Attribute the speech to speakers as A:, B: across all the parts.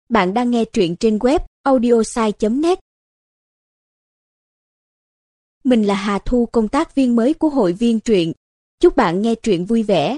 A: Bạn đang nghe truyện trên web audiosai.net. Mình là Hà Thu, công tác viên mới của hội viên truyện. Chúc bạn nghe truyện vui vẻ.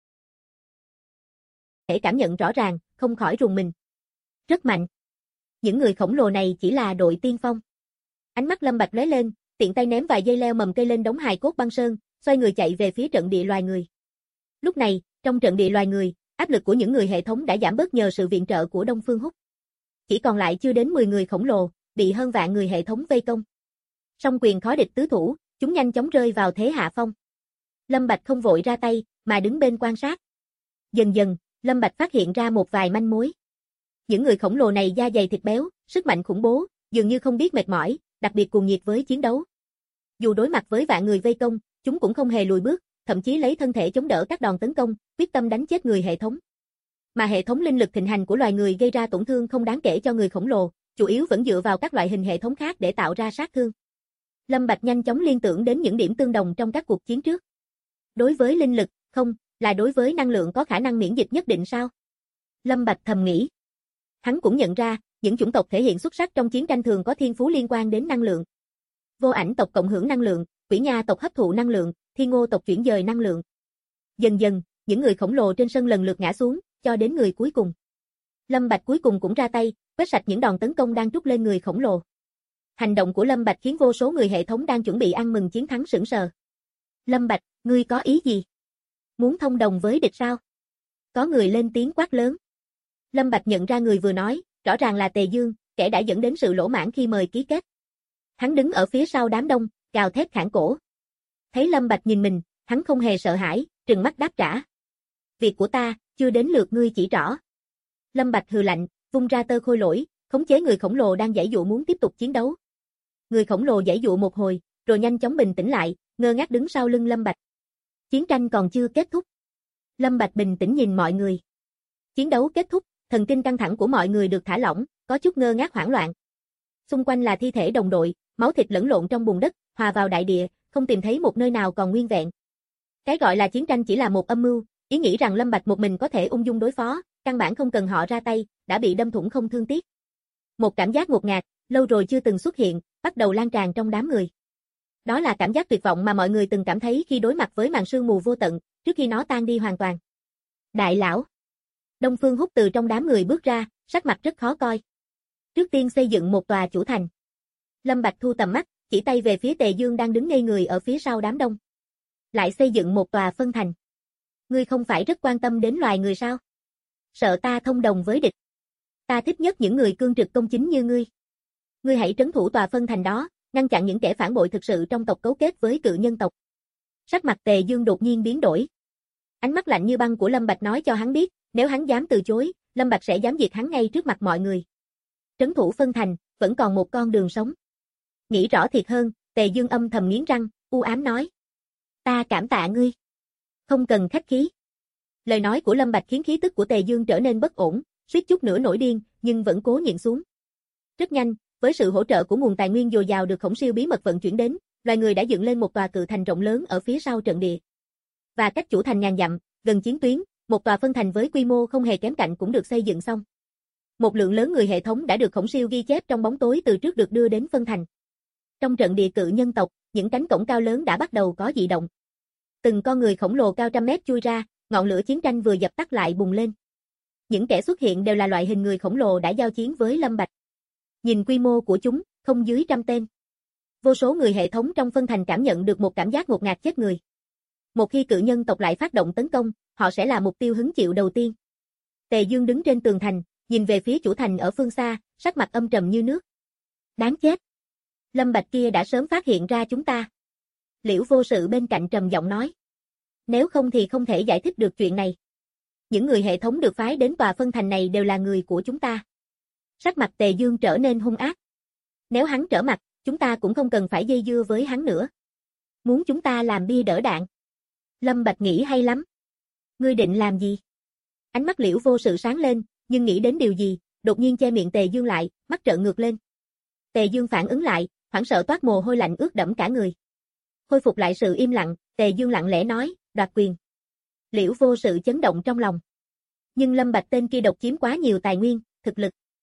B: Thể cảm nhận rõ ràng, không khỏi rùng mình. Rất mạnh. Những người khổng lồ này chỉ là đội tiên phong. Ánh mắt Lâm Bạch lóe lên, tiện tay ném vài dây leo mầm cây lên đống hài cốt băng sơn, xoay người chạy về phía trận địa loài người. Lúc này, trong trận địa loài người, áp lực của những người hệ thống đã giảm bớt nhờ sự viện trợ của Đông Phương Húc. Chỉ còn lại chưa đến 10 người khổng lồ, bị hơn vạn người hệ thống vây công. Song quyền khó địch tứ thủ, chúng nhanh chóng rơi vào thế hạ phong. Lâm Bạch không vội ra tay, mà đứng bên quan sát. Dần dần, Lâm Bạch phát hiện ra một vài manh mối. Những người khổng lồ này da dày thịt béo, sức mạnh khủng bố, dường như không biết mệt mỏi, đặc biệt cuồng nhiệt với chiến đấu. Dù đối mặt với vạn người vây công, chúng cũng không hề lùi bước, thậm chí lấy thân thể chống đỡ các đòn tấn công, quyết tâm đánh chết người hệ thống. Mà hệ thống linh lực thịnh hành của loài người gây ra tổn thương không đáng kể cho người khổng lồ, chủ yếu vẫn dựa vào các loại hình hệ thống khác để tạo ra sát thương. Lâm Bạch nhanh chóng liên tưởng đến những điểm tương đồng trong các cuộc chiến trước. Đối với linh lực, không, là đối với năng lượng có khả năng miễn dịch nhất định sao? Lâm Bạch thầm nghĩ. Hắn cũng nhận ra, những chủng tộc thể hiện xuất sắc trong chiến tranh thường có thiên phú liên quan đến năng lượng. Vô Ảnh tộc cộng hưởng năng lượng, Quỷ Nha tộc hấp thụ năng lượng, Thiên Ngô tộc chuyển dời năng lượng. Dần dần, những người khổng lồ trên sân lần lượt ngã xuống, cho đến người cuối cùng. Lâm Bạch cuối cùng cũng ra tay, quét sạch những đòn tấn công đang trút lên người khổng lồ. Hành động của Lâm Bạch khiến vô số người hệ thống đang chuẩn bị ăn mừng chiến thắng sững sờ. Lâm Bạch, ngươi có ý gì? Muốn thông đồng với địch sao? Có người lên tiếng quát lớn. Lâm Bạch nhận ra người vừa nói, rõ ràng là Tề Dương, kẻ đã dẫn đến sự lỗ mãn khi mời ký kết. Hắn đứng ở phía sau đám đông, gào thét khản cổ. Thấy Lâm Bạch nhìn mình, hắn không hề sợ hãi, trừng mắt đáp trả. Việc của ta, chưa đến lượt ngươi chỉ rõ. Lâm Bạch hừ lạnh, vung ra tơ khôi lỗi, khống chế người khổng lồ đang giãy dụ muốn tiếp tục chiến đấu. Người khổng lồ giãy dụ một hồi, rồi nhanh chóng bình tĩnh lại, ngơ ngác đứng sau lưng Lâm Bạch. Chiến tranh còn chưa kết thúc. Lâm Bạch bình tĩnh nhìn mọi người. Chiến đấu kết thúc, thần kinh căng thẳng của mọi người được thả lỏng, có chút ngơ ngác hoảng loạn. Xung quanh là thi thể đồng đội, máu thịt lẫn lộn trong bùn đất, hòa vào đại địa, không tìm thấy một nơi nào còn nguyên vẹn. Cái gọi là chiến tranh chỉ là một âm mưu, ý nghĩ rằng Lâm Bạch một mình có thể ung dung đối phó, căn bản không cần họ ra tay, đã bị đâm thủng không thương tiếc. Một cảm giác ngột ngạt, lâu rồi chưa từng xuất hiện, bắt đầu lan tràn trong đám người. Đó là cảm giác tuyệt vọng mà mọi người từng cảm thấy khi đối mặt với màn sương mù vô tận, trước khi nó tan đi hoàn toàn. Đại lão. Đông Phương Húc từ trong đám người bước ra, sắc mặt rất khó coi. Trước tiên xây dựng một tòa chủ thành. Lâm Bạch thu tầm mắt, chỉ tay về phía Tề Dương đang đứng ngây người ở phía sau đám đông. Lại xây dựng một tòa phân thành. Ngươi không phải rất quan tâm đến loài người sao? Sợ ta thông đồng với địch. Ta thích nhất những người cương trực công chính như ngươi. Ngươi hãy trấn thủ tòa phân thành đó, ngăn chặn những kẻ phản bội thực sự trong tộc cấu kết với cự nhân tộc. Sắc mặt Tề Dương đột nhiên biến đổi. Ánh mắt lạnh như băng của Lâm Bạch nói cho hắn biết, nếu hắn dám từ chối, Lâm Bạch sẽ dám diệt hắn ngay trước mặt mọi người. Trấn thủ phân thành, vẫn còn một con đường sống. Nghĩ rõ thiệt hơn, Tề Dương âm thầm nghiến răng, u ám nói. Ta cảm tạ ngươi. Không cần khách khí. Lời nói của Lâm Bạch khiến khí tức của Tề Dương trở nên bất ổn, suýt chút nữa nổi điên, nhưng vẫn cố nhịn xuống. Rất nhanh, với sự hỗ trợ của nguồn tài nguyên dồi dào được Khổng Siêu bí mật vận chuyển đến, loài người đã dựng lên một tòa cự thành rộng lớn ở phía sau trận địa. Và cách chủ thành ngàn dặm, gần chiến tuyến, một tòa phân thành với quy mô không hề kém cạnh cũng được xây dựng xong. Một lượng lớn người hệ thống đã được Khổng Siêu ghi chép trong bóng tối từ trước được đưa đến phân thành. Trong trận địa cự nhân tộc, những cánh cổng cao lớn đã bắt đầu có dị động. Từng con người khổng lồ cao trăm mét chui ra, ngọn lửa chiến tranh vừa dập tắt lại bùng lên. Những kẻ xuất hiện đều là loại hình người khổng lồ đã giao chiến với Lâm Bạch. Nhìn quy mô của chúng, không dưới 100 tên. Vô số người hệ thống trong phân thành cảm nhận được một cảm giác ngột ngạt chết người. Một khi cự nhân tộc lại phát động tấn công, họ sẽ là mục tiêu hứng chịu đầu tiên. Tề Dương đứng trên tường thành, nhìn về phía chủ thành ở phương xa, sắc mặt âm trầm như nước. Đáng chết. Lâm Bạch kia đã sớm phát hiện ra chúng ta. Liễu Vô Sự bên cạnh trầm giọng nói. Nếu không thì không thể giải thích được chuyện này. Những người hệ thống được phái đến tòa phân thành này đều là người của chúng ta. Sắc mặt Tề Dương trở nên hung ác. Nếu hắn trở mặt, chúng ta cũng không cần phải dây dưa với hắn nữa. Muốn chúng ta làm bia đỡ đạn. Lâm Bạch nghĩ hay lắm. Ngươi định làm gì? Ánh mắt Liễu Vô Sự sáng lên, nhưng nghĩ đến điều gì, đột nhiên che miệng Tề Dương lại, mắt trợn ngược lên. Tề Dương phản ứng lại, hoảng sợ toát mồ hôi lạnh ướt đẫm cả người. Khôi phục lại sự im lặng, Tề Dương lặng lẽ nói, đoạt quyền. Liễu Vô Sự chấn động trong lòng. Nhưng Lâm Bạch tên kia độc chiếm quá nhiều tài nguyên, thực lực.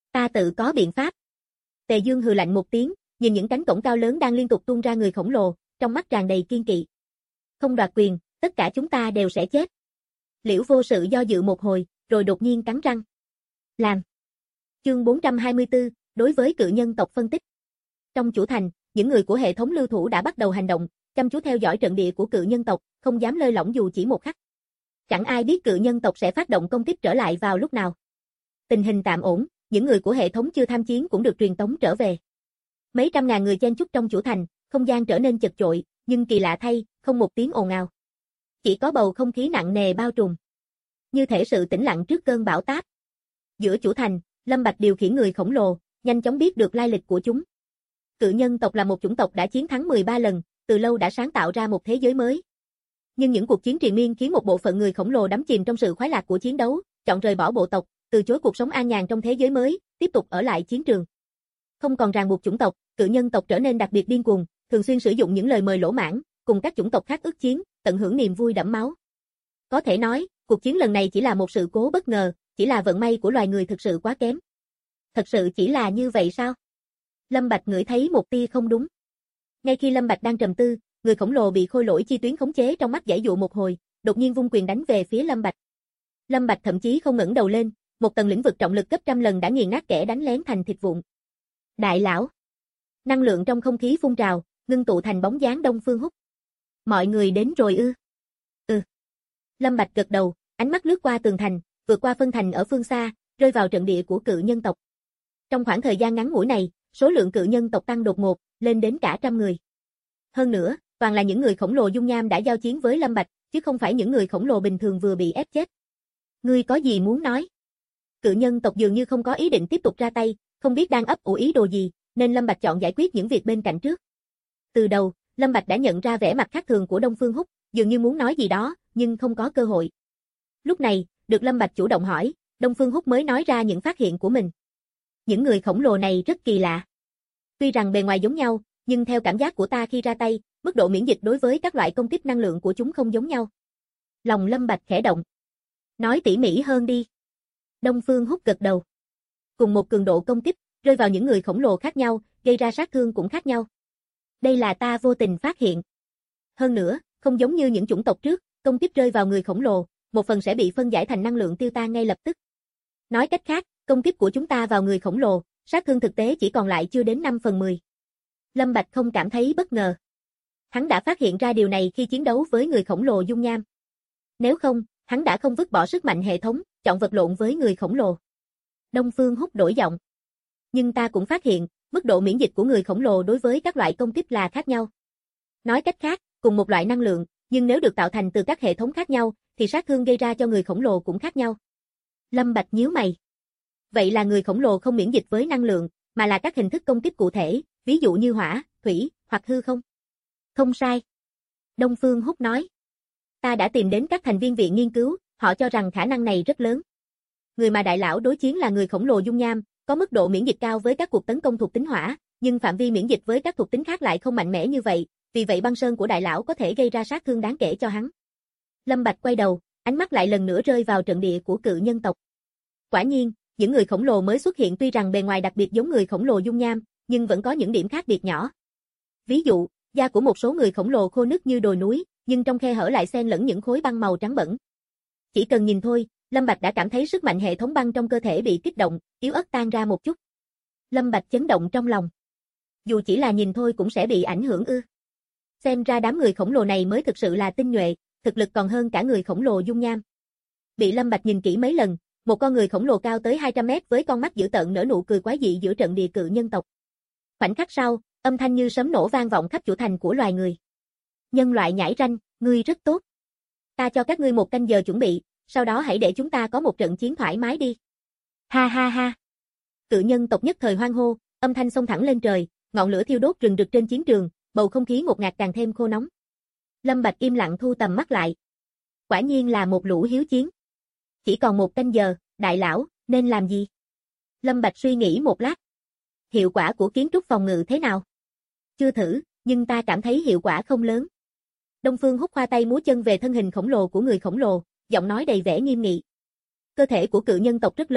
B: Ta tự có biện pháp. Tề Dương hừ lạnh một tiếng, nhìn những cánh cổng cao lớn đang liên tục tuôn ra người khổng lồ, trong mắt tràn đầy kiên kỵ. Không đoạt quyền, tất cả chúng ta đều sẽ chết. Liễu Vô Sự do dự một hồi, rồi đột nhiên cắn răng. Làm. Chương 424, đối với cự nhân tộc phân tích. Trong chủ thành, những người của hệ thống lưu thủ đã bắt đầu hành động, chăm chú theo dõi trận địa của cự nhân tộc, không dám lơi lỏng dù chỉ một khắc. Chẳng ai biết cự nhân tộc sẽ phát động công kích trở lại vào lúc nào. Tình hình tạm ổn, những người của hệ thống chưa tham chiến cũng được truyền tống trở về. Mấy trăm ngàn người chen chúc trong chủ thành, không gian trở nên chật chội, nhưng kỳ lạ thay, không một tiếng ồn ào. Chỉ có bầu không khí nặng nề bao trùm. Như thể sự tĩnh lặng trước cơn bão táp. Giữa chủ thành, Lâm Bạch điều khiển người khổng lồ, nhanh chóng biết được lai lịch của chúng. Cự nhân tộc là một chủng tộc đã chiến thắng 13 lần, từ lâu đã sáng tạo ra một thế giới mới. Nhưng những cuộc chiến triền miên khiến một bộ phận người khổng lồ đắm chìm trong sự khoái lạc của chiến đấu, chọn rời bỏ bộ tộc, từ chối cuộc sống an nhàn trong thế giới mới, tiếp tục ở lại chiến trường. Không còn ràng buộc chủng tộc, cự nhân tộc trở nên đặc biệt điên cuồng, thường xuyên sử dụng những lời mời lỗ mãng, cùng các chủng tộc khác ức chiến, tận hưởng niềm vui đẫm máu. Có thể nói, cuộc chiến lần này chỉ là một sự cố bất ngờ, chỉ là vận may của loài người thực sự quá kém. Thật sự chỉ là như vậy sao? Lâm Bạch ngửi thấy một tia không đúng. Ngay khi Lâm Bạch đang trầm tư, người khổng lồ bị khôi lỗi chi tuyến khống chế trong mắt giãy dụ một hồi, đột nhiên vung quyền đánh về phía Lâm Bạch. Lâm Bạch thậm chí không ngẩng đầu lên, một tầng lĩnh vực trọng lực gấp trăm lần đã nghiền nát kẻ đánh lén thành thịt vụn. Đại lão. Năng lượng trong không khí phun trào, ngưng tụ thành bóng dáng Đông Phương Húc. Mọi người đến rồi ư? Ừ. Lâm Bạch gật đầu, ánh mắt lướt qua tường thành, vượt qua phân thành ở phương xa, rơi vào trận địa của cự nhân tộc. Trong khoảng thời gian ngắn ngủi này, số lượng cự nhân tộc tăng đột ngột, lên đến cả trăm người. Hơn nữa, toàn là những người khổng lồ dung nham đã giao chiến với Lâm Bạch, chứ không phải những người khổng lồ bình thường vừa bị ép chết. Ngươi có gì muốn nói? Cự nhân tộc dường như không có ý định tiếp tục ra tay, không biết đang ấp ủ ý đồ gì, nên Lâm Bạch chọn giải quyết những việc bên cạnh trước. Từ đầu, Lâm Bạch đã nhận ra vẻ mặt khác thường của Đông Phương Húc, dường như muốn nói gì đó, nhưng không có cơ hội. Lúc này, được Lâm Bạch chủ động hỏi, Đông Phương Húc mới nói ra những phát hiện của mình. Những người khổng lồ này rất kỳ lạ. Tuy rằng bề ngoài giống nhau, nhưng theo cảm giác của ta khi ra tay, mức độ miễn dịch đối với các loại công kích năng lượng của chúng không giống nhau. Lòng Lâm Bạch khẽ động. Nói tỉ mỉ hơn đi. Đông Phương Húc gật đầu. Cùng một cường độ công kích, rơi vào những người khổng lồ khác nhau, gây ra sát thương cũng khác nhau. Đây là ta vô tình phát hiện. Hơn nữa, không giống như những chủng tộc trước, công kích rơi vào người khổng lồ, một phần sẽ bị phân giải thành năng lượng tiêu tan ngay lập tức. Nói cách khác, công kích của chúng ta vào người khổng lồ, sát thương thực tế chỉ còn lại chưa đến 5/10. Lâm Bạch không cảm thấy bất ngờ. Hắn đã phát hiện ra điều này khi chiến đấu với người khổng lồ dung nham. Nếu không, hắn đã không vứt bỏ sức mạnh hệ thống, chọn vật lộn với người khổng lồ. Đông Phương Húc đổi giọng. Nhưng ta cũng phát hiện, mức độ miễn dịch của người khổng lồ đối với các loại công kích là khác nhau. Nói cách khác, cùng một loại năng lượng, nhưng nếu được tạo thành từ các hệ thống khác nhau, thì sát thương gây ra cho người khổng lồ cũng khác nhau. Lâm Bạch nhíu mày. Vậy là người khổng lồ không miễn dịch với năng lượng, mà là các hình thức công kích cụ thể, ví dụ như hỏa, thủy, hoặc hư không? Không sai. Đông Phương Húc nói. Ta đã tìm đến các thành viên viện nghiên cứu, họ cho rằng khả năng này rất lớn. Người mà đại lão đối chiến là người khổng lồ dung nham, có mức độ miễn dịch cao với các cuộc tấn công thuộc tính hỏa, nhưng phạm vi miễn dịch với các thuộc tính khác lại không mạnh mẽ như vậy, vì vậy băng sơn của đại lão có thể gây ra sát thương đáng kể cho hắn. Lâm Bạch quay đầu, ánh mắt lại lần nữa rơi vào trận địa của cự nhân tộc. Quả nhiên, những người khổng lồ mới xuất hiện tuy rằng bề ngoài đặc biệt giống người khổng lồ dung nham, nhưng vẫn có những điểm khác biệt nhỏ. Ví dụ, da của một số người khổng lồ khô nứt như đồi núi, nhưng trong khe hở lại xen lẫn những khối băng màu trắng bẩn. Chỉ cần nhìn thôi, Lâm Bạch đã cảm thấy sức mạnh hệ thống băng trong cơ thể bị kích động, yếu ớt tan ra một chút. Lâm Bạch chấn động trong lòng. Dù chỉ là nhìn thôi cũng sẽ bị ảnh hưởng ư? Xem ra đám người khổng lồ này mới thực sự là tinh nhuệ, thực lực còn hơn cả người khổng lồ dung nham. Bị Lâm Bạch nhìn kỹ mấy lần, một con người khổng lồ cao tới 200 mét với con mắt dữ tợn nở nụ cười quái dị giữa trận địa cự nhân tộc. Khoảnh khắc sau, âm thanh như sấm nổ vang vọng khắp chủ thành của loài người. Nhân loại nhãi ranh, ngươi rất tốt. Ta cho các ngươi một canh giờ chuẩn bị, sau đó hãy để chúng ta có một trận chiến thoải mái đi. Ha ha ha. Cự nhân tộc nhất thời hoan hô, âm thanh xông thẳng lên trời, ngọn lửa thiêu đốt rừng rực trên chiến trường, bầu không khí ngột ngạt càng thêm khô nóng. Lâm Bạch im lặng thu tầm mắt lại. Quả nhiên là một lũ hiếu chiến. Chỉ còn một canh giờ, đại lão, nên làm gì? Lâm Bạch suy nghĩ một lát. Hiệu quả của kiến trúc phòng ngự thế nào? Chưa thử, nhưng ta cảm thấy hiệu quả không lớn. Đông Phương Húc khoa tay múa chân về thân hình khổng lồ của người khổng lồ, giọng nói đầy vẻ nghiêm nghị. Cơ thể của cự nhân tộc rất lớn,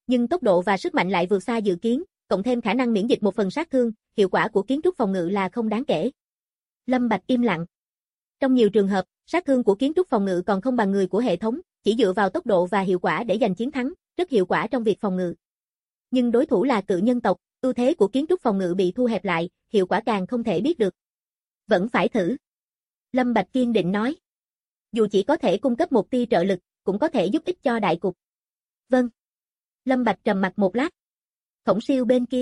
B: Nhưng tốc độ và sức mạnh lại vượt xa dự kiến, cộng thêm khả năng miễn dịch một phần sát thương, hiệu quả của kiến trúc phòng ngự là không đáng kể. Lâm Bạch im lặng. Trong nhiều trường hợp, sát thương của kiến trúc phòng ngự còn không bằng người của hệ thống, chỉ dựa vào tốc độ và hiệu quả để giành chiến thắng, rất hiệu quả trong việc phòng ngự. Nhưng đối thủ là cự nhân tộc, ưu thế của kiến trúc phòng ngự bị thu hẹp lại, hiệu quả càng không thể biết được. Vẫn phải thử. Lâm Bạch kiên định nói. Dù chỉ có thể cung cấp một tia trợ lực, cũng có thể giúp ích cho đại cục. Vâng. Lâm Bạch trầm mặc một lát. Khổng siêu bên kia.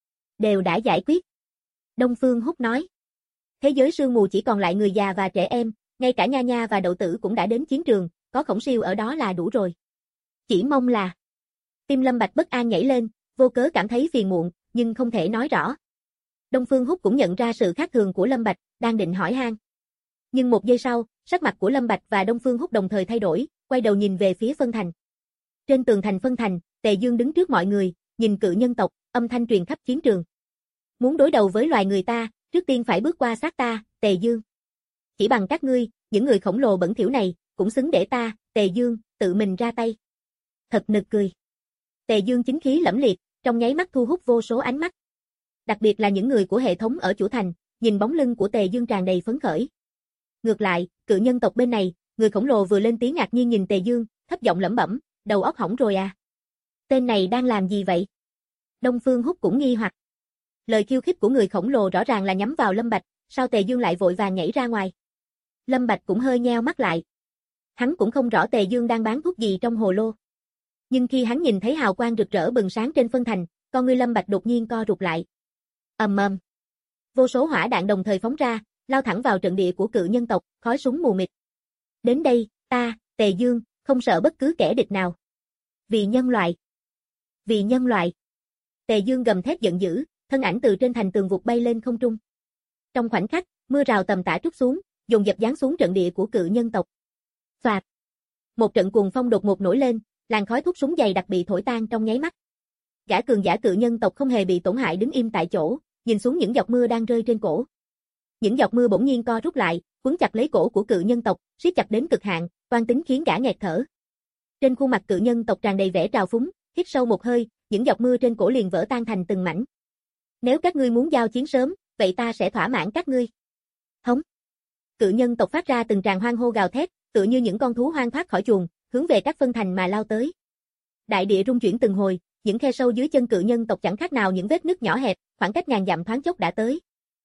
B: Đều đã giải quyết. Đông Phương Húc nói. Thế giới sương mù chỉ còn lại người già và trẻ em, ngay cả Nha Nha và Đậu Tử cũng đã đến chiến trường, có Khổng siêu ở đó là đủ rồi. Chỉ mong là... Tim Lâm Bạch bất an nhảy lên, vô cớ cảm thấy phiền muộn, nhưng không thể nói rõ. Đông Phương Húc cũng nhận ra sự khác thường của Lâm Bạch, đang định hỏi han. Nhưng một giây sau, sắc mặt của Lâm Bạch và Đông Phương Húc đồng thời thay đổi, quay đầu nhìn về phía phân thành. Trên tường thành phân thành, Tề Dương đứng trước mọi người, nhìn cự nhân tộc, âm thanh truyền khắp chiến trường. Muốn đối đầu với loài người ta, trước tiên phải bước qua xác ta, Tề Dương. Chỉ bằng các ngươi, những người khổng lồ bẩn thỉu này, cũng xứng để ta, Tề Dương, tự mình ra tay. Thật nực cười. Tề Dương chính khí lẫm liệt, trong nháy mắt thu hút vô số ánh mắt. Đặc biệt là những người của hệ thống ở chủ thành, nhìn bóng lưng của Tề Dương tràn đầy phấn khởi. Ngược lại, cự nhân tộc bên này, người khổng lồ vừa lên tiếng ngạc nhiên nhìn Tề Dương, thấp giọng lẩm bẩm, đầu óc hỏng rồi à? Tên này đang làm gì vậy? Đông Phương Húc cũng nghi hoặc. Lời khiêu khích của người khổng lồ rõ ràng là nhắm vào Lâm Bạch, sao Tề Dương lại vội vàng nhảy ra ngoài? Lâm Bạch cũng hơi nheo mắt lại. Hắn cũng không rõ Tề Dương đang bán thuốc gì trong hồ lô. Nhưng khi hắn nhìn thấy hào quang rực rỡ bừng sáng trên phân thành, con ngươi Lâm Bạch đột nhiên co rụt lại. Ầm ầm. Vô số hỏa đạn đồng thời phóng ra, lao thẳng vào trận địa của cự nhân tộc, khói súng mù mịt. Đến đây, ta, Tề Dương, không sợ bất cứ kẻ địch nào. Vì nhân loại. Vì nhân loại. Tề Dương gầm thét giận dữ, thân ảnh từ trên thành tường vụt bay lên không trung. Trong khoảnh khắc, mưa rào tầm tã trút xuống, dồn dập giáng xuống trận địa của cự nhân tộc. Xoạt. Một trận cuồng phong đột ngột nổi lên, làn khói thuốc súng dày đặc bị thổi tan trong nháy mắt. Gã cường giả cự nhân tộc không hề bị tổn hại đứng im tại chỗ, nhìn xuống những giọt mưa đang rơi trên cổ. Những giọt mưa bỗng nhiên co rút lại, quấn chặt lấy cổ của cự nhân tộc, siết chặt đến cực hạn, toan tính khiến gã nghẹt thở. Trên khuôn mặt cự nhân tộc tràn đầy vẻ trào phúng, hít sâu một hơi, những giọt mưa trên cổ liền vỡ tan thành từng mảnh. Nếu các ngươi muốn giao chiến sớm, vậy ta sẽ thỏa mãn các ngươi. Hống. Cự nhân tộc phát ra từng tràng hoang hô gào thét, tựa như những con thú hoang thoát khỏi chuồng, hướng về các phân thành mà lao tới. Đại địa rung chuyển từng hồi, những khe sâu dưới chân cự nhân tộc chẳng khác nào những vết nứt nhỏ hẹp, khoảng cách ngàn dặm thoáng chốc đã tới.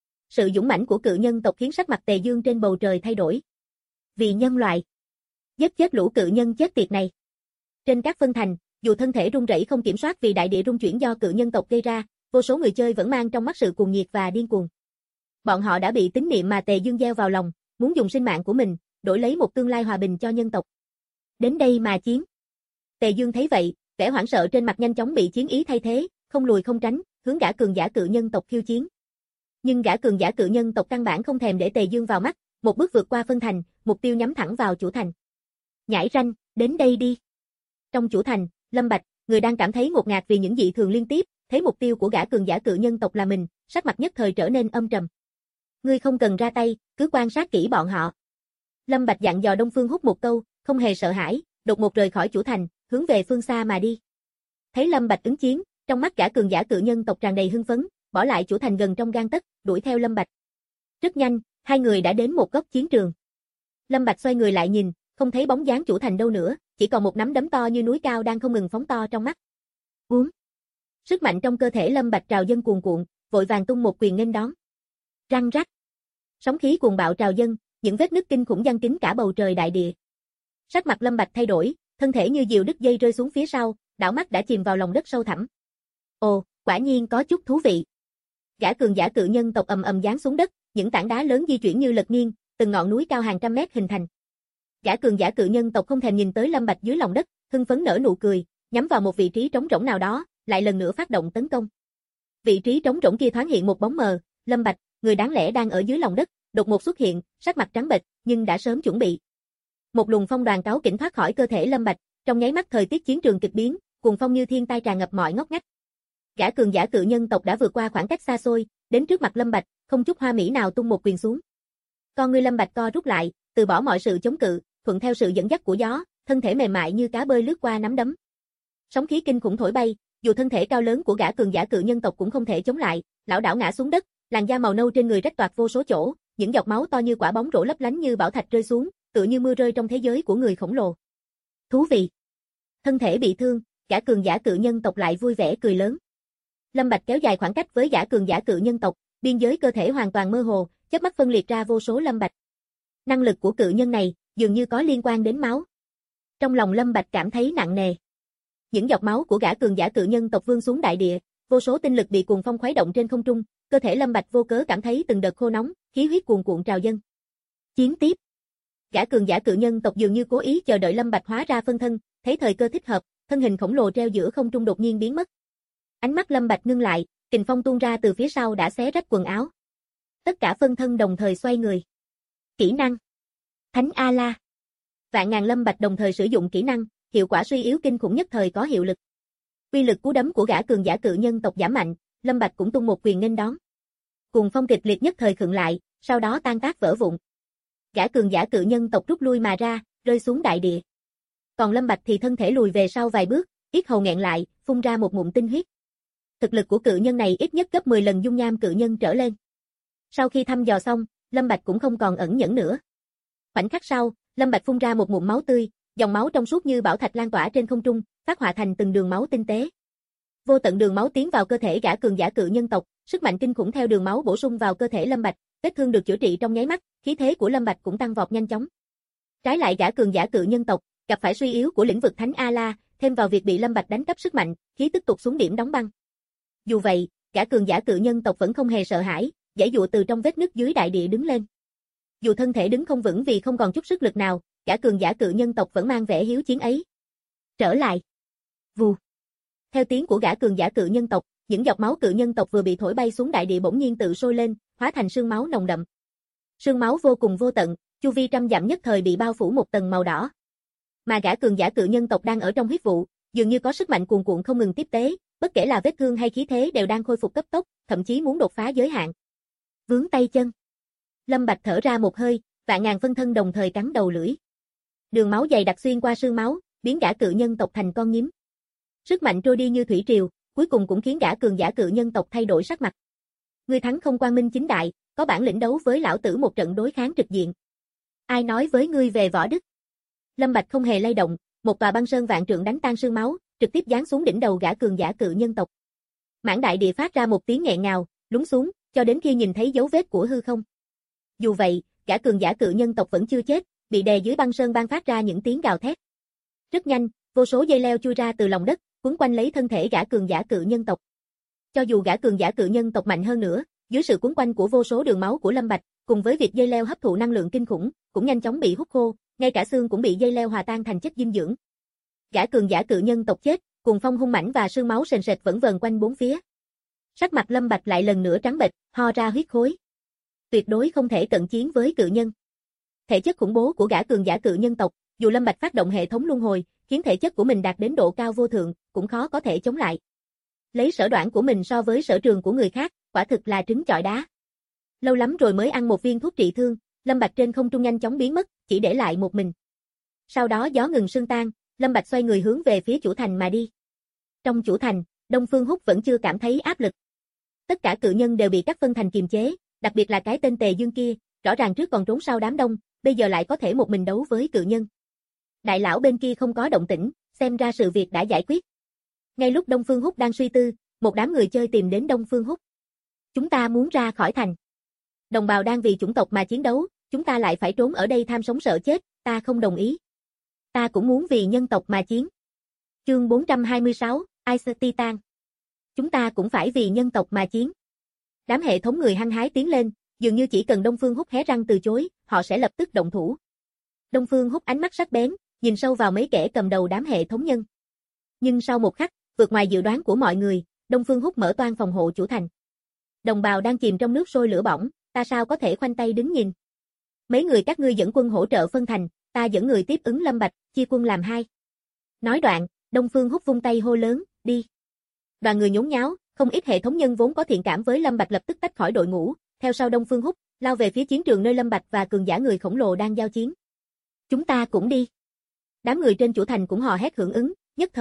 B: Sự dũng mãnh của cự nhân tộc khiến sắc mặt Tề Dương trên bầu trời thay đổi. Vì nhân loại. Giết chết lũ cự nhân chết tiệt này. Trên các phân thành, dù thân thể run rẩy không kiểm soát vì đại địa rung chuyển do cự nhân tộc gây ra, vô số người chơi vẫn mang trong mắt sự cuồng nhiệt và điên cuồng. Bọn họ đã bị tín niệm mà Tề Dương gieo vào lòng, muốn dùng sinh mạng của mình, đổi lấy một tương lai hòa bình cho nhân tộc. Đến đây mà chiến. Tề Dương thấy vậy, vẻ hoảng sợ trên mặt nhanh chóng bị chiến ý thay thế, không lùi không tránh, hướng gã cường giả cự nhân tộc khiêu chiến. Nhưng gã cường giả cự nhân tộc căn bản không thèm để Tề Dương vào mắt, một bước vượt qua phân thành, mục tiêu nhắm thẳng vào chủ thành. Nhãi ranh, đến đây đi. Trong chủ thành, Lâm Bạch, người đang cảm thấy ngột ngạt vì những dị thường liên tiếp, thấy mục tiêu của gã cường giả cự nhân tộc là mình, sắc mặt nhất thời trở nên âm trầm. Ngươi không cần ra tay, cứ quan sát kỹ bọn họ. Lâm Bạch dặn dò Đông Phương Húc một câu, không hề sợ hãi, đột ngột rời khỏi chủ thành, hướng về phương xa mà đi. Thấy Lâm Bạch ứng chiến, trong mắt gã cường giả cự nhân tộc tràn đầy hưng phấn, bỏ lại chủ thành gần trong gang tấc, đuổi theo Lâm Bạch. Rất nhanh, hai người đã đến một góc chiến trường. Lâm Bạch xoay người lại nhìn, không thấy bóng dáng chủ thành đâu nữa, chỉ còn một nắm đấm to như núi cao đang không ngừng phóng to trong mắt. Uống. Sức mạnh trong cơ thể Lâm Bạch trào dâng cuồn cuộn, vội vàng tung một quyền nghênh đón. Răng rắc. Sóng khí cuồng bạo trào dâng, những vết nứt kinh khủng giăng kín cả bầu trời đại địa. Sắc mặt Lâm Bạch thay đổi, thân thể như diều đứt dây rơi xuống phía sau, đảo mắt đã chìm vào lòng đất sâu thẳm. Ồ, quả nhiên có chút thú vị. Gã cường giả cự nhân tộc ầm ầm giáng xuống đất, những tảng đá lớn di chuyển như lật nghiêng, từng ngọn núi cao hàng trăm mét hình thành. Gã cường giả cự nhân tộc không thèm nhìn tới Lâm Bạch dưới lòng đất, hưng phấn nở nụ cười, nhắm vào một vị trí trống rỗng nào đó, lại lần nữa phát động tấn công. Vị trí trống rỗng kia thoáng hiện một bóng mờ, Lâm Bạch, người đáng lẽ đang ở dưới lòng đất, đột ngột xuất hiện, sắc mặt trắng bệch, nhưng đã sớm chuẩn bị. Một luồng phong đoàn cáu kỉnh thoát khỏi cơ thể Lâm Bạch, trong nháy mắt thời tiết chiến trường kịch biến, cuồng phong như thiên tai tràn ngập mọi ngóc ngách. Gã cường giả cự nhân tộc đã vượt qua khoảng cách xa xôi, đến trước mặt Lâm Bạch, không chút hoa mỹ nào tung một quyền xuống. Con ngươi Lâm Bạch co rút lại, từ bỏ mọi sự chống cự, thuận theo sự dẫn dắt của gió, thân thể mềm mại như cá bơi lướt qua nắm đấm. Sóng khí kinh khủng thổi bay, dù thân thể cao lớn của gã cường giả cự nhân tộc cũng không thể chống lại, lảo đảo ngã xuống đất, làn da màu nâu trên người rách toạc vô số chỗ, những giọt máu to như quả bóng rổ lấp lánh như bảo thạch rơi xuống, tựa như mưa rơi trong thế giới của người khổng lồ. Thú vị. Thân thể bị thương, gã cường giả cự nhân tộc lại vui vẻ cười lớn. Lâm Bạch kéo dài khoảng cách với gã cường giả cự nhân tộc, biên giới cơ thể hoàn toàn mơ hồ, chớp mắt phân liệt ra vô số Lâm Bạch. Năng lực của cự nhân này dường như có liên quan đến máu. Trong lòng Lâm Bạch cảm thấy nặng nề. Những giọt máu của gã cường giả cự nhân tộc vương xuống đại địa, vô số tinh lực bị cuồng phong khuấy động trên không trung, cơ thể Lâm Bạch vô cớ cảm thấy từng đợt khô nóng, khí huyết cuồn cuộn trào dâng. Chiến tiếp. Gã cường giả cự nhân tộc dường như cố ý chờ đợi Lâm Bạch hóa ra phân thân, thấy thời cơ thích hợp, thân hình khổng lồ treo giữa không trung đột nhiên biến mất. Ánh mắt Lâm Bạch ngưng lại, kình phong tuôn ra từ phía sau đã xé rách quần áo. Tất cả phân thân đồng thời xoay người. Kỹ năng Thánh A-la. Vạn ngàn Lâm Bạch đồng thời sử dụng kỹ năng, hiệu quả suy yếu kinh khủng nhất thời có hiệu lực. Uy lực cú đấm của gã cường giả cự nhân tộc giảm mạnh, Lâm Bạch cũng tung một quyền nghênh đón. Cuồng phong kịch liệt nhất thời khựng lại, sau đó tan tác vỡ vụn. Gã cường giả cự nhân tộc rút lui mà ra, rơi xuống đại địa. Còn Lâm Bạch thì thân thể lùi về sau vài bước, yết hầu nghẹn lại, phun ra một ngụm tinh huyết. Thực lực của cự nhân này ít nhất gấp 10 lần dung nham cự nhân trở lên. Sau khi thăm dò xong, Lâm Bạch cũng không còn ẩn nhẫn nữa. Khoảnh khắc sau, Lâm Bạch phun ra một ngụm máu tươi, dòng máu trong suốt như bảo thạch lan tỏa trên không trung, phát họa thành từng đường máu tinh tế. Vô tận đường máu tiến vào cơ thể gã cường giả cự nhân tộc, sức mạnh kinh khủng theo đường máu bổ sung vào cơ thể Lâm Bạch, vết thương được chữa trị trong nháy mắt, khí thế của Lâm Bạch cũng tăng vọt nhanh chóng. Trái lại gã cường giả cự nhân tộc, gặp phải suy yếu của lĩnh vực Thánh A-la, thêm vào việc bị Lâm Bạch đánh cắp sức mạnh, khí tức tụt xuống điểm đóng băng. Dù vậy, gã cường giả cự nhân tộc vẫn không hề sợ hãi, giãy giụa từ trong vết nứt dưới đại địa đứng lên. Dù thân thể đứng không vững vì không còn chút sức lực nào, gã cường giả cự nhân tộc vẫn mang vẻ hiếu chiến ấy. Trở lại. Vù. Theo tiếng của gã cường giả cự nhân tộc, những giọt máu cự nhân tộc vừa bị thổi bay xuống đại địa bỗng nhiên tự sôi lên, hóa thành sương máu nồng đậm. Sương máu vô cùng vô tận, chu vi trăm dặm nhất thời bị bao phủ một tầng màu đỏ. Mà gã cường giả cự nhân tộc đang ở trong huyết vụ, dường như có sức mạnh cuồn cuộn không ngừng tiếp tế, bất kể là vết thương hay khí thế đều đang khôi phục cấp tốc, thậm chí muốn đột phá giới hạn. Vướng tay chân. Lâm Bạch thở ra một hơi, vạn ngàn phân thân đồng thời cắn đầu lưỡi. Đường máu dày đặc xuyên qua xương máu, biến gã cự nhân tộc thành con nhím. Sức mạnh trôi đi như thủy triều, cuối cùng cũng khiến gã cường giả cự nhân tộc thay đổi sắc mặt. Ngươi thắng không quang minh chính đại, có bản lĩnh đấu với lão tử một trận đối kháng trực diện. Ai nói với ngươi về võ đức? Lâm Bạch không hề lay động, một tòa băng sơn vạn trượng đánh tan sương máu, trực tiếp giáng xuống đỉnh đầu gã cường giả cự nhân tộc. Mãn đại địa phát ra một tiếng nghẹn ngào, lún xuống, cho đến khi nhìn thấy dấu vết của hư không. Dù vậy, gã cường giả cự nhân tộc vẫn chưa chết, bị đè dưới băng sơn ban phát ra những tiếng gào thét. Rất nhanh, vô số dây leo chui ra từ lòng đất, quấn quanh lấy thân thể gã cường giả cự nhân tộc. Cho dù gã cường giả cự nhân tộc mạnh hơn nữa, dưới sự quấn quanh của vô số đường máu của Lâm Bạch, cùng với việc dây leo hấp thụ năng lượng kinh khủng, cũng nhanh chóng bị hút khô, ngay cả xương cũng bị dây leo hòa tan thành chất dinh dưỡng. Gã cường giả cự nhân tộc chết, cuồng phong hung mãnh và sương máu sền sệt vẫn vờn quanh bốn phía. Sắc mặt Lâm Bạch lại lần nữa trắng bệch, ho ra huyết khối. Tuyệt đối không thể cận chiến với cự nhân. Thể chất khủng bố của gã cường giả cự nhân tộc, dù Lâm Bạch phát động hệ thống luân hồi, khiến thể chất của mình đạt đến độ cao vô thượng, cũng khó có thể chống lại. Lấy sở đoản của mình so với sở trường của người khác, quả thực là trứng chọi đá. Lâu lắm rồi mới ăn một viên thuốc trị thương, Lâm Bạch trên không trung nhanh chóng biến mất, chỉ để lại một mình. Sau đó gió ngừng sương tan, Lâm Bạch xoay người hướng về phía chủ thành mà đi. Trong chủ thành, Đông Phương Húc vẫn chưa cảm thấy áp lực. Tất cả cự nhân đều bị các phân thành kiềm chế, đặc biệt là cái tên Tề Dương kia, rõ ràng trước còn trốn sau đám đông, bây giờ lại có thể một mình đấu với cự nhân. Đại lão bên kia không có động tĩnh, xem ra sự việc đã giải quyết. Ngay lúc Đông Phương Húc đang suy tư, một đám người chơi tìm đến Đông Phương Húc. Chúng ta muốn ra khỏi thành. Đồng bào đang vì chủng tộc mà chiến đấu, chúng ta lại phải trốn ở đây tham sống sợ chết, ta không đồng ý. Ta cũng muốn vì nhân tộc mà chiến. Chương 426, Ice Titan. Chúng ta cũng phải vì nhân tộc mà chiến. Đám hệ thống người hăng hái tiến lên, dường như chỉ cần Đông Phương Húc hé răng từ chối, họ sẽ lập tức động thủ. Đông Phương Húc ánh mắt sắc bén, nhìn sâu vào mấy kẻ cầm đầu đám hệ thống nhân. Nhưng sau một khắc, vượt ngoài dự đoán của mọi người, Đông Phương Húc mở toang phòng hộ chủ thành. Đồng bào đang chìm trong nước sôi lửa bỏng, ta sao có thể khoanh tay đứng nhìn. Mấy người các ngươi dẫn quân hỗ trợ phân thành, ta dẫn người tiếp ứng Lâm Bạch, chia quân làm hai. Nói đoạn, Đông Phương Húc vung tay hô lớn, đi. Đoàn người nhốn nháo, không ít hệ thống nhân vốn có thiện cảm với Lâm Bạch lập tức tách khỏi đội ngũ, theo sau Đông Phương Húc, lao về phía chiến trường nơi Lâm Bạch và cường giả người khổng lồ đang giao chiến. Chúng ta cũng đi. Đám người trên chủ thành cũng hò hét hưởng ứng, nhất thời,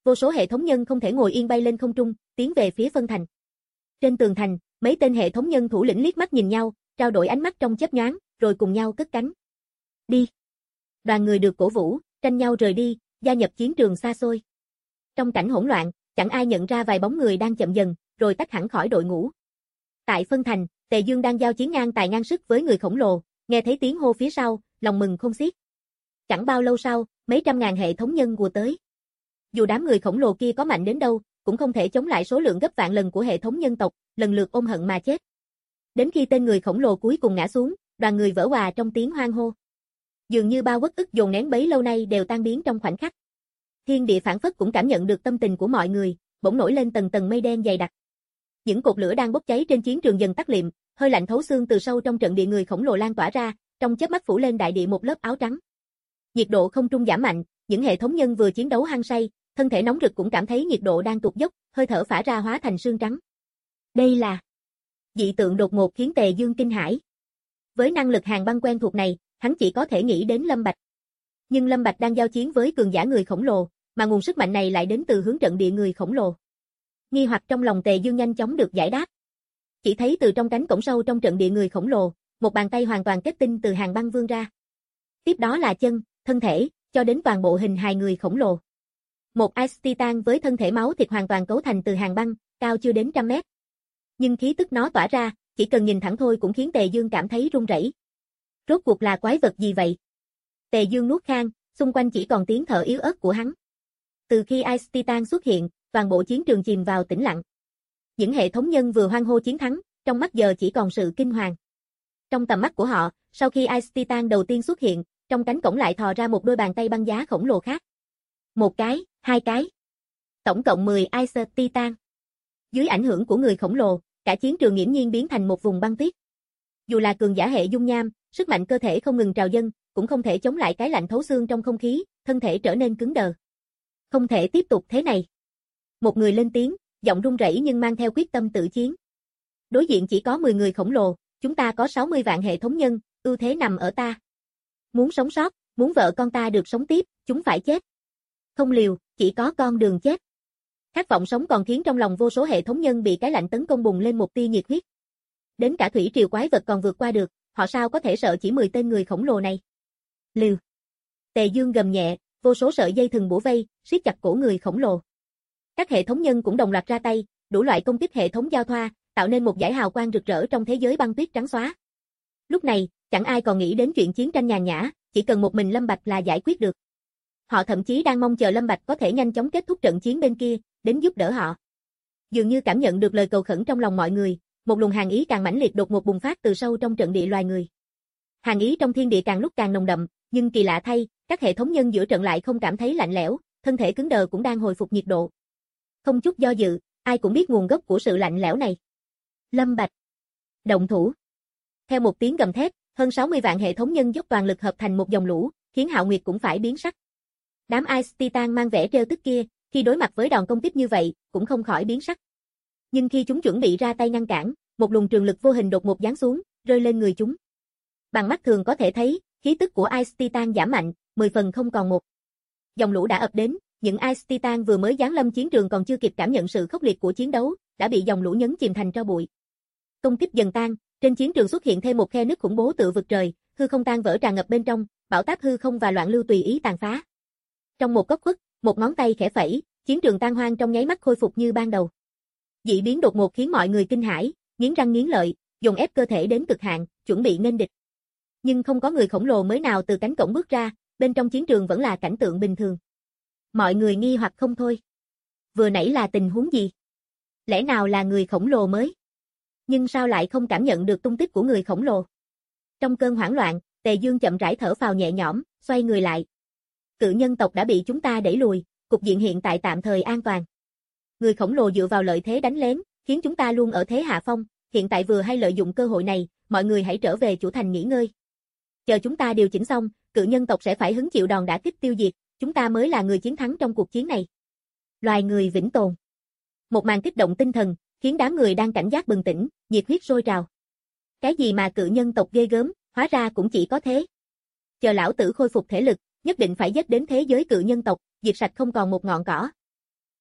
B: vô số hệ thống nhân không thể ngồi yên bay lên không trung, tiến về phía phân thành. Trên tường thành, mấy tên hệ thống nhân thủ lĩnh liếc mắt nhìn nhau, trao đổi ánh mắt trong chớp nhoáng, rồi cùng nhau cất cánh. Đi. Đoàn người được cổ vũ, tranh nhau rời đi, gia nhập chiến trường xa xôi. Trong cảnh hỗn loạn, chẳng ai nhận ra vài bóng người đang chậm dần, rồi tách hẳn khỏi đội ngũ. Tại phân thành, Tề Dương đang giao chiến ngang tài ngang sức với người khổng lồ, nghe thấy tiếng hô phía sau, lòng mừng khôn xiết. Chẳng bao lâu sau, mấy trăm ngàn hệ thống nhân ùa tới. Dù đám người khổng lồ kia có mạnh đến đâu, cũng không thể chống lại số lượng gấp vạn lần của hệ thống nhân tộc, lần lượt ôm hận mà chết. Đến khi tên người khổng lồ cuối cùng ngã xuống, đoàn người vỡ òa trong tiếng hoan hô. Dường như bao uất ức dồn nén bấy lâu nay đều tan biến trong khoảnh khắc. Thiên địa phảng phất cũng cảm nhận được tâm tình của mọi người, bỗng nổi lên tầng tầng mây đen dày đặc. Những cột lửa đang bốc cháy trên chiến trường dần tắt liệm, hơi lạnh thấu xương từ sâu trong trận địa người khổng lồ lan tỏa ra, trong chớp mắt phủ lên đại địa một lớp áo trắng. Nhiệt độ không trung giảm mạnh, những hệ thống nhân vừa chiến đấu hăng say, thân thể nóng rực cũng cảm thấy nhiệt độ đang tụt dốc, hơi thở phả ra hóa thành sương trắng. Đây là dị tượng đột ngột khiến Tề Dương kinh hãi. Với năng lực hàn băng quen thuộc này, hắn chỉ có thể nghĩ đến Lâm Bạch. Nhưng Lâm Bạch đang giao chiến với cường giả người khổng lồ, mà nguồn sức mạnh này lại đến từ hướng trận địa người khổng lồ. Nghi hoặc trong lòng Tề Dương nhanh chóng được giải đáp. Chỉ thấy từ trong cánh cổng sâu trong trận địa người khổng lồ, một bàn tay hoàn toàn kết tinh từ hàn băng vươn ra. Tiếp đó là chân, thân thể, cho đến toàn bộ hình hài người khổng lồ. Một Ice Titan với thân thể máu thịt hoàn toàn cấu thành từ hàn băng, cao chưa đến 100 mét. Nhưng khí tức nó tỏa ra, chỉ cần nhìn thẳng thôi cũng khiến Tề Dương cảm thấy run rẩy. Rốt cuộc là quái vật gì vậy? Tề Dương nuốt khan, xung quanh chỉ còn tiếng thở yếu ớt của hắn. Từ khi Ice Titan xuất hiện, toàn bộ chiến trường chìm vào tĩnh lặng. Những hệ thống nhân vừa hoan hô chiến thắng, trong mắt giờ chỉ còn sự kinh hoàng. Trong tầm mắt của họ, sau khi Ice Titan đầu tiên xuất hiện, trong cánh cổng lại thò ra một đôi bàn tay băng giá khổng lồ khác. Một cái, hai cái. Tổng cộng 10 Ice Titan. Dưới ảnh hưởng của người khổng lồ, cả chiến trường nghiễm nhiên biến thành một vùng băng tuyết. Dù là cường giả hệ dung nham, sức mạnh cơ thể không ngừng trào dâng, cũng không thể chống lại cái lạnh thấu xương trong không khí, thân thể trở nên cứng đờ. Không thể tiếp tục thế này. Một người lên tiếng, giọng run rẩy nhưng mang theo quyết tâm tự chiến. Đối diện chỉ có 10 người khổng lồ, chúng ta có 60 vạn hệ thống nhân, ưu thế nằm ở ta. Muốn sống sót, muốn vợ con ta được sống tiếp, chúng phải chết. Không liều, chỉ có con đường chết. Khát vọng sống còn khiến trong lòng vô số hệ thống nhân bị cái lạnh tấn công bùng lên một tia nhiệt huyết. Đến cả thủy triều quái vật còn vượt qua được, họ sao có thể sợ chỉ 10 tên người khổng lồ này. Liều. Tề Dương gầm nhẹ, vô số sợi dây thừng bủa vây, siết chặt cổ người khổng lồ. Các hệ thống nhân cũng đồng loạt ra tay, đủ loại công kích hệ thống giao thoa, tạo nên một dải hào quang rực rỡ trong thế giới băng tuyết trắng xóa. Lúc này, chẳng ai còn nghĩ đến chuyện chiến tranh nhàn nhã, chỉ cần một mình Lâm Bạch là giải quyết được. Họ thậm chí đang mong chờ Lâm Bạch có thể nhanh chóng kết thúc trận chiến bên kia, đến giúp đỡ họ. Dường như cảm nhận được lời cầu khẩn trong lòng mọi người, một luồng hàn ý càng mãnh liệt đột ngột bùng phát từ sâu trong trận địa loài người. Hàn ý trong thiên địa càng lúc càng nồng đậm, nhưng kỳ lạ thay, các hệ thống nhân giữa trận lại không cảm thấy lạnh lẽo, thân thể cứng đờ cũng đang hồi phục nhiệt độ. Không chút do dự, ai cũng biết nguồn gốc của sự lạnh lẽo này. Lâm Bạch. Động thủ. Theo một tiếng gầm thét, hơn 60 vạn hệ thống nhân dốc toàn lực hợp thành một dòng lũ, khiến Hạo Nguyệt cũng phải biến sắc. Đám Ice Titan mang vẻ trêu tức kia, khi đối mặt với đòn công kích như vậy, cũng không khỏi biến sắc. Nhưng khi chúng chuẩn bị ra tay ngăn cản, một luồng trường lực vô hình đột ngột giáng xuống, rơi lên người chúng. Bằng mắt thường có thể thấy, khí tức của Ice Titan giảm mạnh, 10 phần không còn một. Dòng lũ đã ập đến, những Ice Titan vừa mới giáng lâm chiến trường còn chưa kịp cảm nhận sự khốc liệt của chiến đấu, đã bị dòng lũ nhấn chìm thành tro bụi. Công kích dần tan, trên chiến trường xuất hiện thêm một khe nứt khủng bố tựa vực trời, hư không tan vỡ tràn ngập bên trong, bão táp hư không và loạn lưu tùy ý tàn phá. Trong một góc khuất, một ngón tay khẽ phẩy, chiến trường tan hoang trong nháy mắt khôi phục như ban đầu. Dị biến đột ngột khiến mọi người kinh hãi, nghiến răng nghiến lợi, dồn ép cơ thể đến cực hạn, chuẩn bị nghênh địch. Nhưng không có người khổng lồ mới nào từ cánh cổng bước ra, bên trong chiến trường vẫn là cảnh tượng bình thường. Mọi người nghi hoặc không thôi. Vừa nãy là tình huống gì? Lẽ nào là người khổng lồ mới? Nhưng sao lại không cảm nhận được tung tích của người khổng lồ? Trong cơn hoảng loạn, Tề Dương chậm rãi thở phào nhẹ nhõm, xoay người lại. Cự nhân tộc đã bị chúng ta đẩy lùi, cục diện hiện tại tạm thời an toàn. Người khổng lồ dựa vào lợi thế đánh lén, khiến chúng ta luôn ở thế hạ phong, hiện tại vừa hay lợi dụng cơ hội này, mọi người hãy trở về chủ thành nghỉ ngơi. Chờ chúng ta điều chỉnh xong, cự nhân tộc sẽ phải hứng chịu đòn đả kích tiêu diệt, chúng ta mới là người chiến thắng trong cuộc chiến này. Loài người vĩnh tồn. Một màn kích động tinh thần, khiến đám người đang cảnh giác bừng tỉnh, nhiệt huyết sôi trào. Cái gì mà cự nhân tộc ghê gớm, hóa ra cũng chỉ có thế. Chờ lão tử khôi phục thể lực, nhất định phải giết đến thế giới cự nhân tộc, diệt sạch không còn một ngọn cỏ.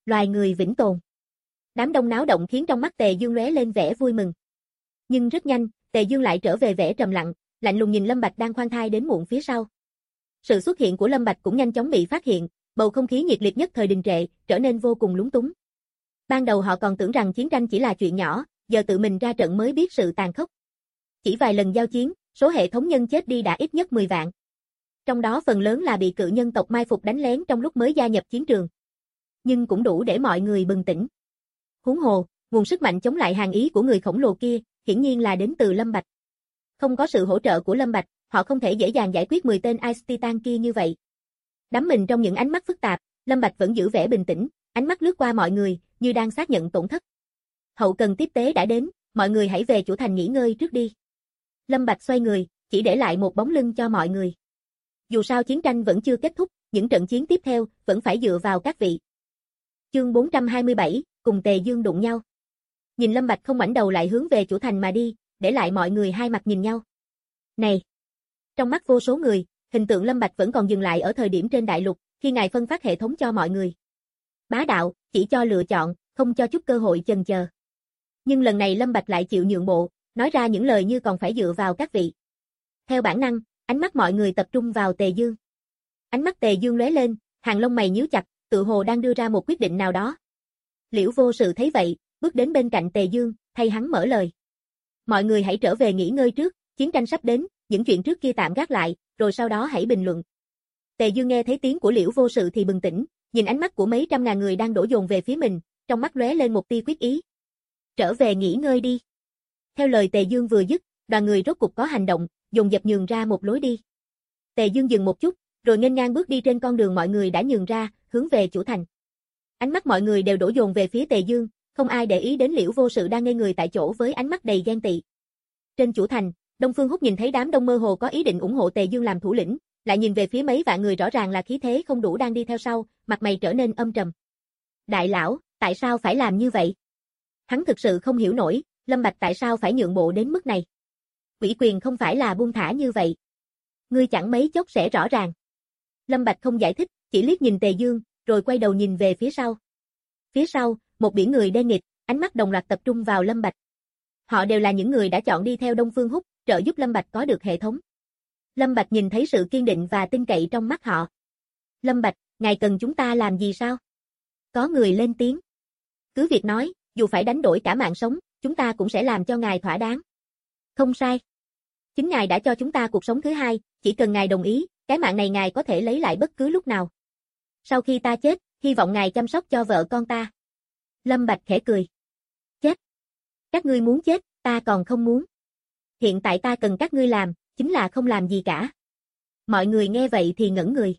B: Loài người vĩnh tồn. Đám đông náo động khiến trong mắt Tề Dương lóe lên vẻ vui mừng. Nhưng rất nhanh, Tề Dương lại trở về vẻ trầm lặng, lạnh lùng nhìn Lâm Bạch đang khoan thai đến muộn phía sau. Sự xuất hiện của Lâm Bạch cũng nhanh chóng bị phát hiện, bầu không khí nhiệt liệt nhất thời đình trệ, trở nên vô cùng lúng túng. Ban đầu họ còn tưởng rằng chiến tranh chỉ là chuyện nhỏ, giờ tự mình ra trận mới biết sự tàn khốc. Chỉ vài lần giao chiến, số hệ thống nhân chết đi đã ít nhất 10 vạn. Trong đó phần lớn là bị cự nhân tộc mai phục đánh lén trong lúc mới gia nhập chiến trường. Nhưng cũng đủ để mọi người bừng tỉnh. Huống hồ, nguồn sức mạnh chống lại hàng ý của người khổng lồ kia, hiển nhiên là đến từ Lâm Bạch. Không có sự hỗ trợ của Lâm Bạch, họ không thể dễ dàng giải quyết 10 tên Ice Titan kia như vậy. Đắm mình trong những ánh mắt phức tạp, Lâm Bạch vẫn giữ vẻ bình tĩnh, ánh mắt lướt qua mọi người, như đang xác nhận tổn thất. Hậu cần tiếp tế đã đến, mọi người hãy về chủ thành nghỉ ngơi trước đi. Lâm Bạch xoay người, chỉ để lại một bóng lưng cho mọi người. Dù sao chiến tranh vẫn chưa kết thúc, những trận chiến tiếp theo vẫn phải dựa vào các vị. Chương 427, cùng Tề Dương đụng nhau. Nhìn Lâm Bạch không ngoảnh đầu lại hướng về chủ thành mà đi, để lại mọi người hai mặt nhìn nhau. Này! Trong mắt vô số người, hình tượng Lâm Bạch vẫn còn dừng lại ở thời điểm trên đại lục, khi ngài phân phát hệ thống cho mọi người. Bá đạo, chỉ cho lựa chọn, không cho chút cơ hội chần chờ. Nhưng lần này Lâm Bạch lại chịu nhượng bộ, nói ra những lời như còn phải dựa vào các vị. Theo bản năng, ánh mắt mọi người tập trung vào Tề Dương. Ánh mắt Tề Dương lóe lên, hàng lông mày nhíu chặt, tự hồ đang đưa ra một quyết định nào đó. Liễu Vô Sự thấy vậy, bước đến bên cạnh Tề Dương, thay hắn mở lời. Mọi người hãy trở về nghỉ ngơi trước, chiến tranh sắp đến, những chuyện trước kia tạm gác lại, rồi sau đó hãy bình luận. Tề Dương nghe thấy tiếng của Liễu Vô Sự thì bừng tỉnh, nhìn ánh mắt của mấy trăm ngàn người đang đổ dồn về phía mình, trong mắt lóe lên một tia quyết ý. Trở về nghỉ ngơi đi. Theo lời Tề Dương vừa dứt, đoàn người rốt cục có hành động, dồn dập nhường ra một lối đi. Tề Dương dừng một chút, rồi nghênh ngang bước đi trên con đường mọi người đã nhường ra, hướng về chủ thành. Ánh mắt mọi người đều đổ dồn về phía Tề Dương, không ai để ý đến Liễu Vô Sự đang ngây người tại chỗ với ánh mắt đầy ghen tị. Trên chủ thành, Đông Phương Húc nhìn thấy đám đông mơ hồ có ý định ủng hộ Tề Dương làm thủ lĩnh, lại nhìn về phía mấy vạn người rõ ràng là khí thế không đủ đang đi theo sau, mặt mày trở nên âm trầm. Đại lão, tại sao phải làm như vậy? Hắn thực sự không hiểu nổi, Lâm Bạch tại sao phải nhượng bộ đến mức này. Ủy quyền không phải là buông thả như vậy. Ngươi chẳng mấy chốc sẽ rõ ràng. Lâm Bạch không giải thích, chỉ liếc nhìn Tề Dương, rồi quay đầu nhìn về phía sau. Phía sau, một biển người đen nghịt, ánh mắt đồng loạt tập trung vào Lâm Bạch. Họ đều là những người đã chọn đi theo Đông Phương Húc, trợ giúp Lâm Bạch có được hệ thống. Lâm Bạch nhìn thấy sự kiên định và tin cậy trong mắt họ. Lâm Bạch, ngài cần chúng ta làm gì sao? Có người lên tiếng. Cứ việc nói, dù phải đánh đổi cả mạng sống, chúng ta cũng sẽ làm cho ngài thỏa đáng. Không sai. Chính ngài đã cho chúng ta cuộc sống thứ hai, chỉ cần ngài đồng ý, cái mạng này ngài có thể lấy lại bất cứ lúc nào. Sau khi ta chết, hy vọng ngài chăm sóc cho vợ con ta. Lâm Bạch khẽ cười. Chết. Các ngươi muốn chết, ta còn không muốn. Hiện tại ta cần các ngươi làm, chính là không làm gì cả. Mọi người nghe vậy thì ngẩn người.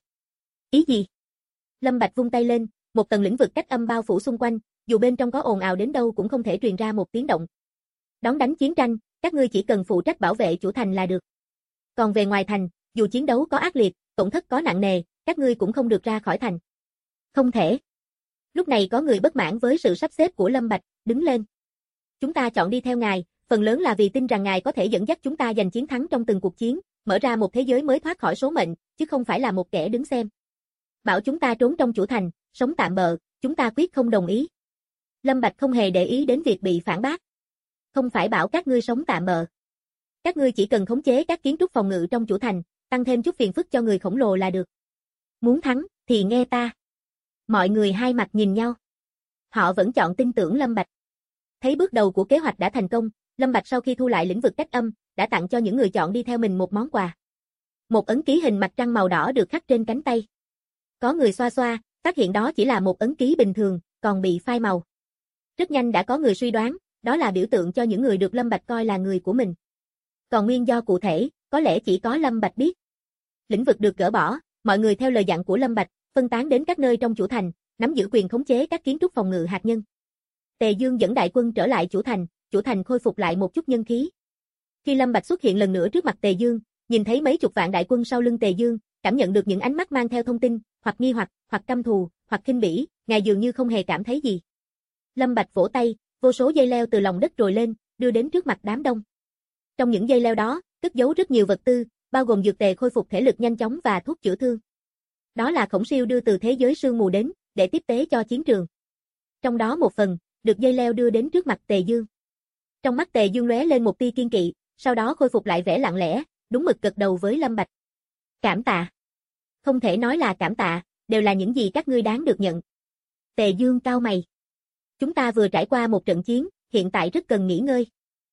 B: Ý gì? Lâm Bạch vung tay lên, một tầng lĩnh vực cách âm bao phủ xung quanh, dù bên trong có ồn ào đến đâu cũng không thể truyền ra một tiếng động. Đón đánh chiến tranh, các ngươi chỉ cần phụ trách bảo vệ chủ thành là được. Còn về ngoài thành, dù chiến đấu có ác liệt, tổn thất có nặng nề, các ngươi cũng không được ra khỏi thành. Không thể. Lúc này có người bất mãn với sự sắp xếp của Lâm Bạch, đứng lên. Chúng ta chọn đi theo ngài, phần lớn là vì tin rằng ngài có thể dẫn dắt chúng ta giành chiến thắng trong từng cuộc chiến, mở ra một thế giới mới thoát khỏi số mệnh, chứ không phải là một kẻ đứng xem. Bảo chúng ta trốn trong chủ thành, sống tạm bợ, chúng ta quyết không đồng ý. Lâm Bạch không hề để ý đến việc bị phản bác. Không phải bảo các ngươi sống tạm bợ. Các ngươi chỉ cần khống chế các kiến trúc phòng ngự trong chủ thành, tăng thêm chút phiền phức cho người khổng lồ là được. Muốn thắng, thì nghe ta. Mọi người hai mặt nhìn nhau. Họ vẫn chọn tin tưởng Lâm Bạch. Thấy bước đầu của kế hoạch đã thành công, Lâm Bạch sau khi thu lại lĩnh vực cách âm, đã tặng cho những người chọn đi theo mình một món quà. Một ấn ký hình mặt trăng màu đỏ được khắc trên cánh tay. Có người xoa xoa, phát hiện đó chỉ là một ấn ký bình thường, còn bị phai màu. Rất nhanh đã có người suy đoán, đó là biểu tượng cho những người được Lâm Bạch coi là người của mình. Còn nguyên do cụ thể, có lẽ chỉ có Lâm Bạch biết. Lĩnh vực được gỡ bỏ, mọi người theo lời dặn của Lâm Bạch, phân tán đến các nơi trong chủ thành, nắm giữ quyền khống chế các kiến trúc phòng ngự hạt nhân. Tề Dương dẫn đại quân trở lại chủ thành khôi phục lại một chút nhân khí. Khi Lâm Bạch xuất hiện lần nữa trước mặt Tề Dương, nhìn thấy mấy chục vạn đại quân sau lưng Tề Dương, cảm nhận được những ánh mắt mang theo thông tin, hoặc nghi hoặc căm thù, hoặc khinh bỉ, ngài dường như không hề cảm thấy gì. Lâm Bạch vỗ tay, vô số dây leo từ lòng đất trồi lên, đưa đến trước mặt đám đông. Trong những dây leo đó, cất giấu rất nhiều vật tư, bao gồm dược tề khôi phục thể lực nhanh chóng và thuốc chữa thương. Đó là Khổng Siêu đưa từ thế giới sương mù đến, để tiếp tế cho chiến trường. Trong đó một phần, được dây leo đưa đến trước mặt Tề Dương. Trong mắt Tề Dương lóe lên một tia kiên kỵ, sau đó khôi phục lại vẻ lặng lẽ, đúng mực gật đầu với Lâm Bạch. Cảm tạ. Không thể nói là cảm tạ, đều là những gì các ngươi đáng được nhận. Tề Dương cau mày. Chúng ta vừa trải qua một trận chiến, hiện tại rất cần nghỉ ngơi.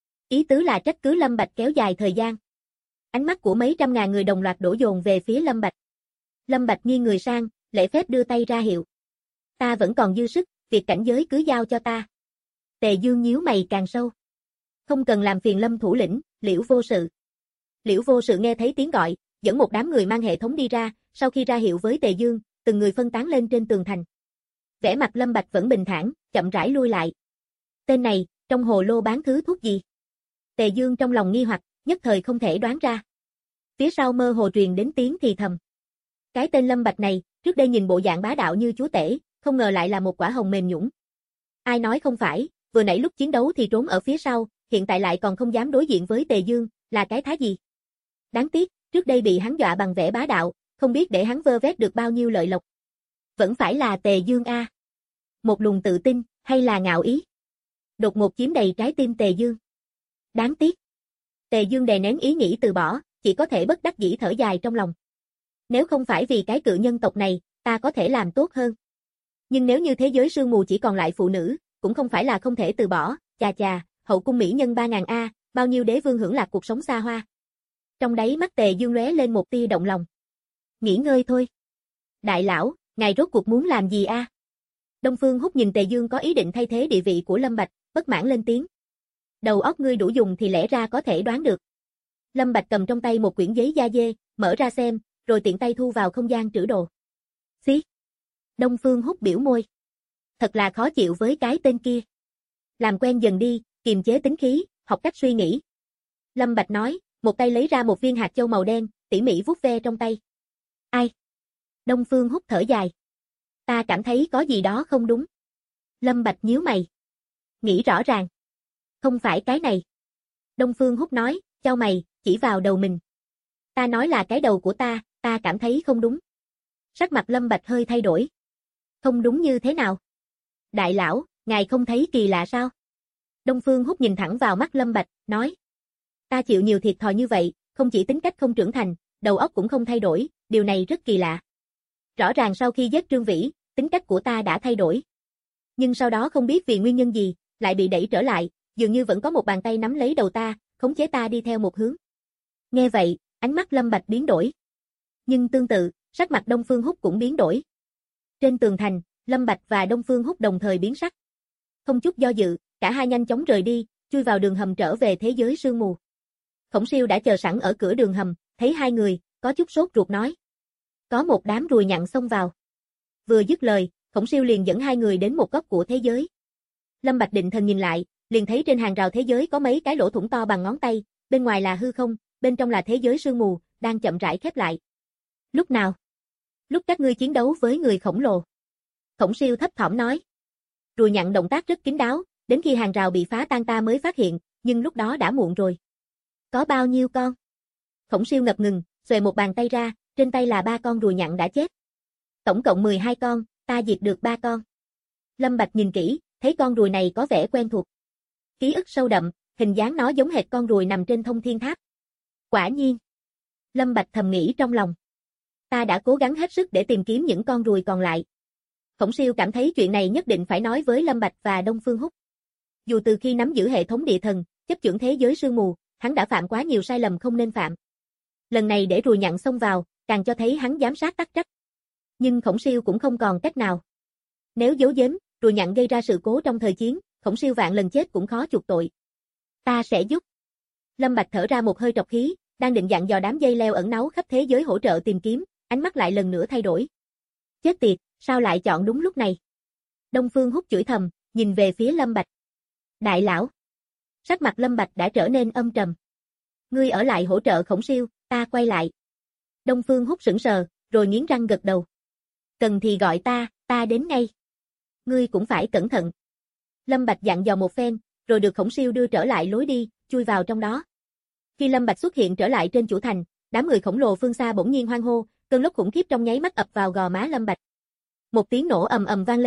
B: Ý tứ là trách cứ Lâm Bạch kéo dài thời gian. Ánh mắt của mấy trăm ngàn người đồng loạt đổ dồn về phía Lâm Bạch. Lâm Bạch nghiêng người sang, lễ phép đưa tay ra hiệu. Ta vẫn còn dư sức, việc cảnh giới cứ giao cho ta. Tề Dương nhíu mày càng sâu. Không cần làm phiền Lâm thủ lĩnh, Liễu vô sự. Liễu vô sự nghe thấy tiếng gọi, dẫn một đám người mang hệ thống đi ra, sau khi ra hiệu với Tề Dương, từng người phân tán lên trên tường thành. Vẻ mặt Lâm Bạch vẫn bình thản, chậm rãi lui lại. Tên này, trong hồ lô bán thứ thuốc gì? Tề Dương trong lòng nghi hoặc, nhất thời không thể đoán ra. Phía sau mơ hồ truyền đến tiếng thì thầm. Cái tên Lâm Bạch này, trước đây nhìn bộ dạng bá đạo như chúa tể, không ngờ lại là một quả hồng mềm nhũn. Ai nói không phải, vừa nãy lúc chiến đấu thì trốn ở phía sau, hiện tại lại còn không dám đối diện với Tề Dương, là cái thá gì? Đáng tiếc, trước đây bị hắn dọa bằng vẻ bá đạo, không biết để hắn vơ vét được bao nhiêu lợi lộc. Vẫn phải là Tề Dương a. Một luồng tự tin, hay là ngạo ý? Đột ngột chiếm đầy trái tim Tề Dương. Đáng tiếc. Tề Dương đè nén ý nghĩ từ bỏ, chỉ có thể bất đắc dĩ thở dài trong lòng. Nếu không phải vì cái cự nhân tộc này, ta có thể làm tốt hơn. Nhưng nếu như thế giới sương mù chỉ còn lại phụ nữ, cũng không phải là không thể từ bỏ, chà chà, hậu cung mỹ nhân 3000 a, bao nhiêu đế vương hưởng lạc cuộc sống xa hoa. Trong đáy mắt Tề Dương lóe lên một tia động lòng. Nghỉ ngơi thôi. Đại lão, ngài rốt cuộc muốn làm gì a? Đông Phương Húc nhìn Tề Dương có ý định thay thế địa vị của Lâm Bạch, bất mãn lên tiếng. Đầu óc ngươi đủ dùng thì lẽ ra có thể đoán được. Lâm Bạch cầm trong tay một quyển giấy da dê, mở ra xem, rồi tiện tay thu vào không gian trữ đồ. Xí. Đông Phương Húc biểu môi. Thật là khó chịu với cái tên kia. Làm quen dần đi, kiềm chế tính khí, học cách suy nghĩ. Lâm Bạch nói, một tay lấy ra một viên hạt châu màu đen, tỉ mỉ vuốt ve trong tay. Ai? Đông Phương Húc thở dài. Ta cảm thấy có gì đó không đúng. Lâm Bạch nhíu mày. Nghĩ rõ ràng. Không phải cái này. Đông Phương Húc nói, chau mày, chỉ vào đầu mình. Ta nói là cái đầu của ta cảm thấy không đúng. Sắc mặt Lâm Bạch hơi thay đổi. Không đúng như thế nào? Đại lão, ngài không thấy kỳ lạ sao? Đông Phương Húc nhìn thẳng vào mắt Lâm Bạch, nói. Ta chịu nhiều thiệt thòi như vậy, không chỉ tính cách không trưởng thành, đầu óc cũng không thay đổi, điều này rất kỳ lạ. Rõ ràng sau khi giết Trương Vĩ, tính cách của ta đã thay đổi. Nhưng sau đó không biết vì nguyên nhân gì, lại bị đẩy trở lại, dường như vẫn có một bàn tay nắm lấy đầu ta, khống chế ta đi theo một hướng. Nghe vậy, ánh mắt Lâm Bạch biến đổi. Nhưng tương tự, sắc mặt Đông Phương Húc cũng biến đổi. Trên tường thành, Lâm Bạch và Đông Phương Húc đồng thời biến sắc. Không chút do dự, cả hai nhanh chóng rời đi, chui vào đường hầm trở về thế giới sương mù. Khổng Siêu đã chờ sẵn ở cửa đường hầm, thấy hai người, có chút sốt ruột nói. Có một đám ruồi nhặn xông vào. Vừa dứt lời, Khổng Siêu liền dẫn hai người đến một góc của thế giới. Lâm Bạch định thần nhìn lại, liền thấy trên hàng rào thế giới có mấy cái lỗ thủng to bằng ngón tay, bên ngoài là hư không, bên trong là thế giới sương mù, đang chậm rãi khép lại. Lúc nào? Lúc các ngươi chiến đấu với người khổng lồ. Khổng Siêu thấp thỏm nói. Ruồi nhặn động tác rất kín đáo, đến khi hàng rào bị phá tan ta mới phát hiện, nhưng lúc đó đã muộn rồi. Có bao nhiêu con? Khổng Siêu ngập ngừng, xuề một bàn tay ra, trên tay là 3 con ruồi nhặn đã chết. Tổng cộng 12 con, ta diệt được 3 con. Lâm Bạch nhìn kỹ, thấy con ruồi này có vẻ quen thuộc. Ký ức sâu đậm, hình dáng nó giống hệt con ruồi nằm trên Thông Thiên Tháp. Quả nhiên. Lâm Bạch thầm nghĩ trong lòng. Ta đã cố gắng hết sức để tìm kiếm những con ruồi còn lại. Khổng Siêu cảm thấy chuyện này nhất định phải nói với Lâm Bạch và Đông Phương Húc. Dù từ khi nắm giữ hệ thống địa thần, chấp chưởng thế giới sương mù, hắn đã phạm quá nhiều sai lầm không nên phạm. Lần này để ruồi nhặn xông vào, càng cho thấy hắn giám sát tắc trách. Nhưng Khổng Siêu cũng không còn cách nào. Nếu giấu giếm, ruồi nhặn gây ra sự cố trong thời chiến, Khổng Siêu vạn lần chết cũng khó chuộc tội. Ta sẽ giúp. Lâm Bạch thở ra một hơi trọc khí, đang định dặn dò đám dây leo ẩn náu khắp thế giới hỗ trợ tìm kiếm, ánh mắt lại lần nữa thay đổi. Chết tiệt, sao lại chọn đúng lúc này? Đông Phương Húc chửi thầm, nhìn về phía Lâm Bạch. Đại lão. Sắc mặt Lâm Bạch đã trở nên âm trầm. Ngươi ở lại hỗ trợ Khổng Siêu, ta quay lại. Đông Phương Húc sững sờ, rồi nghiến răng gật đầu. Cần thì gọi ta đến ngay. Ngươi cũng phải cẩn thận. Lâm Bạch dặn dò một phen, rồi được Khổng Siêu đưa trở lại lối đi, chui vào trong đó. Khi Lâm Bạch xuất hiện trở lại trên chủ thành, đám người khổng lồ phương xa bỗng nhiên hoan hô, cơn lốc khủng khiếp trong nháy mắt ập vào gò má Lâm Bạch. Một tiếng nổ ầm ầm vang lên,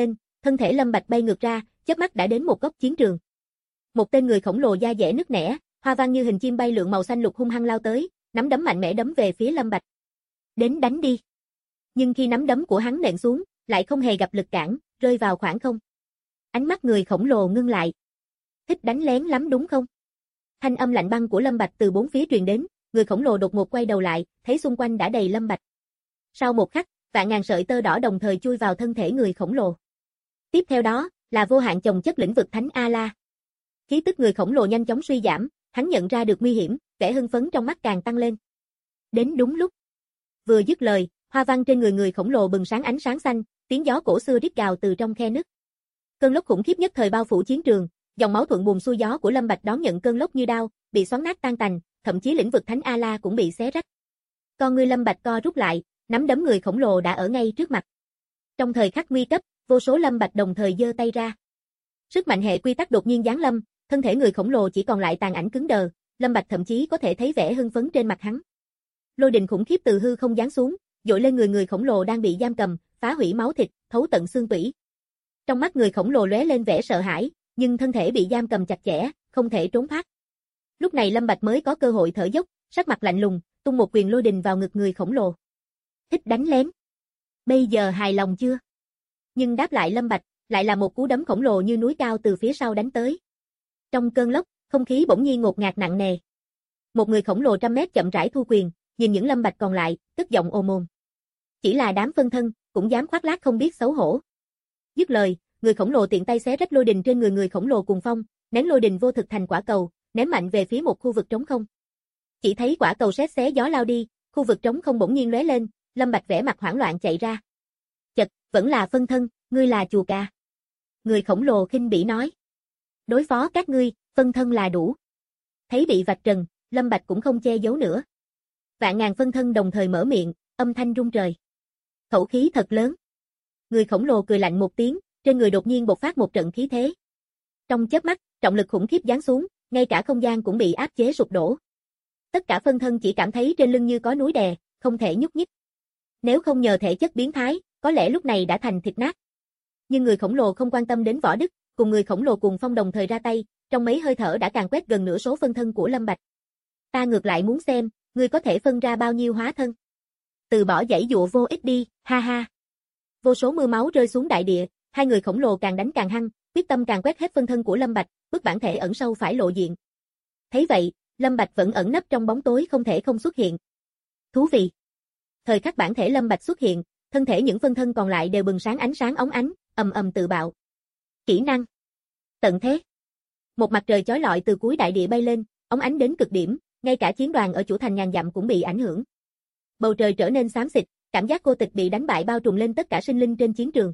B: thân thể Lâm Bạch bay ngược ra, chớp mắt đã đến một góc chiến trường. Một tên người khổng lồ da dẻ nứt nẻ, hoa văn như hình chim bay lượn màu xanh lục hung hăng lao tới, nắm đấm mạnh mẽ đấm về phía Lâm Bạch. Đến đánh đi. Nhưng khi nắm đấm của hắn nện xuống, lại không hề gặp lực cản, rơi vào khoảng không. Ánh mắt người khổng lồ ngưng lại. Thích đánh lén lắm đúng không? Thanh âm lạnh băng của Lâm Bạch từ bốn phía truyền đến, người khổng lồ đột ngột quay đầu lại, thấy xung quanh đã đầy Lâm Bạch. Sau một khắc, vạn ngàn sợi tơ đỏ đồng thời chui vào thân thể người khổng lồ. Tiếp theo đó, là vô hạn chồng chất lĩnh vực thánh A-la. Khí tức người khổng lồ nhanh chóng suy giảm, hắn nhận ra được nguy hiểm, vẻ hưng phấn trong mắt càng tăng lên. Đến đúng lúc. Vừa dứt lời, hoa văn trên người khổng lồ bừng sáng ánh sáng xanh, tiếng gió cổ xưa rít gào từ trong khe nứt. Cơn lốc khủng khiếp nhất thời bao phủ chiến trường, dòng máu thuận buồm xuôi gió của Lâm Bạch đón nhận cơn lốc như đao, bị xoắn nát tan tành, thậm chí lĩnh vực thánh A-la cũng bị xé rách. Con ngươi Lâm Bạch co rút lại, nắm đấm người khổng lồ đã ở ngay trước mặt. Trong thời khắc nguy cấp, vô số Lâm Bạch đồng thời giơ tay ra. Sức mạnh hệ quy tắc đột nhiên giáng lâm, thân thể người khổng lồ chỉ còn lại tàn ảnh cứng đờ, Lâm Bạch thậm chí có thể thấy vẻ hưng phấn trên mặt hắn. Lôi đình khủng khiếp từ hư không giáng xuống, dội lên người khổng lồ đang bị giam cầm, phá hủy máu thịt, thấu tận xương tủy. Trong mắt người khổng lồ lóe lên vẻ sợ hãi, nhưng thân thể bị giam cầm chặt chẽ, không thể trốn thoát. Lúc này Lâm Bạch mới có cơ hội thở dốc, sắc mặt lạnh lùng, tung một quyền lôi đình vào ngực người khổng lồ. Thích đánh lén. Bây giờ hài lòng chưa? Nhưng đáp lại Lâm Bạch, lại là một cú đấm khổng lồ như núi cao từ phía sau đánh tới. Trong cơn lốc, không khí bỗng nhiên ngột ngạt nặng nề. Một người khổng lồ trăm mét chậm rãi thu quyền, nhìn những Lâm Bạch còn lại, tức giọng ồ mồm. Chỉ là đám phân thân, cũng dám khoác lác không biết xấu hổ. Dứt lời, người khổng lồ tiện tay xé rách lôi đình trên người khổng lồ cùng phong, nén lôi đình vô thực thành quả cầu, ném mạnh về phía một khu vực trống không. Chỉ thấy quả cầu sét xé gió lao đi, khu vực trống không bỗng nhiên lóe lên, Lâm Bạch vẻ mặt hoảng loạn chạy ra. Chật, vẫn là phân thân, ngươi là chùa ca. Người khổng lồ khinh bỉ nói. Đối phó các ngươi, phân thân là đủ. Thấy bị vạch trần, Lâm Bạch cũng không che giấu nữa. Vạn ngàn phân thân đồng thời mở miệng, âm thanh rung trời. Khẩu khí thật lớn. Người khổng lồ cười lạnh một tiếng, trên người đột nhiên bộc phát một trận khí thế. Trong chớp mắt, trọng lực khủng khiếp giáng xuống, ngay cả không gian cũng bị áp chế sụp đổ. Tất cả phân thân chỉ cảm thấy trên lưng như có núi đè, không thể nhúc nhích. Nếu không nhờ thể chất biến thái, có lẽ lúc này đã thành thịt nát. Nhưng người khổng lồ không quan tâm đến võ đức, cùng người khổng lồ cùng phong đồng thời ra tay, trong mấy hơi thở đã càn quét gần nửa số phân thân của Lâm Bạch. Ta ngược lại muốn xem, ngươi có thể phân ra bao nhiêu hóa thân. Từ bỏ giãy dụa vô ích đi, ha ha. Vô số mưa máu rơi xuống đại địa, hai người khổng lồ càng đánh càng hăng, quyết tâm càng quét hết phân thân của Lâm Bạch, bức bản thể ẩn sâu phải lộ diện. Thấy vậy, Lâm Bạch vẫn ẩn nấp trong bóng tối không thể không xuất hiện. Thú vị. Thời khắc bản thể Lâm Bạch xuất hiện, thân thể những phân thân còn lại đều bừng sáng ánh sáng óng ánh, ầm ầm tự bạo. Kỹ năng. Tận thế. Một mặt trời chói lọi từ cuối đại địa bay lên, óng ánh đến cực điểm, ngay cả chiến đoàn ở chủ thành ngàn dặm cũng bị ảnh hưởng. Bầu trời trở nên xám xịt, cảm giác cô tịch bị đánh bại bao trùm lên tất cả sinh linh trên chiến trường.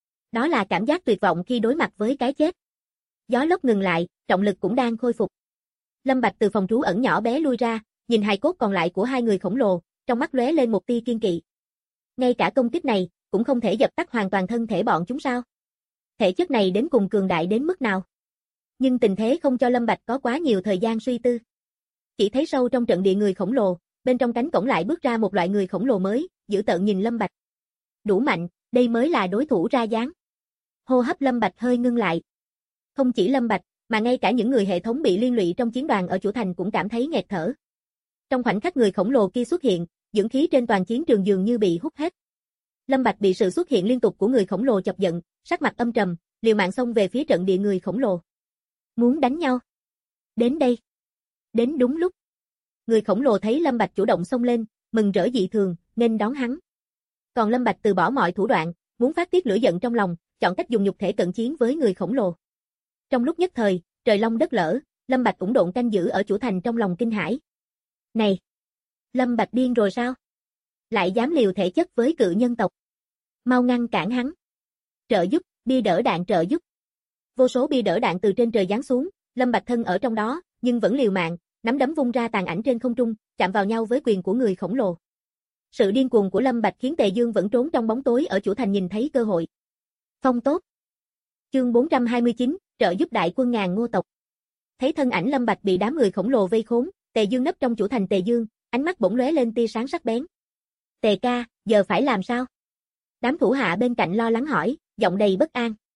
B: Đó là cảm giác tuyệt vọng khi đối mặt với cái chết. Gió lốc ngừng lại, trọng lực cũng đang khôi phục. Lâm Bạch từ phòng trú ẩn nhỏ bé lui ra, nhìn hài cốt còn lại của hai người khổng lồ, trong mắt lóe lên một tia kiên kỵ. Ngay cả công kích này, cũng không thể dập tắt hoàn toàn thân thể bọn chúng sao? Thể chất này đến cùng cường đại đến mức nào? Nhưng tình thế không cho Lâm Bạch có quá nhiều thời gian suy tư. Chỉ thấy sâu trong trận địa người khổng lồ, bên trong cánh cổng lại bước ra một loại người khổng lồ mới, dữ tợn nhìn Lâm Bạch. Đủ mạnh, đây mới là đối thủ ra dáng. Hô hấp Lâm Bạch hơi ngưng lại. Không chỉ Lâm Bạch, mà ngay cả những người hệ thống bị liên lụy trong chiến đoàn ở chủ thành cũng cảm thấy nghẹt thở. Trong khoảnh khắc người khổng lồ kia xuất hiện, dưỡng khí trên toàn chiến trường dường như bị hút hết. Lâm Bạch bị sự xuất hiện liên tục của người khổng lồ chọc giận, sắc mặt âm trầm, liều mạng xông về phía trận địa người khổng lồ. Muốn đánh nhau? Đến đây. Đến đúng lúc. Người khổng lồ thấy Lâm Bạch chủ động xông lên, mừng rỡ dị thường, nên đón hắn. Còn Lâm Bạch từ bỏ mọi thủ đoạn, muốn phát tiết lửa giận trong lòng, chọn cách dùng nhục thể cận chiến với người khổng lồ. Trong lúc nhất thời, trời long đất lở, Lâm Bạch cũng độn canh giữ ở chủ thành trong lòng kinh hãi. Này! Lâm Bạch điên rồi sao? Lại dám liều thể chất với cự nhân tộc. Mau ngăn cản hắn. Trợ giúp, bia đỡ đạn trợ giúp. Vô số bia đỡ đạn từ trên trời giáng xuống, Lâm Bạch thân ở trong đó, nhưng vẫn liều mạng, nắm đấm vung ra tàn ảnh trên không trung, chạm vào nhau với quyền của người khổng lồ. Sự điên cuồng của Lâm Bạch khiến Tề Dương vẫn trốn trong bóng tối ở chủ thành nhìn thấy cơ hội. Phong tốt. Chương 429, trợ giúp đại quân ngàn ngô tộc. Thấy thân ảnh Lâm Bạch bị đám người khổng lồ vây khốn, Tề Dương nấp trong chủ thành Tề Dương, ánh mắt bỗng lóe lên tia sáng sắc bén. Tề ca, giờ phải làm sao? Đám thủ hạ bên cạnh lo lắng hỏi, giọng đầy bất an.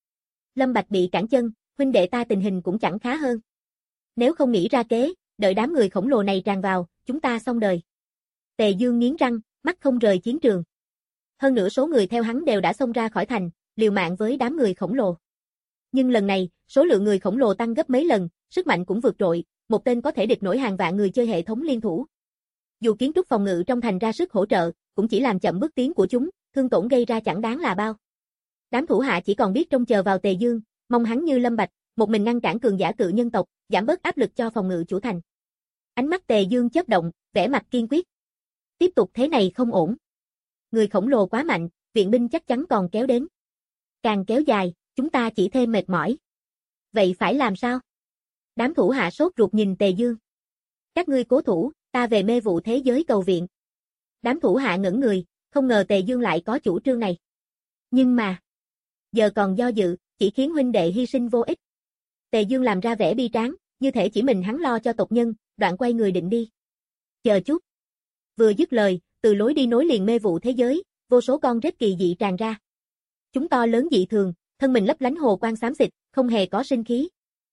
B: Lâm Bạch bị cản chân, huynh đệ ta tình hình cũng chẳng khá hơn. Nếu không nghĩ ra kế, đợi đám người khổng lồ này tràn vào, chúng ta xong đời. Tề Dương nghiến răng, mắt không rời chiến trường. Hơn nữa số người theo hắn đều đã xông ra khỏi thành, liều mạng với đám người khổng lồ. Nhưng lần này, số lượng người khổng lồ tăng gấp mấy lần, sức mạnh cũng vượt trội, một tên có thể địch nổi hàng vạn người chơi hệ thống liên thủ. Dù kiến trúc phòng ngự trong thành ra sức hỗ trợ, cũng chỉ làm chậm bước tiến của chúng, thương tổn gây ra chẳng đáng là bao. Đám thủ hạ chỉ còn biết trông chờ vào Tề Dương, mong hắn như Lâm Bạch, một mình ngăn cản cường giả cự nhân tộc, giảm bớt áp lực cho phòng ngự chủ thành. Ánh mắt Tề Dương chớp động, vẻ mặt kiên quyết. Tiếp tục thế này không ổn. Người khổng lồ quá mạnh, viện binh chắc chắn còn kéo đến. Càng kéo dài, chúng ta chỉ thêm mệt mỏi. Vậy phải làm sao? Đám thủ hạ sốt ruột nhìn Tề Dương. Các ngươi cố thủ, ta về mê vụ thế giới cầu viện. Đám thủ hạ ngẩn người, không ngờ Tề Dương lại có chủ trương này. Nhưng mà, giờ còn do dự, chỉ khiến huynh đệ hy sinh vô ích. Tề Dương làm ra vẻ bi tráng, như thể chỉ mình hắn lo cho tộc nhân, đoạn quay người định đi. Chờ chút. Vừa dứt lời, từ lối đi nối liền mê vụ thế giới, vô số con rết kỳ dị tràn ra. Chúng to lớn dị thường, thân mình lấp lánh hồ quang xám xịt, không hề có sinh khí.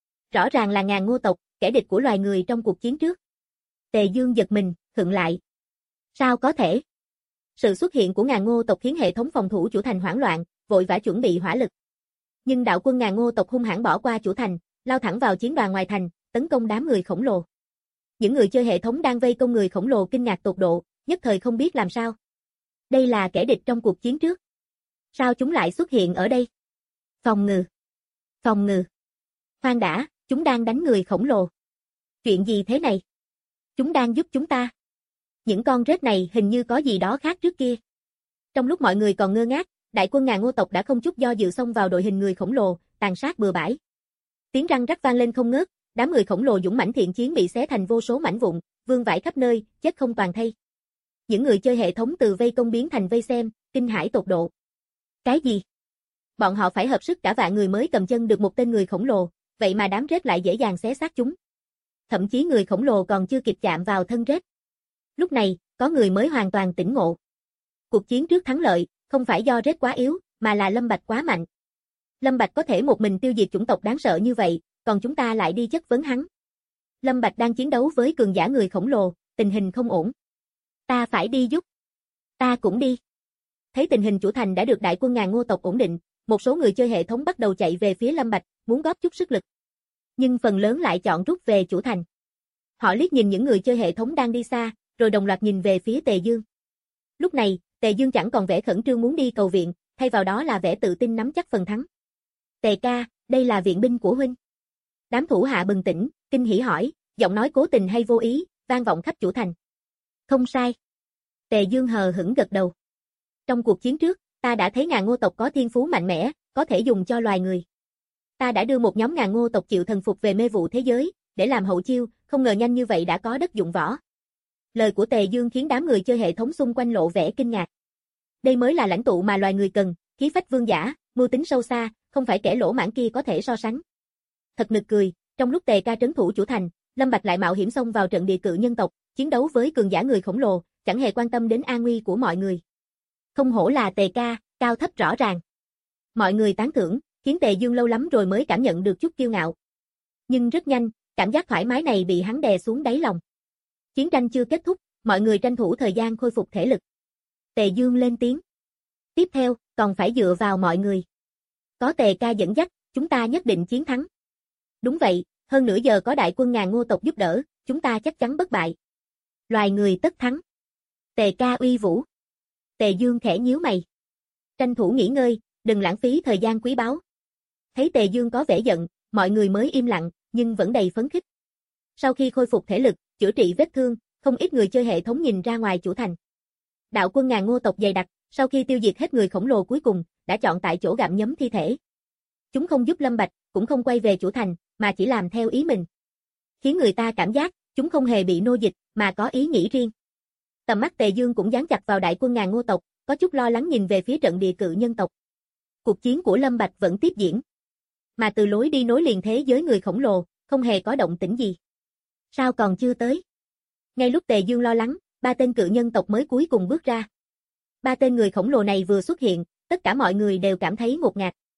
B: Rõ ràng là ngàn ngô tộc, kẻ địch của loài người trong cuộc chiến trước. Tề Dương giật mình, khựng lại. Sao có thể? Sự xuất hiện của ngàn ngô tộc khiến hệ thống phòng thủ chủ thành hoảng loạn, vội vã chuẩn bị hỏa lực. Nhưng đạo quân ngàn ngô tộc hung hãn bỏ qua chủ thành, lao thẳng vào chiến đoàn ngoài thành, tấn công đám người khổng lồ. Những người chơi hệ thống đang vây công người khổng lồ kinh ngạc tột độ, nhất thời không biết làm sao. Đây là kẻ địch trong cuộc chiến trước. Sao chúng lại xuất hiện ở đây? Phòng ngự. Phòng ngự. Khoan đã, chúng đang đánh người khổng lồ. Chuyện gì thế này? Chúng đang giúp chúng ta. Những con rết này hình như có gì đó khác trước kia. Trong lúc mọi người còn ngơ ngác, đại quân ngàn ngô tộc đã không chút do dự xông vào đội hình người khổng lồ, tàn sát bừa bãi. Tiếng răng rắc vang lên không ngớt, đám người khổng lồ dũng mãnh thiện chiến bị xé thành vô số mảnh vụn, vương vãi khắp nơi, chết không toàn thây. Những người chơi hệ thống từ vây công biến thành vây xem, kinh hãi tột độ. Cái gì? Bọn họ phải hợp sức cả vạn người mới cầm chân được một tên người khổng lồ, vậy mà đám rết lại dễ dàng xé xác chúng. Thậm chí người khổng lồ còn chưa kịp chạm vào thân rết. Lúc này, có người mới hoàn toàn tỉnh ngộ. Cuộc chiến trước thắng lợi, không phải do rết quá yếu, mà là Lâm Bạch quá mạnh. Lâm Bạch có thể một mình tiêu diệt chủng tộc đáng sợ như vậy, còn chúng ta lại đi chất vấn hắn. Lâm Bạch đang chiến đấu với cường giả người khổng lồ, tình hình không ổn. Ta phải đi giúp. Ta cũng đi. Thấy tình hình chủ thành đã được đại quân ngàn ngô tộc ổn định, một số người chơi hệ thống bắt đầu chạy về phía Lâm Bạch, muốn góp chút sức lực. Nhưng phần lớn lại chọn rút về chủ thành. Họ liếc nhìn những người chơi hệ thống đang đi xa, rồi đồng loạt nhìn về phía Tề Dương. Lúc này, Tề Dương chẳng còn vẻ khẩn trương muốn đi cầu viện, thay vào đó là vẻ tự tin nắm chắc phần thắng. Tề ca, đây là viện binh của huynh. Đám thủ hạ bừng tỉnh, kinh hỉ hỏi, giọng nói cố tình hay vô ý, vang vọng khắp chủ thành. Không sai. Tề Dương hờ hững gật đầu. Trong cuộc chiến trước, ta đã thấy ngàn ngô tộc có thiên phú mạnh mẽ, có thể dùng cho loài người. Ta đã đưa một nhóm ngàn ngô tộc chịu thần phục về mê vụ thế giới, để làm hậu chiêu, không ngờ nhanh như vậy đã có đất dụng võ. Lời của Tề Dương khiến đám người chơi hệ thống xung quanh lộ vẻ kinh ngạc. Đây mới là lãnh tụ mà loài người cần, khí phách vương giả, mưu tính sâu xa, không phải kẻ lỗ mãng kia có thể so sánh. Thật nực cười, trong lúc Tề ca trấn thủ chủ thành, Lâm Bạch lại mạo hiểm xông vào trận địa cự nhân tộc, chiến đấu với cường giả người khổng lồ, chẳng hề quan tâm đến an nguy của mọi người. Không hổ là Tề ca, cao thấp rõ ràng. Mọi người tán thưởng, khiến Tề Dương lâu lắm rồi mới cảm nhận được chút kiêu ngạo. Nhưng rất nhanh, cảm giác thoải mái này bị hắn đè xuống đáy lòng. Chiến tranh chưa kết thúc, mọi người tranh thủ thời gian khôi phục thể lực. Tề Dương lên tiếng. Tiếp theo, còn phải dựa vào mọi người. Có Tề ca dẫn dắt, chúng ta nhất định chiến thắng. Đúng vậy, hơn nửa giờ có đại quân ngàn ngô tộc giúp đỡ, chúng ta chắc chắn bất bại. Loài người tất thắng. Tề ca uy vũ. Tề Dương khẽ nhíu mày. Tranh thủ nghỉ ngơi, đừng lãng phí thời gian quý báu. Thấy Tề Dương có vẻ giận, mọi người mới im lặng, nhưng vẫn đầy phấn khích. Sau khi khôi phục thể lực, chữa trị vết thương, không ít người chơi hệ thống nhìn ra ngoài chủ thành. Đạo quân ngàn ngô tộc dày đặc, sau khi tiêu diệt hết người khổng lồ cuối cùng, đã chọn tại chỗ gặm nhấm thi thể. Chúng không giúp Lâm Bạch, cũng không quay về chủ thành, mà chỉ làm theo ý mình. Khiến người ta cảm giác, chúng không hề bị nô dịch, mà có ý nghĩ riêng. Tầm mắt Tề Dương cũng dán chặt vào đại quân ngàn ngô tộc, có chút lo lắng nhìn về phía trận địa cự nhân tộc. Cuộc chiến của Lâm Bạch vẫn tiếp diễn. Mà từ lối đi nối liền thế giới người khổng lồ, không hề có động tĩnh gì. Sao còn chưa tới? Ngay lúc Tề Dương lo lắng, ba tên cự nhân tộc mới cuối cùng bước ra. Ba tên người khổng lồ này vừa xuất hiện, tất cả mọi người đều cảm thấy ngột ngạt.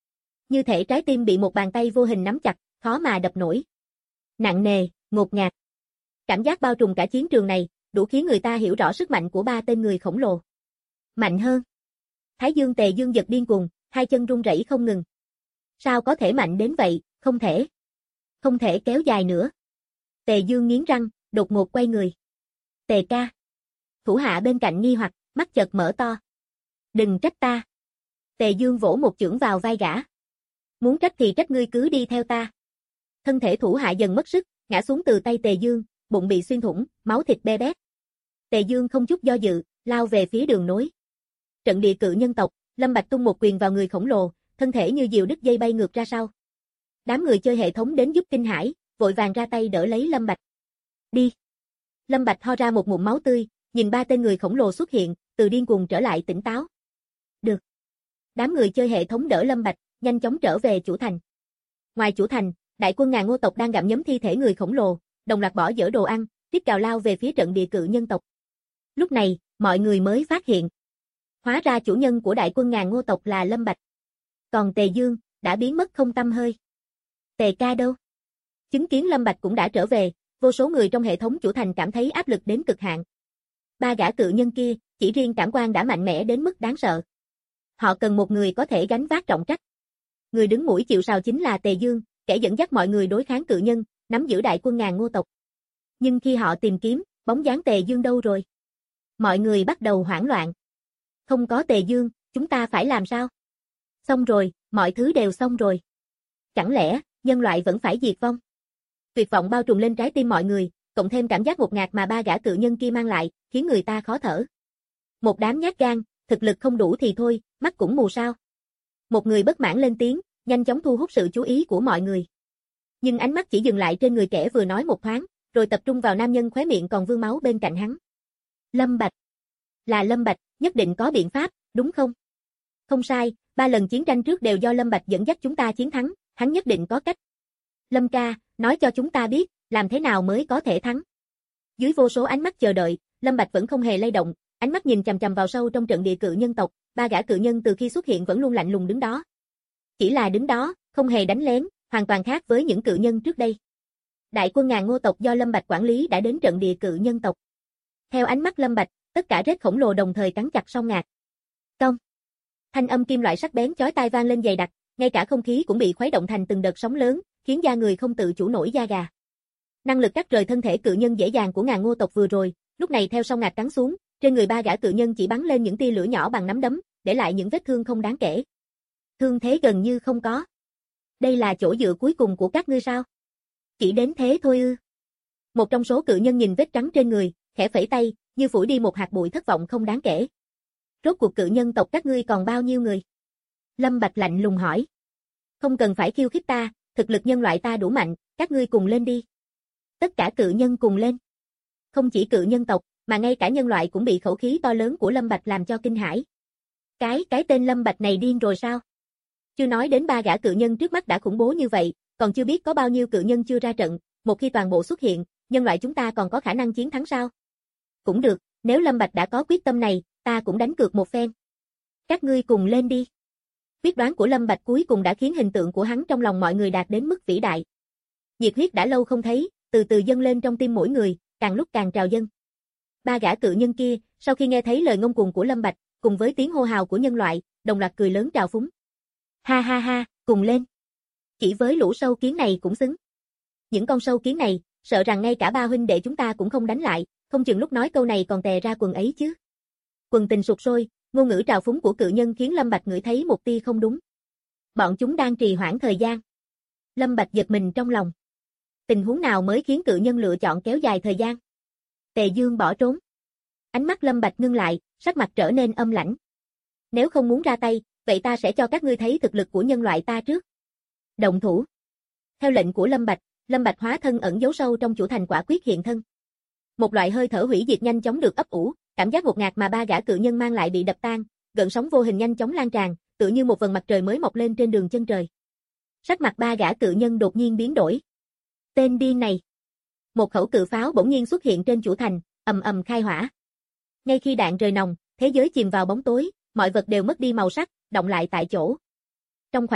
B: Như thể trái tim bị một bàn tay vô hình nắm chặt, khó mà đập nổi. Nặng nề, ngột ngạt. Cảm giác bao trùm cả chiến trường này, đủ khiến người ta hiểu rõ sức mạnh của ba tên người khổng lồ. Mạnh hơn. Thái dương Tề Dương giật điên cuồng, hai chân run rẩy không ngừng. Sao có thể mạnh đến vậy, không thể. Không thể kéo dài nữa. Tề Dương nghiến răng, đột ngột quay người. Tề ca. Thủ hạ bên cạnh nghi hoặc, mắt chợt mở to. Đừng trách ta. Tề Dương vỗ một chưởng vào vai gã. Muốn trách thì trách ngươi cứ đi theo ta. Thân thể thủ hạ dần mất sức, ngã xuống từ tay Tề Dương, bụng bị xuyên thủng, máu thịt be bét. Tề Dương không chút do dự, lao về phía đường nối. Trận địa cự nhân tộc, Lâm Bạch tung một quyền vào người khổng lồ, thân thể như diều đứt dây bay ngược ra sau. Đám người chơi hệ thống đến giúp kinh hãi, vội vàng ra tay đỡ lấy Lâm Bạch. Đi. Lâm Bạch ho ra một ngụm máu tươi, nhìn ba tên người khổng lồ xuất hiện, từ điên cuồng trở lại tỉnh táo. Được. Đám người chơi hệ thống đỡ Lâm Bạch, nhanh chóng trở về chủ thành. Ngoài chủ thành, đại quân Ngà Ngô tộc đang gặm nhấm thi thể người khổng lồ, đồng loạt bỏ dở đồ ăn, tiếp cào lao về phía trận địa cự nhân tộc. Lúc này, mọi người mới phát hiện. Hóa ra chủ nhân của đại quân Ngà Ngô tộc là Lâm Bạch. Còn Tề Dương, đã biến mất không tăm hơi. Tề ca đâu? Chứng kiến Lâm Bạch cũng đã trở về, vô số người trong hệ thống chủ thành cảm thấy áp lực đến cực hạn. Ba gã cự nhân kia, chỉ riêng cảm quan đã mạnh mẽ đến mức đáng sợ. Họ cần một người có thể gánh vác trọng trách. Người đứng mũi chịu sào chính là Tề Dương, kẻ dẫn dắt mọi người đối kháng cự nhân, nắm giữ đại quân Ngà Ngô tộc. Nhưng khi họ tìm kiếm, bóng dáng Tề Dương đâu rồi? Mọi người bắt đầu hoảng loạn. Không có Tề Dương, chúng ta phải làm sao? Xong rồi, mọi thứ đều xong rồi. Chẳng lẽ, nhân loại vẫn phải diệt vong? Tuyệt vọng bao trùm lên trái tim mọi người, cộng thêm cảm giác ngột ngạt mà ba gã cự nhân kia mang lại, khiến người ta khó thở. Một đám nhát gan, thực lực không đủ thì thôi, mắt cũng mù sao? Một người bất mãn lên tiếng, nhanh chóng thu hút sự chú ý của mọi người. Nhưng ánh mắt chỉ dừng lại trên người kẻ vừa nói một thoáng, rồi tập trung vào nam nhân khóe miệng còn vương máu bên cạnh hắn. Lâm Bạch. Là Lâm Bạch, nhất định có biện pháp, đúng không? Không sai, 3 lần chiến tranh trước đều do Lâm Bạch dẫn dắt chúng ta chiến thắng, hắn nhất định có cách. Lâm ca, nói cho chúng ta biết, làm thế nào mới có thể thắng. Dưới vô số ánh mắt chờ đợi, Lâm Bạch vẫn không hề lay động, ánh mắt nhìn chằm chằm vào sâu trong trận địa cự nhân tộc, ba gã cự nhân từ khi xuất hiện vẫn luôn lạnh lùng đứng đó. Chỉ là đứng đó, không hề đánh lén, hoàn toàn khác với những cự nhân trước đây. Đại quân Ngà Ngô tộc do Lâm Bạch quản lý đã đến trận địa cự nhân tộc. Theo ánh mắt Lâm Bạch, tất cả rết khổng lồ đồng thời cắn chặt song ngạc. Cong. Thanh âm kim loại sắc bén chói tai vang lên dày đặc, ngay cả không khí cũng bị khuấy động thành từng đợt sóng lớn, khiến da người không tự chủ nổi da gà. Năng lực cắt rời thân thể cự nhân dễ dàng của Ngà Ngô tộc vừa rồi, lúc này theo song ngạc cắn xuống, trên người ba gã cự nhân chỉ bắn lên những tia lửa nhỏ bằng nắm đấm, để lại những vết thương không đáng kể. Thương thế gần như không có. Đây là chỗ dựa cuối cùng của các ngươi sao? Chỉ đến thế thôi ư? Một trong số cự nhân nhìn vết trắng trên người, khẽ phẩy tay, như phủi đi một hạt bụi thất vọng không đáng kể. Rốt cuộc cự nhân tộc các ngươi còn bao nhiêu người? Lâm Bạch lạnh lùng hỏi. Không cần phải khiêu khích ta, thực lực nhân loại ta đủ mạnh, các ngươi cùng lên đi. Tất cả cự nhân cùng lên. Không chỉ cự nhân tộc, mà ngay cả nhân loại cũng bị khẩu khí to lớn của Lâm Bạch làm cho kinh hãi. Cái tên Lâm Bạch này điên rồi sao? Chưa nói đến ba gã cự nhân trước mắt đã khủng bố như vậy, còn chưa biết có bao nhiêu cự nhân chưa ra trận, một khi toàn bộ xuất hiện, nhân loại chúng ta còn có khả năng chiến thắng sao? Cũng được, nếu Lâm Bạch đã có quyết tâm này, ta cũng đánh cược một phen. Các ngươi cùng lên đi. Quyết đoán của Lâm Bạch cuối cùng đã khiến hình tượng của hắn trong lòng mọi người đạt đến mức vĩ đại. Nhiệt huyết đã lâu không thấy, từ từ dâng lên trong tim mỗi người, càng lúc càng trào dâng. Ba gã cự nhân kia, sau khi nghe thấy lời ngông cuồng của Lâm Bạch, cùng với tiếng hô hào của nhân loại, đồng loạt cười lớn trào phúng. Ha ha ha, cùng lên. Chỉ với lũ sâu kiến này cũng xứng. Những con sâu kiến này, sợ rằng ngay cả ba huynh đệ chúng ta cũng không đánh lại, không chừng lúc nói câu này còn tè ra quần ấy chứ. Quần tình sục sôi, ngôn ngữ trào phúng của cự nhân khiến Lâm Bạch ngửi thấy một tia không đúng. Bọn chúng đang trì hoãn thời gian. Lâm Bạch giật mình trong lòng. Tình huống nào mới khiến cự nhân lựa chọn kéo dài thời gian? Tề Dương bỏ trốn. Ánh mắt Lâm Bạch ngưng lại, sắc mặt trở nên âm lãnh. Nếu không muốn ra tay, vậy ta sẽ cho các ngươi thấy thực lực của nhân loại ta trước. Động thủ. Theo lệnh của Lâm Bạch hóa thân ẩn giấu sâu trong chủ thành quả quyết hiện thân. Một loại hơi thở hủy diệt nhanh chóng được ấp ủ, cảm giác ngột ngạt mà ba gã cự nhân mang lại bị đập tan, gợn sóng vô hình nhanh chóng lan tràn, tựa như một vầng mặt trời mới mọc lên trên đường chân trời. Sắc mặt ba gã cự nhân đột nhiên biến đổi. Tên điên này. Một khẩu cự pháo bỗng nhiên xuất hiện trên chủ thành, ầm ầm khai hỏa. Ngay khi đạn rời nòng, thế giới chìm vào bóng tối, mọi vật đều mất đi màu sắc, động lại tại chỗ. Trong khoảnh khắc,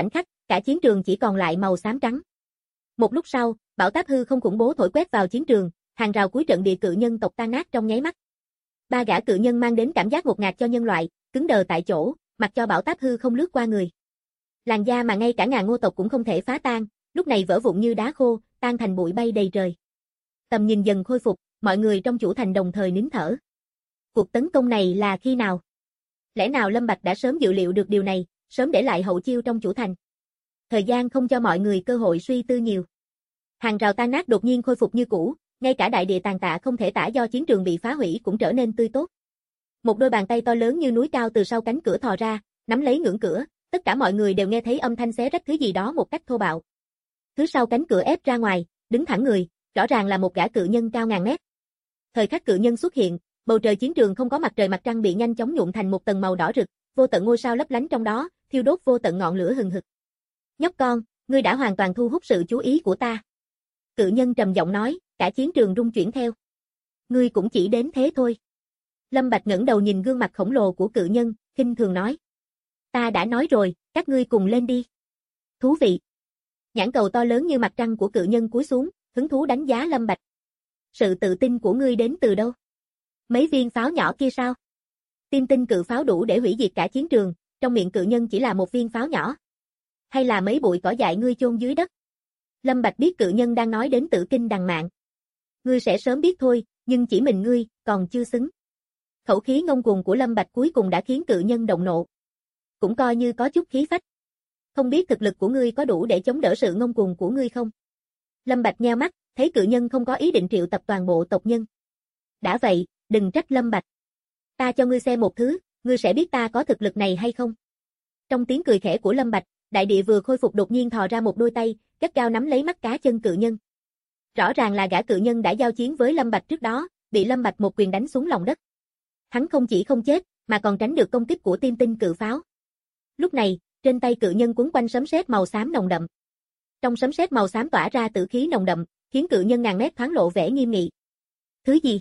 B: cả chiến trường chỉ còn lại màu xám trắng. Một lúc sau, bão táp hư không khủng bố thổi quét vào chiến trường, hàng rào cuối trận địa cự nhân tộc tan nát trong nháy mắt. Ba gã cự nhân mang đến cảm giác ngột ngạt cho nhân loại, cứng đờ tại chỗ, mặc cho bão táp hư không lướt qua người. Làn da mà ngay cả ngà ngô tộc cũng không thể phá tan, lúc này vỡ vụn như đá khô, tan thành bụi bay đầy trời. Tầm nhìn dần khôi phục, mọi người trong chủ thành đồng thời nín thở. Cuộc tấn công này là khi nào? Lẽ nào Lâm Bạch đã sớm dự liệu được điều này, sớm để lại hậu chiêu trong chủ thành? Thời gian không cho mọi người cơ hội suy tư nhiều. Hàng rào tan nát đột nhiên khôi phục như cũ, ngay cả đại địa tàn tạ không thể tả do chiến trường bị phá hủy cũng trở nên tươi tốt. Một đôi bàn tay to lớn như núi cao từ sau cánh cửa thò ra, nắm lấy ngưỡng cửa, tất cả mọi người đều nghe thấy âm thanh xé rách thứ gì đó một cách thô bạo. Thứ sau cánh cửa ép ra ngoài, đứng thẳng người, rõ ràng là một gã cự nhân cao ngàn mét. Thời khắc cự nhân xuất hiện, bầu trời chiến trường không có mặt trời mặt trăng bị nhanh chóng nhuộm thành một tầng màu đỏ rực, vô tận ngôi sao lấp lánh trong đó, thiêu đốt vô tận ngọn lửa hừng hực. Nhóc con, ngươi đã hoàn toàn thu hút sự chú ý của ta. Cự nhân trầm giọng nói, cả chiến trường rung chuyển theo. Ngươi cũng chỉ đến thế thôi. Lâm Bạch ngẩng đầu nhìn gương mặt khổng lồ của cự nhân, khinh thường nói. Ta đã nói rồi, các ngươi cùng lên đi. Thú vị. Nhãn cầu to lớn như mặt trăng của cự nhân cúi xuống, hứng thú đánh giá Lâm Bạch. Sự tự tin của ngươi đến từ đâu? Mấy viên pháo nhỏ kia sao? Tim tinh cự pháo đủ để hủy diệt cả chiến trường, trong miệng cự nhân chỉ là một viên pháo nhỏ. Hay là mấy bụi cỏ dại ngươi chôn dưới đất? Lâm Bạch biết cự nhân đang nói đến Tử Kinh Đằng Mạn. Ngươi sẽ sớm biết thôi, nhưng chỉ mình ngươi, còn chưa xứng. Khẩu khí ngông cuồng của Lâm Bạch cuối cùng đã khiến cự nhân động nộ. Cũng coi như có chút khí phách. Không biết thực lực của ngươi có đủ để chống đỡ sự ngông cuồng của ngươi không? Lâm Bạch nheo mắt, thấy cự nhân không có ý định triệu tập toàn bộ tộc nhân. Đã vậy, đừng trách Lâm Bạch. Ta cho ngươi xem một thứ, ngươi sẽ biết ta có thực lực này hay không. Trong tiếng cười khẽ của Lâm Bạch, đại địa vừa khôi phục đột nhiên thò ra một đôi tay, gắt gao nắm lấy mắt cá chân cự nhân. Rõ ràng là gã cự nhân đã giao chiến với Lâm Bạch trước đó, bị Lâm Bạch một quyền đánh xuống lòng đất. Hắn không chỉ không chết, mà còn tránh được công kích của tim tinh cự pháo. Lúc này, trên tay cự nhân quấn quanh sấm sét màu xám nồng đậm. Trong sấm sét màu xám tỏa ra tử khí nồng đậm, khiến cự nhân ngàn mét thoáng lộ vẻ nghiêm nghị. Thứ gì?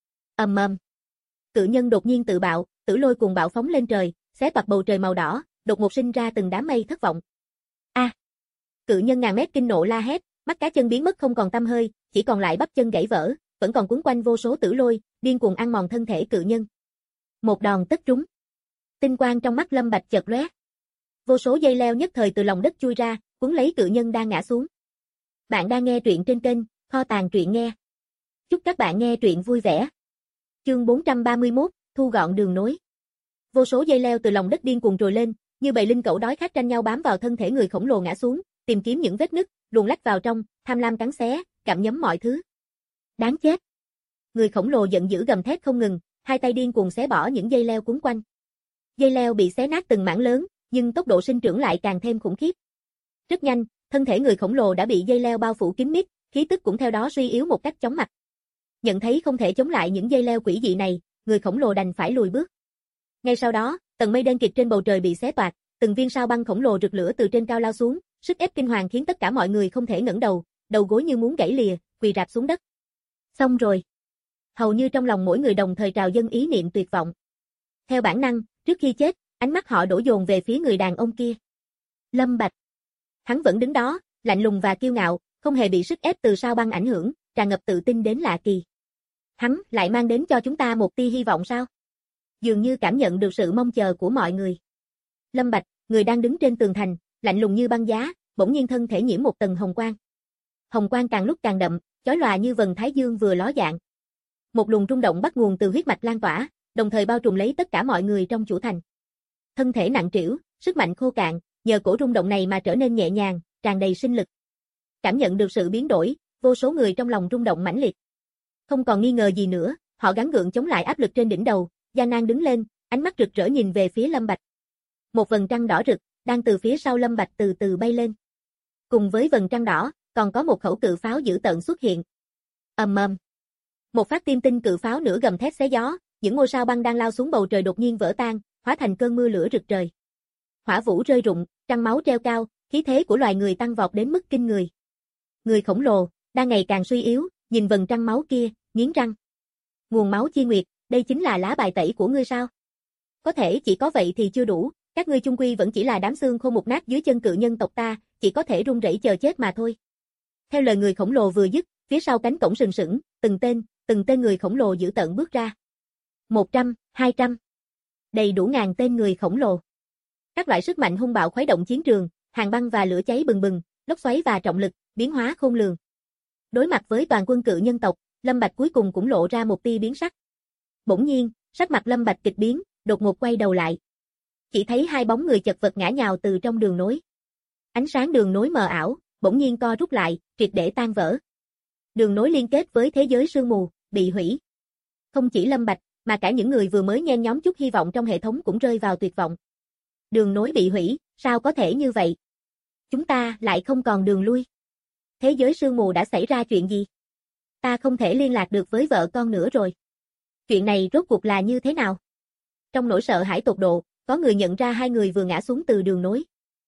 B: Ầm ầm. Cự nhân đột nhiên tự bạo, tử lôi cuồng bạo phóng lên trời, xé toạc bầu trời màu đỏ, đột ngột sinh ra từng đám mây thất vọng. A! Cự nhân ngàn mét kinh nộ la hét, mắt cá chân biến mất không còn tăm hơi, chỉ còn lại bắp chân gãy vỡ, vẫn còn quấn quanh vô số tử lôi, điên cuồng ăn mòn thân thể cự nhân. Một đòn tất trúng. Tinh quang trong mắt Lâm Bạch chợt lóe. Vô số dây leo nhất thời từ lòng đất chui ra, cuốn lấy cự nhân đang ngã xuống. Bạn đang nghe truyện trên kênh Kho Tàng Truyện Nghe. Chúc các bạn nghe truyện vui vẻ. Chương 431, thu gọn đường nối. Vô số dây leo từ lòng đất điên cuồng trồi lên, như bầy linh cẩu đói khát tranh nhau bám vào thân thể người khổng lồ ngã xuống, tìm kiếm những vết nứt, luồn lách vào trong, tham lam cắn xé, gặm nhấm mọi thứ. Đáng chết. Người khổng lồ giận dữ gầm thét không ngừng, hai tay điên cuồng xé bỏ những dây leo cuốn quanh. Dây leo bị xé nát từng mảng lớn, nhưng tốc độ sinh trưởng lại càng thêm khủng khiếp. Rất nhanh, thân thể người khổng lồ đã bị dây leo bao phủ kín mít, khí tức cũng theo đó suy yếu một cách chóng mặt. Nhận thấy không thể chống lại những dây leo quỷ dị này, người khổng lồ đành phải lùi bước. Ngay sau đó, tầng mây đen kịt trên bầu trời bị xé toạc, từng viên sao băng khổng lồ rực lửa từ trên cao lao xuống, sức ép kinh hoàng khiến tất cả mọi người không thể ngẩng đầu, đầu gối như muốn gãy lìa, quỳ rạp xuống đất. Xong rồi. Hầu như trong lòng mỗi người đồng thời trào dâng ý niệm tuyệt vọng. Theo bản năng, trước khi chết, ánh mắt họ đổ dồn về phía người đàn ông kia. Lâm Bạch. Hắn vẫn đứng đó, lạnh lùng và kiêu ngạo, không hề bị sức ép từ sao băng ảnh hưởng, tràn ngập tự tin đến lạ kỳ. Hắn lại mang đến cho chúng ta một tia hy vọng sao? Dường như cảm nhận được sự mong chờ của mọi người. Lâm Bạch, người đang đứng trên tường thành, lạnh lùng như băng giá, bỗng nhiên thân thể nhiễm một tầng hồng quang. Hồng quang càng lúc càng đậm, chói lòa như vầng thái dương vừa ló dạng. Một luồng rung động bắt nguồn từ huyết mạch lan tỏa, đồng thời bao trùm lấy tất cả mọi người trong chủ thành. Thân thể nặng trĩu, sức mạnh khô cạn, nhờ cổ rung động này mà trở nên nhẹ nhàng, tràn đầy sinh lực. Cảm nhận được sự biến đổi, vô số người trong lòng rung động mãnh liệt. Không còn nghi ngờ gì nữa, họ gắng gượng chống lại áp lực trên đỉnh đầu, gian nan đứng lên, ánh mắt rực rỡ nhìn về phía Lâm Bạch. Một vầng trăng đỏ rực, đang từ phía sau Lâm Bạch từ từ bay lên. Cùng với vầng trăng đỏ, còn có một khẩu cự pháo dữ tợn xuất hiện. Ầm ầm. Một phát tim tinh cự pháo nửa gầm thét xé gió, những ngôi sao băng đang lao xuống bầu trời đột nhiên vỡ tan, hóa thành cơn mưa lửa rực trời. Hỏa vũ rơi rụng, trăng máu treo cao, khí thế của loài người tăng vọt đến mức kinh người. Người khổng lồ, đang ngày càng suy yếu, nhìn vầng trăng máu kia, nghiến răng. Nguồn máu chi nguyệt, đây chính là lá bài tẩy của ngươi sao? Có thể chỉ có vậy thì chưa đủ, Các ngươi chung quy vẫn chỉ là đám xương khô mục nát dưới chân cự nhân tộc ta, chỉ có thể run rẩy chờ chết mà thôi. Theo lời người khổng lồ vừa dứt, phía sau cánh cổng sừng sững, từng tên người khổng lồ dữ tợn bước ra. 100, 200. Đầy đủ ngàn tên người khổng lồ. Các loại sức mạnh hung bạo khuấy động chiến trường, hàng băng và lửa cháy bừng bừng, lốc xoáy và trọng lực, biến hóa khôn lường. Đối mặt với toàn quân cự nhân tộc, Lâm Bạch cuối cùng cũng lộ ra một tia biến sắc. Bỗng nhiên, sắc mặt Lâm Bạch kịch biến, đột ngột quay đầu lại. Chỉ thấy hai bóng người chật vật ngã nhào từ trong đường nối. Ánh sáng đường nối mờ ảo, bỗng nhiên co rút lại, triệt để tan vỡ. Đường nối liên kết với thế giới sương mù, bị hủy. Không chỉ Lâm Bạch, mà cả những người vừa mới nhen nhóm chút hy vọng trong hệ thống cũng rơi vào tuyệt vọng. Đường nối bị hủy, sao có thể như vậy? Chúng ta lại không còn đường lui. Thế giới sương mù đã xảy ra chuyện gì? Ta không thể liên lạc được với vợ con nữa rồi. Chuyện này rốt cuộc là như thế nào? Trong nỗi sợ hãi tột độ, có người nhận ra hai người vừa ngã xuống từ đường nối.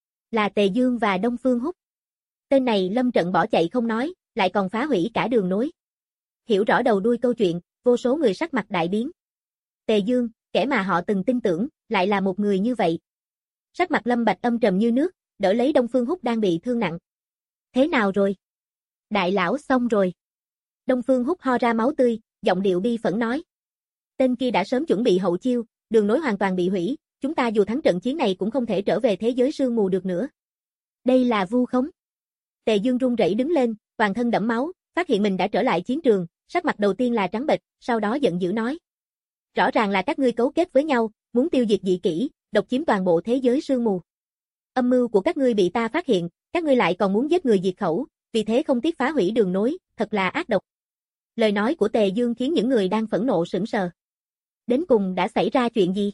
B: Là Tề Dương và Đông Phương Húc. Tên này lâm trận bỏ chạy không nói, lại còn phá hủy cả đường nối. Hiểu rõ đầu đuôi câu chuyện, vô số người sắc mặt đại biến. Tề Dương, kẻ mà họ từng tin tưởng, lại là một người như vậy. Sắc mặt Lâm Bạch âm trầm như nước, đỡ lấy Đông Phương Húc đang bị thương nặng. Thế nào rồi? Đại lão xong rồi. Đông Phương Húc ho ra máu tươi, giọng điệu bi phẫn nói. Tên kia đã sớm chuẩn bị hậu chiêu, đường nối hoàn toàn bị hủy, chúng ta dù thắng trận chiến này cũng không thể trở về thế giới sương mù được nữa. Đây là vu khống. Tề Dương run rẩy đứng lên, toàn thân đẫm máu, phát hiện mình đã trở lại chiến trường, sắc mặt đầu tiên là trắng bệch, sau đó giận dữ nói. Rõ ràng là các ngươi cấu kết với nhau, muốn tiêu diệt dị kỷ, độc chiếm toàn bộ thế giới sương mù. Âm mưu của các ngươi bị ta phát hiện, các ngươi lại còn muốn giết người diệt khẩu, vì thế không tiếc phá hủy đường nối, thật là ác độc. Lời nói của Tề Dương khiến những người đang phẫn nộ sững sờ. Đến cùng đã xảy ra chuyện gì?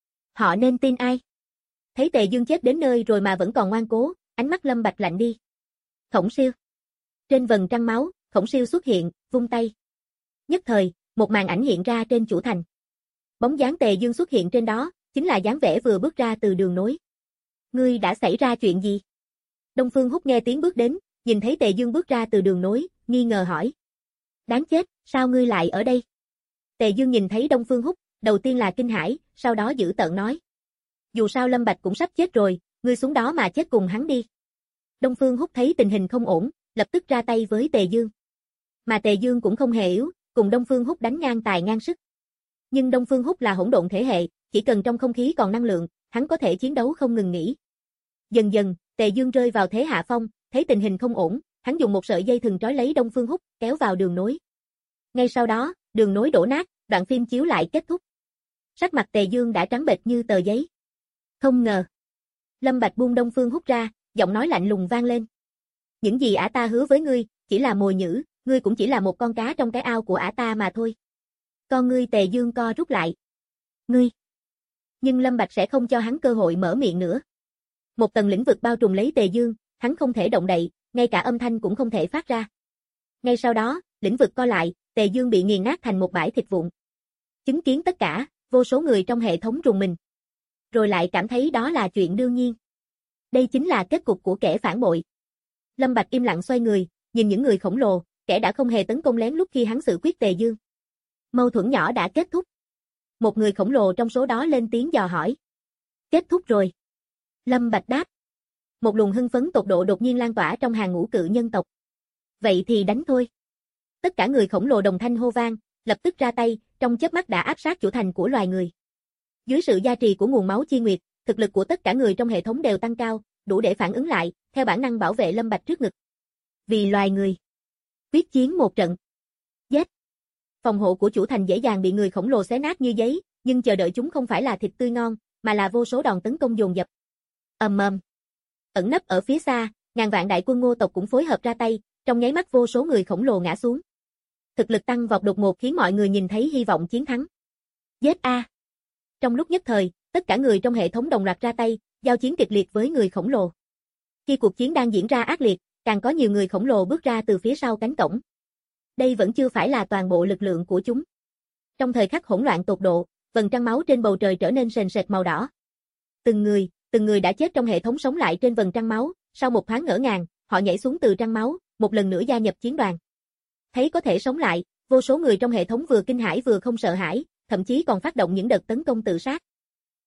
B: Họ nên tin ai? Thấy Tề Dương chết đến nơi rồi mà vẫn còn ngoan cố, ánh mắt Lâm Bạch lạnh đi. Khổng Siêu. Trên vầng trăng máu, Khổng Siêu xuất hiện, vung tay. Nhất thời, một màn ảnh hiện ra trên chủ thành. Bóng dáng Tề Dương xuất hiện trên đó, chính là dáng vẻ vừa bước ra từ đường nối. Ngươi đã xảy ra chuyện gì? Đông Phương Húc nghe tiếng bước đến, nhìn thấy Tề Dương bước ra từ đường nối, nghi ngờ hỏi. Đáng chết, sao ngươi lại ở đây? Tề Dương nhìn thấy Đông Phương Húc, đầu tiên là kinh hãi, sau đó dữ tợn nói. Dù sao Lâm Bạch cũng sắp chết rồi, ngươi xuống đó mà chết cùng hắn đi. Đông Phương Húc thấy tình hình không ổn, lập tức ra tay với Tề Dương. Mà Tề Dương cũng không hề yếu, cùng Đông Phương Húc đánh ngang tài ngang sức. Nhưng Đông Phương Húc là hỗn độn thể hệ, chỉ cần trong không khí còn năng lượng, hắn có thể chiến đấu không ngừng nghỉ. Dần dần, Tề Dương rơi vào thế hạ phong, thấy tình hình không ổn, hắn dùng một sợi dây thừng trói lấy Đông Phương Húc, kéo vào đường nối. Ngay sau đó, đường nối đổ nát, đoạn phim chiếu lại kết thúc. Sắc mặt Tề Dương đã trắng bệch như tờ giấy. Không ngờ. Lâm Bạch buông Đông Phương Húc ra, giọng nói lạnh lùng vang lên. Những gì ả ta hứa với ngươi, chỉ là mồi nhử, ngươi cũng chỉ là một con cá trong cái ao của ả ta mà thôi. Con ngươi Tề Dương co rút lại. Ngươi. Nhưng Lâm Bạch sẽ không cho hắn cơ hội mở miệng nữa. Một tầng lĩnh vực bao trùm lấy Tề Dương, hắn không thể động đậy, ngay cả âm thanh cũng không thể phát ra. Ngay sau đó, lĩnh vực co lại, Tề Dương bị nghiền nát thành một bãi thịt vụn. Chứng kiến tất cả, vô số người trong hệ thống rùng mình. Rồi lại cảm thấy đó là chuyện đương nhiên. Đây chính là kết cục của kẻ phản bội. Lâm Bạch im lặng xoay người, nhìn những người khổng lồ, kẻ đã không hề tấn công lén lúc khi hắn xử quyết Tề Dương. Mâu thuẫn nhỏ đã kết thúc. Một người khổng lồ trong số đó lên tiếng dò hỏi. Kết thúc rồi. Lâm Bạch đáp. Một luồng hưng phấn tột độ đột nhiên lan tỏa trong hàng ngũ cự nhân tộc. Vậy thì đánh thôi. Tất cả người khổng lồ đồng thanh hô vang, lập tức ra tay, trong chớp mắt đã áp sát chủ thành của loài người. Dưới sự gia trì của nguồn máu chi nguyệt, thực lực của tất cả người trong hệ thống đều tăng cao, đủ để phản ứng lại, theo bản năng bảo vệ Lâm Bạch trước ngực. Vì loài người. Quyết chiến một trận. Giết. Phòng hộ của chủ thành dễ dàng bị người khổng lồ xé nát như giấy, nhưng chờ đợi chúng không phải là thịt tươi ngon, mà là vô số đòn tấn công dồn dập. Ầm ầm. Ẩn nấp ở phía xa, ngàn vạn đại quân Ngô tộc cũng phối hợp ra tay, trong nháy mắt vô số người khổng lồ ngã xuống. Thực lực tăng vọt đột ngột khiến mọi người nhìn thấy hy vọng chiến thắng. Giết a! Trong lúc nhất thời, tất cả người trong hệ thống đồng loạt ra tay, giao chiến kịch liệt với người khổng lồ. Khi cuộc chiến đang diễn ra ác liệt, càng có nhiều người khổng lồ bước ra từ phía sau cánh cổng. Đây vẫn chưa phải là toàn bộ lực lượng của chúng. Trong thời khắc hỗn loạn tột độ, vầng trăng máu trên bầu trời trở nên sền sệt màu đỏ. Từng người đã chết trong hệ thống sống lại trên vầng trăng máu, sau một thoáng ngỡ ngàng, họ nhảy xuống từ trăng máu, một lần nữa gia nhập chiến đoàn. Thấy có thể sống lại, vô số người trong hệ thống vừa kinh hãi vừa không sợ hãi, thậm chí còn phát động những đợt tấn công tự sát.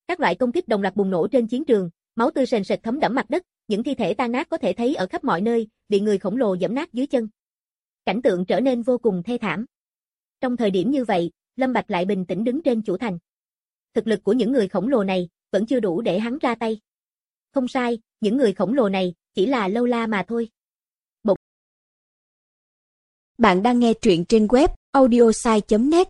B: Các loại công kích đồng loạt bùng nổ trên chiến trường, máu tươi sền sệt thấm đẫm mặt đất, những thi thể tan nát có thể thấy ở khắp mọi nơi, bị người khổng lồ giẫm nát dưới chân. Cảnh tượng trở nên vô cùng thê thảm. Trong thời điểm như vậy, Lâm Bạch lại bình tĩnh đứng trên chủ thành. Thực lực của những người khổng lồ này vẫn chưa đủ để hắn ra tay. Không sai, những người khổng lồ này chỉ là lâu la mà thôi.
A: Bạn đang nghe truyện trên web audiosai.net.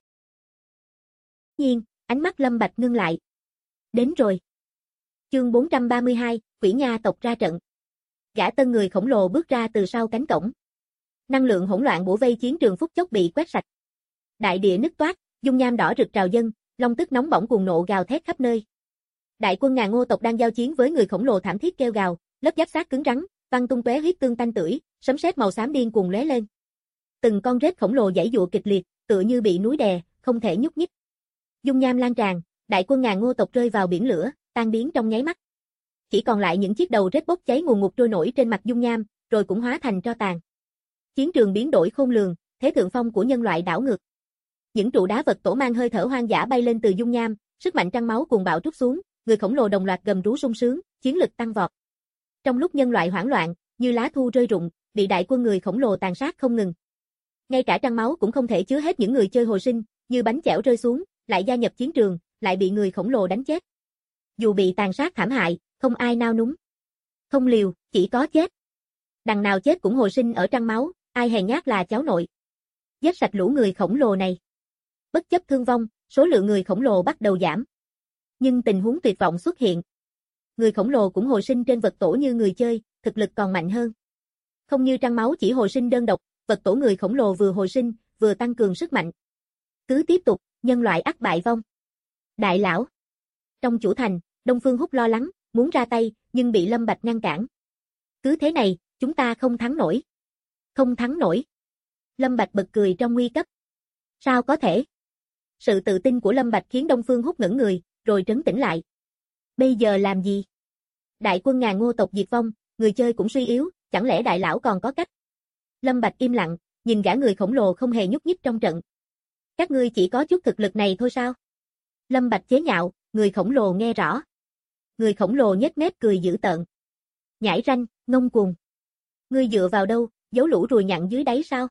B: Nhiên, ánh mắt Lâm Bạch ngưng lại. Đến rồi. Chương 432, Quỷ Nha tộc ra trận. Gã tân người khổng lồ bước ra từ sau cánh cổng. Năng lượng hỗn loạn bủa vây chiến trường phút chốc bị quét sạch. Đại địa nứt toát, dung nham đỏ rực trào dâng, long tức nóng bỏng cuồng nộ gào thét khắp nơi. Đại quân ngàn Ngô tộc đang giao chiến với người khổng lồ thảm thiết kêu gào, lớp giáp xác cứng rắn, văng tung tóe huyết tương tanh tưởi, sấm sét màu xám điên cuồng lóe lên. Từng con rết khổng lồ giãy giụa kịch liệt, tựa như bị núi đè, không thể nhúc nhích. Dung nham lan tràn, đại quân ngàn Ngô tộc rơi vào biển lửa, tan biến trong nháy mắt. Chỉ còn lại những chiếc đầu rết bốc cháy ngùn ngụt trôi nổi trên mặt dung nham, rồi cũng hóa thành tro tàn. Chiến trường biến đổi khôn lường, thế thượng phong của nhân loại đảo ngược. Những trụ đá vật tổ mang hơi thở hoang dã bay lên từ dung nham, sức mạnh trăng máu cuồng bạo trút xuống, người khổng lồ đồng loạt gầm rú sung sướng, chiến lực tăng vọt. Trong lúc nhân loại hoảng loạn, như lá thu rơi rụng, bị đại quân người khổng lồ tàn sát không ngừng. Ngay cả trăng máu cũng không thể chứa hết những người chơi hồi sinh, như bánh chẻo rơi xuống, lại gia nhập chiến trường, lại bị người khổng lồ đánh chết. Dù bị tàn sát thảm hại, không ai nao núng. Không liều, chỉ có chết. Đằng nào chết cũng hồi sinh ở trăng máu, ai hèn nhát là cháu nội. Giết sạch lũ người khổng lồ này. Bất chấp thương vong, số lượng người khổng lồ bắt đầu giảm. Nhưng tình huống tuyệt vọng xuất hiện. Người khổng lồ cũng hồi sinh trên vật tổ như người chơi, thực lực còn mạnh hơn. Không như trăng máu chỉ hồi sinh đơn độc, vật tổ người khổng lồ vừa hồi sinh, vừa tăng cường sức mạnh. Cứ tiếp tục, nhân loại ắt bại vong. Đại lão. Trong chủ thành, Đông Phương Húc lo lắng, muốn ra tay, nhưng bị Lâm Bạch ngăn cản. Cứ thế này, chúng ta không thắng nổi. Không thắng nổi. Lâm Bạch bật cười trong nguy cấp. Sao có thể? Sự tự tin của Lâm Bạch khiến Đông Phương Húc ngẩn người, rồi trấn tĩnh lại. Bây giờ làm gì? Đại quân ngàn Ngô tộc diệt vong, người chơi cũng suy yếu, chẳng lẽ đại lão còn có cách? Lâm Bạch im lặng, nhìn gã người khổng lồ không hề nhúc nhích trong trận. Các ngươi chỉ có chút thực lực này thôi sao? Lâm Bạch chế nhạo, người khổng lồ nghe rõ. Người khổng lồ nhếch mép cười dữ tợn. Nhãi ranh, ngông cuồng. Ngươi dựa vào đâu, giấu lũ ruồi nhặn dưới đáy sao?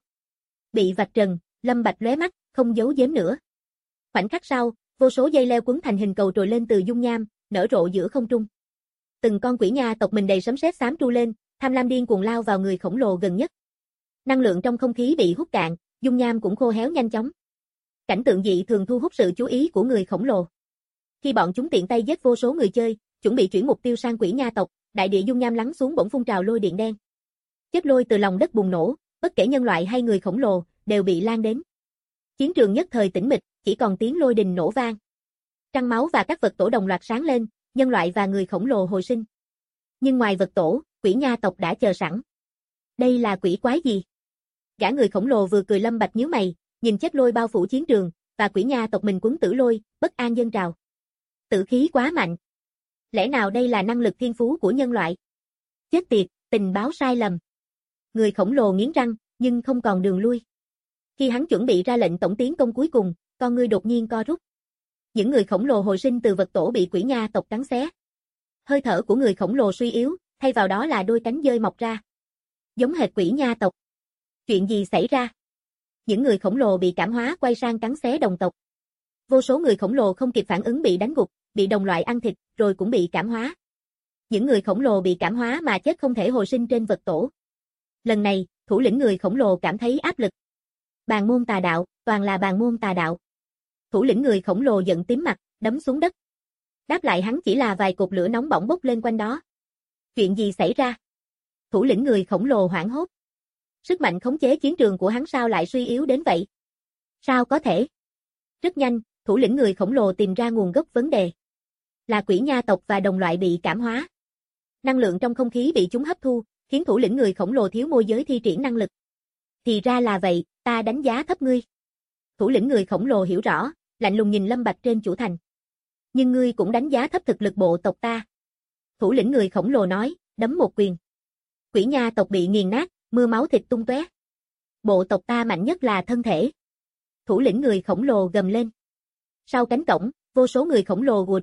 B: Bị vạch trần, Lâm Bạch lóe mắt, không giấu giếm nữa. Khoảnh khắc sau, vô số dây leo quấn thành hình cầu trồi lên từ dung nham, nở rộ giữa không trung. Từng con quỷ nha tộc mình đầy sấm sét xám tru lên, tham lam điên cuồng lao vào người khổng lồ gần nhất. Năng lượng trong không khí bị hút cạn, dung nham cũng khô héo nhanh chóng. Cảnh tượng dị thường thu hút sự chú ý của người khổng lồ. Khi bọn chúng tiện tay giết vô số người chơi, chuẩn bị chuyển mục tiêu sang quỷ nha tộc, đại địa dung nham lắng xuống bỗng phun trào lôi điện đen. Chất lôi từ lòng đất bùng nổ, bất kể nhân loại hay người khổng lồ, đều bị lan đến. Chiến trường nhất thời tĩnh mịch, chỉ còn tiếng lôi đình nổ vang. Trăng máu và các vật tổ đồng loạt sáng lên, nhân loại và người khổng lồ hồi sinh. Nhưng ngoài vật tổ, quỷ nha tộc đã chờ sẵn. Đây là quỷ quái gì? Gã người khổng lồ vừa cười Lâm Bạch nhíu mày, nhìn chất lôi bao phủ chiến trường, và quỷ nha tộc mình quấn tử lôi, bất an dâng trào. Tử khí quá mạnh. Lẽ nào đây là năng lực thiên phú của nhân loại? Chết tiệt, tình báo sai lầm. Người khổng lồ nghiến răng, nhưng không còn đường lui. Khi hắn chuẩn bị ra lệnh tổng tiến công cuối cùng, con ngươi đột nhiên co rút. Những người khổng lồ hồi sinh từ vật tổ bị quỷ nha tộc cắn xé. Hơi thở của người khổng lồ suy yếu, thay vào đó là đôi cánh dơi mọc ra. Giống hệt quỷ nha tộc. Chuyện gì xảy ra? Những người khổng lồ bị cảm hóa quay sang cắn xé đồng tộc. Vô số người khổng lồ không kịp phản ứng bị đánh gục, bị đồng loại ăn thịt, rồi cũng bị cảm hóa. Những người khổng lồ bị cảm hóa mà chết không thể hồi sinh trên vật tổ. Lần này, thủ lĩnh người khổng lồ cảm thấy áp lực. Bàn môn tà đạo, toàn là bàn môn tà đạo. Thủ lĩnh người khổng lồ giận tím mặt, đấm xuống đất. Đáp lại hắn chỉ là vài cột lửa nóng bỏng bốc lên quanh đó. Chuyện gì xảy ra? Thủ lĩnh người khổng lồ hoảng hốt. Sức mạnh khống chế chiến trường của hắn sao lại suy yếu đến vậy? Sao có thể? Rất nhanh, thủ lĩnh người khổng lồ tìm ra nguồn gốc vấn đề. Là quỷ nha tộc và đồng loại bị cảm hóa. Năng lượng trong không khí bị chúng hấp thu, khiến thủ lĩnh người khổng lồ thiếu môi giới thi triển năng lực. Thì ra là vậy, ta đánh giá thấp ngươi. Thủ lĩnh người khổng lồ hiểu rõ, lạnh lùng nhìn Lâm Bạch trên chủ thành. Nhưng ngươi cũng đánh giá thấp thực lực bộ tộc ta. Thủ lĩnh người khổng lồ nói, đấm một quyền. Quỷ nha tộc bị nghiền nát, mưa máu thịt tung tóe. Bộ tộc ta mạnh nhất là thân thể. Thủ lĩnh người khổng lồ gầm lên. Sau cánh cổng, vô số người khổng lồ ùa ra,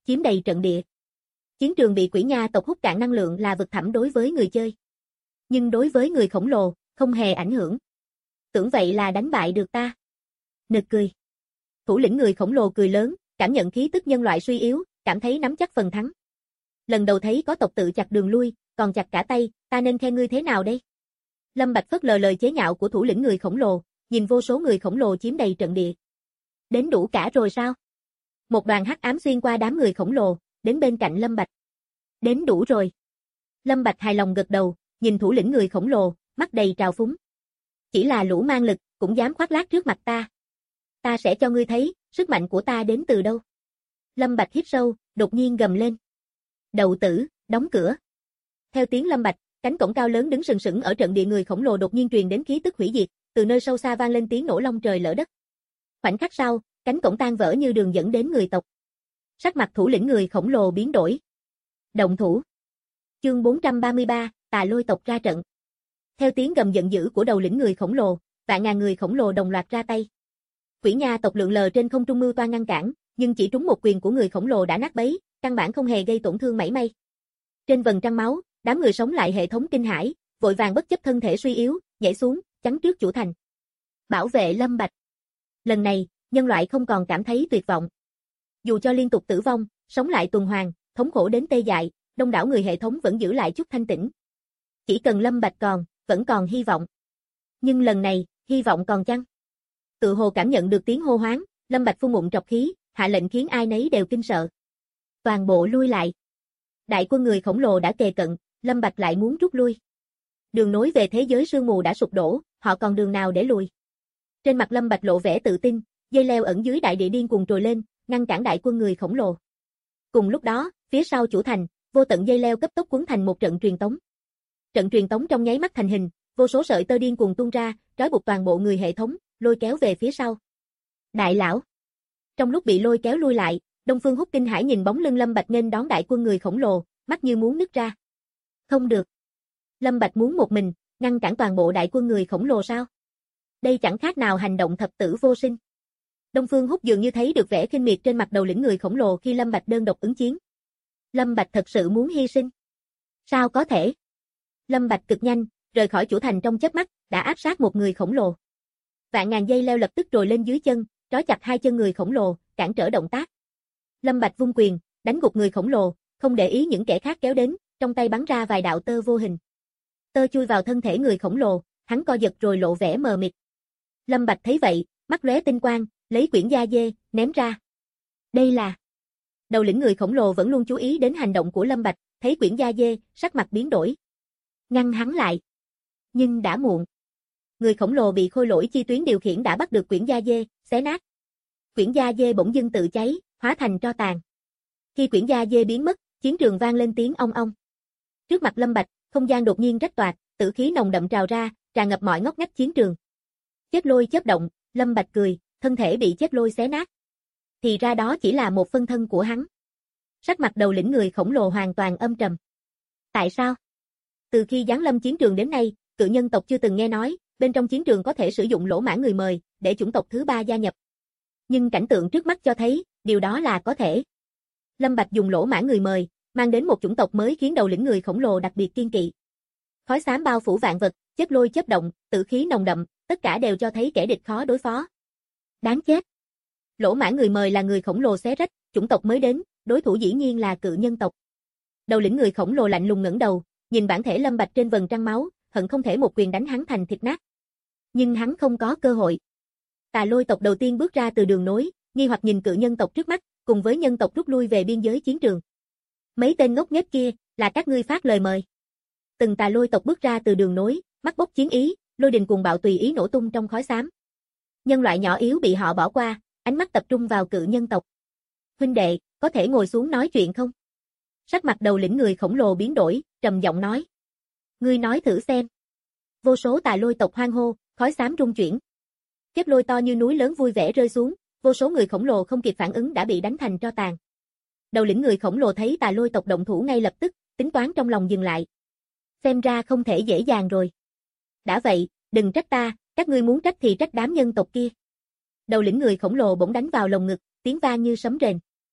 B: chiếm đầy trận địa. Chiến trường bị quỷ nha tộc hút cạn năng lượng là vực thẳm đối với người chơi. Nhưng đối với người khổng lồ, không hề ảnh hưởng. Tưởng vậy là đánh bại được ta. Nực cười. Thủ lĩnh người khổng lồ cười lớn, cảm nhận khí tức nhân loại suy yếu, cảm thấy nắm chắc phần thắng. Lần đầu thấy có tộc tự chặt đường lui, còn chặt cả tay, ta nên khen ngươi thế nào đây? Lâm Bạch phớt lờ lời chế nhạo của thủ lĩnh người khổng lồ, nhìn vô số người khổng lồ chiếm đầy trận địa. Đến đủ cả rồi sao? Một đoàn hắc ám xuyên qua đám người khổng lồ, đến bên cạnh Lâm Bạch. Đến đủ rồi. Lâm Bạch hài lòng gật đầu, nhìn thủ lĩnh người khổng lồ, mắt đầy trào phúng. Chỉ là lũ mang lực, cũng dám khoác lác trước mặt ta. Ta sẽ cho ngươi thấy, sức mạnh của ta đến từ đâu. Lâm Bạch hít sâu, đột nhiên gầm lên. Đầu tử, đóng cửa. Theo tiếng Lâm Bạch, cánh cổng cao lớn đứng sừng sững ở trận địa người khổng lồ đột nhiên truyền đến khí tức hủy diệt, từ nơi sâu xa vang lên tiếng nổ long trời lở đất. Khoảnh khắc sau, cánh cổng tan vỡ như đường dẫn đến người tộc. Sắc mặt thủ lĩnh người khổng lồ biến đổi. Động thủ. Chương 433, Tà Lôi tộc ra trận. Theo tiếng gầm giận dữ của đầu lĩnh người khổng lồ, vạn ngàn người khổng lồ đồng loạt ra tay. Quỷ nha tộc lượn lờ trên không trung mưu toan ngăn cản, nhưng chỉ trúng một quyền của người khổng lồ đã nát bấy, căn bản không hề gây tổn thương mảy may. Trên vầng trăng máu, đám người sống lại hệ thống kinh hãi, vội vàng bất chấp thân thể suy yếu, nhảy xuống, chắn trước chủ thành. Bảo vệ Lâm Bạch. Lần này, nhân loại không còn cảm thấy tuyệt vọng. Dù cho liên tục tử vong, sống lại tuần hoàn, thống khổ đến tê dại, đông đảo người hệ thống vẫn giữ lại chút thanh tĩnh. Chỉ cần Lâm Bạch còn, vẫn còn hy vọng. Nhưng lần này, hy vọng còn chăng? Tự hồ cảm nhận được tiếng hô hoán, Lâm Bạch phun mụn trọc khí, hạ lệnh khiến ai nấy đều kinh sợ. Toàn bộ lui lại. Đại quân người khổng lồ đã kề cận, Lâm Bạch lại muốn rút lui. Đường nối về thế giới sương mù đã sụp đổ, họ còn đường nào để lùi? Trên mặt Lâm Bạch lộ vẻ tự tin, dây leo ẩn dưới đại địa điên cuồng trồi lên, ngăn cản đại quân người khổng lồ. Cùng lúc đó, phía sau chủ thành, vô tận dây leo cấp tốc quấn thành một trận truyền tống. Trận truyền tống trong nháy mắt thành hình, vô số sợi tơ điên cuồng tuôn ra, trói buộc toàn bộ người hệ thống, lôi kéo về phía sau. Đại lão. Trong lúc bị lôi kéo lui lại, Đông Phương Húc kinh hãi nhìn bóng lưng Lâm Bạch nên đón đại quân người khổng lồ, mắt như muốn nứt ra. Không được. Lâm Bạch muốn một mình, ngăn cản toàn bộ đại quân người khổng lồ sao? Đây chẳng khác nào hành động thập tử vô sinh. Đông Phương Húc dường như thấy được vẻ khinh miệt trên mặt đầu lĩnh người khổng lồ khi Lâm Bạch đơn độc ứng chiến. Lâm Bạch thật sự muốn hy sinh. Sao có thể? Lâm Bạch cực nhanh, rời khỏi chủ thành trong chớp mắt, đã áp sát một người khổng lồ. Vạn ngàn dây leo lập tức trồi lên dưới chân, trói chặt hai chân người khổng lồ, cản trở động tác. Lâm Bạch vung quyền, đánh gục người khổng lồ, không để ý những kẻ khác kéo đến, trong tay bắn ra vài đạo tơ vô hình. Tơ chui vào thân thể người khổng lồ, hắn co giật rồi lộ vẻ mờ mịt. Lâm Bạch thấy vậy, mắt lóe tinh quang, lấy quyển da dê, ném ra. Đây là... Đầu lĩnh người khổng lồ vẫn luôn chú ý đến hành động của Lâm Bạch, thấy quyển da dê, sắc mặt biến đổi. Ngăn hắn lại. Nhưng đã muộn. Người khổng lồ bị khôi lỗi chi tuyến điều khiển đã bắt được quyển da dê, xé nát. Quyển da dê bỗng dưng tự cháy, hóa thành tro tàn. Khi quyển da dê biến mất, chiến trường vang lên tiếng ong ong. Trước mặt Lâm Bạch, không gian đột nhiên rách toạc, tử khí nồng đậm trào ra, tràn ngập mọi ngóc ngách chiến trường. Chết lôi chớp động, Lâm Bạch cười, thân thể bị chết lôi xé nát. Thì ra đó chỉ là một phân thân của hắn. Sắc mặt đầu lĩnh người khổng lồ hoàn toàn âm trầm. Tại sao? Từ khi giáng lâm chiến trường đến nay, cự nhân tộc chưa từng nghe nói, bên trong chiến trường có thể sử dụng lỗ mã người mời, để chủng tộc thứ ba gia nhập. Nhưng cảnh tượng trước mắt cho thấy, điều đó là có thể. Lâm Bạch dùng lỗ mã người mời, mang đến một chủng tộc mới khiến đầu lĩnh người khổng lồ đặc biệt kiên kỵ. Khói xám bao phủ vạn vật, chết lôi chớp động, tử khí nồng đậm, tất cả đều cho thấy kẻ địch khó đối phó. Đáng chết. Lỗ mã người mời là người khổng lồ xé rách, chủng tộc mới đến, đối thủ dĩ nhiên là cự nhân tộc. Đầu lĩnh người khổng lồ lạnh lùng ngẩng đầu, nhìn bản thể Lâm Bạch trên vầng trăng máu, hận không thể một quyền đánh hắn thành thịt nát. Nhưng hắn không có cơ hội. Tà Lôi tộc đầu tiên bước ra từ đường nối, nghi hoặc nhìn cự nhân tộc trước mắt, cùng với nhân tộc rút lui về biên giới chiến trường. Mấy tên ngốc nghếch kia, là các ngươi phát lời mời. Từng Tà Lôi tộc bước ra từ đường nối, mắt bốc chiến ý, lôi đình cuồng bạo tùy ý nổ tung trong khói xám. Nhân loại nhỏ yếu bị họ bỏ qua, ánh mắt tập trung vào cự nhân tộc. Huynh đệ, có thể ngồi xuống nói chuyện không? Sắc mặt đầu lĩnh người khổng lồ biến đổi, trầm giọng nói. Ngươi nói thử xem. Vô số Tà Lôi tộc hoan hô, khói xám rung chuyển. Kiếp lôi to như núi lớn vui vẻ rơi xuống, vô số người khổng lồ không kịp phản ứng đã bị đánh thành tro tàn. Đầu lĩnh người khổng lồ thấy Tà Lôi tộc động thủ ngay lập tức, tính toán trong lòng dừng lại. Xem ra không thể dễ dàng rồi. Đã vậy, đừng trách ta, các ngươi muốn trách thì trách đám nhân tộc kia. Đầu lĩnh người khổng lồ bỗng đánh vào lồng ngực, tiếng vang như sấm rền.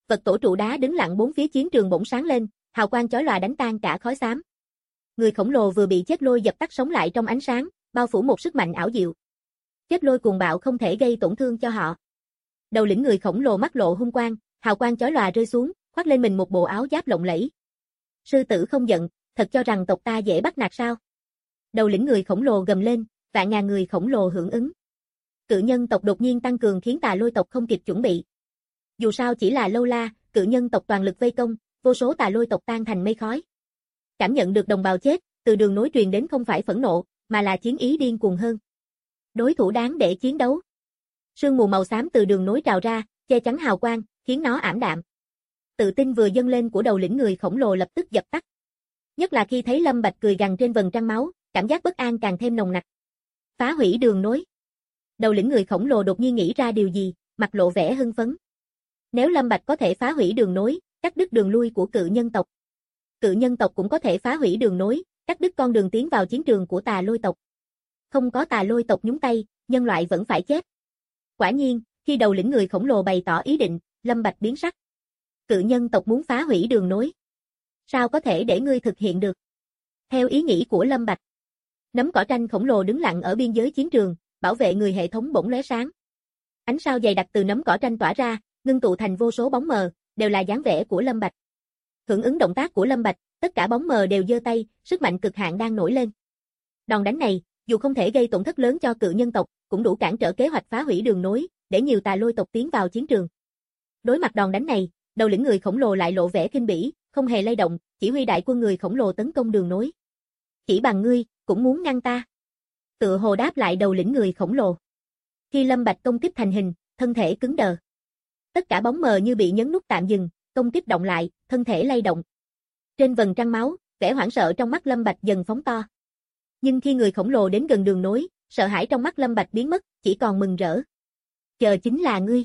B: vật tổ trụ đá đứng lặng bốn phía chiến trường bỗng sáng lên, hào quang chói lòa đánh tan cả khói xám. Người khổng lồ vừa bị chết lôi dập tắt sống lại trong ánh sáng, bao phủ một sức mạnh ảo diệu. Chết lôi cuồng bạo không thể gây tổn thương cho họ. Đầu lĩnh người khổng lồ mắt lộ hung quang, hào quang chói lòa rơi xuống, khoác lên mình một bộ áo giáp lộng lẫy. Sư tử không giận, thật cho rằng tộc ta dễ bắt nạt sao? Đầu lĩnh người khổng lồ gầm lên, vạn ngàn người khổng lồ hưởng ứng. Cự nhân tộc đột nhiên tăng cường khiến tà lôi tộc không kịp chuẩn bị. Dù sao chỉ là lâu la, cự nhân tộc toàn lực vây công, vô số tà lôi tộc tan thành mây khói. Cảm nhận được đồng bào chết, từ đường nối truyền đến không phải phẫn nộ, mà là chiến ý điên cuồng hơn. Đối thủ đáng để chiến đấu. Sương mù màu xám từ đường nối trào ra, che chắn hào quang, khiến nó ảm đạm. Tự tin vừa dâng lên của đầu lĩnh người khổng lồ lập tức dập tắt. Nhất là khi thấy Lâm Bạch cười gằn trên vầng trăng máu, cảm giác bất an càng thêm nồng nặc. Phá hủy đường nối. Đầu lĩnh người khổng lồ đột nhiên nghĩ ra điều gì, mặt lộ vẻ hưng phấn. Nếu Lâm Bạch có thể phá hủy đường nối, cắt đứt đường lui của cự nhân tộc. Cự nhân tộc cũng có thể phá hủy đường nối, cắt đứt con đường tiến vào chiến trường của tà lôi tộc. Không có tà lôi tộc nhúng tay, nhân loại vẫn phải chết. Quả nhiên, khi đầu lĩnh người khổng lồ bày tỏ ý định, Lâm Bạch biến sắc. Cự nhân tộc muốn phá hủy đường nối. Sao có thể để ngươi thực hiện được? Theo ý nghĩ của Lâm Bạch, nấm cỏ tranh khổng lồ đứng lặng ở biên giới chiến trường, bảo vệ người hệ thống bỗng lóe sáng. Ánh sao dày đặc từ nấm cỏ tranh tỏa ra, ngưng tụ thành vô số bóng mờ, đều là dáng vẻ của Lâm Bạch. Hưởng ứng động tác của Lâm Bạch, tất cả bóng mờ đều giơ tay, sức mạnh cực hạn đang nổi lên. Đòn đánh này, dù không thể gây tổn thất lớn cho cự nhân tộc, cũng đủ cản trở kế hoạch phá hủy đường nối, để nhiều tà lôi tộc tiến vào chiến trường. Đối mặt đòn đánh này, đầu lĩnh người khổng lồ lại lộ vẻ khinh bỉ, không hề lay động, chỉ huy đại quân người khổng lồ tấn công đường nối. Chỉ bằng ngươi, cũng muốn ngăn ta? Tựa hồ đáp lại đầu lĩnh người khổng lồ. Khi Lâm Bạch công kích thành hình, thân thể cứng đờ. Tất cả bóng mờ như bị nhấn nút tạm dừng, công kích động lại, thân thể lay động. Trên vầng trăng máu, vẻ hoảng sợ trong mắt Lâm Bạch dần phóng to. Nhưng khi người khổng lồ đến gần đường nối, sợ hãi trong mắt Lâm Bạch biến mất, chỉ còn mừng rỡ. Chờ chính là ngươi.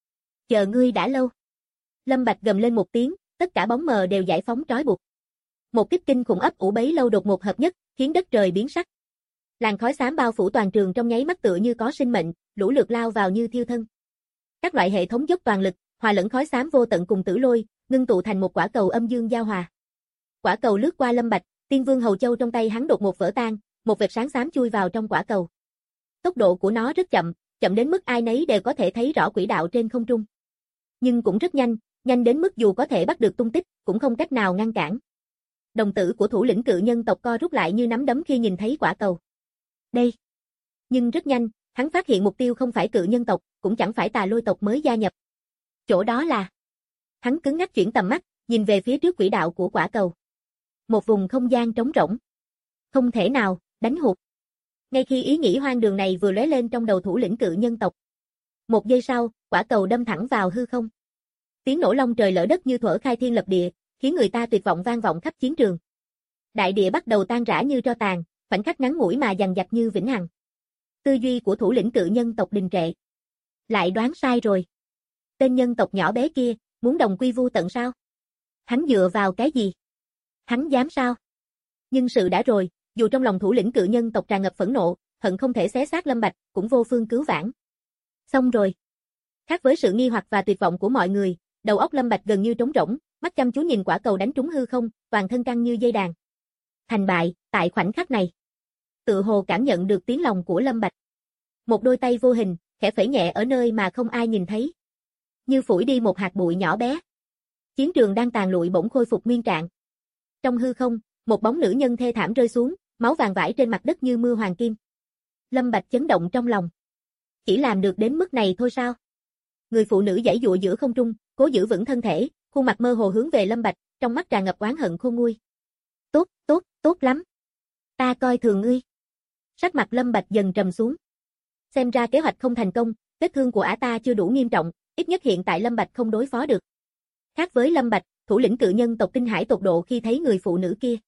B: Chờ ngươi đã lâu. Lâm Bạch gầm lên một tiếng, tất cả bóng mờ đều giải phóng trói buộc. Một kích kinh khủng ấp ủ bấy lâu đột ngột hợp nhất, khiến đất trời biến sắc. Làn khói xám bao phủ toàn trường trong nháy mắt tựa như có sinh mệnh, lũ lượt lao vào như thiêu thân. Các loại hệ thống dốc toàn lực, hòa lẫn khói xám vô tận cùng tử lôi, ngưng tụ thành một quả cầu âm dương giao hòa. Quả cầu lướt qua Lâm Bạch, Tiên Vương Hầu Châu trong tay hắn đột ngột vỡ tan, một vệt sáng xám chui vào trong quả cầu. Tốc độ của nó rất chậm, chậm đến mức ai nấy đều có thể thấy rõ quỹ đạo trên không trung. Nhưng cũng rất nhanh, nhanh đến mức dù có thể bắt được tung tích, cũng không cách nào ngăn cản. Đồng tử của thủ lĩnh cự nhân tộc co rút lại như nắm đấm khi nhìn thấy quả cầu. Đây. Nhưng rất nhanh, hắn phát hiện mục tiêu không phải cự nhân tộc, cũng chẳng phải tà lôi tộc mới gia nhập. Chỗ đó là. Hắn cứng ngắc chuyển tầm mắt, nhìn về phía trước quỹ đạo của quả cầu. Một vùng không gian trống rỗng. Không thể nào, đánh hụt. Ngay khi ý nghĩ hoang đường này vừa lóe lên trong đầu thủ lĩnh cự nhân tộc. Một giây sau, quả cầu đâm thẳng vào hư không. Tiếng nổ long trời lở đất như thuở khai thiên lập địa, khiến người ta tuyệt vọng vang vọng khắp chiến trường. Đại địa bắt đầu tan rã như tro tàn, khoảnh khắc ngắn ngủi mà dằng dặc như vĩnh hằng. Tư duy của thủ lĩnh cự nhân tộc đình trệ. Lại đoán sai rồi. Tên nhân tộc nhỏ bé kia, muốn đồng quy vu tận sao? Hắn dựa vào cái gì? Hắn dám sao? Nhưng sự đã rồi, dù trong lòng thủ lĩnh cự nhân tộc tràn ngập phẫn nộ, hận không thể xé xác Lâm Bạch, cũng vô phương cứu vãn. Xong rồi. Khác với sự nghi hoặc và tuyệt vọng của mọi người, đầu óc Lâm Bạch gần như trống rỗng, mắt chăm chú nhìn quả cầu đánh trúng hư không, toàn thân căng như dây đàn. Thành bại, tại khoảnh khắc này. Tự hồ cảm nhận được tiếng lòng của Lâm Bạch. Một đôi tay vô hình, khẽ phẩy nhẹ ở nơi mà không ai nhìn thấy. Như phủi đi một hạt bụi nhỏ bé. Chiến trường đang tàn lụi bỗng khôi phục nguyên trạng. Trong hư không, một bóng nữ nhân thê thảm rơi xuống, máu vàng vãi trên mặt đất như mưa hoàng kim. Lâm Bạch chấn động trong lòng. Chỉ làm được đến mức này thôi sao? Người phụ nữ giãy giụa giữa không trung, cố giữ vững thân thể, khuôn mặt mơ hồ hướng về Lâm Bạch, trong mắt tràn ngập oán hận khôn nguôi. Tốt, tốt, tốt lắm. Ta coi thường ngươi. Sắc mặt Lâm Bạch dần trầm xuống. Xem ra kế hoạch không thành công, vết thương của ả ta chưa đủ nghiêm trọng, ít nhất hiện tại Lâm Bạch không đối phó được. Khác với Lâm Bạch, thủ lĩnh cự nhân tộc kinh hãi tột độ khi thấy người phụ nữ kia.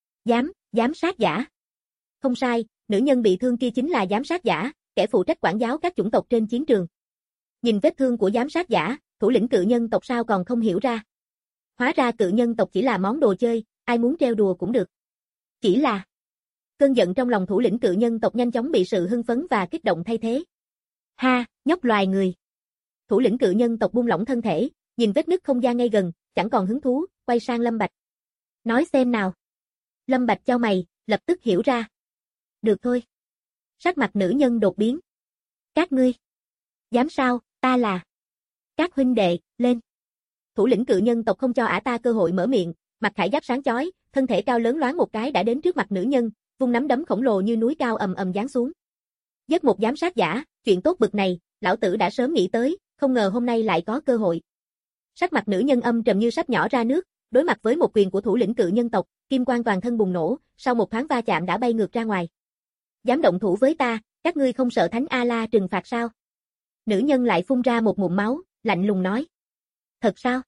B: Giám sát giả. Không sai, nữ nhân bị thương kia chính là giám sát giả, kẻ phụ trách quản giáo các chủng tộc trên chiến trường. Nhìn vết thương của giám sát giả, thủ lĩnh cự nhân tộc sao còn không hiểu ra. Hóa ra cự nhân tộc chỉ là món đồ chơi, ai muốn trêu đùa cũng được. Chỉ là cơn giận trong lòng thủ lĩnh cự nhân tộc nhanh chóng bị sự hưng phấn và kích động thay thế. Ha, nhóc loài người. Thủ lĩnh cự nhân tộc buông lỏng thân thể, nhìn vết nứt không gian ngay gần, chẳng còn hứng thú, quay sang Lâm Bạch. Nói xem nào. Lâm Bạch chau mày, lập tức hiểu ra. Được thôi. Sắc mặt nữ nhân đột biến. Các ngươi. Dám sao, ta là. Các huynh đệ, lên. Thủ lĩnh cự nhân tộc không cho ả ta cơ hội mở miệng, mặt khải giáp sáng chói, thân thể cao lớn loáng một cái đã đến trước mặt nữ nhân, vung nắm đấm khổng lồ như núi cao ầm ầm giáng xuống. Giết một giám sát giả, chuyện tốt bực này, lão tử đã sớm nghĩ tới, không ngờ hôm nay lại có cơ hội. Sắc mặt nữ nhân âm trầm như sắp nhỏ ra nước, đối mặt với một quyền của thủ lĩnh cự nhân tộc, kim quang toàn thân bùng nổ, sau một thoáng va chạm đã bay ngược ra ngoài. Dám động thủ với ta, các ngươi không sợ Thánh A-la trừng phạt sao? Nữ nhân lại phun ra một ngụm máu, lạnh lùng nói. Thật sao?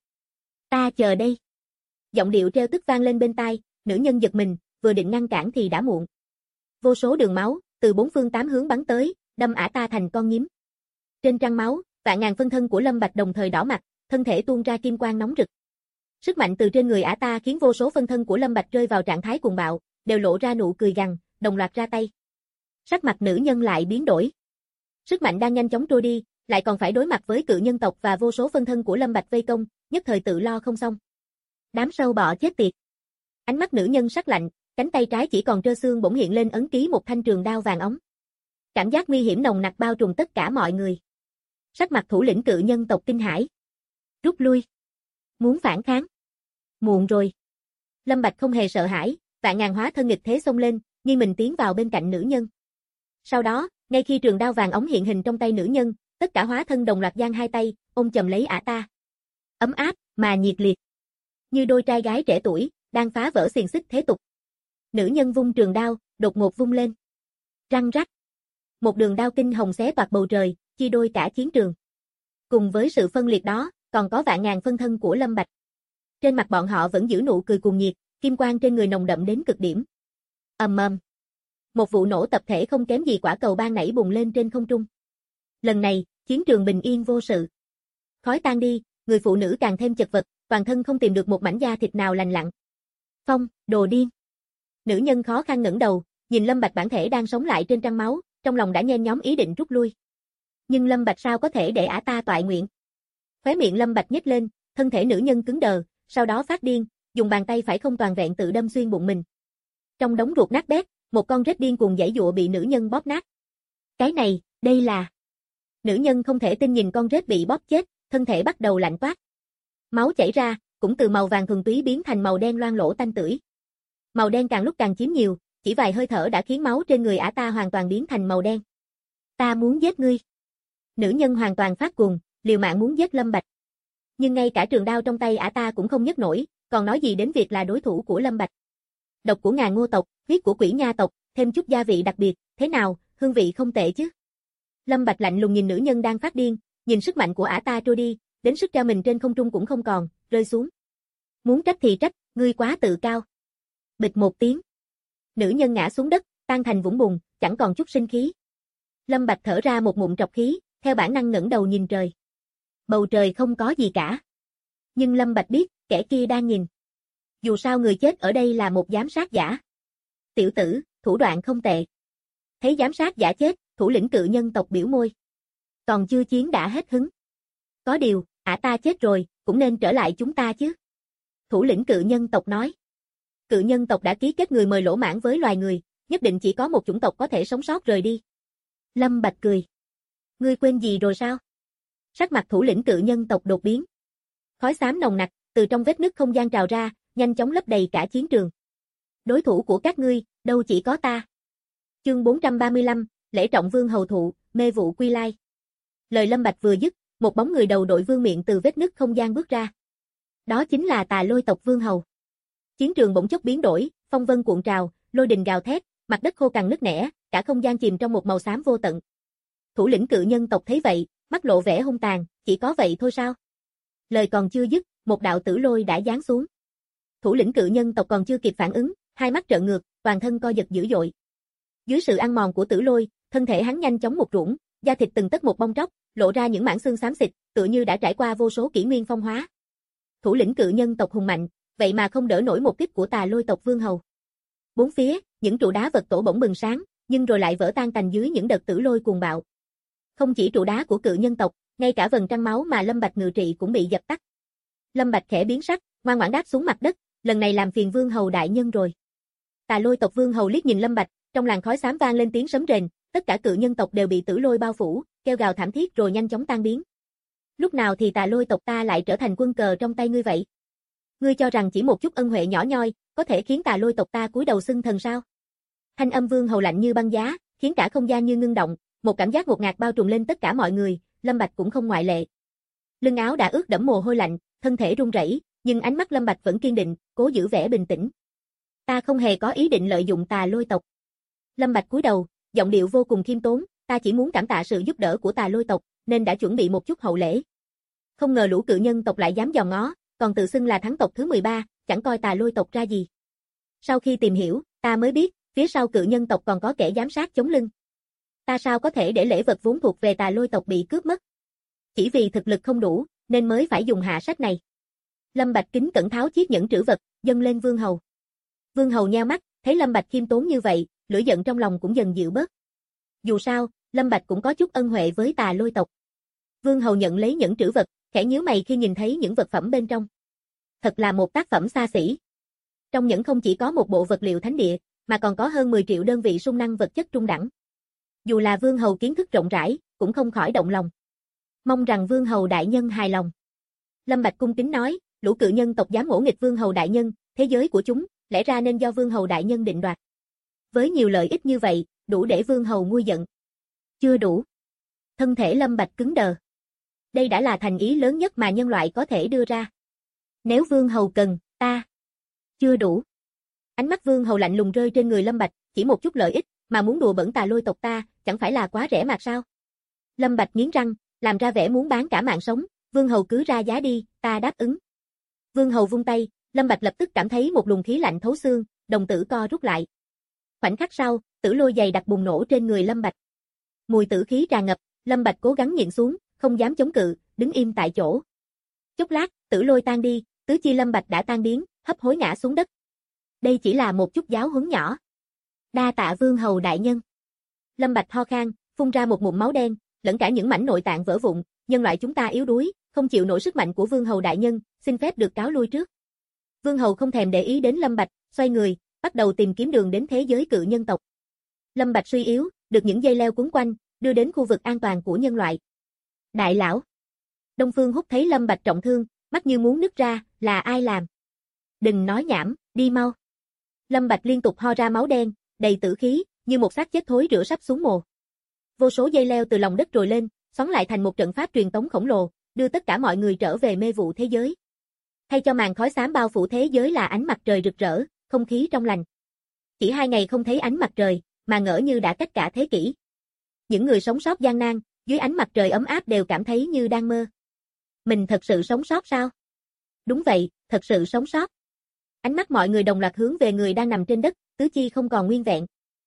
B: Ta chờ đây. Giọng điệu treo tức vang lên bên tai, nữ nhân giật mình, vừa định ngăn cản thì đã muộn. Vô số đường máu, từ bốn phương tám hướng bắn tới, đâm ả ta thành con nhím. Trên trăng máu, vạn ngàn phân thân của Lâm Bạch đồng thời đỏ mặt, thân thể tuôn ra kim quang nóng rực. Sức mạnh từ trên người ả ta khiến vô số phân thân của Lâm Bạch rơi vào trạng thái cuồng bạo, đều lộ ra nụ cười gằn, đồng loạt ra tay. Sắc mặt nữ nhân lại biến đổi. Sức mạnh đang nhanh chóng trôi đi, lại còn phải đối mặt với cự nhân tộc và vô số phân thân của Lâm Bạch vây công, nhất thời tự lo không xong. Đám sâu bọ chết tiệt. Ánh mắt nữ nhân sắc lạnh, cánh tay trái chỉ còn trơ xương bỗng hiện lên ấn ký một thanh trường đao vàng óng. Cảm giác nguy hiểm nồng nặc bao trùm tất cả mọi người. Sắc mặt thủ lĩnh cự nhân tộc kinh hãi. Rút lui. Muốn phản kháng. Muộn rồi. Lâm Bạch không hề sợ hãi, vạn ngàn hóa thân nghịch thế xông lên, nghiêng mình tiến vào bên cạnh nữ nhân. Sau đó, ngay khi trường đao vàng óng hiện hình trong tay nữ nhân, tất cả hóa thân đồng loạt giang hai tay, ôm chầm lấy ả ta. Ấm áp, mà nhiệt liệt. Như đôi trai gái trẻ tuổi, đang phá vỡ xiềng xích thế tục. Nữ nhân vung trường đao, đột ngột vung lên. Răng rắc. Một đường đao kinh hồng xé toạc bầu trời, chia đôi cả chiến trường. Cùng với sự phân liệt đó, còn có vạn ngàn phân thân của Lâm Bạch. Trên mặt bọn họ vẫn giữ nụ cười cuồng nhiệt, kim quang trên người nồng đậm đến cực điểm. Ầm ầm. Một vụ nổ tập thể không kém gì quả cầu ban nảy bùng lên trên không trung. Lần này, chiến trường bình yên vô sự. Khói tan đi, người phụ nữ càng thêm chật vật, toàn thân không tìm được một mảnh da thịt nào lành lặn. Phong, đồ điên. Nữ nhân khó khăn ngẩng đầu, nhìn Lâm Bạch bản thể đang sống lại trên trăng máu, trong lòng đã nhen nhóm ý định rút lui. Nhưng Lâm Bạch sao có thể để ả ta toại nguyện? Khóe miệng Lâm Bạch nhếch lên, thân thể nữ nhân cứng đờ, sau đó phát điên, dùng bàn tay phải không toàn vẹn tự đâm xuyên bụng mình. Trong đống ruột nát bét, một con rết điên cuồng giãy giụa bị nữ nhân bóp nát. Cái này, đây là... Nữ nhân không thể tin nhìn con rết bị bóp chết, thân thể bắt đầu lạnh toát. Máu chảy ra, cũng từ màu vàng thuần túy biến thành màu đen loang lỗ tanh tưởi. Màu đen càng lúc càng chiếm nhiều, chỉ vài hơi thở đã khiến máu trên người ả ta hoàn toàn biến thành màu đen. Ta muốn giết ngươi. Nữ nhân hoàn toàn phát cuồng, liều mạng muốn giết Lâm Bạch. Nhưng ngay cả trường đao trong tay ả ta cũng không nhấc nổi, còn nói gì đến việc là đối thủ của Lâm Bạch. Độc của ngà ngô tộc, huyết của quỷ nha tộc, thêm chút gia vị đặc biệt, thế nào, hương vị không tệ chứ. Lâm Bạch lạnh lùng nhìn nữ nhân đang phát điên, nhìn sức mạnh của ả ta trôi đi, đến sức treo mình trên không trung cũng không còn, rơi xuống. Muốn trách thì trách, ngươi quá tự cao. Bịch một tiếng. Nữ nhân ngã xuống đất, tan thành vũng bùn, chẳng còn chút sinh khí. Lâm Bạch thở ra một ngụm trọc khí, theo bản năng ngẩng đầu nhìn trời. Bầu trời không có gì cả. Nhưng Lâm Bạch biết, kẻ kia đang nhìn. Dù sao người chết ở đây là một giám sát giả. Tiểu tử, thủ đoạn không tệ. Thấy giám sát giả chết, thủ lĩnh cự nhân tộc biểu môi. Còn chưa chiến đã hết hứng. Có điều, ả ta chết rồi, cũng nên trở lại chúng ta chứ. Thủ lĩnh cự nhân tộc nói. Cự nhân tộc đã ký kết người mời lỗ mãn với loài người, nhất định chỉ có một chủng tộc có thể sống sót rời đi. Lâm Bạch cười. Ngươi quên gì rồi sao? Sắc mặt thủ lĩnh cự nhân tộc đột biến. Khói xám nồng nặc, từ trong vết nứt không gian trào ra, nhanh chóng lấp đầy cả chiến trường. Đối thủ của các ngươi, đâu chỉ có ta. Chương 435, lễ trọng vương hầu thụ, mê vụ quy lai. Lời Lâm Bạch vừa dứt, một bóng người đầu đội vương miện từ vết nứt không gian bước ra. Đó chính là Tà Lôi tộc vương hầu. Chiến trường bỗng chốc biến đổi, phong vân cuộn trào, lôi đình gào thét, mặt đất khô cằn nứt nẻ, cả không gian chìm trong một màu xám vô tận. Thủ lĩnh cự nhân tộc thấy vậy, mắt lộ vẻ hung tàn, chỉ có vậy thôi sao? Lời còn chưa dứt, một đạo tử lôi đã giáng xuống. Thủ lĩnh cự nhân tộc còn chưa kịp phản ứng, hai mắt trợn ngược, toàn thân co giật dữ dội. Dưới sự ăn mòn của tử lôi, thân thể hắn nhanh chóng mục rũng, da thịt từng tấc một bong tróc, lộ ra những mảng xương xám xịt, tựa như đã trải qua vô số kỷ nguyên phong hóa. Thủ lĩnh cự nhân tộc hùng mạnh, vậy mà không đỡ nổi một kích của Tà Lôi tộc vương hầu. Bốn phía, những trụ đá vật tổ bỗng bừng sáng, nhưng rồi lại vỡ tan tành dưới những đợt tử lôi cuồng bạo. Không chỉ trụ đá của cự nhân tộc, ngay cả vầng trăng máu mà Lâm Bạch ngự trị cũng bị dập tắt. Lâm Bạch khẽ biến sắc, ngoan ngoãn đáp xuống mặt đất, lần này làm phiền Vương Hầu đại nhân rồi. Tà Lôi tộc Vương Hầu liếc nhìn Lâm Bạch, trong làn khói xám vang lên tiếng sấm rền, tất cả cự nhân tộc đều bị Tử Lôi bao phủ, kêu gào thảm thiết rồi nhanh chóng tan biến. Lúc nào thì Tà Lôi tộc ta lại trở thành quân cờ trong tay ngươi vậy? Ngươi cho rằng chỉ một chút ân huệ nhỏ nhoi, có thể khiến Tà Lôi tộc ta cúi đầu xưng thần sao? Thanh âm Vương Hầu lạnh như băng giá, khiến cả không gian như ngưng động, một cảm giác ngột ngạt bao trùm lên tất cả mọi người, Lâm Bạch cũng không ngoại lệ. Lưng áo đã ướt đẫm mồ hôi lạnh, thân thể run rẩy, nhưng ánh mắt Lâm Bạch vẫn kiên định, cố giữ vẻ bình tĩnh. Ta không hề có ý định lợi dụng Tà Lôi tộc. Lâm Bạch cúi đầu, giọng điệu vô cùng khiêm tốn, ta chỉ muốn cảm tạ sự giúp đỡ của Tà Lôi tộc, nên đã chuẩn bị một chút hậu lễ. Không ngờ lũ cự nhân tộc lại dám dòm ngó, còn tự xưng là thắng tộc thứ 13, chẳng coi Tà Lôi tộc ra gì. Sau khi tìm hiểu, ta mới biết, phía sau cự nhân tộc còn có kẻ giám sát chống lưng. Ta sao có thể để lễ vật vốn thuộc về Tà Lôi tộc bị cướp mất? Chỉ vì thực lực không đủ, nên mới phải dùng hạ sách này. Lâm Bạch kính cẩn tháo chiếc nhẫn trữ vật, dâng lên Vương Hầu. Vương Hầu nheo mắt, thấy Lâm Bạch khiêm tốn như vậy, lửa giận trong lòng cũng dần dịu bớt. Dù sao, Lâm Bạch cũng có chút ân huệ với Tà Lôi tộc. Vương Hầu nhận lấy nhẫn trữ vật, khẽ nhíu mày khi nhìn thấy những vật phẩm bên trong. Thật là một tác phẩm xa xỉ. Trong nhẫn không chỉ có một bộ vật liệu thánh địa, mà còn có hơn 10 triệu đơn vị sung năng vật chất trung đẳng. Dù là Vương Hầu kiến thức rộng rãi, cũng không khỏi động lòng. Mong rằng Vương Hầu đại nhân hài lòng. Lâm Bạch cung kính nói, lũ cự nhân tộc dám ngỗ nghịch Vương Hầu đại nhân, thế giới của chúng, lẽ ra nên do Vương Hầu đại nhân định đoạt. Với nhiều lợi ích như vậy, đủ để Vương Hầu nguôi giận. Chưa đủ. Thân thể Lâm Bạch cứng đờ. Đây đã là thành ý lớn nhất mà nhân loại có thể đưa ra. Nếu Vương Hầu cần, ta. Chưa đủ. Ánh mắt Vương Hầu lạnh lùng rơi trên người Lâm Bạch, chỉ một chút lợi ích, mà muốn đùa bỡn Tà Lôi tộc ta, chẳng phải là quá rẻ mạt sao? Lâm Bạch nghiến răng, làm ra vẻ muốn bán cả mạng sống, Vương Hầu cứ ra giá đi, ta đáp ứng. Vương Hầu vung tay, Lâm Bạch lập tức cảm thấy một luồng khí lạnh thấu xương, đồng tử co rút lại. Khoảnh khắc sau, tử lôi dày đặc bùng nổ trên người Lâm Bạch. Mùi tử khí tràn ngập, Lâm Bạch cố gắng nhịn xuống, không dám chống cự, đứng im tại chỗ. Chốc lát, tử lôi tan đi, tứ chi Lâm Bạch đã tan biến, hấp hối ngã xuống đất. Đây chỉ là một chút giáo huấn nhỏ. Đa tạ Vương Hầu đại nhân. Lâm Bạch ho khan, phun ra một ngụm máu đen, lẫn cả những mảnh nội tạng vỡ vụn, nhân loại chúng ta yếu đuối, không chịu nổi sức mạnh của Vương Hầu đại nhân, xin phép được cáo lui trước. Vương Hầu không thèm để ý đến Lâm Bạch, xoay người, bắt đầu tìm kiếm đường đến thế giới cự nhân tộc. Lâm Bạch suy yếu, được những dây leo quấn quanh, đưa đến khu vực an toàn của nhân loại. Đại lão. Đông Phương Húc thấy Lâm Bạch trọng thương, mắt như muốn nứt ra, là ai làm? Đừng nói nhảm, đi mau. Lâm Bạch liên tục ho ra máu đen, đầy tử khí, như một xác chết thối rữa sắp xuống mồ. Vô số dây leo từ lòng đất trồi lên, xoắn lại thành một trận pháp truyền tống khổng lồ, đưa tất cả mọi người trở về mê vụ thế giới. Thay cho màn khói xám bao phủ thế giới là ánh mặt trời rực rỡ, không khí trong lành. Chỉ 2 ngày không thấy ánh mặt trời, mà ngỡ như đã cách cả thế kỷ. Những người sống sót gian nan, dưới ánh mặt trời ấm áp đều cảm thấy như đang mơ. Mình thật sự sống sót sao? Đúng vậy, thật sự sống sót. Ánh mắt mọi người đồng loạt hướng về người đang nằm trên đất, tứ chi không còn nguyên vẹn.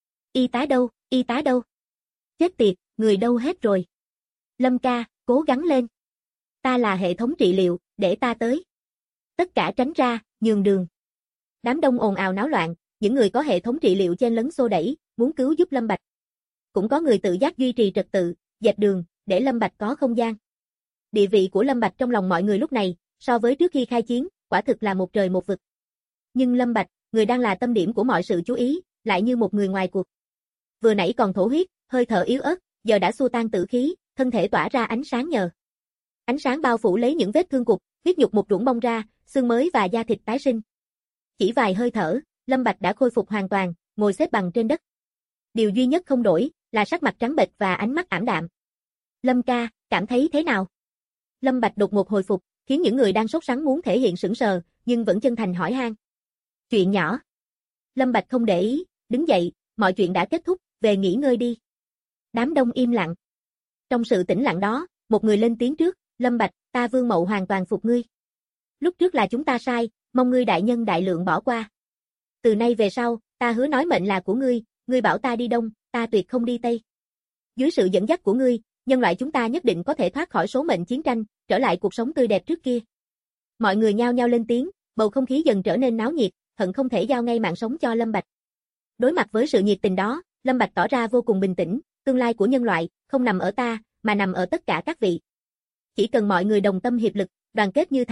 B: Y tá đâu, y tá đâu? Chết tiệt, người đâu hết rồi? Lâm ca, cố gắng lên. Ta là hệ thống trị liệu, để ta tới. Tất cả tránh ra, nhường đường. Đám đông ồn ào náo loạn, những người có hệ thống trị liệu chen lấn xô đẩy, muốn cứu giúp Lâm Bạch. Cũng có người tự giác duy trì trật tự, dẹp đường, để Lâm Bạch có không gian. Địa vị của Lâm Bạch trong lòng mọi người lúc này, so với trước khi khai chiến, quả thực là một trời một vực. Nhưng Lâm Bạch, người đang là tâm điểm của mọi sự chú ý, lại như một người ngoài cuộc. Vừa nãy còn thổ huyết, hơi thở yếu ớt, giờ đã xua tan tử khí, thân thể tỏa ra ánh sáng nhờ. Ánh sáng bao phủ lấy những vết thương cục, huyết nhục một ruộng bong ra, xương mới và da thịt tái sinh. Chỉ vài hơi thở, Lâm Bạch đã khôi phục hoàn toàn, ngồi xếp bằng trên đất. Điều duy nhất không đổi, là sắc mặt trắng bệch và ánh mắt ảm đạm. Lâm ca, cảm thấy thế nào? Lâm Bạch đột ngột hồi phục, khiến những người đang sốt sắng muốn thể hiện sững sờ, nhưng vẫn chân thành hỏi han. Chuyện nhỏ. Lâm Bạch không để ý, đứng dậy, mọi chuyện đã kết thúc, về nghỉ ngơi đi. Đám đông im lặng. Trong sự tĩnh lặng đó, một người lên tiếng trước, Lâm Bạch, ta Vương Mậu hoàn toàn phục ngươi. Lúc trước là chúng ta sai, mong ngươi đại nhân đại lượng bỏ qua. Từ nay về sau, ta hứa nói mệnh là của ngươi bảo ta đi đông, ta tuyệt không đi tây. Dưới sự dẫn dắt của ngươi, nhân loại chúng ta nhất định có thể thoát khỏi số mệnh chiến tranh, trở lại cuộc sống tươi đẹp trước kia. Mọi người nhao nhao lên tiếng, bầu không khí dần trở nên náo nhiệt, hận không thể giao ngay mạng sống cho Lâm Bạch. Đối mặt với sự nhiệt tình đó, Lâm Bạch tỏ ra vô cùng bình tĩnh, tương lai của nhân loại, không nằm ở ta, mà nằm ở tất cả các vị. Chỉ cần mọi người đồng tâm hiệp lực, đoàn kết như thành đồng,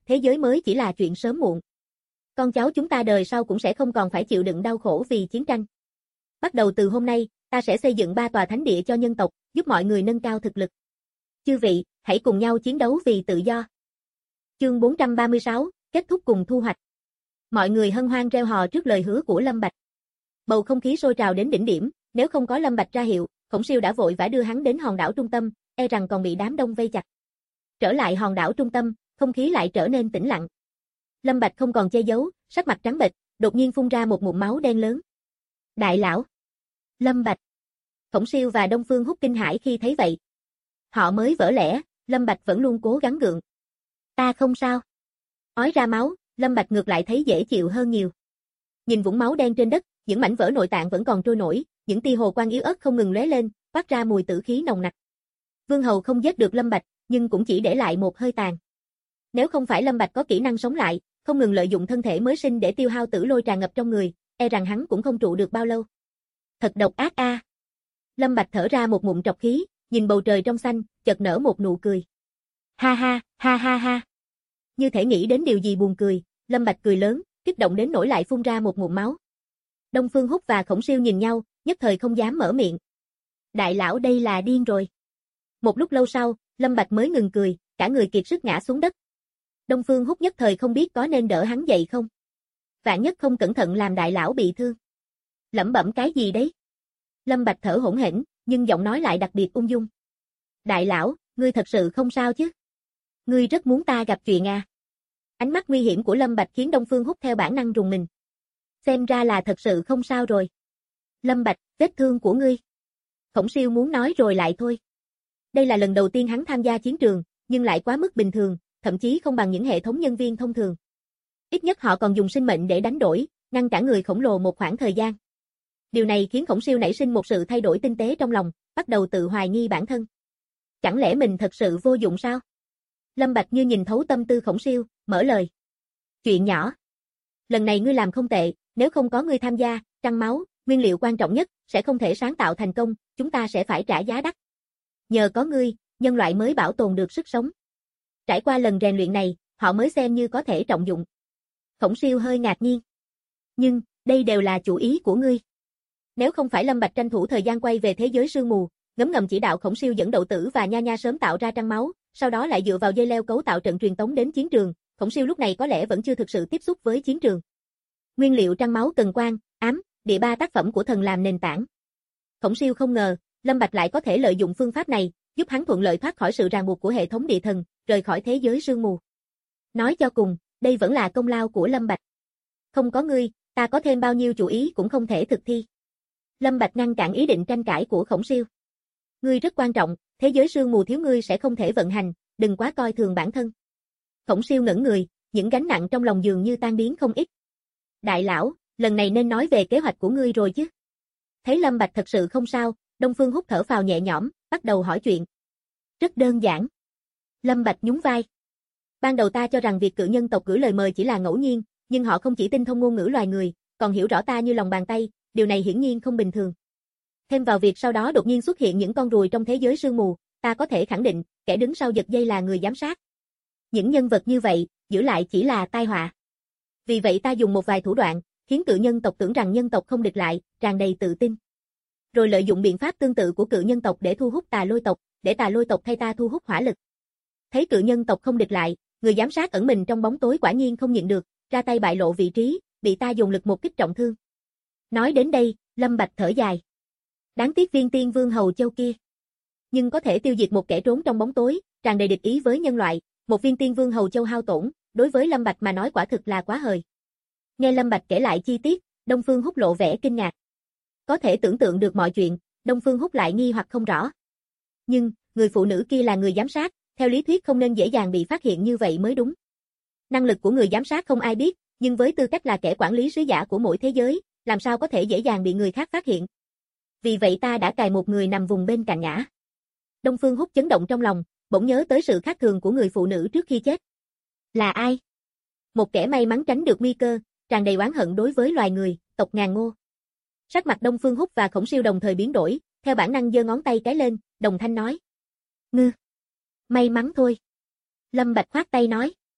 B: thế giới mới chỉ là chuyện sớm muộn. Con cháu chúng ta đời sau cũng sẽ không còn phải chịu đựng đau khổ vì chiến tranh. Bắt đầu từ hôm nay, ta sẽ xây dựng 3 tòa thánh địa cho nhân tộc, giúp mọi người nâng cao thực lực. Chư vị, hãy cùng nhau chiến đấu vì tự do. Chương 436, kết thúc cùng thu hoạch. Mọi người hân hoan reo hò trước lời hứa của Lâm Bạch. Bầu không khí sôi trào đến đỉnh điểm, nếu không có Lâm Bạch ra hiệu, Khổng Siêu đã vội vã đưa hắn đến hòn đảo trung tâm, e rằng còn bị đám đông vây chặt. Trở lại hòn đảo trung tâm, không khí lại trở nên tĩnh lặng. Lâm Bạch không còn che giấu, sắc mặt trắng bệch, đột nhiên phun ra một ngụm máu đen lớn. Đại lão! Lâm Bạch! Khổng Siêu và Đông Phương Húc kinh hãi khi thấy vậy. Họ mới vỡ lẽ, Lâm Bạch vẫn luôn cố gắng gượng. Ta không sao. Ói ra máu, Lâm Bạch ngược lại thấy dễ chịu hơn nhiều. Nhìn vũng máu đen trên đất, những mảnh vỡ nội tạng vẫn còn trôi nổi, những tia hồ quang yếu ớt không ngừng lóe lên, phát ra mùi tử khí nồng nặc. Vương Hầu không giết được Lâm Bạch, nhưng cũng chỉ để lại một hơi tàn. Nếu không phải Lâm Bạch có kỹ năng sống lại, không ngừng lợi dụng thân thể mới sinh để tiêu hao tử lôi tràn ngập trong người, e rằng hắn cũng không trụ được bao lâu. Thật độc ác a. Lâm Bạch thở ra một ngụm trọc khí, nhìn bầu trời trong xanh, chợt nở một nụ cười. Ha ha, ha ha ha. Như thể nghĩ đến điều gì buồn cười, Lâm Bạch cười lớn, kích động đến nỗi lại phun ra một ngụm máu. Đông Phương Húc và Khổng Siêu nhìn nhau, nhất thời không dám mở miệng. Đại lão đây là điên rồi. Một lúc lâu sau, Lâm Bạch mới ngừng cười, cả người kiệt sức ngã xuống đất. Đông Phương Húc nhất thời không biết có nên đỡ hắn dậy không. Vạn nhất không cẩn thận làm đại lão bị thương. Lẩm bẩm cái gì đấy? Lâm Bạch thở hổn hển, nhưng giọng nói lại đặc biệt ung dung. Đại lão, ngươi thật sự không sao chứ? Ngươi rất muốn ta gặp chuyện à? Ánh mắt nguy hiểm của Lâm Bạch khiến Đông Phương Húc theo bản năng rùng mình. Xem ra là thật sự không sao rồi. Lâm Bạch, vết thương của ngươi. Khổng Siêu muốn nói rồi lại thôi. Đây là lần đầu tiên hắn tham gia chiến trường, nhưng lại quá mức bình thường, thậm chí không bằng những hệ thống nhân viên thông thường. Ít nhất họ còn dùng sinh mệnh để đánh đổi, ngăn cản người khổng lồ một khoảng thời gian. Điều này khiến Khổng Siêu nảy sinh một sự thay đổi tinh tế trong lòng, bắt đầu tự hoài nghi bản thân. Chẳng lẽ mình thật sự vô dụng sao? Lâm Bạch như nhìn thấu tâm tư Khổng Siêu, mở lời. Chuyện nhỏ. Lần này ngươi làm không tệ, nếu không có ngươi tham gia, trăng máu, nguyên liệu quan trọng nhất, sẽ không thể sáng tạo thành công, chúng ta sẽ phải trả giá đắt. Nhờ có ngươi, nhân loại mới bảo tồn được sức sống. Trải qua lần rèn luyện này, họ mới xem như có thể trọng dụng. Khổng Siêu hơi ngạc nhiên. Nhưng, đây đều là chủ ý của ngươi. Nếu không phải Lâm Bạch tranh thủ thời gian quay về thế giới sương mù, ngấm ngầm chỉ đạo Khổng Siêu dẫn Đậu Tử và Nha Nha sớm tạo ra trăng máu, sau đó lại dựa vào dây leo cấu tạo trận truyền tống đến chiến trường, Khổng Siêu lúc này có lẽ vẫn chưa thực sự tiếp xúc với chiến trường. Nguyên liệu trăng máu cần quang, ám, địa 3 tác phẩm của thần làm nền tảng. Khổng Siêu không ngờ, Lâm Bạch lại có thể lợi dụng phương pháp này, giúp hắn thuận lợi thoát khỏi sự ràng buộc của hệ thống địa thần, rời khỏi thế giới sương mù. Nói cho cùng, đây vẫn là công lao của Lâm Bạch. Không có ngươi, ta có thêm bao nhiêu chủ ý cũng không thể thực thi. Lâm Bạch ngăn cản ý định tranh cãi của Khổng Siêu. Ngươi rất quan trọng, thế giới sương mù thiếu ngươi sẽ không thể vận hành, đừng quá coi thường bản thân. Khổng Siêu ngẩn người, những gánh nặng trong lòng dường như tan biến không ít. Đại lão, lần này nên nói về kế hoạch của ngươi rồi chứ. Thấy Lâm Bạch thật sự không sao, Đông Phương Húc thở phào nhẹ nhõm, bắt đầu hỏi chuyện. Rất đơn giản. Lâm Bạch nhún vai. Ban đầu ta cho rằng việc cự nhân tộc gửi lời mời chỉ là ngẫu nhiên, nhưng họ không chỉ tinh thông ngôn ngữ loài người, còn hiểu rõ ta như lòng bàn tay, điều này hiển nhiên không bình thường. Thêm vào việc sau đó đột nhiên xuất hiện những con ruồi trong thế giới sương mù, ta có thể khẳng định, kẻ đứng sau giật dây là người giám sát. Những nhân vật như vậy, giữ lại chỉ là tai họa. Vì vậy ta dùng một vài thủ đoạn, khiến cự nhân tộc tưởng rằng nhân tộc không địch lại, tràn đầy tự tin. Rồi lợi dụng biện pháp tương tự của cự nhân tộc để thu hút tà lôi tộc, để tà lôi tộc thay ta thu hút hỏa lực. Thấy cự nhân tộc không địch lại, người giám sát ẩn mình trong bóng tối quả nhiên không nhịn được, ra tay bại lộ vị trí, bị ta dùng lực một kích trọng thương. Nói đến đây, Lâm Bạch thở dài. Đáng tiếc viên tiên vương hầu châu kia. Nhưng có thể tiêu diệt một kẻ trốn trong bóng tối, tràn đầy địch ý với nhân loại, một viên tiên vương hầu châu hao tổn, đối với Lâm Bạch mà nói quả thực là quá hời. Nghe Lâm Bạch kể lại chi tiết, Đông Phương Húc lộ vẻ kinh ngạc. Có thể tưởng tượng được mọi chuyện, Đông Phương Húc lại nghi hoặc không rõ. Nhưng, người phụ nữ kia là người giám sát, theo lý thuyết không nên dễ dàng bị phát hiện như vậy mới đúng. Năng lực của người giám sát không ai biết, nhưng với tư cách là kẻ quản lý sứ giả của mỗi thế giới, làm sao có thể dễ dàng bị người khác phát hiện. Vì vậy ta đã cài một người nằm vùng bên cạnh ngã. Đông Phương Húc chấn động trong lòng, bỗng nhớ tới sự khác thường của người phụ nữ trước khi chết. Là ai? Một kẻ may mắn tránh được nguy cơ, tràn đầy oán hận đối với loài người, tộc ngàn ngô. Sắc mặt Đông Phương Húc và Khổng Siêu đồng thời biến đổi, theo bản năng giơ ngón tay cái lên, đồng thanh nói. Ngư. May mắn thôi. Lâm Bạch khoát tay nói.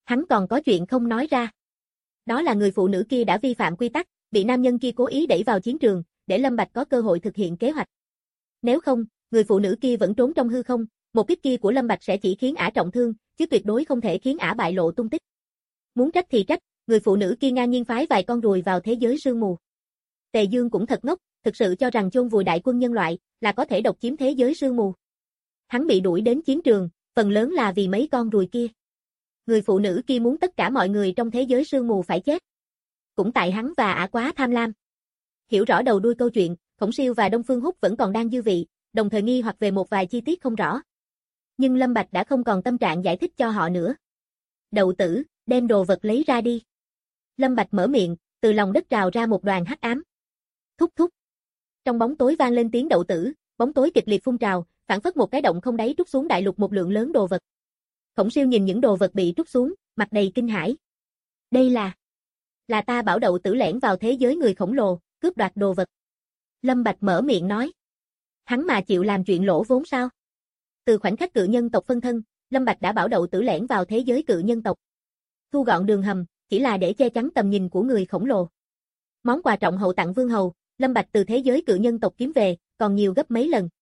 B: Hắn còn có chuyện không nói ra. Đó là người phụ nữ kia đã vi phạm quy tắc, bị nam nhân kia cố ý đẩy vào chiến trường, để Lâm Bạch có cơ hội thực hiện kế hoạch. Nếu không, người phụ nữ kia vẫn trốn trong hư không, một kích kia của Lâm Bạch sẽ chỉ khiến ả trọng thương, chứ tuyệt đối không thể khiến ả bại lộ tung tích. Muốn trách thì trách, người phụ nữ kia ngang nhiên phái vài con ruồi vào thế giới sương mù. Tề Dương cũng thật ngốc, thực sự cho rằng chôn vùi đại quân nhân loại là có thể độc chiếm thế giới sương mù. Hắn bị đuổi đến chiến trường, phần lớn là vì mấy con ruồi kia. Người phụ nữ kia muốn tất cả mọi người trong thế giới sương mù phải chết. Cũng tại hắn và ả quá tham lam. Hiểu rõ đầu đuôi câu chuyện, Khổng Siêu và Đông Phương Húc vẫn còn đang dư vị, đồng thời nghi hoặc về một vài chi tiết không rõ. Nhưng Lâm Bạch đã không còn tâm trạng giải thích cho họ nữa. Đậu tử, đem đồ vật lấy ra đi. Lâm Bạch mở miệng, từ lòng đất trào ra một đoàn hắc ám. Thúc thúc. Trong bóng tối vang lên tiếng đậu tử, bóng tối kịch liệt phun trào, phản phất một cái động không đáy trút xuống đại lục một lượng lớn đồ vật. Khổng Siêu nhìn những đồ vật bị trút xuống, mặt đầy kinh hãi. Đây là ta bảo đậu tử lẻn vào thế giới người khổng lồ, cướp đoạt đồ vật. Lâm Bạch mở miệng nói. Hắn mà chịu làm chuyện lỗ vốn sao? Từ khoảnh khắc cự nhân tộc phân thân, Lâm Bạch đã bảo đậu tử lẻn vào thế giới cự nhân tộc. Thu gọn đường hầm, chỉ là để che chắn tầm nhìn của người khổng lồ. Món quà trọng hậu tặng vương hầu, Lâm Bạch từ thế giới cự nhân tộc kiếm về, còn nhiều gấp mấy lần.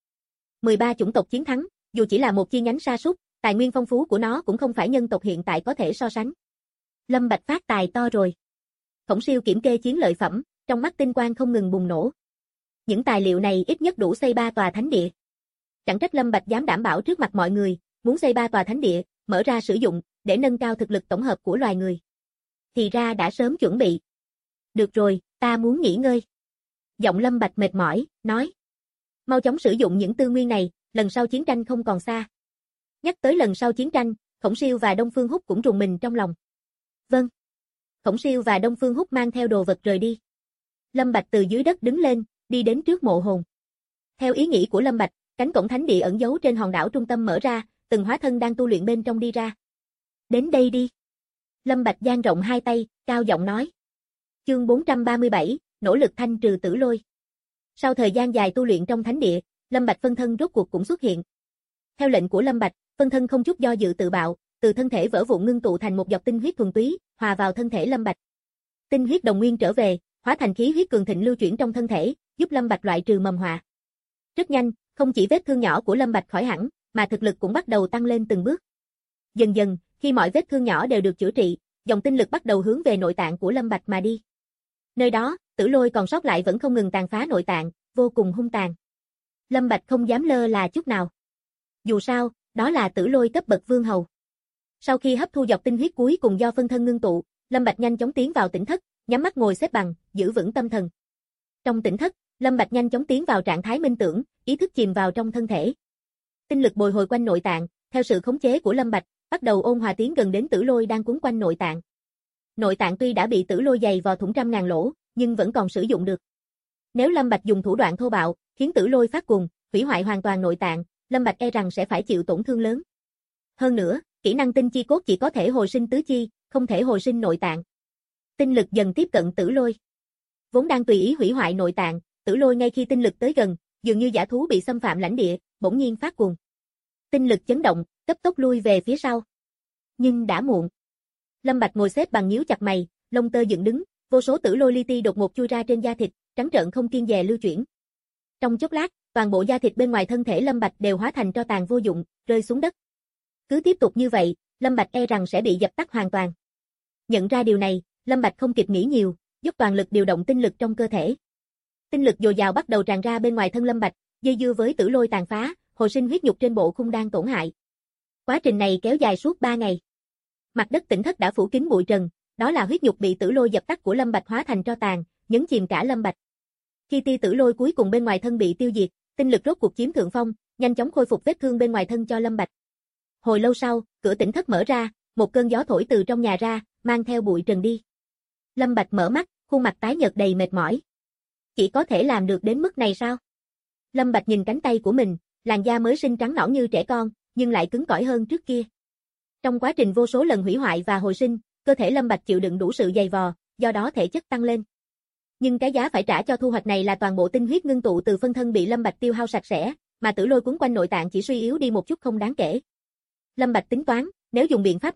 B: 13 chủng tộc chiến thắng, dù chỉ là một chi nhánh sa sút, tài nguyên phong phú của nó cũng không phải nhân tộc hiện tại có thể so sánh. Lâm Bạch phát tài to rồi. Khổng Siêu kiểm kê chiến lợi phẩm, trong mắt tinh quang không ngừng bùng nổ. Những tài liệu này ít nhất đủ xây 3 tòa thánh địa. Chẳng trách Lâm Bạch dám đảm bảo trước mặt mọi người, muốn xây 3 tòa thánh địa, mở ra sử dụng, để nâng cao thực lực tổng hợp của loài người. Thì ra đã sớm chuẩn bị. Được rồi, ta muốn nghỉ ngơi. Giọng Lâm Bạch mệt mỏi, nói. Mau chóng sử dụng những tư nguyên này, lần sau chiến tranh không còn xa. Nhắc tới lần sau chiến tranh, Khổng Siêu và Đông Phương Húc cũng rùng mình trong lòng. Vâng. Khổng Siêu và Đông Phương Húc mang theo đồ vật rời đi. Lâm Bạch từ dưới đất đứng lên, đi đến trước mộ hồn. Theo ý nghĩ của Lâm Bạch, cánh cổng thánh địa ẩn giấu trên hòn đảo trung tâm mở ra, từng hóa thân đang tu luyện bên trong đi ra. Đến đây đi. Lâm Bạch dang rộng hai tay, cao giọng nói. Chương 437, nỗ lực thanh trừ tử lôi. Sau thời gian dài tu luyện trong thánh địa, Lâm Bạch phân thân rốt cuộc cũng xuất hiện. Theo lệnh của Lâm Bạch, phân thân không chút do dự tự bạo, từ thân thể vỡ vụn ngưng tụ thành một giọt tinh huyết thuần túy, hòa vào thân thể Lâm Bạch. Tinh huyết đồng nguyên trở về, hóa thành khí huyết cường thịnh lưu chuyển trong thân thể, giúp Lâm Bạch loại trừ mầm họa. Rất nhanh, không chỉ vết thương nhỏ của Lâm Bạch khỏi hẳn, mà thực lực cũng bắt đầu tăng lên từng bước. Dần dần, khi mọi vết thương nhỏ đều được chữa trị, dòng tinh lực bắt đầu hướng về nội tạng của Lâm Bạch mà đi. Nơi đó, tử lôi còn sót lại vẫn không ngừng tàn phá nội tạng, vô cùng hung tàn. Lâm Bạch không dám lơ là chút nào. Dù sao, đó là tử lôi cấp bậc vương hầu. Sau khi hấp thu giọt tinh huyết cuối cùng do phân thân ngưng tụ, Lâm Bạch nhanh chóng tiến vào tỉnh thất, nhắm mắt ngồi xếp bằng, giữ vững tâm thần. Trong tỉnh thất, Lâm Bạch nhanh chóng tiến vào trạng thái minh tưởng, ý thức chìm vào trong thân thể. Tinh lực bồi hồi quanh nội tạng, theo sự khống chế của Lâm Bạch, bắt đầu ôn hòa tiến gần đến tử lôi đang cuốn quanh nội tạng. Nội tạng tuy đã bị tử lôi dày vò thủng trăm ngàn lỗ, nhưng vẫn còn sử dụng được. Nếu Lâm Bạch dùng thủ đoạn thô bạo, khiến tử lôi phát cuồng, hủy hoại hoàn toàn nội tạng, Lâm Bạch e rằng sẽ phải chịu tổn thương lớn. Hơn nữa, kỹ năng tinh chi cốt chỉ có thể hồi sinh tứ chi, không thể hồi sinh nội tạng. Tinh lực dần tiếp cận tử lôi. Vốn đang tùy ý hủy hoại nội tạng, tử lôi ngay khi tinh lực tới gần, dường như dã thú bị xâm phạm lãnh địa, bỗng nhiên phát cuồng. Tinh lực chấn động, cấp tốc lui về phía sau. Nhưng đã muộn. Lâm Bạch ngồi xếp bằng nhíu chặt mày, lông tơ dựng đứng, vô số tử lôi li ti đột ngột chui ra trên da thịt, trắng trợn không kiêng dè lưu chuyển. Trong chốc lát, toàn bộ da thịt bên ngoài thân thể Lâm Bạch đều hóa thành tro tàn vô dụng, rơi xuống đất. Cứ tiếp tục như vậy, Lâm Bạch e rằng sẽ bị dập tắt hoàn toàn. Nhận ra điều này, Lâm Bạch không kịp nghĩ nhiều, dốc toàn lực điều động tinh lực trong cơ thể. Tinh lực dồi dào bắt đầu tràn ra bên ngoài thân Lâm Bạch, dây dưa với tử lôi tàn phá, hồi sinh huyết nhục trên bộ khung đang tổn hại. Quá trình này kéo dài suốt 3 ngày. Mặt đất tỉnh thất đã phủ kín bụi trần, đó là huyết nhục bị tử lôi dập tắt của Lâm Bạch hóa thành tro tàn, nhấn chìm cả Lâm Bạch. Khi tia tử lôi cuối cùng bên ngoài thân bị tiêu diệt, tinh lực rốt cuộc chiếm thượng phong, nhanh chóng khôi phục vết thương bên ngoài thân cho Lâm Bạch. Hồi lâu sau, cửa tỉnh thất mở ra, một cơn gió thổi từ trong nhà ra, mang theo bụi trần đi. Lâm Bạch mở mắt, khuôn mặt tái nhợt đầy mệt mỏi. Chỉ có thể làm được đến mức này sao? Lâm Bạch nhìn cánh tay của mình, làn da mới sinh trắng nõn như trẻ con, nhưng lại cứng cỏi hơn trước kia. Trong quá trình vô số lần hủy hoại và hồi sinh, cơ thể Lâm Bạch chịu đựng đủ sự dày vò, do đó thể chất tăng lên. Nhưng cái giá phải trả cho thu hoạch này là toàn bộ tinh huyết ngưng tụ từ phân thân bị Lâm Bạch tiêu hao sạch sẽ, mà tử lôi cuốn quanh nội tạng chỉ suy yếu đi một chút không đáng kể. Lâm Bạch tính toán, nếu dùng biện pháp này,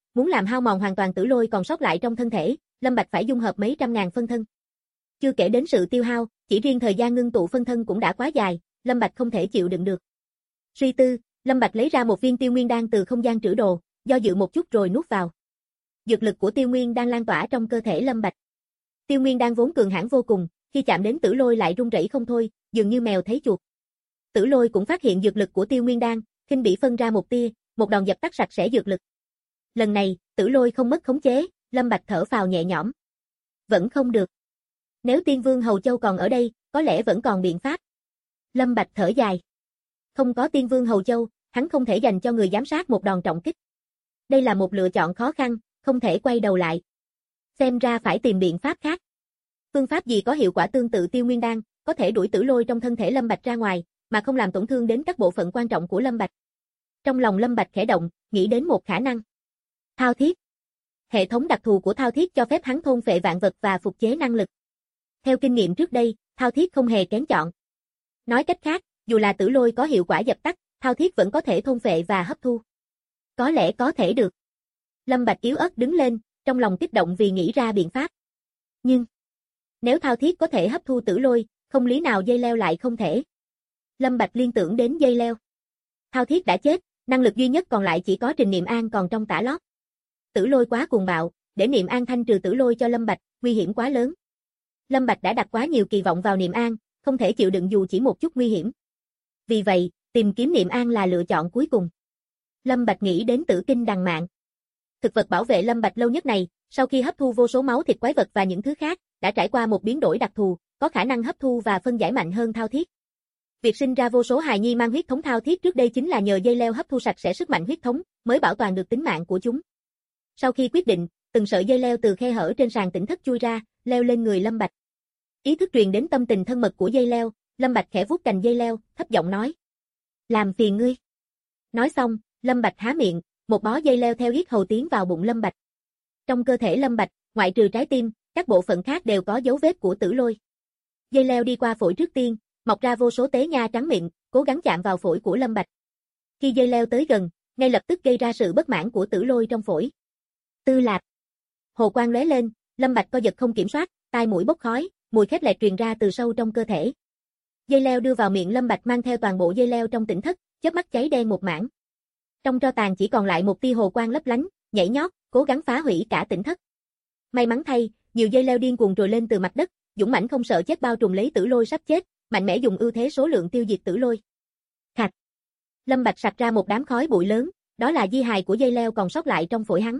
B: muốn làm hao mòn hoàn toàn tử lôi còn sót lại trong thân thể, Lâm Bạch phải dung hợp mấy trăm ngàn phân thân. Chưa kể đến sự tiêu hao, chỉ riêng thời gian ngưng tụ phân thân cũng đã quá dài, Lâm Bạch không thể chịu đựng được. Suy tư, Lâm Bạch lấy ra một viên Tiêu Nguyên đan từ không gian trữ đồ, do dự một chút rồi nuốt vào. Dược lực của Tiêu Nguyên đang lan tỏa trong cơ thể Lâm Bạch. Tiêu Nguyên đan vốn cường hãn vô cùng, khi chạm đến tử lôi lại rung rẩy không thôi, dường như mèo thấy chuột. Tử lôi cũng phát hiện dược lực của Tiêu Nguyên đan, khinh bỉ phân ra một tia, một đòn dập tắt sạch sẽ dược lực. Lần này, tử lôi không mất khống chế, Lâm Bạch thở phào nhẹ nhõm. Vẫn không được. Nếu Tiên Vương Hầu Châu còn ở đây, có lẽ vẫn còn biện pháp. Lâm Bạch thở dài. Không có Tiên Vương Hầu Châu, hắn không thể dành cho người giám sát một đòn trọng kích. Đây là một lựa chọn khó khăn, không thể quay đầu lại. Xem ra phải tìm biện pháp khác. Phương pháp gì có hiệu quả tương tự Tiêu Nguyên đan, có thể đuổi tử lôi trong thân thể Lâm Bạch ra ngoài, mà không làm tổn thương đến các bộ phận quan trọng của Lâm Bạch. Trong lòng Lâm Bạch khẽ động, nghĩ đến một khả năng. Thao thiết. Hệ thống đặc thù của thao thiết cho phép hắn thôn phệ vạn vật và phục chế năng lực. Theo kinh nghiệm trước đây, thao thiết không hề kén chọn. Nói cách khác, dù là tử lôi có hiệu quả dập tắt, thao thiết vẫn có thể thôn phệ và hấp thu. Có lẽ có thể được. Lâm Bạch yếu ớt đứng lên, trong lòng kích động vì nghĩ ra biện pháp. Nhưng, nếu thao thiết có thể hấp thu tử lôi, không lý nào dây leo lại không thể. Lâm Bạch liên tưởng đến dây leo. Thao thiết đã chết, năng lực duy nhất còn lại chỉ có Trình Niệm An còn trong tã lót. Tử lôi quá cuồng bạo, để Niệm An thanh trừ tử lôi cho Lâm Bạch, nguy hiểm quá lớn. Lâm Bạch đã đặt quá nhiều kỳ vọng vào Niệm An, không thể chịu đựng dù chỉ một chút nguy hiểm. Vì vậy, tìm kiếm Niệm An là lựa chọn cuối cùng. Lâm Bạch nghĩ đến Tử Kinh Đằng Mạn. Thực vật bảo vệ Lâm Bạch lâu nhất này, sau khi hấp thu vô số máu thịt quái vật và những thứ khác, đã trải qua một biến đổi đặc thù, có khả năng hấp thu và phân giải mạnh hơn thao thiết. Việc sinh ra vô số hài nhi mang huyết thống thao thiết trước đây chính là nhờ dây leo hấp thu sạch sẽ sức mạnh huyết thống, mới bảo toàn được tính mạng của chúng. Sau khi quyết định, từng sợi dây leo từ khe hở trên sàn tỉnh thất chui ra, leo lên người Lâm Bạch. Ý thức truyền đến tâm tình thân mật của dây leo, Lâm Bạch khẽ vuốt cành dây leo, thấp giọng nói: "Làm phiền ngươi." Nói xong, Lâm Bạch há miệng, một bó dây leo theo yết hầu tiến vào bụng Lâm Bạch. Trong cơ thể Lâm Bạch, ngoại trừ trái tim, các bộ phận khác đều có dấu vết của tử lôi. Dây leo đi qua phổi trước tiên, mọc ra vô số tế nha trắng miệng, cố gắng chạm vào phổi của Lâm Bạch. Khi dây leo tới gần, ngay lập tức gây ra sự bất mãn của tử lôi trong phổi. Tư lạp. Hồ quang lóe lên, Lâm Bạch co giật không kiểm soát, tai mũi bốc khói, mùi khét lẹt truyền ra từ sâu trong cơ thể. Dây leo đưa vào miệng Lâm Bạch mang theo toàn bộ dây leo trong tỉnh thất, chớp mắt cháy đen một mảng. Trong tro tàn chỉ còn lại một tia hồ quang lấp lánh, nhảy nhót, cố gắng phá hủy cả tỉnh thất. May mắn thay, nhiều dây leo điên cuồng trồi lên từ mặt đất, dũng mãnh không sợ chết bao trùm lấy tử lôi sắp chết, mạnh mẽ dùng ưu thế số lượng tiêu diệt tử lôi. Khạch. Lâm Bạch sặc ra một đám khói bụi lớn, đó là di hài của dây leo còn sót lại trong phổi hắn.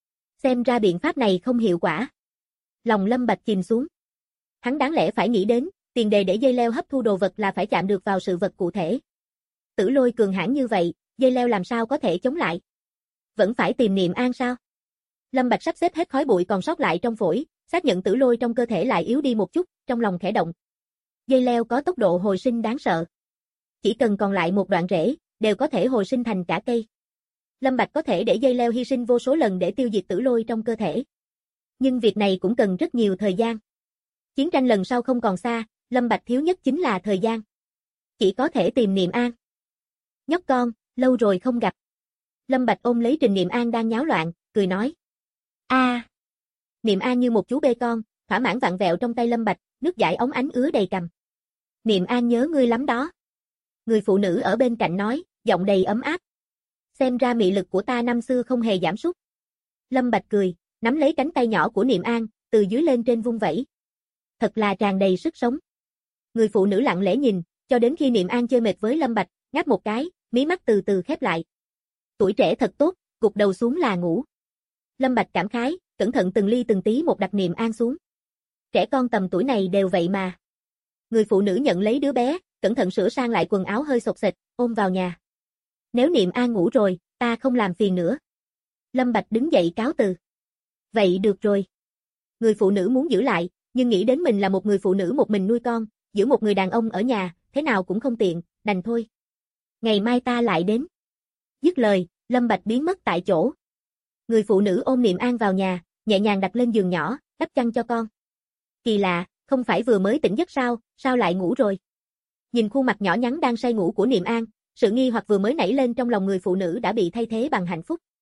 B: Xem ra biện pháp này không hiệu quả. Lòng Lâm Bạch chìm xuống. Hắn đáng lẽ phải nghĩ đến, tiền đề để dây leo hấp thu đồ vật là phải chạm được vào sự vật cụ thể. Tử lôi cường hãn như vậy, dây leo làm sao có thể chống lại? Vẫn phải tìm Niệm An sao? Lâm Bạch sắp xếp hết khói bụi còn sót lại trong phổi, xác nhận tử lôi trong cơ thể lại yếu đi một chút, trong lòng khẽ động. Dây leo có tốc độ hồi sinh đáng sợ. Chỉ cần còn lại một đoạn rễ, đều có thể hồi sinh thành cả cây. Lâm Bạch có thể để dây leo hy sinh vô số lần để tiêu diệt tử lôi trong cơ thể. Nhưng việc này cũng cần rất nhiều thời gian. Chiến tranh lần sau không còn xa, Lâm Bạch thiếu nhất chính là thời gian. Chỉ có thể tìm Niệm An. Nhóc con, lâu rồi không gặp. Lâm Bạch ôm lấy Trình Niệm An đang nháo loạn, cười nói. Niệm An như một chú bê con, thỏa mãn vặn vẹo trong tay Lâm Bạch, nước dãi óng ánh ứa đầy cằm. Niệm An nhớ ngươi lắm đó. Người phụ nữ ở bên cạnh nói, giọng đầy ấm áp. Xem ra mị lực của ta năm xưa không hề giảm sút. Lâm Bạch cười, nắm lấy cánh tay nhỏ của Niệm An, từ dưới lên trên vung vẩy. Thật là tràn đầy sức sống. Người phụ nữ lặng lẽ nhìn, cho đến khi Niệm An chơi mệt với Lâm Bạch, ngáp một cái, mí mắt từ từ khép lại. Tuổi trẻ thật tốt, gục đầu xuống là ngủ. Lâm Bạch cảm khái, cẩn thận từng ly từng tí một đặt Niệm An xuống. Trẻ con tầm tuổi này đều vậy mà. Người phụ nữ nhận lấy đứa bé, cẩn thận sửa sang lại quần áo hơi xộc xệch, ôm vào nhà. Nếu Niệm An ngủ rồi, ta không làm phiền nữa. Lâm Bạch đứng dậy cáo từ. Vậy được rồi. Người phụ nữ muốn giữ lại, nhưng nghĩ đến mình là một người phụ nữ một mình nuôi con, giữ một người đàn ông ở nhà, thế nào cũng không tiện, đành thôi. Ngày mai ta lại đến. Dứt lời, Lâm Bạch biến mất tại chỗ. Người phụ nữ ôm Niệm An vào nhà, nhẹ nhàng đặt lên giường nhỏ, đắp chăn cho con. Kỳ lạ, không phải vừa mới tỉnh giấc sao lại ngủ rồi? Nhìn khuôn mặt nhỏ nhắn đang say ngủ của Niệm An, sự nghi hoặc vừa mới nảy lên trong lòng người phụ nữ đã bị thay thế bằng hạnh phúc.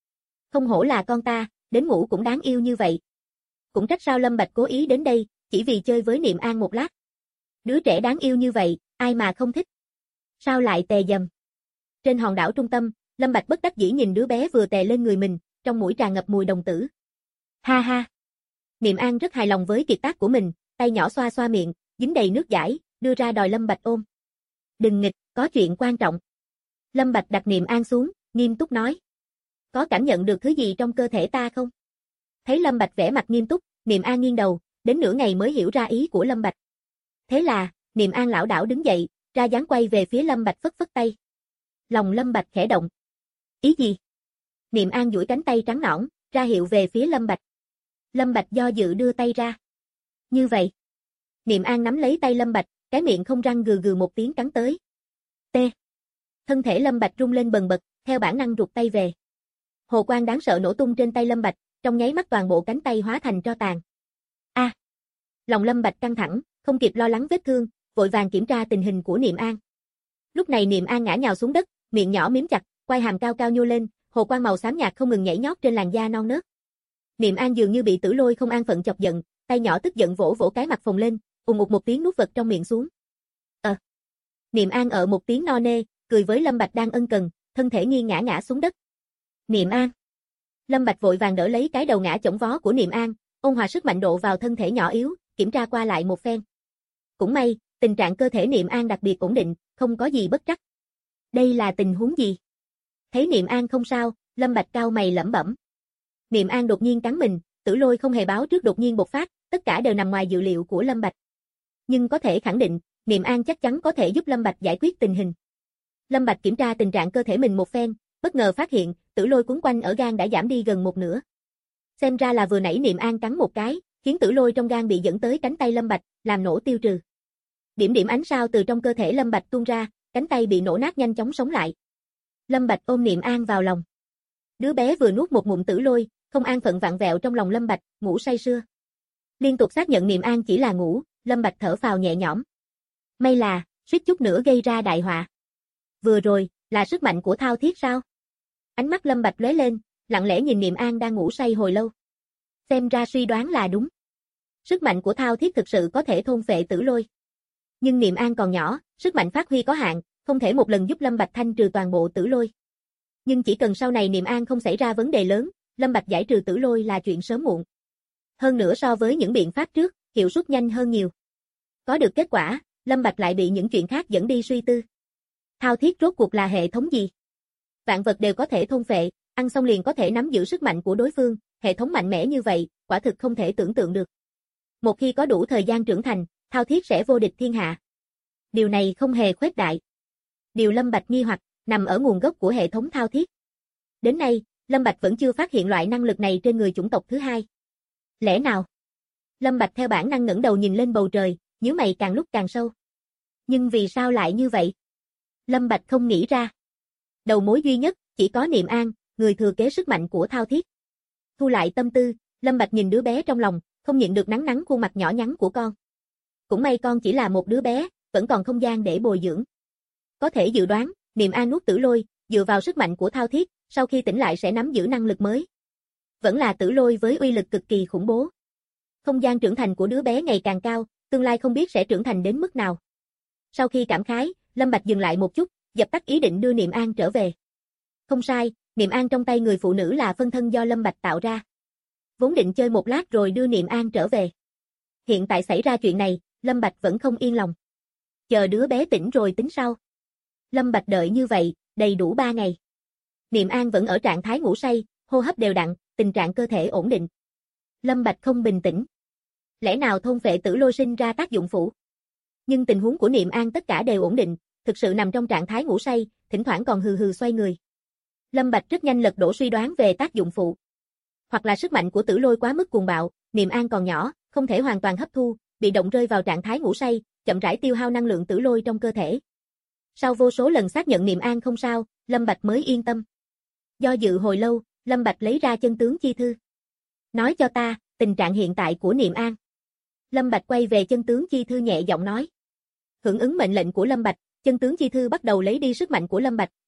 B: Không hổ là con ta, đến ngủ cũng đáng yêu như vậy. Cũng trách sao Lâm Bạch cố ý đến đây, chỉ vì chơi với Niệm An một lát. Đứa trẻ đáng yêu như vậy, ai mà không thích. Sao lại tè dầm? Trên hòn đảo trung tâm, Lâm Bạch bất đắc dĩ nhìn đứa bé vừa tè lên người mình, trong mũi tràn ngập mùi đồng tử. Ha ha. Niệm An rất hài lòng với kiệt tác của mình, tay nhỏ xoa xoa miệng, dính đầy nước dãi, đưa ra đòi Lâm Bạch ôm. Đừng nghịch, có chuyện quan trọng. Lâm Bạch đặt Niệm An xuống, nghiêm túc nói. Có cảm nhận được thứ gì trong cơ thể ta không? Thấy Lâm Bạch vẻ mặt nghiêm túc, Niệm An nghiêng đầu, đến nửa ngày mới hiểu ra ý của Lâm Bạch. Thế là, Niệm An lảo đảo đứng dậy, ra dáng quay về phía Lâm Bạch phất phất tay. Lòng Lâm Bạch khẽ động. Ý gì? Niệm An duỗi cánh tay trắng nõn, ra hiệu về phía Lâm Bạch. Lâm Bạch do dự đưa tay ra. Như vậy. Niệm An nắm lấy tay Lâm Bạch, cái miệng không răng gừ gừ một tiếng cắn tới. T. Thân thể Lâm Bạch rung lên bần bật, theo bản năng rụt tay về. Hồ quang đáng sợ nổ tung trên tay Lâm Bạch, trong nháy mắt toàn bộ cánh tay hóa thành tro tàn. A. Lòng Lâm Bạch căng thẳng, không kịp lo lắng vết thương, vội vàng kiểm tra tình hình của Niệm An. Lúc này Niệm An ngã nhào xuống đất, miệng nhỏ mím chặt, quai hàm cao cao nhô lên, hồ quang màu xám nhạt không ngừng nhảy nhót trên làn da non nớt. Niệm An dường như bị Tử Lôi không an phận chọc giận, tay nhỏ tức giận vỗ vỗ cái mặt phồng lên, ùng một tiếng nuốt vật trong miệng xuống. Niệm An một tiếng no nê, cười với Lâm Bạch đang ân cần, thân thể nghiêng ngã xuống đất. Niệm An. Lâm Bạch vội vàng đỡ lấy cái đầu ngã chổng vó của Niệm An, ôn hòa sức mạnh độ vào thân thể nhỏ yếu, kiểm tra qua lại một phen. Cũng may, tình trạng cơ thể Niệm An đặc biệt ổn định, không có gì bất trắc. Đây là tình huống gì? Thấy Niệm An không sao, Lâm Bạch cau mày lẩm bẩm. Niệm An đột nhiên cắn mình, Tử Lôi không hề báo trước đột nhiên bộc phát, tất cả đều nằm ngoài dự liệu của Lâm Bạch. Nhưng có thể khẳng định, Niệm An chắc chắn có thể giúp Lâm Bạch giải quyết tình hình. Lâm Bạch kiểm tra tình trạng cơ thể mình một phen, bất ngờ phát hiện, Tử Lôi quấn quanh ở gan đã giảm đi gần một nửa. Xem ra là vừa nãy Niệm An cắn một cái, khiến Tử Lôi trong gan bị dẫn tới cánh tay Lâm Bạch, làm nổ tiêu trừ. Điểm điểm ánh sao từ trong cơ thể Lâm Bạch tuôn ra, cánh tay bị nổ nát nhanh chóng sống lại. Lâm Bạch ôm Niệm An vào lòng. Đứa bé vừa nuốt một ngụm Tử Lôi, không an phận vặn vẹo trong lòng Lâm Bạch, ngủ say sưa. Liên tục xác nhận Niệm An chỉ là ngủ, Lâm Bạch thở phào nhẹ nhõm. May là, suýt chút nữa gây ra đại họa. Vừa rồi, là sức mạnh của thao thiết sao? Ánh mắt Lâm Bạch lóe lên, lặng lẽ nhìn Niệm An đang ngủ say hồi lâu. Xem ra suy đoán là đúng. Sức mạnh của thao thiết thực sự có thể thôn phệ Tử Lôi. Nhưng Niệm An còn nhỏ, sức mạnh phát huy có hạn, không thể một lần giúp Lâm Bạch thanh trừ toàn bộ Tử Lôi. Nhưng chỉ cần sau này Niệm An không xảy ra vấn đề lớn, Lâm Bạch giải trừ Tử Lôi là chuyện sớm muộn. Hơn nữa so với những biện pháp trước, hiệu suất nhanh hơn nhiều. Có được kết quả, Lâm Bạch lại bị những chuyện khác dẫn đi suy tư. Thao thiết rốt cuộc là hệ thống gì? Vạn vật đều có thể thôn phệ, ăn xong liền có thể nắm giữ sức mạnh của đối phương, hệ thống mạnh mẽ như vậy, quả thực không thể tưởng tượng được. Một khi có đủ thời gian trưởng thành, thao thiết sẽ vô địch thiên hạ. Điều này không hề khuếch đại. Điều Lâm Bạch nghi hoặc, nằm ở nguồn gốc của hệ thống thao thiết. Đến nay, Lâm Bạch vẫn chưa phát hiện loại năng lực này trên người chủng tộc thứ hai. Lẽ nào? Lâm Bạch theo bản năng ngẩng đầu nhìn lên bầu trời, nhíu mày càng lúc càng sâu. Nhưng vì sao lại như vậy? Lâm Bạch không nghĩ ra. Đầu mối duy nhất, chỉ có Niệm An, người thừa kế sức mạnh của thao thiết. Thu lại tâm tư, Lâm Bạch nhìn đứa bé trong lòng, không nhịn được nắng nắng khuôn mặt nhỏ nhắn của con. Cũng may con chỉ là một đứa bé, vẫn còn không gian để bồi dưỡng. Có thể dự đoán, Niệm An nuốt Tử Lôi, dựa vào sức mạnh của thao thiết, sau khi tỉnh lại sẽ nắm giữ năng lực mới. Vẫn là Tử Lôi với uy lực cực kỳ khủng bố. Không gian trưởng thành của đứa bé ngày càng cao, tương lai không biết sẽ trưởng thành đến mức nào. Sau khi cảm khái, Lâm Bạch dừng lại một chút, dập tắt ý định đưa Niệm An trở về. Không sai, Niệm An trong tay người phụ nữ là phân thân do Lâm Bạch tạo ra. Vốn định chơi một lát rồi đưa Niệm An trở về. Hiện tại xảy ra chuyện này, Lâm Bạch vẫn không yên lòng. Chờ đứa bé tỉnh rồi tính sau. Lâm Bạch đợi như vậy, đầy đủ 3 ngày. Niệm An vẫn ở trạng thái ngủ say, hô hấp đều đặn, tình trạng cơ thể ổn định. Lâm Bạch không bình tĩnh. Lẽ nào thôn phệ Tử Lôi sinh ra tác dụng phụ? Nhưng tình huống của Niệm An tất cả đều ổn định, thực sự nằm trong trạng thái ngủ say, thỉnh thoảng còn hừ hừ xoay người. Lâm Bạch rất nhanh lật đổ suy đoán về tác dụng phụ. Hoặc là sức mạnh của Tử Lôi quá mức cuồng bạo, Niệm An còn nhỏ, không thể hoàn toàn hấp thu, bị động rơi vào trạng thái ngủ say, chậm rãi tiêu hao năng lượng Tử Lôi trong cơ thể. Sau vô số lần xác nhận Niệm An không sao, Lâm Bạch mới yên tâm. Do dự hồi lâu, Lâm Bạch lấy ra chân tướng chi thư. Nói cho ta, tình trạng hiện tại của Niệm An. Lâm Bạch quay về chân tướng chi thư nhẹ giọng nói. Hưởng ứng mệnh lệnh của Lâm Bạch, chân tướng chi thư bắt đầu lấy đi sức mạnh của Lâm Bạch,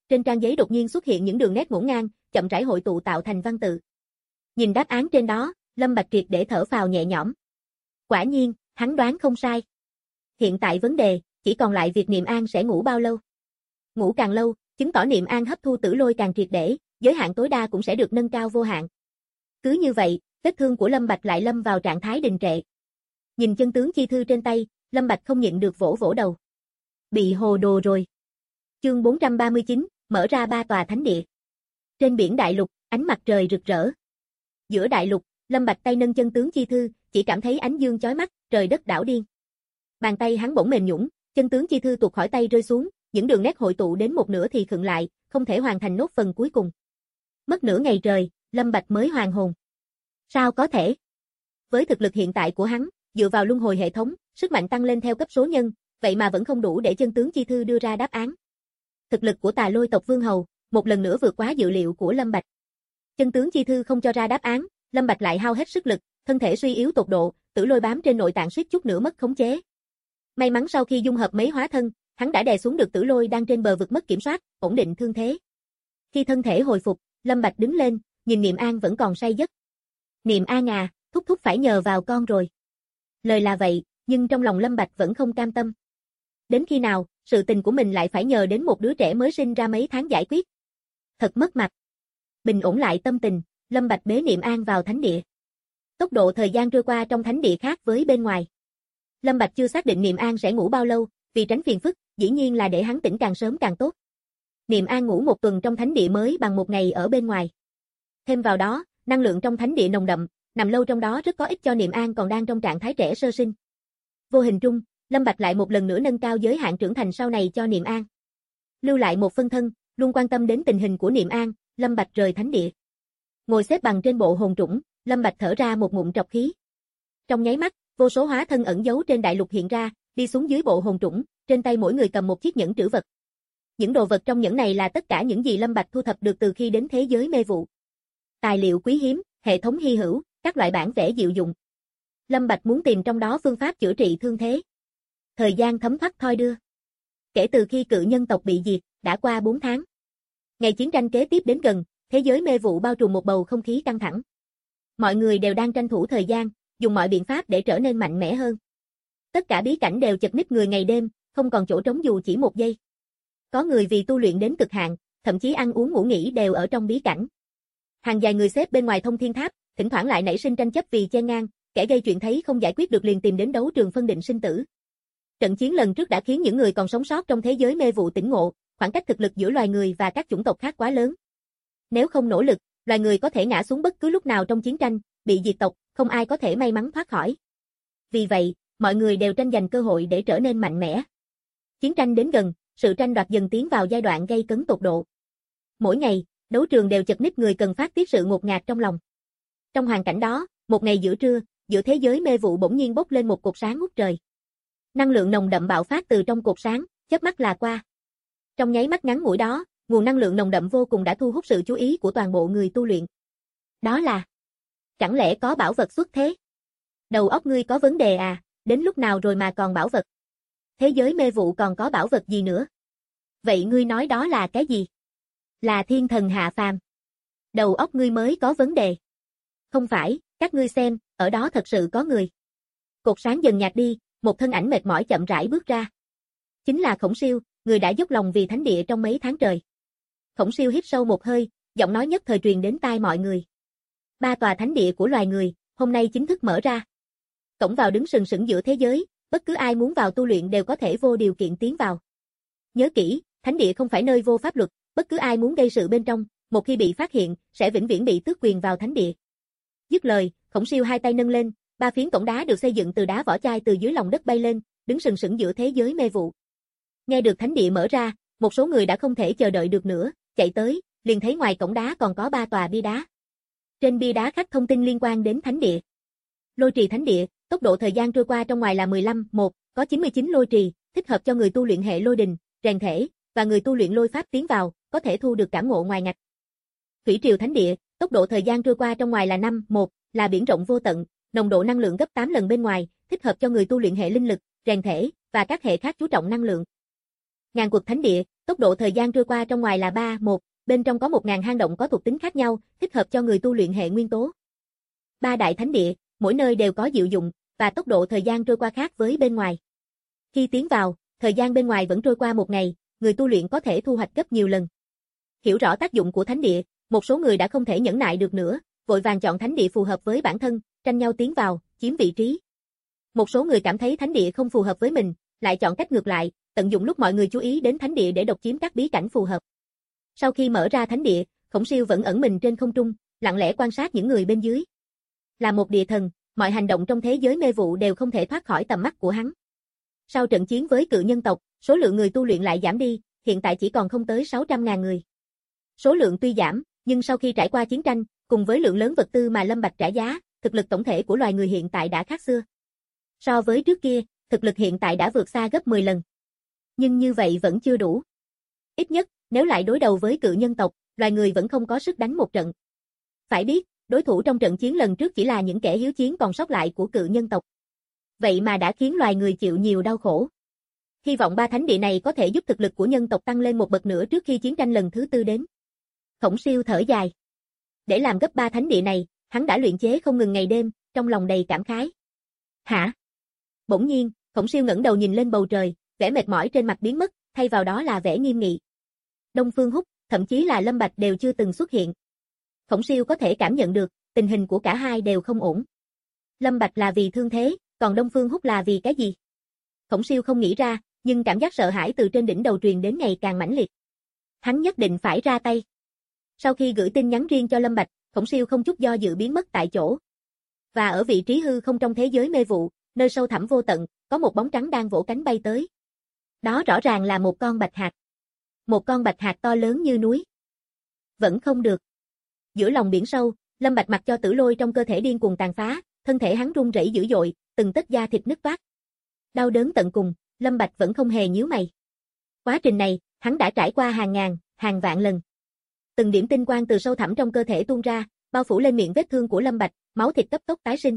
B: trên trang giấy đột nhiên xuất hiện những đường nét ngổn ngang, chậm rãi hội tụ tạo thành văn tự. Nhìn đáp án trên đó, Lâm Bạch triệt để thở phào nhẹ nhõm. Quả nhiên, hắn đoán không sai. Hiện tại vấn đề, chỉ còn lại việc Niệm An sẽ ngủ bao lâu. Ngủ càng lâu, chứng tỏ Niệm An hấp thu tử lôi càng triệt để, giới hạn tối đa cũng sẽ được nâng cao vô hạn. Cứ như vậy, vết thương của Lâm Bạch lại lâm vào trạng thái đình trệ. Nhìn chân tướng chi thư trên tay, Lâm Bạch không nhịn được vỗ vỗ đầu. Bị hồ đồ rồi. Chương 439, mở ra 3 tòa thánh địa. Trên biển đại lục, ánh mặt trời rực rỡ. Giữa đại lục, Lâm Bạch tay nâng chân tướng chi thư, chỉ cảm thấy ánh dương chói mắt, trời đất đảo điên. Bàn tay hắn bỗng mềm nhũn, chân tướng chi thư tuột khỏi tay rơi xuống, những đường nét hội tụ đến một nửa thì khựng lại, không thể hoàn thành nốt phần cuối cùng. Mất nửa ngày trời, Lâm Bạch mới hoàn hồn. Sao có thể? Với thực lực hiện tại của hắn, dựa vào luân hồi hệ thống, sức mạnh tăng lên theo cấp số nhân, vậy mà vẫn không đủ để chân tướng chi thư đưa ra đáp án. Thực lực của Tà Lôi tộc Vương Hầu, một lần nữa vượt quá dự liệu của Lâm Bạch. Chân tướng chi thư không cho ra đáp án, Lâm Bạch lại hao hết sức lực, thân thể suy yếu tột độ, tử lôi bám trên nội tạng suýt chút nữa mất khống chế. May mắn sau khi dung hợp mấy hóa thân, hắn đã đè xuống được tử lôi đang trên bờ vực mất kiểm soát, ổn định thương thế. Khi thân thể hồi phục, Lâm Bạch đứng lên, nhìn Niệm An vẫn còn say giấc. Niệm An à, thúc thúc phải nhờ vào con rồi. Lời là vậy, nhưng trong lòng Lâm Bạch vẫn không cam tâm. Đến khi nào, sự tình của mình lại phải nhờ đến một đứa trẻ mới sinh ra mấy tháng giải quyết. Thật mất mặt. Bình ổn lại tâm tình, Lâm Bạch bế Niệm An vào thánh địa. Tốc độ thời gian trôi qua trong thánh địa khác với bên ngoài. Lâm Bạch chưa xác định Niệm An sẽ ngủ bao lâu, vì tránh phiền phức, dĩ nhiên là để hắn tỉnh càng sớm càng tốt. Niệm An ngủ một tuần trong thánh địa mới bằng một ngày ở bên ngoài. Thêm vào đó, năng lượng trong thánh địa nồng đậm, nằm lâu trong đó rất có ích cho Niệm An còn đang trong trạng thái trẻ sơ sinh. Vô hình trung, Lâm Bạch lại một lần nữa nâng cao giới hạn trưởng thành sau này cho Niệm An. Lưu lại một phân thân, luôn quan tâm đến tình hình của Niệm An, Lâm Bạch rời thánh địa. Ngồi xếp bằng trên bộ hồn trũng, Lâm Bạch thở ra một ngụm trọc khí. Trong nháy mắt, vô số hóa thân ẩn giấu trên đại lục hiện ra, đi xuống dưới bộ hồn trũng, trên tay mỗi người cầm một chiếc nhẫn trữ vật. Những đồ vật trong nhẫn này là tất cả những gì Lâm Bạch thu thập được từ khi đến thế giới mê vụ. Tài liệu quý hiếm, hệ thống hy hữu, các loại bản vẽ diệu dụng. Lâm Bạch muốn tìm trong đó phương pháp chữa trị thương thế. Thời gian thấm thoát thoi đưa. Kể từ khi cự nhân tộc bị diệt, đã qua 4 tháng. Ngày chiến tranh kế tiếp đến gần, thế giới mê vụ bao trùm một bầu không khí căng thẳng. Mọi người đều đang tranh thủ thời gian, dùng mọi biện pháp để trở nên mạnh mẽ hơn. Tất cả bí cảnh đều chật ních người ngày đêm, không còn chỗ trống dù chỉ một giây. Có người vì tu luyện đến cực hạn, thậm chí ăn uống ngủ nghỉ đều ở trong bí cảnh. Hàng dài người xếp bên ngoài thông thiên tháp, thỉnh thoảng lại nảy sinh tranh chấp vì chen ngang, kẻ gây chuyện thấy không giải quyết được liền tìm đến đấu trường phân định sinh tử. Trận chiến lần trước đã khiến những người còn sống sót trong thế giới mê vụ tỉnh ngộ, khoảng cách thực lực giữa loài người và các chủng tộc khác quá lớn. Nếu không nỗ lực, loài người có thể ngã xuống bất cứ lúc nào trong chiến tranh, bị diệt tộc, không ai có thể may mắn thoát khỏi. Vì vậy, mọi người đều tranh giành cơ hội để trở nên mạnh mẽ. Chiến tranh đến gần, sự tranh đoạt dần tiến vào giai đoạn gay cấn tột độ. Mỗi ngày, đấu trường đều chật ních người cần phát tiết sự ngột ngạt trong lòng. Trong hoàn cảnh đó, một ngày giữa trưa, giữa thế giới mê vụ bỗng nhiên bốc lên một cột sáng ngút trời. Năng lượng nồng đậm bạo phát từ trong cột sáng, chớp mắt là qua. Trong nháy mắt ngắn ngủi đó, nguồn năng lượng nồng đậm vô cùng đã thu hút sự chú ý của toàn bộ người tu luyện. Đó là, chẳng lẽ có bảo vật xuất thế? Đầu óc ngươi có vấn đề à, đến lúc nào rồi mà còn bảo vật? Thế giới mê vụ còn có bảo vật gì nữa? Vậy ngươi nói đó là cái gì? Là thiên thần hạ phàm. Đầu óc ngươi mới có vấn đề. Không phải, các ngươi xem, ở đó thật sự có người. Cột sáng dần nhạt đi, một thân ảnh mệt mỏi chậm rãi bước ra. Chính là Khổng Siêu, người đã dốc lòng vì thánh địa trong mấy tháng trời. Khổng Siêu hít sâu một hơi, giọng nói nhất thời truyền đến tai mọi người. 3 tòa thánh địa của loài người, hôm nay chính thức mở ra. Cổng vào đứng sừng sững giữa thế giới, bất cứ ai muốn vào tu luyện đều có thể vô điều kiện tiến vào. Nhớ kỹ, thánh địa không phải nơi vô pháp luật, bất cứ ai muốn gây sự bên trong, một khi bị phát hiện, sẽ vĩnh viễn bị tước quyền vào thánh địa. Dứt lời, Khổng Siêu hai tay nâng lên, 3 phiến cổng đá được xây dựng từ đá vỏ chai từ dưới lòng đất bay lên, đứng sừng sững giữa thế giới mê vụ. Nghe được thánh địa mở ra, một số người đã không thể chờ đợi được nữa, chạy tới, liền thấy ngoài cổng đá còn có 3 tòa bia đá. Trên bia đá khắc thông tin liên quan đến thánh địa. Lôi trì thánh địa, tốc độ thời gian trôi qua trong ngoài là 15:1, có 99 lôi trì, thích hợp cho người tu luyện hệ lôi đình, rèn thể, và người tu luyện lôi pháp tiến vào, có thể thu được cảm ngộ ngoài ngạch. Thủy triều thánh địa, tốc độ thời gian trôi qua trong ngoài là 5:1, là biển rộng vô tận, nồng độ năng lượng gấp 8 lần bên ngoài, thích hợp cho người tu luyện hệ linh lực, rèn thể, và các hệ khác chú trọng năng lượng. Ngàn quật thánh địa, Tốc độ thời gian trôi qua trong ngoài là 3:1, bên trong có 1000 hang động có thuộc tính khác nhau, thích hợp cho người tu luyện hệ nguyên tố. 3 đại thánh địa, mỗi nơi đều có diệu dụng, và tốc độ thời gian trôi qua khác với bên ngoài. Khi tiến vào, thời gian bên ngoài vẫn trôi qua một ngày, người tu luyện có thể thu hoạch gấp nhiều lần. Hiểu rõ tác dụng của thánh địa, một số người đã không thể nhẫn nại được nữa, vội vàng chọn thánh địa phù hợp với bản thân, tranh nhau tiến vào, chiếm vị trí. Một số người cảm thấy thánh địa không phù hợp với mình, lại chọn cách ngược lại, tận dụng lúc mọi người chú ý đến thánh địa để độc chiếm các bí cảnh phù hợp. Sau khi mở ra thánh địa, Khổng Siêu vẫn ẩn mình trên không trung, lặng lẽ quan sát những người bên dưới. Là một địa thần, mọi hành động trong thế giới mê vụ đều không thể thoát khỏi tầm mắt của hắn. Sau trận chiến với cự nhân tộc, số lượng người tu luyện lại giảm đi, hiện tại chỉ còn không tới 600.000 người. Số lượng tuy giảm, nhưng sau khi trải qua chiến tranh, cùng với lượng lớn vật tư mà Lâm Bạch trả giá, thực lực tổng thể của loài người hiện tại đã khác xưa. So với trước kia, thực lực hiện tại đã vượt xa gấp 10 lần. Nhưng như vậy vẫn chưa đủ. Ít nhất, nếu lại đối đầu với cự nhân tộc, loài người vẫn không có sức đánh một trận. Phải biết, đối thủ trong trận chiến lần trước chỉ là những kẻ hiếu chiến còn sót lại của cự nhân tộc. Vậy mà đã khiến loài người chịu nhiều đau khổ. Hy vọng 3 thánh địa này có thể giúp thực lực của nhân tộc tăng lên một bậc nữa trước khi chiến tranh lần thứ 4 đến. Khổng Siêu thở dài. Để làm gấp 3 thánh địa này, hắn đã luyện chế không ngừng ngày đêm, trong lòng đầy cảm khái. Hả? Bỗng nhiên, Khổng Siêu ngẩng đầu nhìn lên bầu trời, vẻ mệt mỏi trên mặt biến mất, thay vào đó là vẻ nghiêm nghị. Đông Phương Húc, thậm chí là Lâm Bạch đều chưa từng xuất hiện. Khổng Siêu có thể cảm nhận được, tình hình của cả hai đều không ổn. Lâm Bạch là vì thương thế, còn Đông Phương Húc là vì cái gì? Khổng Siêu không nghĩ ra, nhưng cảm giác sợ hãi từ trên đỉnh đầu truyền đến ngày càng mãnh liệt. Hắn nhất định phải ra tay. Sau khi gửi tin nhắn riêng cho Lâm Bạch, Khổng Siêu không chút do dự biến mất tại chỗ. Và ở vị trí hư không trong thế giới mê vụ, nơi sâu thẳm vô tận, có một bóng trắng đang vỗ cánh bay tới. Đó rõ ràng là một con bạch hạc. Một con bạch hạc to lớn như núi. Vẫn không được. Giữa lòng biển sâu, Lâm Bạch mặc cho tử lôi trong cơ thể điên cuồng tàn phá, thân thể hắn run rẩy dữ dội, từng tấc da thịt nứt toác. Đau đớn tận cùng, Lâm Bạch vẫn không hề nhíu mày. Quá trình này, hắn đã trải qua hàng ngàn, hàng vạn lần. Từng điểm tinh quang từ sâu thẳm trong cơ thể tuôn ra, bao phủ lên miệng vết thương của Lâm Bạch, máu thịt cấp tốc tái sinh.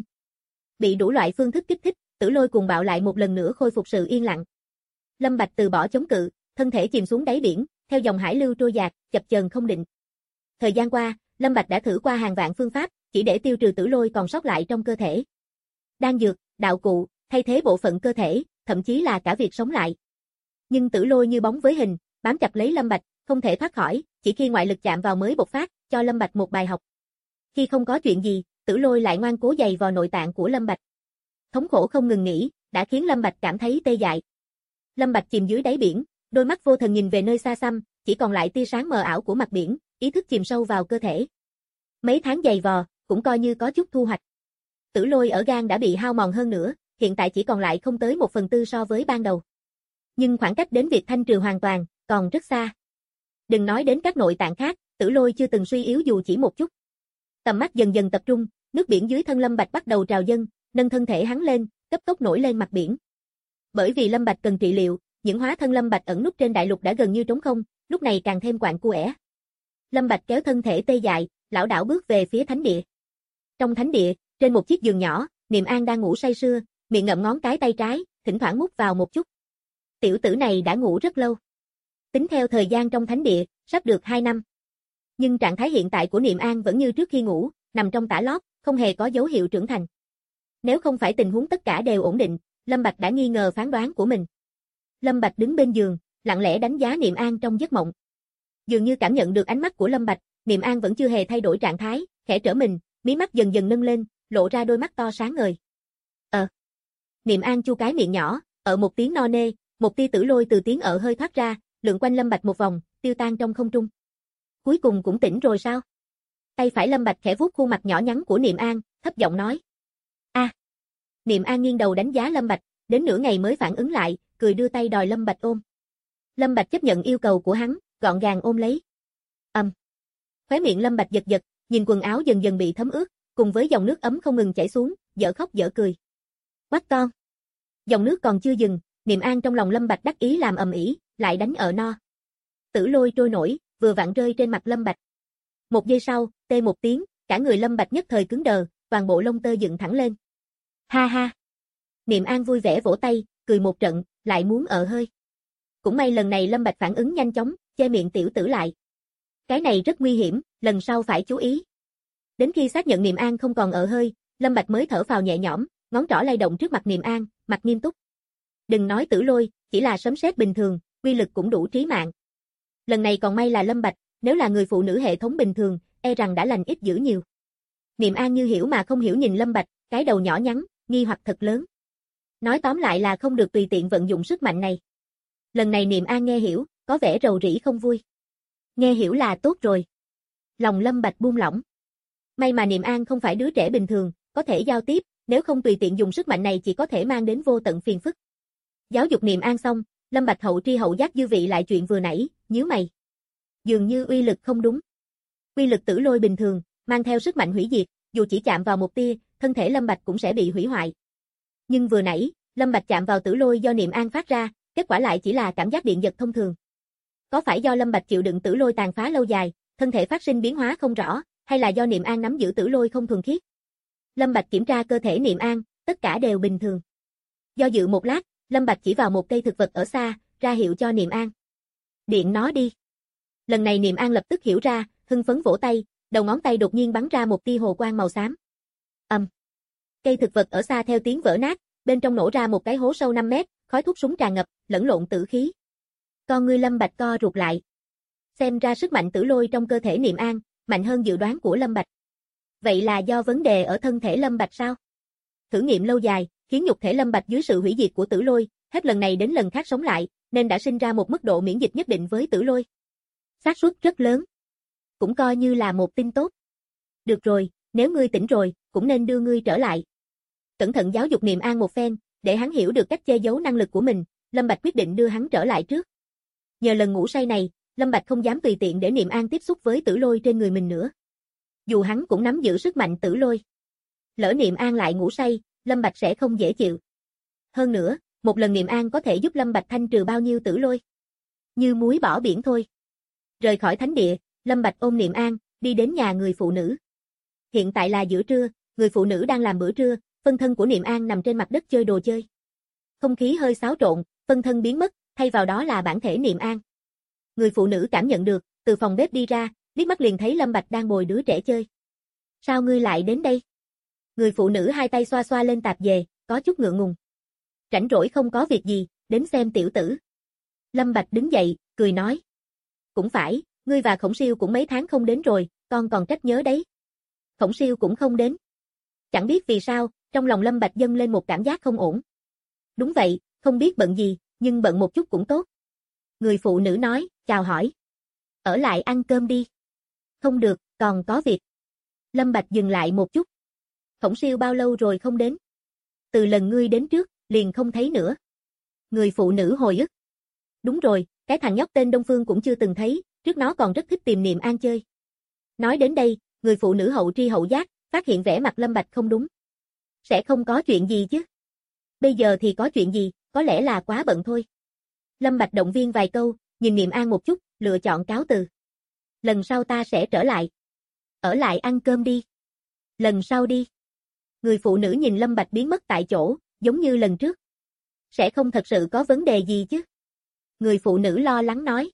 B: Bị đủ loại phương thức kích thích, tử lôi cuồng bạo lại một lần nữa khôi phục sự yên lặng. Lâm Bạch từ bỏ chống cự, thân thể chìm xuống đáy biển, theo dòng hải lưu trôi dạt, chập chờn không định. Thời gian qua, Lâm Bạch đã thử qua hàng vạn phương pháp, chỉ để tiêu trừ tử lôi còn sót lại trong cơ thể. Đan dược, đạo cụ, thay thế bộ phận cơ thể, thậm chí là cả việc sống lại. Nhưng tử lôi như bóng với hình, bám chặt lấy Lâm Bạch, không thể thoát khỏi, chỉ khi ngoại lực chạm vào mới bộc phát, cho Lâm Bạch một bài học. Khi không có chuyện gì, tử lôi lại ngoan cố giày vào nội tạng của Lâm Bạch. Thống khổ không ngừng nghỉ, đã khiến Lâm Bạch cảm thấy tê dại. Lâm Bạch chìm dưới đáy biển, đôi mắt vô thần nhìn về nơi xa xăm, chỉ còn lại tia sáng mờ ảo của mặt biển, ý thức chìm sâu vào cơ thể. Mấy tháng giày vò, cũng coi như có chút thu hoạch. Tử lôi ở gan đã bị hao mòn hơn nữa, hiện tại chỉ còn lại không tới 1/4 so với ban đầu. Nhưng khoảng cách đến việc thanh trừ hoàn toàn, còn rất xa. Đừng nói đến các nội tạng khác, tử lôi chưa từng suy yếu dù chỉ một chút. Tầm mắt dần dần tập trung, nước biển dưới thân Lâm Bạch bắt đầu trào dâng, nâng thân thể hắn lên, cấp tốc nổi lên mặt biển. Bởi vì Lâm Bạch cần trị liệu, những hóa thân Lâm Bạch ẩn núp trên đại lục đã gần như trống không, lúc này càng thêm quặn cuể. Lâm Bạch kéo thân thể tê dại, lảo đảo bước về phía thánh địa. Trong thánh địa, trên một chiếc giường nhỏ, Niệm An đang ngủ say sưa, miệng ngậm ngón cái tay trái, thỉnh thoảng mút vào một chút. Tiểu tử này đã ngủ rất lâu. Tính theo thời gian trong thánh địa, sắp được 2 năm. Nhưng trạng thái hiện tại của Niệm An vẫn như trước khi ngủ, nằm trong tã lót, không hề có dấu hiệu trưởng thành. Nếu không phải tình huống tất cả đều ổn định, Lâm Bạch đã nghi ngờ phán đoán của mình. Lâm Bạch đứng bên giường, lặng lẽ đánh giá Niệm An trong giấc mộng. Dường như cảm nhận được ánh mắt của Lâm Bạch, Niệm An vẫn chưa hề thay đổi trạng thái, khẽ trở mình, mí mắt dần dần nâng lên, lộ ra đôi mắt to sáng ngời. Niệm An chu cái miệng nhỏ, ở một tiếng no nê, một tia tử lôi từ tiếng ở hơi thoát ra, lượn quanh Lâm Bạch một vòng, tiêu tan trong không trung. Cuối cùng cũng tỉnh rồi sao? Tay phải Lâm Bạch khẽ vuốt khuôn mặt nhỏ nhắn của Niệm An, thấp giọng nói. Niệm An nghiêng đầu đánh giá Lâm Bạch, đến nửa ngày mới phản ứng lại, cười đưa tay đòi Lâm Bạch ôm. Lâm Bạch chấp nhận yêu cầu của hắn, gọn gàng ôm lấy. Khóe miệng Lâm Bạch giật giật, nhìn quần áo dần dần bị thấm ướt, cùng với dòng nước ấm không ngừng chảy xuống, dở khóc dở cười. Quát con. Dòng nước còn chưa dừng, Niệm An trong lòng Lâm Bạch đắc ý làm ầm ĩ, lại đánh ở no. Tử lôi trôi nổi, vừa vặn rơi trên mặt Lâm Bạch. Một giây sau, tê một tiếng, cả người Lâm Bạch nhất thời cứng đờ, toàn bộ lông tơ dựng thẳng lên. Ha ha. Niệm An vui vẻ vỗ tay, cười một trận, lại muốn ở hơi. Cũng may lần này Lâm Bạch phản ứng nhanh chóng, che miệng tiểu tử lại. Cái này rất nguy hiểm, lần sau phải chú ý. Đến khi xác nhận Niệm An không còn ở hơi, Lâm Bạch mới thở phào nhẹ nhõm, ngón trỏ lay động trước mặt Niệm An, mặt nghiêm túc. Đừng nói tử lôi, chỉ là sấm sét bình thường, uy lực cũng đủ trí mạng. Lần này còn may là Lâm Bạch, nếu là người phụ nữ hệ thống bình thường, e rằng đã lành ít dữ nhiều. Niệm An như hiểu mà không hiểu nhìn Lâm Bạch, cái đầu nhỏ nhắn, nghi hoặc thật lớn. Nói tóm lại là không được tùy tiện vận dụng sức mạnh này. Lần này Niệm An nghe hiểu, có vẻ rầu rĩ không vui. Nghe hiểu là tốt rồi. Lòng Lâm Bạch buông lỏng. May mà Niệm An không phải đứa trẻ bình thường, có thể giao tiếp, nếu không tùy tiện dùng sức mạnh này chỉ có thể mang đến vô tận phiền phức. Giáo dục Niệm An xong, Lâm Bạch hậu tri hậu giác dư vị lại chuyện vừa nãy, nhíu mày. Dường như uy lực không đúng. Uy lực tử lôi bình thường, mang theo sức mạnh hủy diệt, dù chỉ chạm vào một tia, thân thể Lâm Bạch cũng sẽ bị hủy hoại. Nhưng vừa nãy, Lâm Bạch chạm vào tử lôi do Niệm An phát ra, kết quả lại chỉ là cảm giác điện giật thông thường. Có phải do Lâm Bạch chịu đựng tử lôi tàn phá lâu dài, thân thể phát sinh biến hóa không rõ, hay là do Niệm An nắm giữ tử lôi không thuần khiết? Lâm Bạch kiểm tra cơ thể Niệm An, tất cả đều bình thường. Do dự một lát, Lâm Bạch chỉ vào một cây thực vật ở xa, ra hiệu cho Niệm An. Điện nó đi. Lần này Niệm An lập tức hiểu ra, hưng phấn vỗ tay, đầu ngón tay đột nhiên bắn ra một tia hồ quang màu xám. Cây thực vật ở xa theo tiếng vỡ nát, bên trong nổ ra một cái hố sâu 5 mét, khói thuốc súng tràn ngập, lẫn lộn tử khí. Con ngươi Lâm Bạch co rụt lại. Xem ra sức mạnh tử lôi trong cơ thể Niệm An, mạnh hơn dự đoán của Lâm Bạch. Vậy là do vấn đề ở thân thể Lâm Bạch sao? Thử nghiệm lâu dài, khiến nhục thể Lâm Bạch dưới sự hủy diệt của tử lôi, hết lần này đến lần khác sống lại, nên đã sinh ra một mức độ miễn dịch nhất định với tử lôi. Xác suất rất lớn. Cũng coi như là một tin tốt. Được rồi, nếu ngươi tỉnh rồi, cũng nên đưa ngươi trở lại. Cẩn thận giáo dục Niệm An một phen, để hắn hiểu được cách che giấu năng lực của mình, Lâm Bạch quyết định đưa hắn trở lại trước. Nhờ lần ngủ say này, Lâm Bạch không dám tùy tiện để Niệm An tiếp xúc với tử lôi trên người mình nữa. Dù hắn cũng nắm giữ sức mạnh tử lôi. Lỡ Niệm An lại ngủ say, Lâm Bạch sẽ không dễ chịu. Hơn nữa, một lần Niệm An có thể giúp Lâm Bạch thanh trừ bao nhiêu tử lôi. Như muối bỏ biển thôi. Rời khỏi thánh địa, Lâm Bạch ôm Niệm An, đi đến nhà người phụ nữ. Hiện tại là giữa trưa, người phụ nữ đang làm bữa trưa, phân thân của Niệm An nằm trên mặt đất chơi đồ chơi. Không khí hơi xáo trộn, phân thân biến mất, thay vào đó là bản thể Niệm An. Người phụ nữ cảm nhận được, từ phòng bếp đi ra, liếc mắt liền thấy Lâm Bạch đang bồi đứa trẻ chơi. Sao ngươi lại đến đây? Người phụ nữ hai tay xoa xoa lên tạp dề, có chút ngượng ngùng. Rảnh rỗi không có việc gì, đến xem tiểu tử. Lâm Bạch đứng dậy, cười nói. Cũng phải, ngươi và Khổng Siêu cũng mấy tháng không đến rồi, con còn trách nhớ đấy. Khổng Siêu cũng không đến. Chẳng biết vì sao, trong lòng Lâm Bạch dâng lên một cảm giác không ổn. Đúng vậy, không biết bận gì, nhưng bận một chút cũng tốt. Người phụ nữ nói, chào hỏi. Ở lại ăn cơm đi. Không được, còn có việc. Lâm Bạch dừng lại một chút. Khổng Siêu bao lâu rồi không đến? Từ lần ngươi đến trước, liền không thấy nữa. Người phụ nữ hồi ức. Đúng rồi, cái thằng nhóc tên Đông Phương cũng chưa từng thấy, trước nó còn rất thích tìm Niệm An chơi. Nói đến đây, người phụ nữ hậu tri hậu giác, phát hiện vẻ mặt Lâm Bạch không đúng. Sẽ không có chuyện gì chứ? Bây giờ thì có chuyện gì, có lẽ là quá bận thôi. Lâm Bạch động viên vài câu, nhìn Niệm An một chút, lựa chọn cáo từ. Lần sau ta sẽ trở lại. Ở lại ăn cơm đi. Lần sau đi. Người phụ nữ nhìn Lâm Bạch biến mất tại chỗ, giống như lần trước. Sẽ không thật sự có vấn đề gì chứ? Người phụ nữ lo lắng nói.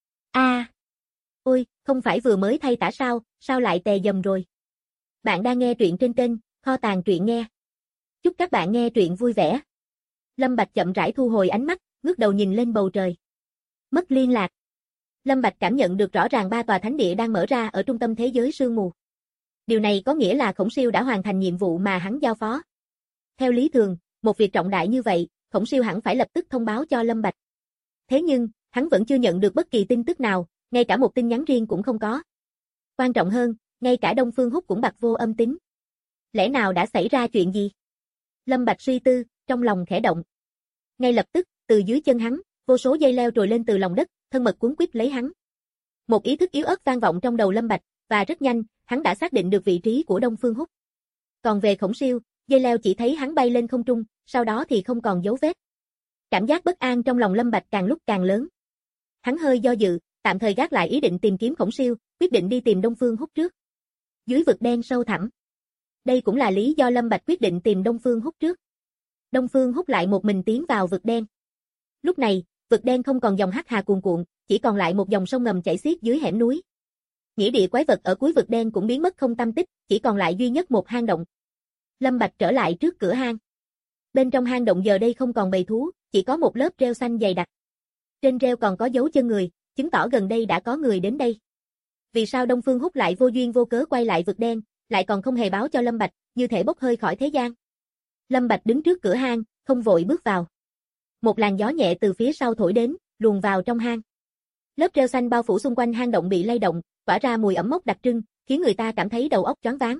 B: Ôi, không phải vừa mới thay tả sao lại tè dầm rồi? Bạn đang nghe truyện trên kênh Kho Tàng Truyện Nghe. Chúc các bạn nghe truyện vui vẻ. Lâm Bạch chậm rãi thu hồi ánh mắt, ngước đầu nhìn lên bầu trời. Mất liên lạc. Lâm Bạch cảm nhận được rõ ràng 3 tòa thánh địa đang mở ra ở trung tâm thế giới sương mù. Điều này có nghĩa là Khổng Siêu đã hoàn thành nhiệm vụ mà hắn giao phó. Theo lý thường, một việc trọng đại như vậy, Khổng Siêu hẳn phải lập tức thông báo cho Lâm Bạch. Thế nhưng, hắn vẫn chưa nhận được bất kỳ tin tức nào, ngay cả một tin nhắn riêng cũng không có. Quan trọng hơn, ngay cả Đông Phương Húc cũng bặt vô âm tín. Lẽ nào đã xảy ra chuyện gì? Lâm Bạch suy tư, trong lòng khẽ động. Ngay lập tức, từ dưới chân hắn, vô số dây leo trồi lên từ lòng đất, thân mật cuốn quýt lấy hắn. Một ý thức yếu ớt vang vọng trong đầu Lâm Bạch, và rất nhanh, hắn đã xác định được vị trí của Đông Phương Húc. Còn về Khổng Siêu, dây leo chỉ thấy hắn bay lên không trung, sau đó thì không còn dấu vết. Cảm giác bất an trong lòng Lâm Bạch càng lúc càng lớn. Hắn hơi do dự, tạm thời gác lại ý định tìm kiếm Khổng Siêu, quyết định đi tìm Đông Phương Húc trước. Dưới vực đen sâu thẳm. Đây cũng là lý do Lâm Bạch quyết định tìm Đông Phương Húc trước. Đông Phương Húc lại một mình tiến vào vực đen. Lúc này, vực đen không còn dòng hắc hà cuồn cuộn, chỉ còn lại một dòng sông ngầm chảy xiết dưới hẻm núi. Nghĩa địa quái vật ở cuối vực đen cũng biến mất không tăm tích, chỉ còn lại duy nhất một hang động. Lâm Bạch trở lại trước cửa hang. Bên trong hang động giờ đây không còn bầy thú, chỉ có một lớp rêu xanh dày đặc. Trên rêu còn có dấu chân người, chứng tỏ gần đây đã có người đến đây. Vì sao Đông Phương Húc lại vô duyên vô cớ quay lại vực đen, lại còn không hề báo cho Lâm Bạch, như thể bốc hơi khỏi thế gian? Lâm Bạch đứng trước cửa hang, không vội bước vào. Một làn gió nhẹ từ phía sau thổi đến, luồn vào trong hang. Lớp rêu xanh bao phủ xung quanh hang động bị lay động, tỏa ra mùi ẩm mốc đặc trưng, khiến người ta cảm thấy đầu óc choáng váng.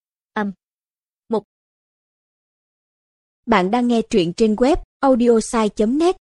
A: Bạn đang nghe truyện trên web audiosai.net.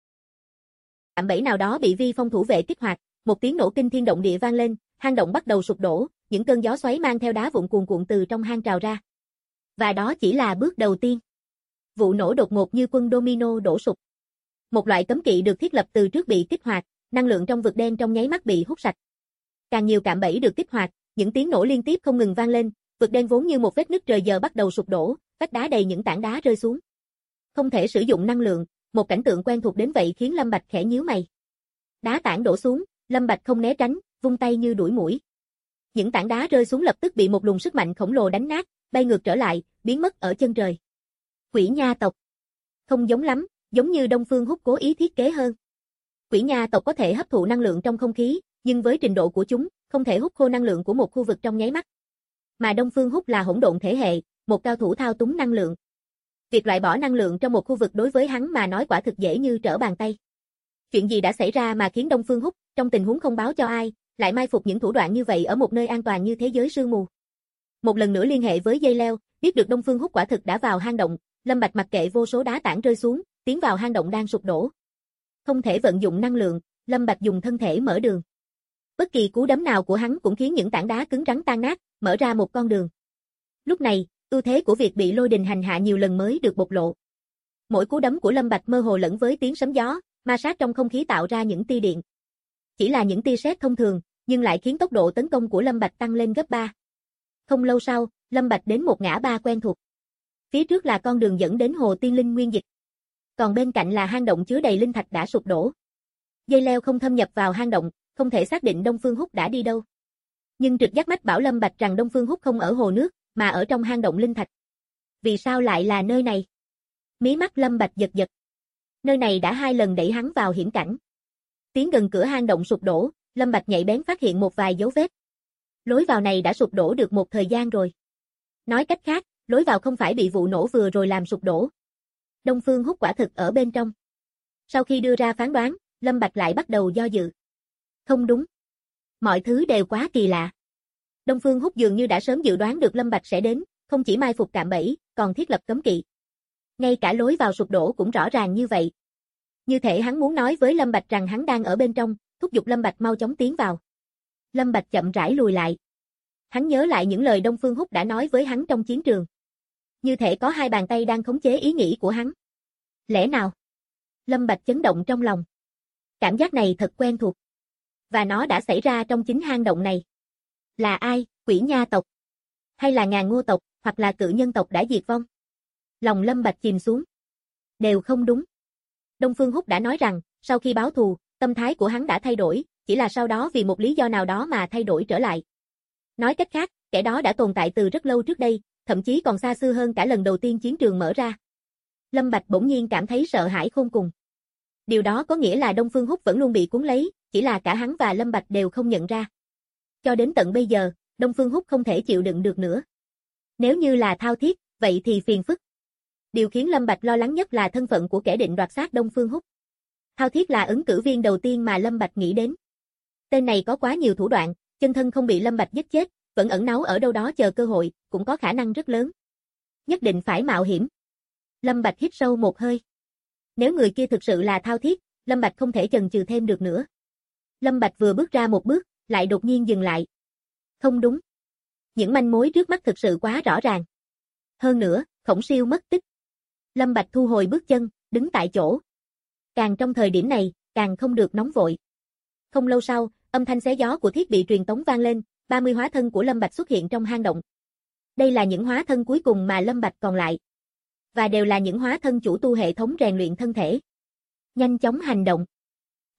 B: Cạm bẫy nào đó bị vi phong thủ vệ kích hoạt, một tiếng nổ kinh thiên động địa vang lên, hang động bắt đầu sụp đổ, những cơn gió xoáy mang theo đá vụn cuồn cuộn từ trong hang trào ra. Và đó chỉ là bước đầu tiên. Vụ nổ đột ngột như quân domino đổ sụp. Một loại cấm kỵ được thiết lập từ trước bị kích hoạt, năng lượng trong vực đen trong nháy mắt bị hút sạch. Càng nhiều cạm bẫy được kích hoạt, những tiếng nổ liên tiếp không ngừng vang lên, vực đen vốn như một vết nứt trời giờ bắt đầu sụp đổ, vách đá đầy những tảng đá rơi xuống. Không thể sử dụng năng lượng, một cảnh tượng quen thuộc đến vậy khiến Lâm Bạch khẽ nhíu mày. Đá tảng đổ xuống, Lâm Bạch không né tránh, vung tay như đuổi muỗi. Những tảng đá rơi xuống lập tức bị một luồng sức mạnh khổng lồ đánh nát, bay ngược trở lại, biến mất ở chân trời. Quỷ nha tộc. Không giống lắm, giống như Đông Phương Húc cố ý thiết kế hơn. Quỷ nha tộc có thể hấp thụ năng lượng trong không khí, nhưng với trình độ của chúng, không thể hút khô năng lượng của một khu vực trong nháy mắt. Mà Đông Phương Húc là hỗn độn thể hệ, một cao thủ thao túng năng lượng. Việc loại bỏ năng lượng trong một khu vực đối với hắn mà nói quả thực dễ như trở bàn tay. Chuyện gì đã xảy ra mà khiến Đông Phương Húc, trong tình huống không báo cho ai, lại mai phục những thủ đoạn như vậy ở một nơi an toàn như thế giới sương mù? Một lần nữa liên hệ với dây leo, biết được Đông Phương Húc quả thực đã vào hang động, Lâm Bạch mặc kệ vô số đá tảng rơi xuống, tiến vào hang động đang sụp đổ. Không thể vận dụng năng lượng, Lâm Bạch dùng thân thể mở đường. Bất kỳ cú đấm nào của hắn cũng khiến những tảng đá cứng rắn tan nát, mở ra một con đường. Lúc này, ưu thế của việc bị lôi đình hành hạ nhiều lần mới được bộc lộ. Mỗi cú đấm của Lâm Bạch mơ hồ lẫn với tiếng sấm gió, ma sát trong không khí tạo ra những tia điện. Chỉ là những tia sét thông thường, nhưng lại khiến tốc độ tấn công của Lâm Bạch tăng lên gấp 3. Không lâu sau, Lâm Bạch đến một ngã ba quen thuộc. Phía trước là con đường dẫn đến hồ Tiên Linh Nguyên Dịch. Còn bên cạnh là hang động chứa đầy linh thạch đã sụp đổ. Dây leo không thâm nhập vào hang động, không thể xác định Đông Phương Húc đã đi đâu. Nhưng trực giác mách bảo Lâm Bạch rằng Đông Phương Húc không ở hồ nước, mà ở trong hang động linh thạch. Vì sao lại là nơi này? Mí mắt Lâm Bạch giật giật. Nơi này đã 2 lần đẩy hắn vào hiểm cảnh. Tiến gần cửa hang động sụp đổ, Lâm Bạch nhạy bén phát hiện một vài dấu vết. Lối vào này đã sụp đổ được một thời gian rồi. Nói cách khác, lối vào không phải bị vụ nổ vừa rồi làm sụp đổ. Đông Phương Húc quả thực ở bên trong. Sau khi đưa ra phán đoán, Lâm Bạch lại bắt đầu do dự. Không đúng. Mọi thứ đều quá kỳ lạ. Đông Phương Húc dường như đã sớm dự đoán được Lâm Bạch sẽ đến, không chỉ mai phục cạm bẫy, còn thiết lập cấm kỵ. Ngay cả lối vào sụp đổ cũng rõ ràng như vậy. Như thể hắn muốn nói với Lâm Bạch rằng hắn đang ở bên trong, thúc giục Lâm Bạch mau chóng tiến vào. Lâm Bạch chậm rãi lùi lại. Hắn nhớ lại những lời Đông Phương Húc đã nói với hắn trong chiến trường. Như thể có 2 bàn tay đang khống chế ý nghĩ của hắn. Lẽ nào? Lâm Bạch chấn động trong lòng. Cảm giác này thật quen thuộc. Và nó đã xảy ra trong chính hang động này. Là ai, quỷ nha tộc? Hay là ngàn ngô tộc, hoặc là cự nhân tộc đã diệt vong? Lòng Lâm Bạch chìm xuống. Đều không đúng. Đông Phương Húc đã nói rằng, sau khi báo thù, tâm thái của hắn đã thay đổi, chỉ là sau đó vì một lý do nào đó mà thay đổi trở lại. Nói cách khác, kẻ đó đã tồn tại từ rất lâu trước đây, thậm chí còn xa xưa hơn cả lần đầu tiên chiến trường mở ra. Lâm Bạch bỗng nhiên cảm thấy sợ hãi khôn cùng. Điều đó có nghĩa là Đông Phương Húc vẫn luôn bị cuốn lấy, chỉ là cả hắn và Lâm Bạch đều không nhận ra. Cho đến tận bây giờ, Đông Phương Húc không thể chịu đựng được nữa. Nếu như là thao thiết, vậy thì phiền phức. Điều khiến Lâm Bạch lo lắng nhất là thân phận của kẻ định đoạt xác Đông Phương Húc. Thao thiết là ứng cử viên đầu tiên mà Lâm Bạch nghĩ đến. Tên này có quá nhiều thủ đoạn, chân thân không bị Lâm Bạch giết chết, vẫn ẩn náu ở đâu đó chờ cơ hội, cũng có khả năng rất lớn. Nhất định phải mạo hiểm. Lâm Bạch hít sâu một hơi. Nếu người kia thực sự là thao thiết, Lâm Bạch không thể chần chừ thêm được nữa. Lâm Bạch vừa bước ra một bước, lại đột nhiên dừng lại. Không đúng. Những manh mối trước mắt thực sự quá rõ ràng. Hơn nữa, Khổng Siêu mất tích. Lâm Bạch thu hồi bước chân, đứng tại chỗ. Càng trong thời điểm này, càng không được nóng vội. Không lâu sau, âm thanh xé gió của thiết bị truyền tống vang lên, 30 hóa thân của Lâm Bạch xuất hiện trong hang động. Đây là những hóa thân cuối cùng mà Lâm Bạch còn lại. Và đều là những hóa thân chủ tu hệ thống rèn luyện thân thể. Nhanh chóng hành động.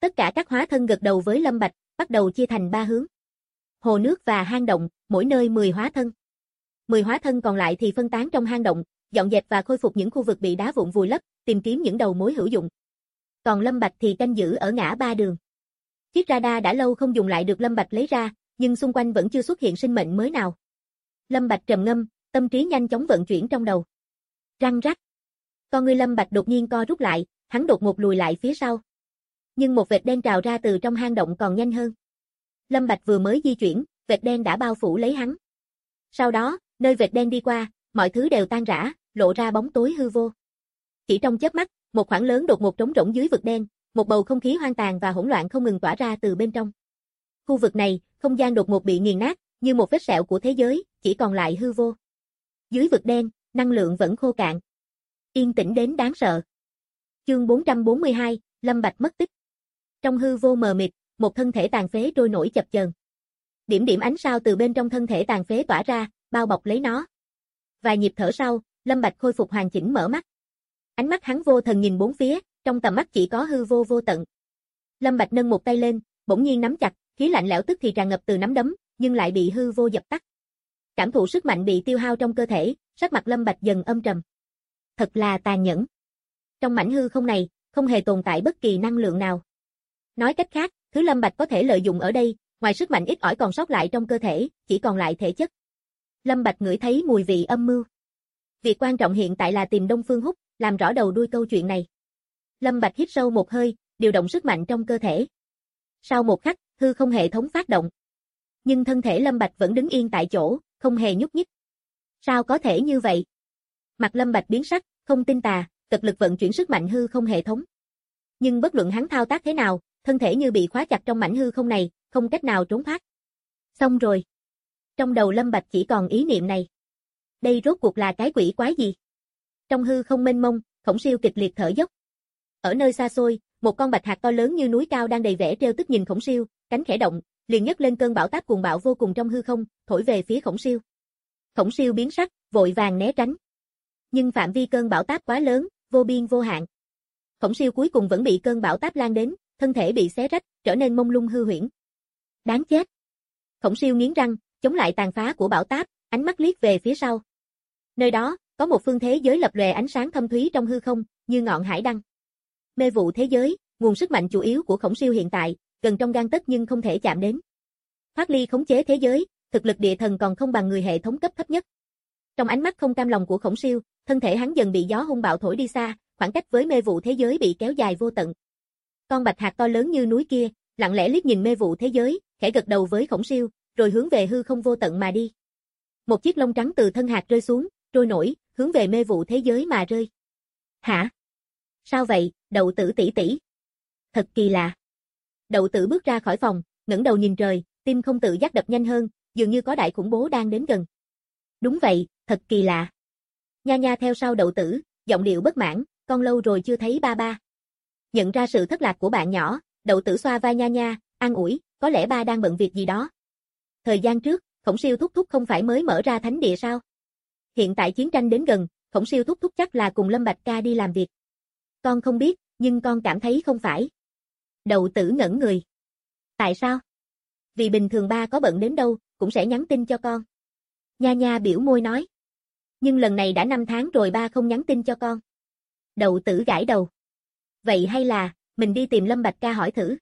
B: Tất cả các hóa thân gật đầu với Lâm Bạch, bắt đầu chia thành 3 hướng. Hồ nước và hang động, mỗi nơi 10 hóa thân. 10 hóa thân còn lại thì phân tán trong hang động, dọn dẹp và khôi phục những khu vực bị đá vụn vùi lấp, tìm kiếm những đầu mối hữu dụng. Còn Lâm Bạch thì canh giữ ở ngã ba đường. Chiếc radar đã lâu không dùng lại được Lâm Bạch lấy ra, nhưng xung quanh vẫn chưa xuất hiện sinh mệnh mới nào. Lâm Bạch trầm ngâm, tâm trí nhanh chóng vận chuyển trong đầu. Răng rắc. Con ngươi Lâm Bạch đột nhiên co rút lại, hắn đột ngột lùi lại phía sau. Nhưng một vệt đen trào ra từ trong hang động còn nhanh hơn. Lâm Bạch vừa mới di chuyển, vệt đen đã bao phủ lấy hắn. Sau đó, nơi vệt đen đi qua, mọi thứ đều tan rã, lộ ra bóng tối hư vô. Chỉ trong chớp mắt, một khoảng lớn đột ngột trống rỗng dưới vực đen, một bầu không khí hoang tàn và hỗn loạn không ngừng tỏa ra từ bên trong. Khu vực này, không gian đột ngột bị nghiền nát, như một vết sẹo của thế giới, chỉ còn lại hư vô. Dưới vực đen, năng lượng vẫn khô cạn. Yên tĩnh đến đáng sợ. Chương 442, Lâm Bạch mất tích. Trong hư vô mờ mịt, một thân thể tàn phế trôi nổi chập chờn. Điểm điểm ánh sao từ bên trong thân thể tàn phế tỏa ra, bao bọc lấy nó. Vài nhịp thở sau, Lâm Bạch khôi phục hoàn chỉnh mở mắt. Ánh mắt hắn vô thần nhìn bốn phía, trong tầm mắt chỉ có hư vô vô tận. Lâm Bạch nâng một tay lên, bỗng nhiên nắm chặt, khí lạnh lẽo tức thì tràn ngập từ nắm đấm, nhưng lại bị hư vô dập tắt. Cảm thụ sức mạnh bị tiêu hao trong cơ thể, sắc mặt Lâm Bạch dần âm trầm. Thật là tàn nhẫn. Trong mảnh hư không này, không hề tồn tại bất kỳ năng lượng nào. Nói cách khác, thứ Lâm Bạch có thể lợi dụng ở đây, ngoài sức mạnh ít ỏi còn sót lại trong cơ thể, chỉ còn lại thể chất. Lâm Bạch ngửi thấy mùi vị âm mưu. Việc quan trọng hiện tại là tìm Đông Phương Húc, làm rõ đầu đuôi câu chuyện này. Lâm Bạch hít sâu một hơi, điều động sức mạnh trong cơ thể. Sau một khắc, hư không hệ thống phát động. Nhưng thân thể Lâm Bạch vẫn đứng yên tại chỗ, không hề nhúc nhích. Sao có thể như vậy? Mặt Lâm Bạch biến sắc, không tin tà, cực lực vận chuyển sức mạnh hư không hệ thống. Nhưng bất luận hắn thao tác thế nào, thân thể như bị khóa chặt trong mảnh hư không này, không cách nào trốn thoát. Xong rồi. Trong đầu Lâm Bạch chỉ còn ý niệm này. Đây rốt cuộc là cái quỷ quái gì? Trong hư không mênh mông, Khổng Siêu kịch liệt thở dốc. Ở nơi xa xôi, một con bạch hạc to lớn như núi cao đang đầy vẻ trêu tức nhìn Khổng Siêu, cánh khẽ động, liền nhấc lên cơn bão táp cuồng bạo vô cùng trong hư không, thổi về phía Khổng Siêu. Khổng Siêu biến sắc, vội vàng né tránh. Nhưng phạm vi cơn bão táp quá lớn, vô biên vô hạn. Khổng Siêu cuối cùng vẫn bị cơn bão táp lan đến, thân thể bị xé rách, trở nên mông lung hư huyễn. Đáng chết. Khổng Siêu nghiến răng, chống lại tàn phá của bão táp, ánh mắt liếc về phía sau. Nơi đó, có một phương thế giới lập lòe ánh sáng thâm thúy trong hư không, như ngọn hải đăng. Mê vụ thế giới, nguồn sức mạnh chủ yếu của Khổng Siêu hiện tại, gần trong gang tấc nhưng không thể chạm đến. Thoát ly khống chế thế giới, thực lực địa thần còn không bằng người hệ thống cấp thấp nhất. Trong ánh mắt không cam lòng của Khổng Siêu, thân thể hắn dần bị gió hung bạo thổi đi xa, khoảng cách với mê vụ thế giới bị kéo dài vô tận. Con bạch hạc to lớn như núi kia, lặng lẽ liếc nhìn mê vụ thế giới, khẽ gật đầu với Khổng Siêu, rồi hướng về hư không vô tận mà đi. Một chiếc lông trắng từ thân hạc rơi xuống, trôi nổi, hướng về mê vụ thế giới mà rơi. Hả? Sao vậy, Đậu Tử tỷ tỷ? Thật kỳ lạ. Đậu Tử bước ra khỏi phòng, ngẩng đầu nhìn trời, tim không tự giác đập nhanh hơn, dường như có đại khủng bố đang đến gần. Đúng vậy, thật kỳ lạ. Nha Nha theo sau Đậu Tử, giọng điệu bất mãn, con lâu rồi chưa thấy ba ba. Nhận ra sự thất lạc của bạn nhỏ, Đậu Tử xoa vai Nha Nha, an ủi, có lẽ ba đang bận việc gì đó. Thời gian trước, Khổng Siêu thúc thúc không phải mới mở ra thánh địa sao? Hiện tại chiến tranh đến gần, Khổng Siêu thúc thúc chắc là cùng Lâm Bạch ca đi làm việc. Con không biết, nhưng con cảm thấy không phải. Đậu Tử ngẩn người. Tại sao? Vì bình thường ba có bận đến đâu, cũng sẽ nhắn tin cho con. Nha Nha biểu môi nói. Nhưng lần này đã 5 tháng rồi ba không nhắn tin cho con. Đậu Tử gãi đầu. Vậy hay là, mình đi tìm Lâm Bạch ca hỏi thử.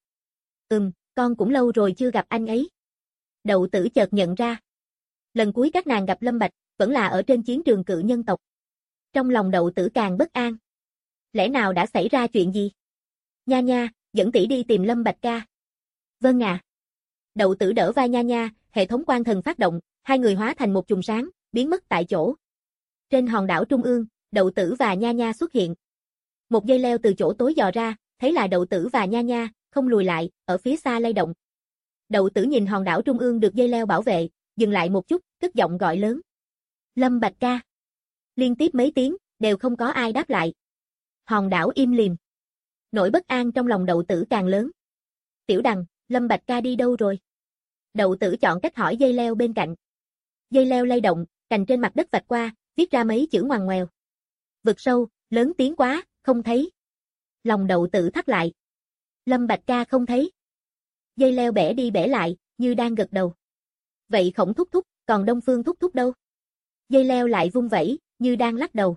B: Con cũng lâu rồi chưa gặp anh ấy. Đậu Tử chợt nhận ra. Lần cuối các nàng gặp Lâm Bạch, vẫn là ở trên chiến trường cự nhân tộc. Trong lòng Đậu Tử càng bất an. Lẽ nào đã xảy ra chuyện gì? Nha Nha, dẫn tỷ đi tìm Lâm Bạch ca. Vâng ạ. Đậu Tử đỡ vai Nha Nha, hệ thống quan thần phát động, hai người hóa thành một chùm sáng, biến mất tại chỗ. Trên hòn đảo trung ương, Đậu Tử và Nha Nha xuất hiện. Một dây leo từ chỗ tối dò ra, thấy là Đậu Tử và Nha Nha, không lùi lại, ở phía xa lay động. Đậu Tử nhìn hòn đảo trung ương được dây leo bảo vệ, dừng lại một chút, cất giọng gọi lớn. Lâm Bạch ca. Liên tiếp mấy tiếng, đều không có ai đáp lại. Hòn đảo im lìm. Nỗi bất an trong lòng Đậu Tử càng lớn. Tiểu Đằng, Lâm Bạch ca đi đâu rồi? Đậu Tử chọn cách hỏi dây leo bên cạnh. Dây leo lay động, cành trên mặt đất vạch qua, viết ra mấy chữ ngoằn ngoèo. Vực sâu, lớn tiếng quá, không thấy. Lòng Đậu Tử thắt lại. Lâm Bạch ca không thấy. Dây leo bẻ đi bẻ lại, như đang gật đầu. Vậy Khổng thúc thúc, còn Đông Phương thúc thúc đâu? Dây leo lại vung vẩy, như đang lắc đầu.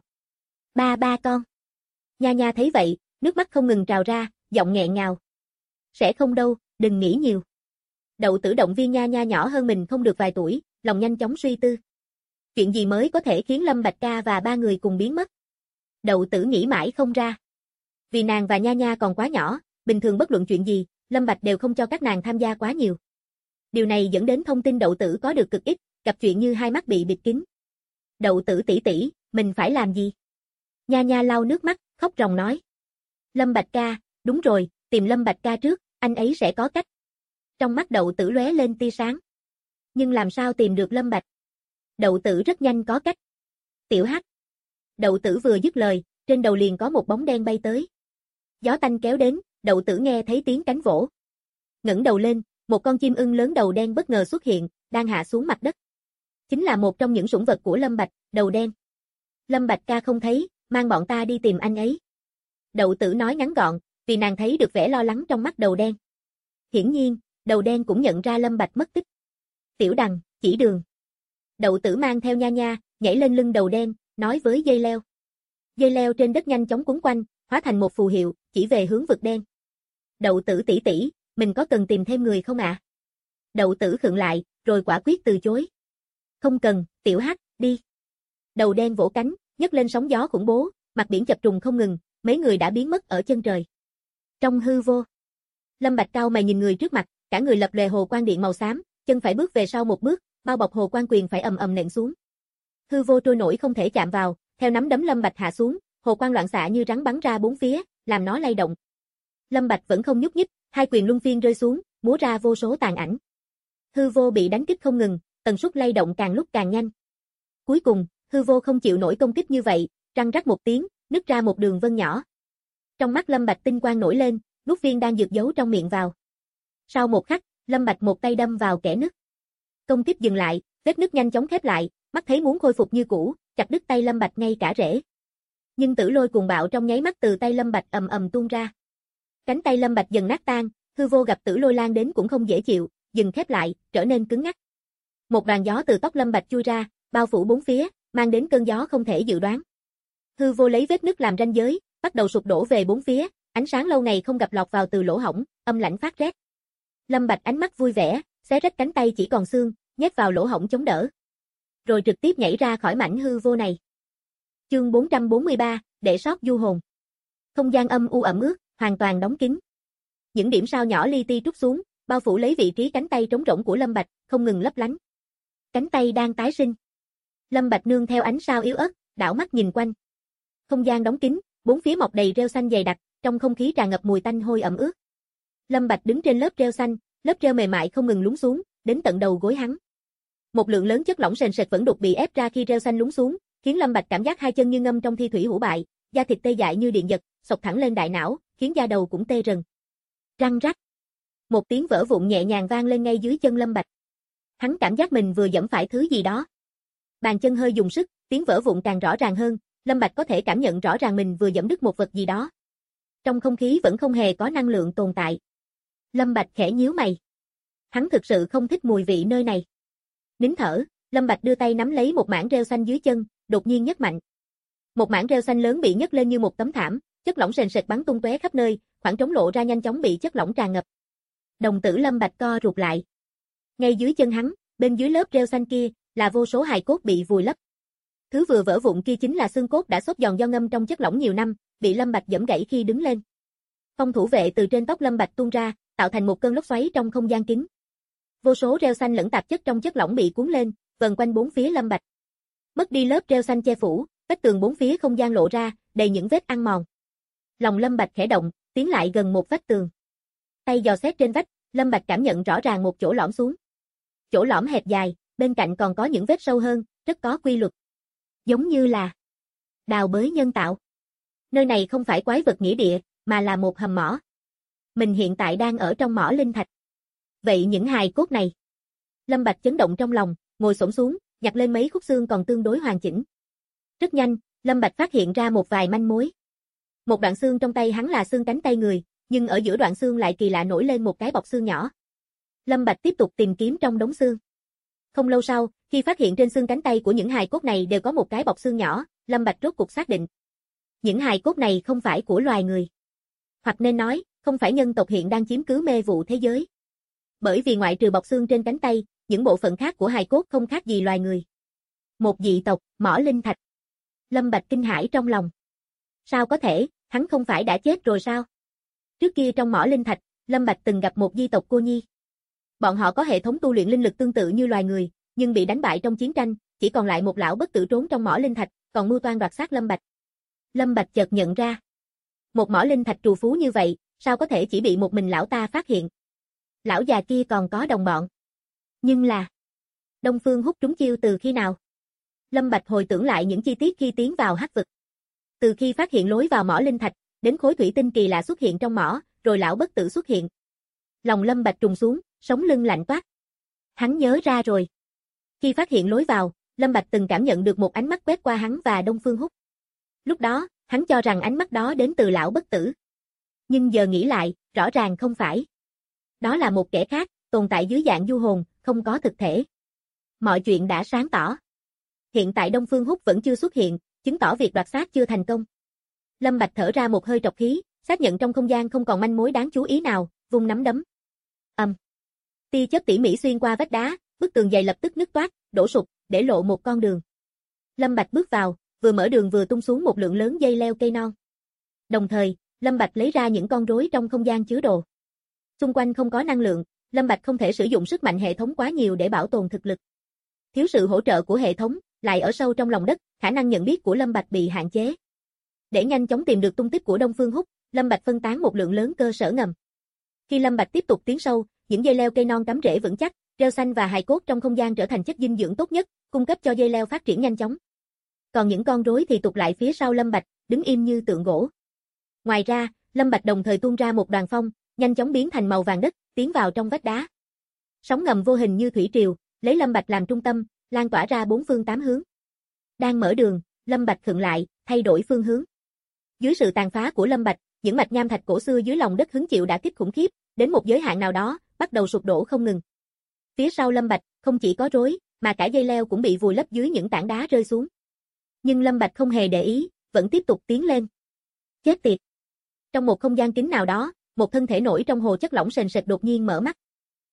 B: Ba con. Nha Nha thấy vậy, nước mắt không ngừng trào ra, giọng nghẹn ngào. Sẽ không đâu, đừng nghĩ nhiều. Đậu Tử động viên Nha Nha nhỏ hơn mình không được vài tuổi, lòng nhanh chóng suy tư. Chuyện gì mới có thể khiến Lâm Bạch ca và ba người cùng biến mất? Đậu Tử nghĩ mãi không ra. Vì nàng và Nha Nha còn quá nhỏ, bình thường bất luận chuyện gì, Lâm Bạch đều không cho các nàng tham gia quá nhiều. Điều này dẫn đến thông tin Đậu Tử có được cực ít, gặp chuyện như hai mắt bị bịt kín. Đậu Tử tỷ tỷ, mình phải làm gì? Nha Nha lau nước mắt, khóc ròng nói. Lâm Bạch ca, đúng rồi, tìm Lâm Bạch ca trước, anh ấy sẽ có cách. Trong mắt Đậu Tử lóe lên tia sáng. Nhưng làm sao tìm được Lâm Bạch? Đậu Tử rất nhanh có cách. Tiểu Hắc. Đậu Tử vừa dứt lời, trên đầu liền có một bóng đen bay tới. Gió tanh kéo đến, Đậu Tử nghe thấy tiếng cánh vỗ. Ngẩng đầu lên, một con chim ưng lớn đầu đen bất ngờ xuất hiện, đang hạ xuống mặt đất. Chính là một trong những sủng vật của Lâm Bạch, đầu đen. Lâm Bạch ca không thấy, mang bọn ta đi tìm anh ấy. Đậu Tử nói ngắn gọn, vì nàng thấy được vẻ lo lắng trong mắt đầu đen. Hiển nhiên, đầu đen cũng nhận ra Lâm Bạch mất tích. Tiểu Đằng, chỉ đường. Đậu Tử mang theo Nha Nha, nhảy lên lưng đầu đen, nói với dây leo. Dây leo trên đất nhanh chóng quấn quanh, hóa thành một phù hiệu, chỉ về hướng vực đen. Đậu Tử tỷ tỷ, mình có cần tìm thêm người không ạ? Đậu Tử khựng lại, rồi quả quyết từ chối. Không cần, Tiểu Hắc, đi. Đầu đen vỗ cánh, nhấc lên sóng gió khủng bố, mặt biển chập trùng không ngừng, mấy người đã biến mất ở chân trời. Trong hư vô, Lâm Bạch cao mày nhìn người trước mặt, cả người lập lòe hồ quang điện màu xám, chân phải bước về sau một bước, bao bọc hồ quang quyền phải ầm ầm nện xuống. Hư vô trôi nổi không thể chạm vào, theo nắm đấm Lâm Bạch hạ xuống, hồ quang loạn xạ như rắn bắn ra bốn phía, làm nó lay động. Lâm Bạch vẫn không nhúc nhích, hai quyền luân phiên rơi xuống, múa ra vô số tàn ảnh. Hư vô bị đánh kích không ngừng, tần suất lay động càng lúc càng nhanh. Cuối cùng, hư vô không chịu nổi công kích như vậy, răng rắc một tiếng, nứt ra một đường vân nhỏ. Trong mắt Lâm Bạch tinh quang nổi lên, nuốt viên đang dược giấu trong miệng vào. Sau một khắc, Lâm Bạch một tay đâm vào kẽ nứt. Công kích dừng lại, vết nứt nhanh chóng khép lại, mắt thấy muốn khôi phục như cũ, chặt đứt tay Lâm Bạch ngay cả rễ. Nhưng tử lôi cuồng bạo trong nháy mắt từ tay Lâm Bạch ầm ầm tuôn ra. Cánh tay Lâm Bạch dần nát tan, hư vô gặp tử lôi lan đến cũng không dễ chịu, dừng khép lại, trở nên cứng ngắc. Một đoàn gió từ tóc Lâm Bạch chui ra, bao phủ bốn phía, mang đến cơn gió không thể dự đoán. Hư vô lấy vết nứt làm ranh giới, bắt đầu sụp đổ về bốn phía, ánh sáng lâu ngày không gặp lọt vào từ lỗ hổng, âm lãnh phát rét. Lâm Bạch ánh mắt vui vẻ, xé rách cánh tay chỉ còn xương, nhét vào lỗ hổng chống đỡ. Rồi trực tiếp nhảy ra khỏi mảnh hư vô này. Chương 443, để sót du hồn. Không gian âm u ẩm ướt, hoàn toàn đóng kín. Những điểm sao nhỏ li ti trút xuống, bao phủ lấy vị trí cánh tay trống rỗng của Lâm Bạch, không ngừng lấp lánh. Cánh tay đang tái sinh. Lâm Bạch nương theo ánh sao yếu ớt, đảo mắt nhìn quanh. Không gian đóng kín, bốn phía mọc đầy rêu xanh dày đặc, trong không khí tràn ngập mùi tanh hôi ẩm ướt. Lâm Bạch đứng trên lớp rêu xanh, lớp rêu mềm mại không ngừng lún xuống, đến tận đầu gối hắn. Một lượng lớn chất lỏng sền sệt vẫn đục bị ép ra khi rêu xanh lún xuống, khiến Lâm Bạch cảm giác hai chân như ngâm trong thi thủy hủ bại, da thịt tê dại như điện giật, xộc thẳng lên đại não, khiến da đầu cũng tê rần. Răng rắc. Một tiếng vỡ vụn nhẹ nhàng vang lên ngay dưới chân Lâm Bạch. Hắn cảm giác mình vừa giẫm phải thứ gì đó. Bàn chân hơi dùng sức, tiếng vỡ vụn càng rõ ràng hơn, Lâm Bạch có thể cảm nhận rõ ràng mình vừa giẫm đứt một vật gì đó. Trong không khí vẫn không hề có năng lượng tồn tại. Lâm Bạch khẽ nhíu mày. Hắn thực sự không thích mùi vị nơi này. Nín thở, Lâm Bạch đưa tay nắm lấy một mảng rêu xanh dưới chân, đột nhiên nhấc mạnh. Một mảng rêu xanh lớn bị nhấc lên như một tấm thảm, chất lỏng sền sệt bắn tung tóe khắp nơi, khoảng trống lộ ra nhanh chóng bị chất lỏng tràn ngập. Đồng tử Lâm Bạch co rụt lại. Ngay dưới chân hắn, bên dưới lớp rêu xanh kia, là vô số hài cốt bị vùi lấp. Thứ vừa vỡ vụn kia chính là xương cốt đã xốp giòn do ngâm trong chất lỏng nhiều năm, bị Lâm Bạch giẫm gãy khi đứng lên. Phong thủ vệ từ trên tóc Lâm Bạch tuôn ra, tạo thành một cơn lốc xoáy trong không gian kín. Vô số rêu xanh lẫn tạp chất trong chất lỏng bị cuốn lên, vần quanh bốn phía Lâm Bạch. Mất đi lớp rêu xanh che phủ, vách tường bốn phía không gian lộ ra, đầy những vết ăn mòn. Lòng Lâm Bạch khẽ động, tiến lại gần một vách tường. Tay dò xét trên vách, Lâm Bạch cảm nhận rõ ràng một chỗ lõm xuống. Chỗ lõm hẹp dài, bên cạnh còn có những vết sâu hơn, rất có quy luật. Giống như là đào bới nhân tạo. Nơi này không phải quái vật nghĩa địa, mà là một hầm mỏ. Mình hiện tại đang ở trong mỏ linh thạch. Vậy những hài cốt này? Lâm Bạch chấn động trong lòng, ngồi xổm xuống, nhặt lên mấy khúc xương còn tương đối hoàn chỉnh. Rất nhanh, Lâm Bạch phát hiện ra một vài manh mối. Một đoạn xương trong tay hắn là xương cánh tay người, nhưng ở giữa đoạn xương lại kỳ lạ nổi lên một cái bọc xương nhỏ. Lâm Bạch tiếp tục tìm kiếm trong đống xương. Không lâu sau, khi phát hiện trên xương cánh tay của những hài cốt này đều có một cái bọc xương nhỏ, Lâm Bạch rốt cuộc xác định. Những hài cốt này không phải của loài người. Hoặc nên nói, không phải nhân tộc hiện đang chiếm cứ mê vụ thế giới. Bởi vì ngoại trừ bọc xương trên cánh tay, những bộ phận khác của hài cốt không khác gì loài người. Một dị tộc, Mỏ Linh Thạch. Lâm Bạch kinh hãi trong lòng. Sao có thể, hắn không phải đã chết rồi sao? Trước kia trong Mỏ Linh Thạch, Lâm Bạch từng gặp một di tộc cô nhi. Bọn họ có hệ thống tu luyện linh lực tương tự như loài người, nhưng bị đánh bại trong chiến tranh, chỉ còn lại một lão bất tử trốn trong Mỏ Linh Thạch, còn mưu toan đoạt xác Lâm Bạch. Lâm Bạch chợt nhận ra, một Mỏ Linh Thạch trù phú như vậy, sao có thể chỉ bị một mình lão ta phát hiện? Lão già kia còn có đồng bọn. Nhưng là, Đông Phương Húc trúng chiêu từ khi nào? Lâm Bạch hồi tưởng lại những chi tiết khi tiến vào hắc vực. Từ khi phát hiện lối vào Mỏ Linh Thạch, đến khối thủy tinh kỳ lạ xuất hiện trong mỏ, rồi lão bất tử xuất hiện. Lòng Lâm Bạch trùng xuống, sống lưng lạnh toát. Hắn nhớ ra rồi. Khi phát hiện lối vào, Lâm Bạch từng cảm nhận được một ánh mắt quét qua hắn và Đông Phương Húc. Lúc đó, hắn cho rằng ánh mắt đó đến từ lão bất tử. Nhưng giờ nghĩ lại, rõ ràng không phải. Đó là một kẻ khác, tồn tại dưới dạng du hồn, không có thực thể. Mọi chuyện đã sáng tỏ. Hiện tại Đông Phương Húc vẫn chưa xuất hiện, chứng tỏ việc đoạt xác chưa thành công. Lâm Bạch thở ra một hơi trọc khí, xác nhận trong không gian không còn manh mối đáng chú ý nào, vung nắm đấm. Tia chớp tỉ mỉ xuyên qua vách đá, bức tường dày lập tức nứt toác, đổ sụp, để lộ một con đường. Lâm Bạch bước vào, vừa mở đường vừa tung xuống một lượng lớn dây leo cây non. Đồng thời, Lâm Bạch lấy ra những con rối trong không gian chứa đồ. Xung quanh không có năng lượng, Lâm Bạch không thể sử dụng sức mạnh hệ thống quá nhiều để bảo tồn thực lực. Thiếu sự hỗ trợ của hệ thống, lại ở sâu trong lòng đất, khả năng nhận biết của Lâm Bạch bị hạn chế. Để nhanh chóng tìm được tung tích của Đông Phương Húc, Lâm Bạch phân tán một lượng lớn cơ sở ngầm. Khi Lâm Bạch tiếp tục tiến sâu, những dây leo cây non cắm rễ vững chắc, rêu xanh và hài cốt trong không gian trở thành chất dinh dưỡng tốt nhất, cung cấp cho dây leo phát triển nhanh chóng. Còn những con rối thì tụt lại phía sau Lâm Bạch, đứng im như tượng gỗ. Ngoài ra, Lâm Bạch đồng thời tuôn ra một đoàn phong, nhanh chóng biến thành màu vàng đất, tiến vào trong vách đá. Sóng ngầm vô hình như thủy triều, lấy Lâm Bạch làm trung tâm, lan tỏa ra bốn phương tám hướng. Đang mở đường, Lâm Bạch khựng lại, thay đổi phương hướng. Dưới sự tàn phá của Lâm Bạch, những mạch nham thạch cổ xưa dưới lòng đất hứng chịu đả kích khủng khiếp, đến một giới hạn nào đó, bắt đầu sụp đổ không ngừng. Phía sau Lâm Bạch, không chỉ có rối, mà cả dây leo cũng bị vùi lấp dưới những tảng đá rơi xuống. Nhưng Lâm Bạch không hề để ý, vẫn tiếp tục tiến lên. Chết tiệt! Trong một không gian kín nào đó, một thân thể nổi trong hồ chất lỏng sền sệt đột nhiên mở mắt.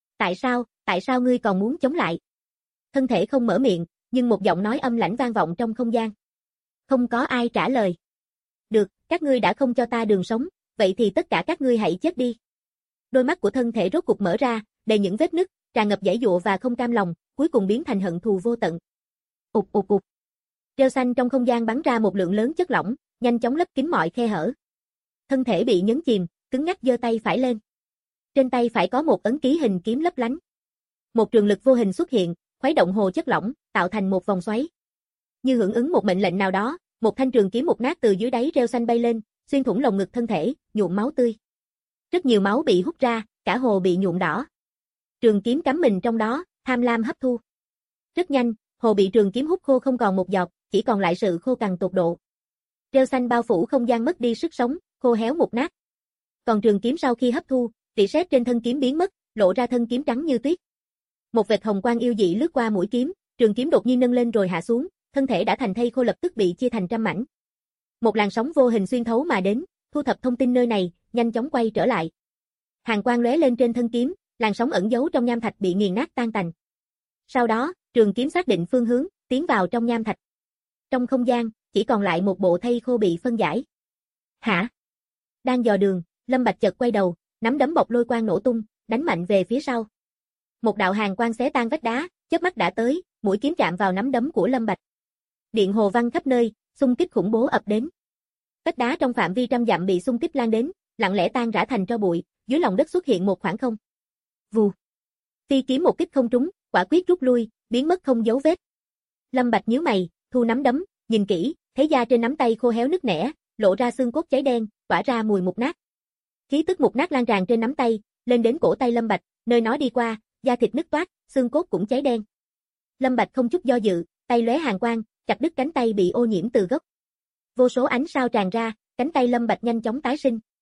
B: Tại sao ngươi còn muốn chống lại? Thân thể không mở miệng, nhưng một giọng nói âm lãnh vang vọng trong không gian. Không có ai trả lời. Được, các ngươi đã không cho ta đường sống, vậy thì tất cả các ngươi hãy chết đi. Đôi mắt của thân thể rốt cục mở ra, đầy những vết nứt, tràn ngập giãy giụa và không cam lòng, cuối cùng biến thành hận thù vô tận. Ụp ụp ụp. Rêu xanh trong không gian bắn ra một lượng lớn chất lỏng, nhanh chóng lấp kín mọi khe hở. Thân thể bị nhấn chìm, cứng ngắc giơ tay phải lên. Trên tay phải có một ấn ký hình kiếm lấp lánh. Một trường lực vô hình xuất hiện, khuấy động hồ chất lỏng, tạo thành một vòng xoáy. Như hưởng ứng một mệnh lệnh nào đó, một thanh trường kiếm mục nát từ dưới đáy rêu xanh bay lên, xuyên thủng lồng ngực thân thể, nhuộm máu tươi. Rất nhiều máu bị hút ra, cả hồ bị nhuộm đỏ. Trường kiếm cắm mình trong đó, tham lam hấp thu. Rất nhanh, hồ bị trường kiếm hút khô không còn một giọt, chỉ còn lại sự khô cằn tột độ. Rêu xanh bao phủ không gian mất đi sức sống, khô héo mục nát. Còn trường kiếm sau khi hấp thu, rỉ sét trên thân kiếm biến mất, lộ ra thân kiếm trắng như tuyết. Một vệt hồng quang yêu dị lướt qua mũi kiếm, trường kiếm đột nhiên nâng lên rồi hạ xuống, thân thể đã thành thây khô lập tức bị chia thành trăm mảnh. Một làn sóng vô hình xuyên thấu mà đến, thu thập thông tin nơi này, nhanh chóng quay trở lại. Hàn quang lóe lên trên thân kiếm, làn sóng ẩn giấu trong nham thạch bị nghiền nát tan tành. Sau đó, trường kiếm xác định phương hướng, tiến vào trong nham thạch. Trong không gian, chỉ còn lại một bộ thây khô bị phân giải. Hả? Đang dò đường, Lâm Bạch chợt quay đầu, nắm đấm bộc lôi quang nổ tung, đánh mạnh về phía sau. Một đạo hàn quang xé tan vách đá, chớp mắt đã tới, mũi kiếm chạm vào nắm đấm của Lâm Bạch. Điện hồ vang khắp nơi, xung kích khủng bố ập đến. Vách đá trong phạm vi trăm dặm bị xung kích lan đến, lặng lẽ tan rã thành tro bụi, dưới lòng đất xuất hiện một khoảng không. Vù. Phi kiếm một kích không trúng, quả quyết rút lui, biến mất không dấu vết. Lâm Bạch nhíu mày, thu nắm đấm, nhìn kỹ, thấy da trên nắm tay khô héo nứt nẻ, lộ ra xương cốt cháy đen, tỏa ra mùi mục nát. Khí tức mục nát lan tràn trên nắm tay, lên đến cổ tay Lâm Bạch, nơi nó đi qua, da thịt nứt toác, xương cốt cũng cháy đen. Lâm Bạch không chút do dự, tay lóe hàn quang, chặt đứt cánh tay bị ô nhiễm từ gốc. Vô số ánh sao tràn ra, cánh tay Lâm Bạch nhanh chóng tái sinh.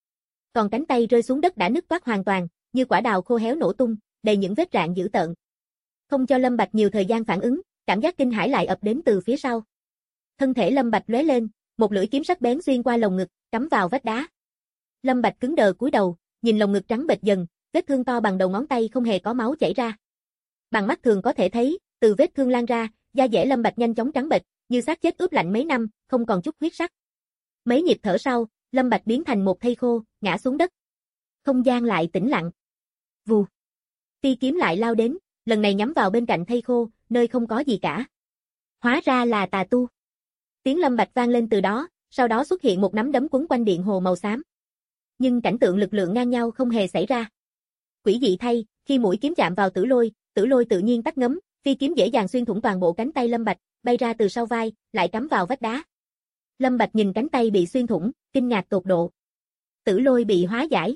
B: Còn cánh tay rơi xuống đất đã nứt toác hoàn toàn, như quả đào khô héo nổ tung, đầy những vết rạn dữ tợn. Không cho Lâm Bạch nhiều thời gian phản ứng, cảm giác kinh hãi lại ập đến từ phía sau. Thân thể Lâm Bạch lóe lên, một lưỡi kiếm sắc bén xuyên qua lồng ngực, cắm vào vách đá. Lâm Bạch cứng đờ cúi đầu, nhìn lồng ngực trắng bệch dần, vết thương to bằng đầu ngón tay không hề có máu chảy ra. Bằng mắt thường có thể thấy, từ vết thương lan ra, da dẻ Lâm Bạch nhanh chóng trắng bệch, như xác chết ướp lạnh mấy năm, không còn chút huyết sắc. Mấy nhịp thở sau, Lâm Bạch biến thành một thây khô, ngã xuống đất. Không gian lại tĩnh lặng. Vù. Phi kiếm lại lao đến, lần này nhắm vào bên cạnh thây khô, nơi không có gì cả. Hóa ra là tà tu. Tiếng Lâm Bạch vang lên từ đó, sau đó xuất hiện một nắm đấm quấn quanh điện hồ màu xám. Nhưng cảnh tượng lực lượng ngang nhau không hề xảy ra. Quỷ dị thay, khi mũi kiếm chạm vào Tử Lôi tự nhiên tắt ngấm, phi kiếm dễ dàng xuyên thủng toàn bộ cánh tay Lâm Bạch, bay ra từ sau vai, lại cắm vào vách đá. Lâm Bạch nhìn cánh tay bị xuyên thủng, kinh ngạc tột độ. Tử Lôi bị hóa giải.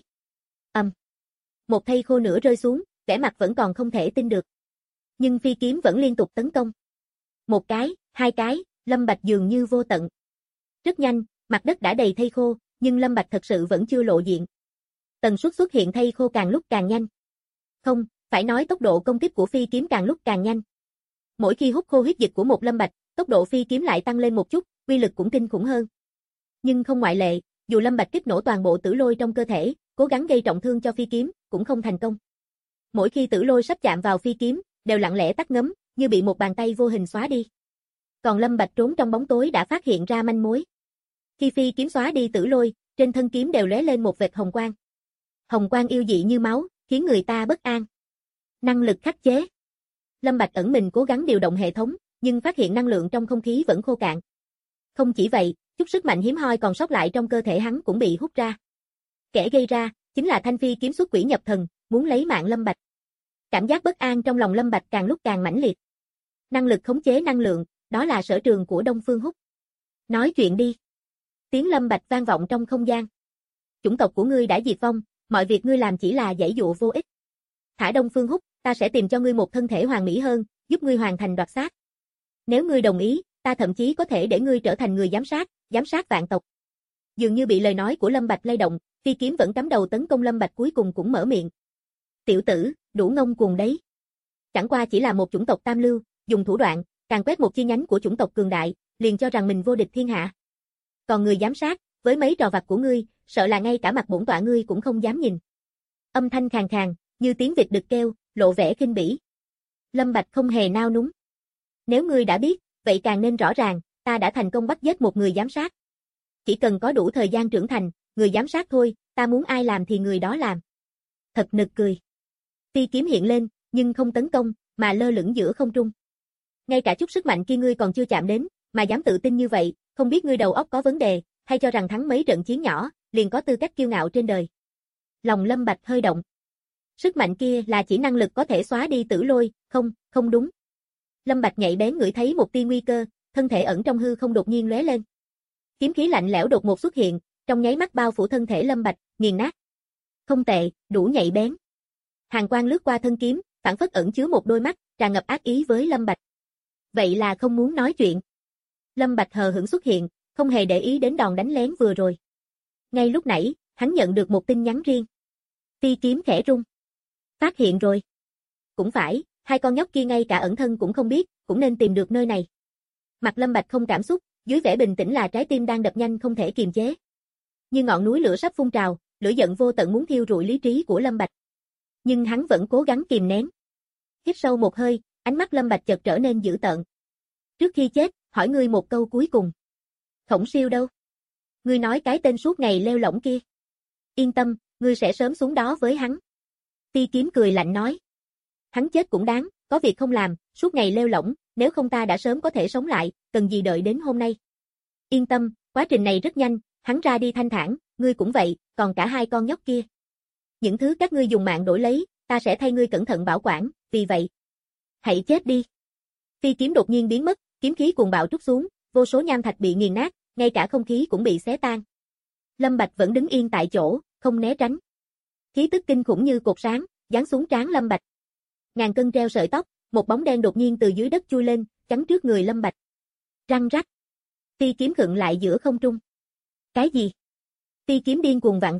B: Một thây khô nữa rơi xuống, vẻ mặt vẫn còn không thể tin được. Nhưng phi kiếm vẫn liên tục tấn công. Một cái, hai cái, Lâm Bạch dường như vô tận. Rất nhanh, mặt đất đã đầy thây khô, nhưng Lâm Bạch thật sự vẫn chưa lộ diện. Tần suất xuất hiện thây khô càng lúc càng nhanh. Không, phải nói tốc độ công kích của phi kiếm càng lúc càng nhanh. Mỗi khi hút khô huyết dịch của một Lâm Bạch, tốc độ phi kiếm lại tăng lên một chút, uy lực cũng kinh khủng hơn. Nhưng không ngoại lệ, dù Lâm Bạch kích nổ toàn bộ Tử Lôi trong cơ thể, cố gắng gây trọng thương cho phi kiếm, cũng không thành công. Mỗi khi Tử Lôi sắp chạm vào phi kiếm, đều lặng lẽ tắt ngấm, như bị một bàn tay vô hình xóa đi. Còn Lâm Bạch trốn trong bóng tối đã phát hiện ra manh mối. Khi phi kiếm xóa đi Tử Lôi, trên thân kiếm đều lóe lên một vệt hồng quang. Hồng quang yêu dị như máu, khiến người ta bất an. Năng lực khắc chế. Lâm Bạch ẩn mình cố gắng điều động hệ thống, nhưng phát hiện năng lượng trong không khí vẫn khô cạn. Không chỉ vậy, chút sức mạnh hiếm hoi còn sót lại trong cơ thể hắn cũng bị hút ra. Kẻ gây ra, chính là thanh phi kiếm xuất quỷ nhập thần, muốn lấy mạng Lâm Bạch. Cảm giác bất an trong lòng Lâm Bạch càng lúc càng mãnh liệt. Năng lực khống chế năng lượng, đó là sở trường của Đông Phương Húc. Nói chuyện đi. Tiếng Lâm Bạch vang vọng trong không gian. Chủng tộc của ngươi đã diệt vong, mọi việc ngươi làm chỉ là giãy dụa vô ích. Thả Đông Phương Húc, ta sẽ tìm cho ngươi một thân thể hoàn mỹ hơn, giúp ngươi hoàn thành đoạt xác. Nếu ngươi đồng ý, ta thậm chí có thể để ngươi trở thành người giám sát vạn tộc. Dường như bị lời nói của Lâm Bạch lay động, phi kiếm vẫn cắm đầu tấn công Lâm Bạch cuối cùng cũng mở miệng. Tiểu tử, đủ ngông cuồng đấy. Chẳng qua chỉ là một chủng tộc tam lưu, dùng thủ đoạn, càng quét một chi nhánh của chủng tộc cường đại, liền cho rằng mình vô địch thiên hạ. Còn người giám sát, với mấy trò vặt của ngươi, sợ là ngay cả mặt bổn tọa ngươi cũng không dám nhìn. Âm thanh khàn khàn, như tiếng vịt đực kêu, lộ vẻ khinh bỉ. Lâm Bạch không hề nao núng. Nếu ngươi đã biết, vậy càng nên rõ ràng, ta đã thành công bắt giết một người giám sát. Chỉ cần có đủ thời gian trưởng thành, người giám sát thôi, ta muốn ai làm thì người đó làm. Thật nực cười. Phi kiếm hiện lên, nhưng không tấn công, mà lơ lửng giữa không trung. Ngay cả chút sức mạnh kia ngươi còn chưa chạm đến, mà dám tự tin như vậy, không biết ngươi đầu óc có vấn đề, hay cho rằng thắng mấy trận chiến nhỏ, liền có tư cách kiêu ngạo trên đời. Lòng Lâm Bạch hơi động. Sức mạnh kia là chỉ năng lực có thể xóa đi Tử Lôi, không đúng. Lâm Bạch nhạy bén ngửi thấy một tia nguy cơ, thân thể ẩn trong hư không đột nhiên lóe lên. Kiếm khí lạnh lẽo đột ngột xuất hiện, trong nháy mắt bao phủ thân thể Lâm Bạch, nghiền nát. Không tệ, đủ nhạy bén. Hàn quang lướt qua thân kiếm, phảng phất ẩn chứa một đôi mắt, tràn ngập ác ý với Lâm Bạch. Vậy là không muốn nói chuyện. Lâm Bạch hờ hững xuất hiện, không hề để ý đến đòn đánh lén vừa rồi. Ngay lúc nãy, hắn nhận được một tin nhắn riêng. Phi kiếm khẽ rung. Phát hiện rồi. Cũng phải, hai con nhóc kia ngay cả ẩn thân cũng không biết, cũng nên tìm được nơi này. Mặt Lâm Bạch không cảm xúc, dưới vẻ bình tĩnh là trái tim đang đập nhanh không thể kiềm chế. Như ngọn núi lửa sắp phun trào, lửa giận vô tận muốn thiêu rụi lý trí của Lâm Bạch. Nhưng hắn vẫn cố gắng kìm nén. Hít sâu một hơi, ánh mắt Lâm Bạch chợt trở nên dữ tợn. Trước khi chết, hỏi ngươi một câu cuối cùng. Khổng Siêu đâu? Ngươi nói cái tên suốt ngày leo lỏng kia. Yên tâm, ngươi sẽ sớm xuống đó với hắn. Ti Kiếm cười lạnh nói. Hắn chết cũng đáng, có việc không làm, suốt ngày leo lỏng, nếu không ta đã sớm có thể sống lại, cần gì đợi đến hôm nay. Yên tâm, quá trình này rất nhanh, hắn ra đi thanh thản, ngươi cũng vậy, còn cả hai con nhóc kia. Những thứ các ngươi dùng mạng đổi lấy, ta sẽ thay ngươi cẩn thận bảo quản, vì vậy. Hãy chết đi. Phi kiếm đột nhiên biến mất, kiếm khí cuồng bạo trút xuống, vô số nham thạch bị nghiền nát, ngay cả không khí cũng bị xé tan. Lâm Bạch vẫn đứng yên tại chỗ, không né tránh. Khí tức kinh khủng như cột sáng, giáng xuống trán Lâm Bạch. Ngàn cân treo sợi tóc, một bóng đen đột nhiên từ dưới đất chui lên, chắn trước người Lâm Bạch. Răng rắc. Phi kiếm khựng lại giữa không trung. Cái gì? Phi kiếm điên cuồng vặn vẹo,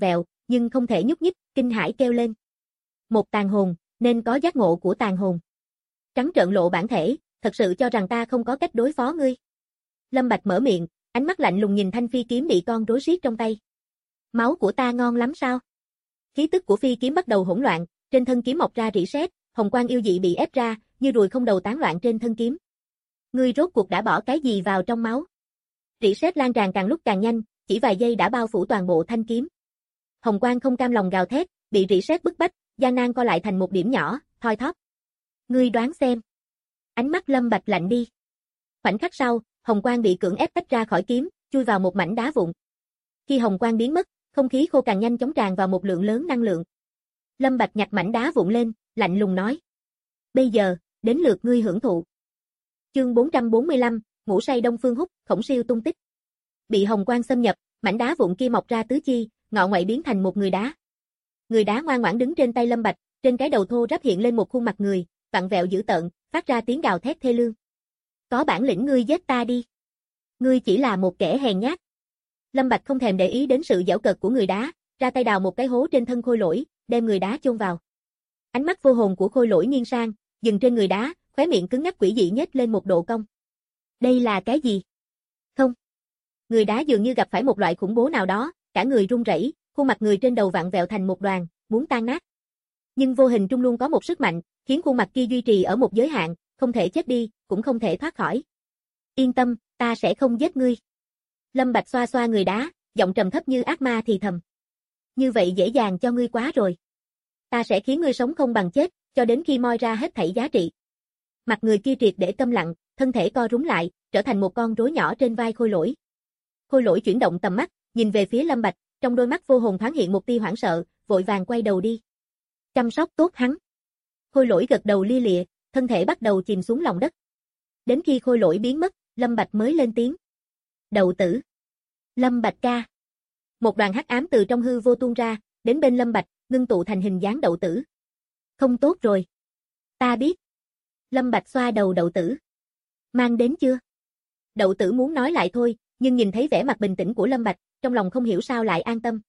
B: nhưng không thể nhúc nhích, kinh hãi kêu lên. Một tàn hồn, nên có giác ngộ của tàn hồn. Trắng trợn lộ bản thể, thật sự cho rằng ta không có cách đối phó ngươi. Lâm Bạch mở miệng, ánh mắt lạnh lùng nhìn thanh phi kiếm bị con rối siết trong tay. Máu của ta ngon lắm sao? Khí tức của phi kiếm bắt đầu hỗn loạn, trên thân kiếm mọc ra rỉ sét, hồng quang yêu dị bị ép ra, như ruồi không đầu tán loạn trên thân kiếm. Ngươi rốt cuộc đã bỏ cái gì vào trong máu? Rỉ sét lan tràn càng lúc càng nhanh, chỉ vài giây đã bao phủ toàn bộ thanh kiếm. Hồng quang không cam lòng gào thét, bị rỉ sét bức bách, gian nan co lại thành một điểm nhỏ, thoi thóp. Ngươi đoán xem. Ánh mắt Lâm Bạch lạnh đi. Khoảnh khắc sau, hồng quang bị cưỡng ép tách ra khỏi kiếm, chui vào một mảnh đá vụn. Khi hồng quang biến mất, không khí khô càng nhanh chóng tràn vào một lượng lớn năng lượng. Lâm Bạch nhặt mảnh đá vụn lên, lạnh lùng nói: "Bây giờ, đến lượt ngươi hưởng thụ." Chương 445, ngủ say Đông Phương Húc, Khổng Siêu tung tích. Bị hồng quang xâm nhập, mảnh đá vụn kia mọc ra tứ chi, ngọ ngoại biến thành một người đá. Người đá ngoan ngoãn đứng trên tay Lâm Bạch, trên cái đầu thô ráp hiện lên một khuôn mặt người, vặn vẹo dữ tợn, phát ra tiếng gào thét thê lương. "Có bản lĩnh ngươi giết ta đi. Ngươi chỉ là một kẻ hèn nhát." Lâm Bạch không thèm để ý đến sự giễu cợt của người đá, ra tay đào một cái hố trên thân Khôi Lỗi, đem người đá chôn vào. Ánh mắt vô hồn của Khôi Lỗi nghiêng sang, dừng trên người đá, khóe miệng cứng ngắc quỷ dị nhếch lên một độ cong. "Đây là cái gì?" "Không." Người đá dường như gặp phải một loại khủng bố nào đó, cả người run rẩy, khuôn mặt người trên đầu vặn vẹo thành một đoàn, muốn tan nát. Nhưng vô hình trung luôn có một sức mạnh, khiến khuôn mặt kia duy trì ở một giới hạn, không thể chết đi, cũng không thể thoát khỏi. "Yên tâm, ta sẽ không giết ngươi." Lâm Bạch xoa xoa người đá, giọng trầm thấp như ác ma thì thầm. "Như vậy dễ dàng cho ngươi quá rồi. Ta sẽ khiến ngươi sống không bằng chết, cho đến khi moi ra hết thảy giá trị." Mặt người kia triệt để câm lặng, thân thể co rúm lại, trở thành một con rối nhỏ trên vai Khôi Lỗi. Khôi Lỗi chuyển động tầm mắt, nhìn về phía Lâm Bạch, trong đôi mắt vô hồn thoáng hiện một tia hoảng sợ, vội vàng quay đầu đi. "Chăm sóc tốt hắn." Khôi Lỗi gật đầu lia lịa, thân thể bắt đầu chìm xuống lòng đất. Đến khi Khôi Lỗi biến mất, Lâm Bạch mới lên tiếng. "Đậu tử." "Lâm Bạch ca." Một đoàn hắc ám từ trong hư vô tuôn ra, đến bên Lâm Bạch, ngưng tụ thành hình dáng đậu tử. "Không tốt rồi." "Ta biết." Lâm Bạch xoa đầu đậu tử. "Mang đến chưa?" Đậu tử muốn nói lại thôi, nhưng nhìn thấy vẻ mặt bình tĩnh của Lâm Bạch, trong lòng không hiểu sao lại an tâm.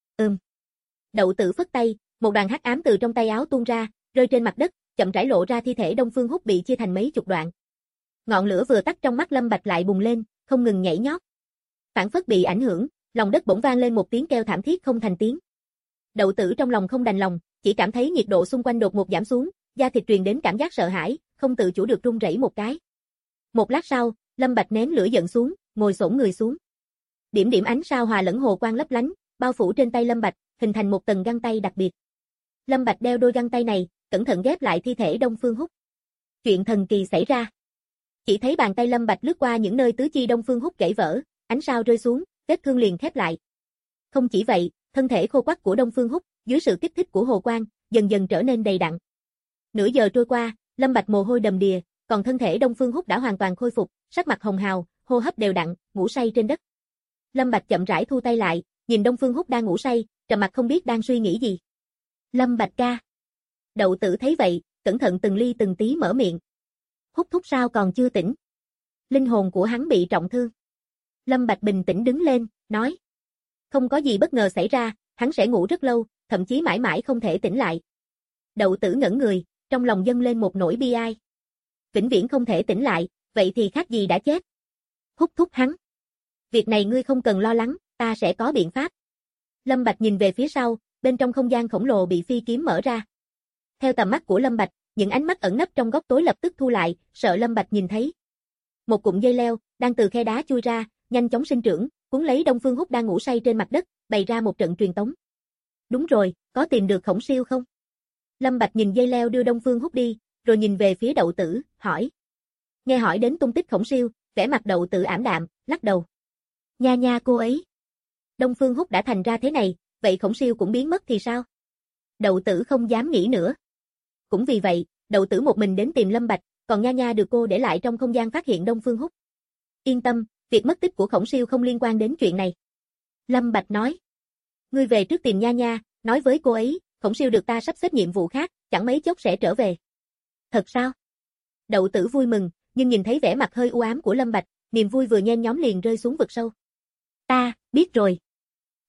B: Đậu tử phất tay, một đoàn hắc ám từ trong tay áo tuôn ra, rơi trên mặt đất, chậm rãi lộ ra thi thể Đông Phương Húc bị chia thành mấy chục đoạn. Ngọn lửa vừa tắt trong mắt Lâm Bạch lại bùng lên, không ngừng nhảy nhót. Phản phất bị ảnh hưởng, lòng đất bỗng vang lên một tiếng kêu thảm thiết không thành tiếng. Đậu tử trong lòng không đành lòng, chỉ cảm thấy nhiệt độ xung quanh đột ngột giảm xuống, da thịt truyền đến cảm giác sợ hãi, không tự chủ được run rẩy một cái. Một lát sau, Lâm Bạch nén lửa giận xuống, ngồi xổm người xuống. Điểm điểm ánh sao hòa lẫn hồ quang lấp lánh, bao phủ trên tay Lâm Bạch, hình thành một tầng găng tay đặc biệt. Lâm Bạch đeo đôi găng tay này, cẩn thận ghép lại thi thể Đông Phương Húc. Chuyện thần kỳ xảy ra. Chỉ thấy bàn tay Lâm Bạch lướt qua những nơi tứ chi Đông Phương Húc gãy vỡ, ánh sao rơi xuống, vết thương liền khép lại. Không chỉ vậy, thân thể khô quắt của Đông Phương Húc, dưới sự kích thích của hồ quang, dần dần trở nên đầy đặn. Nửa giờ trôi qua, Lâm Bạch mồ hôi đầm đìa, còn thân thể Đông Phương Húc đã hoàn toàn khôi phục, sắc mặt hồng hào, hô hấp đều đặn, ngủ say trên đất. Lâm Bạch chậm rãi thu tay lại, nhìn Đông Phương Húc đang ngủ say, trầm mặt không biết đang suy nghĩ gì. "Lâm Bạch ca." Đậu tử thấy vậy, cẩn thận từng ly từng tí mở miệng. "Húc thúc sao còn chưa tỉnh?" "Linh hồn của hắn bị trọng thương." Lâm Bạch bình tĩnh đứng lên, nói. "Không có gì bất ngờ xảy ra, hắn sẽ ngủ rất lâu, thậm chí mãi mãi không thể tỉnh lại." Đậu tử ngẩn người, trong lòng dâng lên một nỗi bi ai. Vĩnh viễn không thể tỉnh lại, vậy thì khác gì đã chết. "Húc thúc hắn. Việc này ngươi không cần lo lắng, ta sẽ có biện pháp." Lâm Bạch nhìn về phía sau, bên trong không gian khổng lồ bị phi kiếm mở ra. Theo tầm mắt của Lâm Bạch, những ánh mắt ẩn nấp trong góc tối lập tức thu lại, sợ Lâm Bạch nhìn thấy. Một cụm dây leo đang từ khe đá chui ra, nhanh chóng sinh trưởng, cuốn lấy Đông Phương Húc đang ngủ say trên mặt đất, bày ra một trận truyền tống. "Đúng rồi, có tìm được Khổng Siêu không?" Lâm Bạch nhìn dây leo đưa Đông Phương Húc đi, rồi nhìn về phía đậu tử, hỏi. Nghe hỏi đến tung tích Khổng Siêu, vẻ mặt đậu tử ảm đạm, lắc đầu. "Nha nha cô ấy. Đông Phương Húc đã thành ra thế này, vậy Khổng Siêu cũng biến mất thì sao?" Đậu tử không dám nghĩ nữa. Cũng vì vậy, đậu tử một mình đến tìm Lâm Bạch, còn nha nha được cô để lại trong không gian phát hiện Đông Phương Húc. "Yên tâm, việc mất tích của Khổng Siêu không liên quan đến chuyện này." Lâm Bạch nói. "Ngươi về trước tìm nha nha, nói với cô ấy, Khổng Siêu được ta sắp xếp nhiệm vụ khác, chẳng mấy chốc sẽ trở về." "Thật sao?" Đậu tử vui mừng, nhưng nhìn thấy vẻ mặt hơi u ám của Lâm Bạch, niềm vui vừa nhen nhóm liền rơi xuống vực sâu. "Ta, biết rồi."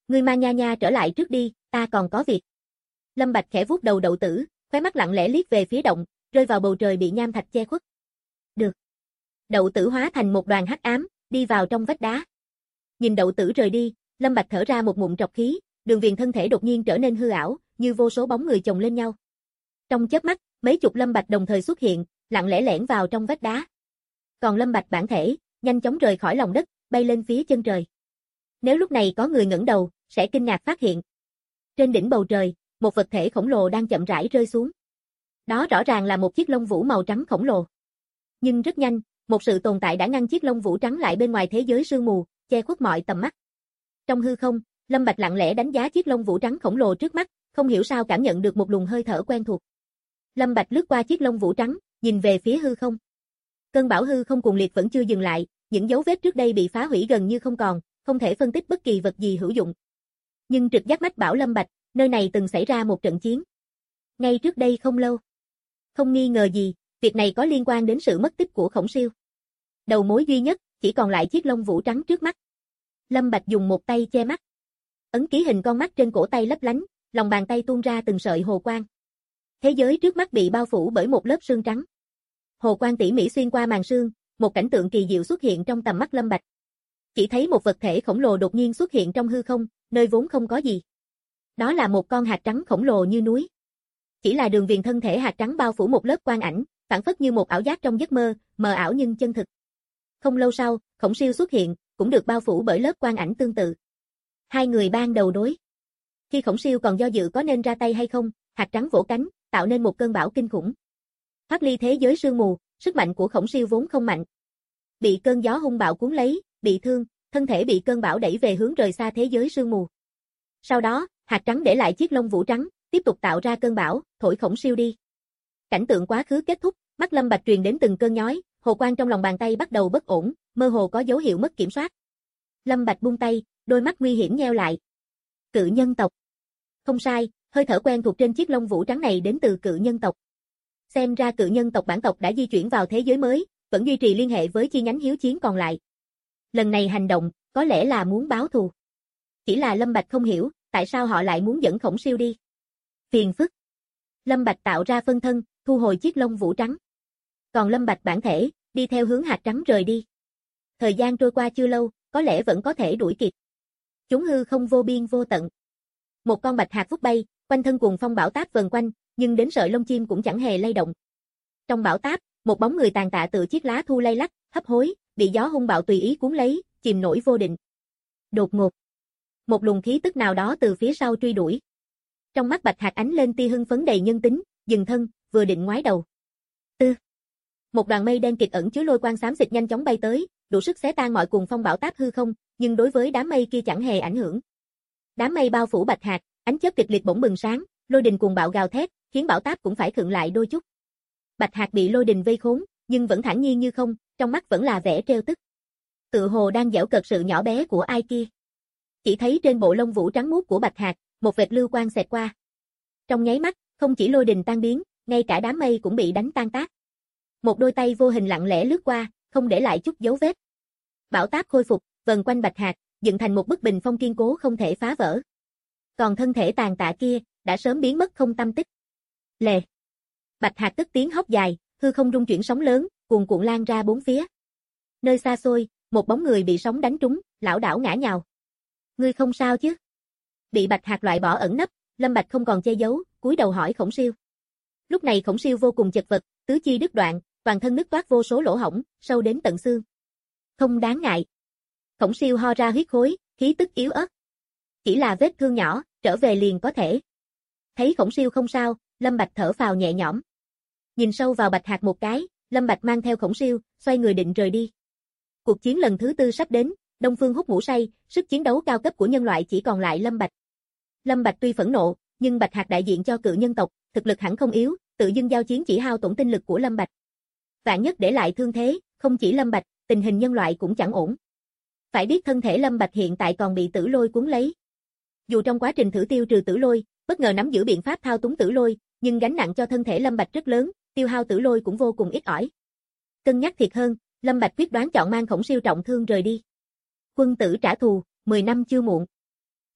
B: Ngươi mang Nha Nha trở lại trước đi, ta còn có việc. Lâm Bạch khẽ vuốt đầu Đậu Tử, khóe mắt lặng lẽ liếc về phía động, rơi vào bầu trời bị nham thạch che khuất. Được. Đậu Tử hóa thành một đoàn hắc ám, đi vào trong vách đá. Nhìn Đậu Tử rời đi, Lâm Bạch thở ra một ngụm trọc khí, đường viền thân thể đột nhiên trở nên hư ảo, như vô số bóng người chồng lên nhau. Trong chớp mắt, mấy chục Lâm Bạch đồng thời xuất hiện, lặng lẽ lẻn vào trong vách đá. Còn Lâm Bạch bản thể, nhanh chóng rời khỏi lòng đất, bay lên phía chân trời. Nếu lúc này có người ngẩng đầu, sẽ kinh ngạc phát hiện. Trên đỉnh bầu trời, một vật thể khổng lồ đang chậm rãi rơi xuống. Đó rõ ràng là một chiếc lông vũ màu trắng khổng lồ. Nhưng rất nhanh, một sự tồn tại đã ngăn chiếc lông vũ trắng lại bên ngoài thế giới sương mù, che khuất mọi tầm mắt. Trong hư không, Lâm Bạch lặng lẽ đánh giá chiếc lông vũ trắng khổng lồ trước mắt, không hiểu sao cảm nhận được một luồng hơi thở quen thuộc. Lâm Bạch lướt qua chiếc lông vũ trắng, nhìn về phía hư không. Cơn bão hư không cuồng liệt vẫn chưa dừng lại, những dấu vết trước đây bị phá hủy gần như không còn, không thể phân tích bất kỳ vật gì hữu dụng. Nhưng trực giác mách bảo Lâm Bạch, nơi này từng xảy ra một trận chiến. Ngay trước đây không lâu. Không nghi ngờ gì, việc này có liên quan đến sự mất tích của Khổng Siêu. Đầu mối duy nhất, chỉ còn lại chiếc lông vũ trắng trước mắt. Lâm Bạch dùng một tay che mắt. Ấn ký hình con mắt trên cổ tay lấp lánh, lòng bàn tay tuôn ra từng sợi hồ quang. Thế giới trước mắt bị bao phủ bởi một lớp sương trắng. Hồ quang tỉ mỉ xuyên qua màn sương, một cảnh tượng kỳ diệu xuất hiện trong tầm mắt Lâm Bạch. Chỉ thấy một vật thể khổng lồ đột nhiên xuất hiện trong hư không, nơi vốn không có gì. Đó là một con hạt trắng khổng lồ như núi. Chỉ là đường viền thân thể hạt trắng bao phủ một lớp quang ảnh, phản phất như một ảo giác trong giấc mơ, mờ ảo nhưng chân thực. Không lâu sau, Khổng Siêu xuất hiện, cũng được bao phủ bởi lớp quang ảnh tương tự. Hai người ban đầu đối. Khi Khổng Siêu còn do dự có nên ra tay hay không, hạt trắng vỗ cánh, tạo nên một cơn bão kinh khủng. Thoát ly thế giới sương mù, sức mạnh của Khổng Siêu vốn không mạnh. Bị cơn gió hung bạo cuốn lấy, bị thương, thân thể bị cơn bão đẩy về hướng rời xa thế giới sương mù. Sau đó, hạt trắng để lại chiếc lông vũ trắng, tiếp tục tạo ra cơn bão, thổi Khổng Siêu đi. Cảnh tượng quá khứ kết thúc, mắt Lâm Bạch truyền đến từng cơn nhói, hồ quang trong lòng bàn tay bắt đầu bất ổn, mơ hồ có dấu hiệu mất kiểm soát. Lâm Bạch buông tay, đôi mắt nguy hiểm nheo lại. Cự nhân tộc. Không sai, hơi thở quen thuộc trên chiếc lông vũ trắng này đến từ cự nhân tộc. Xem ra cự nhân tộc bản tộc đã di chuyển vào thế giới mới, vẫn duy trì liên hệ với chi nhánh hiếu chiến còn lại. Lần này hành động, có lẽ là muốn báo thù. Chỉ là Lâm Bạch không hiểu, tại sao họ lại muốn dẫn Khổng Siêu đi. Phiền phức. Lâm Bạch tạo ra phân thân, thu hồi chiếc lông vũ trắng. Còn Lâm Bạch bản thể, đi theo hướng hạt trắng rời đi. Thời gian trôi qua chưa lâu, có lẽ vẫn có thể đuổi kịp. Chúng hư không vô biên vô tận. Một con bạch hạt vút bay, quanh thân cuồng phong bão táp vần quanh, nhưng đến sợi lông chim cũng chẳng hề lay động. Trong bão táp, một bóng người tàn tạ tựa chiếc lá thu lay lắc, hấp hối, bị gió hung bạo tùy ý cuốn lấy, chìm nổi vô định. Đột ngột, một luồng khí tức nào đó từ phía sau truy đuổi. Trong mắt bạch hạt ánh lên tia hưng phấn đầy nhân tính, dừng thân, vừa định ngoái đầu. Một đoàn mây đen kịt ẩn chứa lôi quang xám xịt nhanh chóng bay tới, đủ sức xé tan mọi cuồng phong bão táp hư không, nhưng đối với đám mây kia chẳng hề ảnh hưởng. Đám mây bao phủ bạch hạt, ánh chớp kịch liệt bỗng bừng sáng, lôi đình cuồng bạo gào thét, khiến bão táp cũng phải khựng lại đôi chút. Bạch hạt bị lôi đình vây khốn, nhưng vẫn thản nhiên như không, trong mắt vẫn là vẻ trêu tức. Tựa hồ đang giễu cợt sự nhỏ bé của ai kia. Chỉ thấy trên bộ lông vũ trắng muốt của bạch hạt, một vệt lưu quang xẹt qua. Trong nháy mắt, không chỉ lôi đình tan biến, ngay cả đám mây cũng bị đánh tan tác. Một đôi tay vô hình lặng lẽ lướt qua, không để lại chút dấu vết. Bão táp khôi phục, vần quanh bạch hạt, dựng thành một bức bình phong kiên cố không thể phá vỡ. Còn thân thể tàn tạ kia, đã sớm biến mất không tăm tích. Lè. Bạch hạt tức tiếng hốc dài, hư không rung chuyển sóng lớn, cuồn cuộn lan ra bốn phía. Nơi xa xôi, một bóng người bị sóng đánh trúng, lảo đảo ngã nhào. Ngươi không sao chứ? Bị bạch hạt loại bỏ ẩn nấp, Lâm Bạch không còn che giấu, cúi đầu hỏi Khổng Siêu. Lúc này Khổng Siêu vô cùng chật vật, tứ chi đứt đoạn, toàn thân nứt toát vô số lỗ hổng, sâu đến tận xương. Không đáng ngại. Khổng Siêu ho ra huyết khối, khí tức yếu ớt. Chỉ là vết thương nhỏ, trở về liền có thể. Thấy Khổng Siêu không sao, Lâm Bạch thở phào nhẹ nhõm. Nhìn sâu vào bạch hạt một cái, Lâm Bạch mang theo Khổng Siêu, xoay người định rời đi. Cuộc chiến lần thứ 4 sắp đến, Đông Phương Húc ngủ say, sức chiến đấu cao cấp của nhân loại chỉ còn lại Lâm Bạch. Lâm Bạch tuy phẫn nộ, nhưng bạch hạt đại diện cho cự nhân tộc, thực lực hẳn không yếu, tự dưng giao chiến chỉ hao tổn tinh lực của Lâm Bạch. Vạn nhất để lại thương thế, không chỉ Lâm Bạch, tình hình nhân loại cũng chẳng ổn. Phải biết thân thể Lâm Bạch hiện tại còn bị tử lôi cuốn lấy. Dù trong quá trình thử tiêu trừ tử lôi, bất ngờ nắm giữ biện pháp thao túng tử lôi, nhưng gánh nặng cho thân thể Lâm Bạch rất lớn, tiêu hao tử lôi cũng vô cùng ít ỏi. Cân nhắc thiệt hơn, Lâm Bạch quyết đoán chọn mang Khổng Siêu trọng thương rời đi. Quân tử trả thù, 10 năm chưa muộn.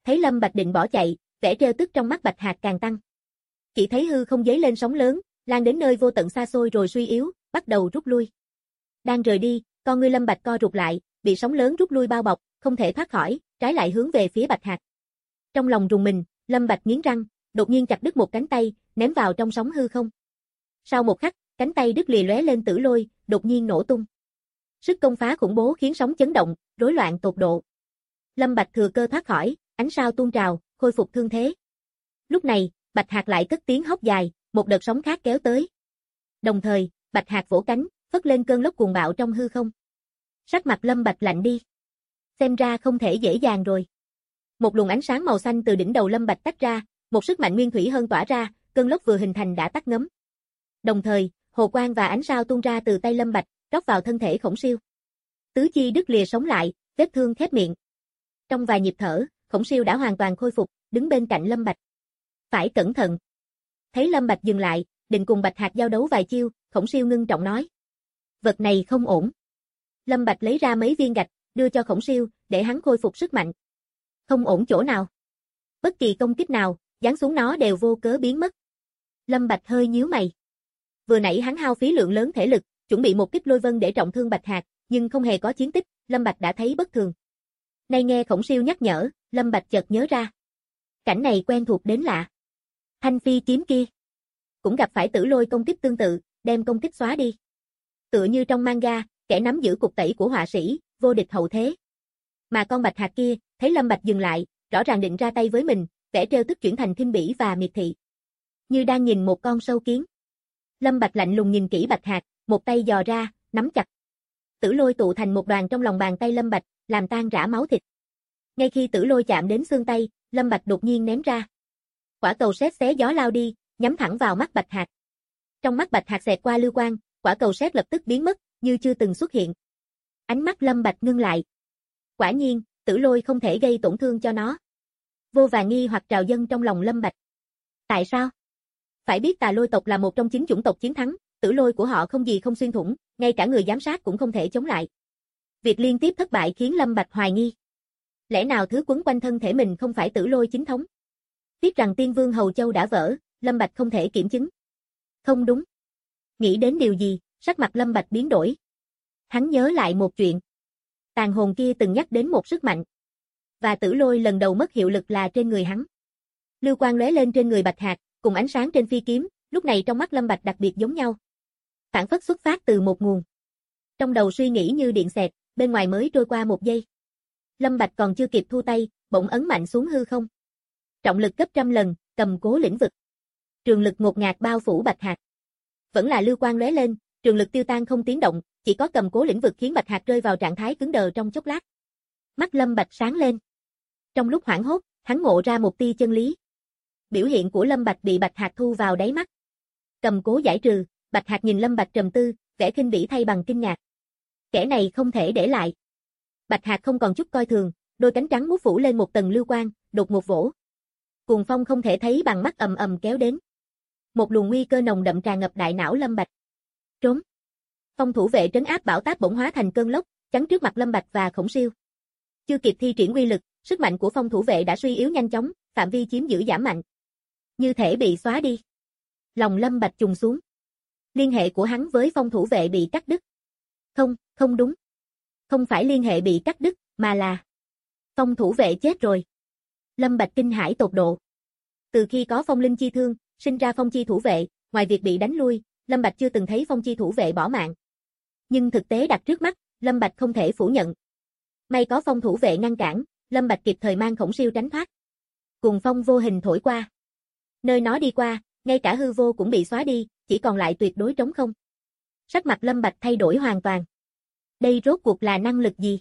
B: thấy Lâm Bạch định bỏ chạy, vẻ trêu tức trong mắt Bạch Hạc càng tăng. Chỉ thấy hư không giấy lên sóng lớn, lan đến nơi vô tận xa xôi rồi suy yếu, bắt đầu rút lui. Đang rời đi, con ngươi Lâm Bạch co rụt lại, bị sóng lớn rút lui bao bọc, không thể thoát khỏi, trái lại hướng về phía Bạch Hạc. Trong lòng rùng mình, Lâm Bạch nghiến răng, đột nhiên chặt đứt một cánh tay, ném vào trong sóng hư không. Sau một khắc, cánh tay đứt lìa lóe lên tử lôi, đột nhiên nổ tung. Sức công phá khủng bố khiến sóng chấn động, rối loạn tột độ. Lâm Bạch thừa cơ thoát khỏi, ánh sao tuôn trào, khôi phục thương thế. Lúc này, Bạch Hạc lại cất tiếng hốc dài, một đợt sóng khác kéo tới. Đồng thời, Bạch Hạc vỗ cánh, phất lên cơn lốc cuồng bạo trong hư không. Sắc mặt Lâm Bạch lạnh đi. Xem ra không thể dễ dàng rồi. Một luồng ánh sáng màu xanh từ đỉnh đầu Lâm Bạch tách ra, một sức mạnh nguyên thủy hơn tỏa ra, cơn lốc vừa hình thành đã tắt ngấm. Đồng thời, hồ quang và ánh sao tuôn ra từ tay Lâm Bạch, rót vào thân thể Khổng Siêu. Tứ chi đứt lìa sống lại, vết thương khép miệng. Trong vài nhịp thở, Khổng Siêu đã hoàn toàn khôi phục, đứng bên cạnh Lâm Bạch. Phải cẩn thận. Thấy Lâm Bạch dừng lại, định cùng Bạch Hạc giao đấu vài chiêu, Khổng Siêu ngưng trọng nói. Vật này không ổn. Lâm Bạch lấy ra mấy viên gạch, đưa cho Khổng Siêu, để hắn khôi phục sức mạnh. Không ổn chỗ nào? Bất kỳ công kích nào, giáng xuống nó đều vô cớ biến mất. Lâm Bạch hơi nhíu mày. Vừa nãy hắn hao phí lượng lớn thể lực, chuẩn bị một kích lôi vân để trọng thương Bạch Hạc, nhưng không hề có chiến tích, Lâm Bạch đã thấy bất thường. Nay nghe Khổng Siêu nhắc nhở, Lâm Bạch chợt nhớ ra. Cảnh này quen thuộc đến lạ. Thanh phi kiếm kia cũng gặp phải tử lôi công kích tương tự, đem công kích xóa đi. Tựa như trong manga, kẻ nắm giữ cục tẩy của họa sĩ, vô địch hậu thế. Mà con Bạch Hạc kia, thấy Lâm Bạch dừng lại, rõ ràng định ra tay với mình, vẻ trêu tức chuyển thành khinh bỉ và miệt thị. Như đang nhìn một con sâu kiến. Lâm Bạch lạnh lùng nhìn kỹ Bạch Hạc, một tay giò ra, nắm chặt. Tử lôi tụ thành một đoàn trong lòng bàn tay Lâm Bạch, làm tan rã máu thịt. Ngay khi tử lôi chạm đến xương tay, Lâm Bạch đột nhiên ném ra. Quả cầu sét xé gió lao đi, nhắm thẳng vào mắt Bạch Hạc. Trong mắt Bạch Hạc xẹt qua lưu quang, quả cầu sét lập tức biến mất, như chưa từng xuất hiện. Ánh mắt Lâm Bạch ngưng lại. Quả nhiên, tử lôi không thể gây tổn thương cho nó. Vô vàn nghi hoặc trào dâng trong lòng Lâm Bạch. Tại sao? Phải biết Tà Lôi tộc là một trong 9 chủng tộc chiến thắng, tử lôi của họ không gì không xuyên thủng, ngay cả người giám sát cũng không thể chống lại. Việc liên tiếp thất bại khiến Lâm Bạch hoài nghi. Lẽ nào thứ quấn quanh thân thể mình không phải tử lôi chính thống? Tiếc rằng Tiên Vương Hầu Châu đã vỡ, Lâm Bạch không thể kiểm chứng. Không đúng. Nghĩ đến điều gì, sắc mặt Lâm Bạch biến đổi. Hắn nhớ lại một chuyện. Tàn hồn kia từng nhắc đến một sức mạnh. Và tử lôi lần đầu mất hiệu lực là trên người hắn. Lưu quang lóe lên trên người Bạch Hạc, cùng ánh sáng trên phi kiếm, lúc này trong mắt Lâm Bạch đặc biệt giống nhau. Phản phất xuất phát từ một nguồn. Trong đầu suy nghĩ như điện xẹt, bên ngoài mới trôi qua một giây. Lâm Bạch còn chưa kịp thu tay, bỗng ấn mạnh xuống hư không. Trọng lực gấp trăm lần, cầm cố lĩnh vực. Trường lực ngột ngạt bao phủ Bạch Hạc. Vẫn là lưu quang lóe lên, trường lực tiêu tan không tiếng động, chỉ có cầm cố lĩnh vực khiến Bạch Hạc rơi vào trạng thái cứng đờ trong chốc lát. Mắt Lâm Bạch sáng lên. Trong lúc hoảng hốt, hắn ngộ ra một tia chân lý. Biểu hiện của Lâm Bạch bị Bạch Hạc thu vào đáy mắt. Cầm cố giải trừ, Bạch Hạc nhìn Lâm Bạch trầm tư, vẻ khinh bỉ thay bằng kinh ngạc. Kẻ này không thể để lại. Bạch Hạc không còn chút coi thường, đôi cánh trắng muốt phủ lên một tầng lưu quang, đột ngột vỗ. Cuồng phong không thể thấy bằng mắt ầm ầm kéo đến. Một luồng nguy cơ nồng đậm tràn ngập đại não Lâm Bạch. Trốn. Phong thủ vệ trấn áp bão táp bỗng hóa thành cơn lốc, chắn trước mặt Lâm Bạch và Khổng Siêu. Chưa kịp thi triển uy lực, sức mạnh của phong thủ vệ đã suy yếu nhanh chóng, phạm vi chiếm giữ giảm mạnh. Như thể bị xóa đi. Lòng Lâm Bạch trùng xuống. Liên hệ của hắn với phong thủ vệ bị cắt đứt. Không, không đúng. Không phải liên hệ bị cắt đứt, mà là phong thủ vệ chết rồi. Lâm Bạch kinh hãi tột độ. Từ khi có phong linh chi thương, sinh ra phong chi thủ vệ, ngoài việc bị đánh lui, Lâm Bạch chưa từng thấy phong chi thủ vệ bỏ mạng. Nhưng thực tế đặt trước mắt, Lâm Bạch không thể phủ nhận. May có phong thủ vệ ngăn cản, Lâm Bạch kịp thời mang Khổng Siêu tránh thoát. Cuồng phong vô hình thổi qua. Nơi nó đi qua, ngay cả hư vô cũng bị xóa đi, chỉ còn lại tuyệt đối trống không. Sắc mặt Lâm Bạch thay đổi hoàn toàn. Đây rốt cuộc là năng lực gì?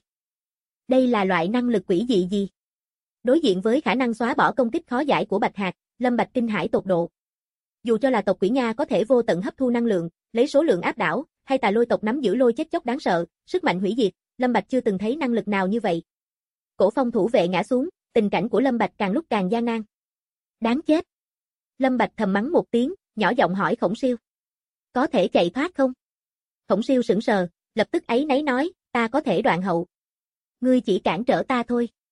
B: Đây là loại năng lực quỷ dị gì? Đối diện với khả năng xóa bỏ công kích khó giải của Bạch Hạc, Lâm Bạch kinh hãi tột độ. Dù cho là tộc quỷ Nga có thể vô tận hấp thu năng lượng, lấy số lượng áp đảo, hay Tà Lôi tộc nắm giữ lôi chết chóc đáng sợ, sức mạnh hủy diệt, Lâm Bạch chưa từng thấy năng lực nào như vậy. Cổ phong thủ vệ ngã xuống, tình cảnh của Lâm Bạch càng lúc càng gian nan. Đáng chết. Lâm Bạch thầm mắng một tiếng, nhỏ giọng hỏi Khổng Siêu. Có thể chạy thoát không? Khổng Siêu sững sờ, lập tức áy náy nói, ta có thể đoạn hậu. Ngươi chỉ cản trở ta thôi.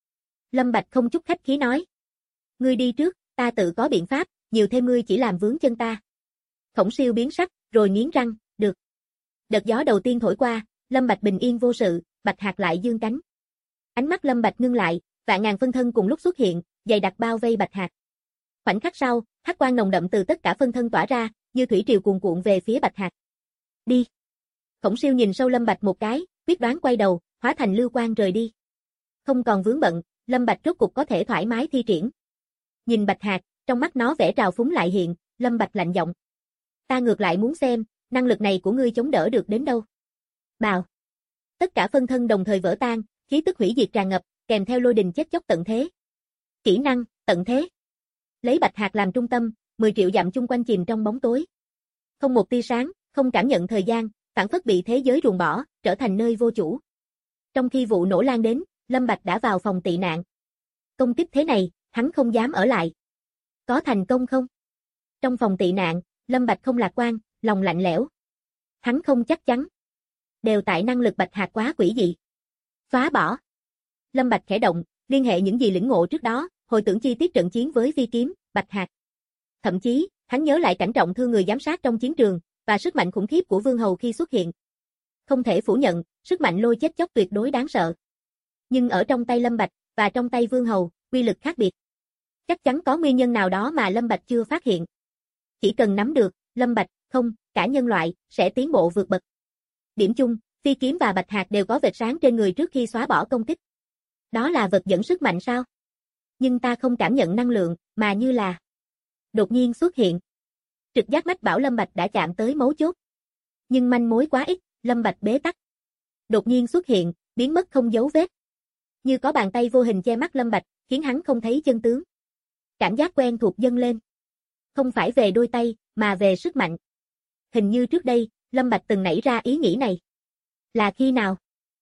B: Lâm Bạch không chút khách khí nói. Ngươi đi trước, ta tự có biện pháp, nhiều thêm ngươi chỉ làm vướng chân ta. Khổng Siêu biến sắc, rồi nghiến răng, được. Đợt gió đầu tiên thổi qua, Lâm Bạch bình yên vô sự, Bạch Hạc lại dương cánh. Ánh mắt Lâm Bạch ngưng lại, vạn ngàn phân thân cùng lúc xuất hiện, dày đặc bao vây Bạch Hạc. Khoảnh khắc sau, hắc quang nồng đậm từ tất cả phân thân tỏa ra, như thủy triều cuồn cuộn về phía Bạch Hạc. Đi. Khổng Siêu nhìn sâu Lâm Bạch một cái, quyết đoán quay đầu, hóa thành lưu quang rời đi. Không còn vướng bận, Lâm Bạch rốt cục có thể thoải mái thi triển. Nhìn Bạch Hạc, trong mắt nó vẻ trào phúng lại hiện, Lâm Bạch lạnh giọng. Ta ngược lại muốn xem, năng lực này của ngươi chống đỡ được đến đâu. Bào. Tất cả phân thân đồng thời vỡ tan, khí tức hủy diệt tràn ngập, kèm theo lôi đình chết chóc tận thế. Kỹ năng, tận thế. Lấy Bạch Hạc làm trung tâm, 10 triệu dặm chung quanh chìm trong bóng tối. Không một tia sáng, không cảm nhận thời gian, phản phất bị thế giới ruồng bỏ, trở thành nơi vô chủ. Trong khi vụ nổ lan đến, Lâm Bạch đã vào phòng tị nạn. Công kích thế này, hắn không dám ở lại. Có thành công không? Trong phòng tị nạn, Lâm Bạch không lạc quan, lòng lạnh lẽo. Hắn không chắc chắn. Đều tại năng lực Bạch Hạc quá quỷ dị. Phá bỏ. Lâm Bạch khẽ động, liên hệ những gì lĩnh ngộ trước đó, hồi tưởng chi tiết trận chiến với Vi Kiếm, Bạch Hạc. Thậm chí, hắn nhớ lại cảnh trọng thương người giám sát trong chiến trường, và sức mạnh khủng khiếp của Vương Hầu khi xuất hiện. Không thể phủ nhận, sức mạnh lôi chết chóc tuyệt đối đáng sợ. Nhưng ở trong tay Lâm Bạch, và trong tay Vương Hầu, quy lực khác biệt. Chắc chắn có nguyên nhân nào đó mà Lâm Bạch chưa phát hiện. Chỉ cần nắm được, Lâm Bạch, không, cả nhân loại, sẽ tiến bộ vượt bậc. Điểm chung, Phi Kiếm và Bạch Hạc đều có vệt sáng trên người trước khi xóa bỏ công kích. Đó là vật dẫn sức mạnh sao? Nhưng ta không cảm nhận năng lượng, mà như là đột nhiên xuất hiện. Trực giác mách bảo Lâm Bạch đã chạm tới mấu chốt. Nhưng manh mối quá ít, Lâm Bạch bế tắc. Đột nhiên xuất hiện, biến mất không dấu vết. Như có bàn tay vô hình che mắt Lâm Bạch, khiến hắn không thấy chân tướng. Cảm giác quen thuộc dâng lên. Không phải về đôi tay, mà về sức mạnh. Hình như trước đây, Lâm Bạch từng nảy ra ý nghĩ này. Là khi nào?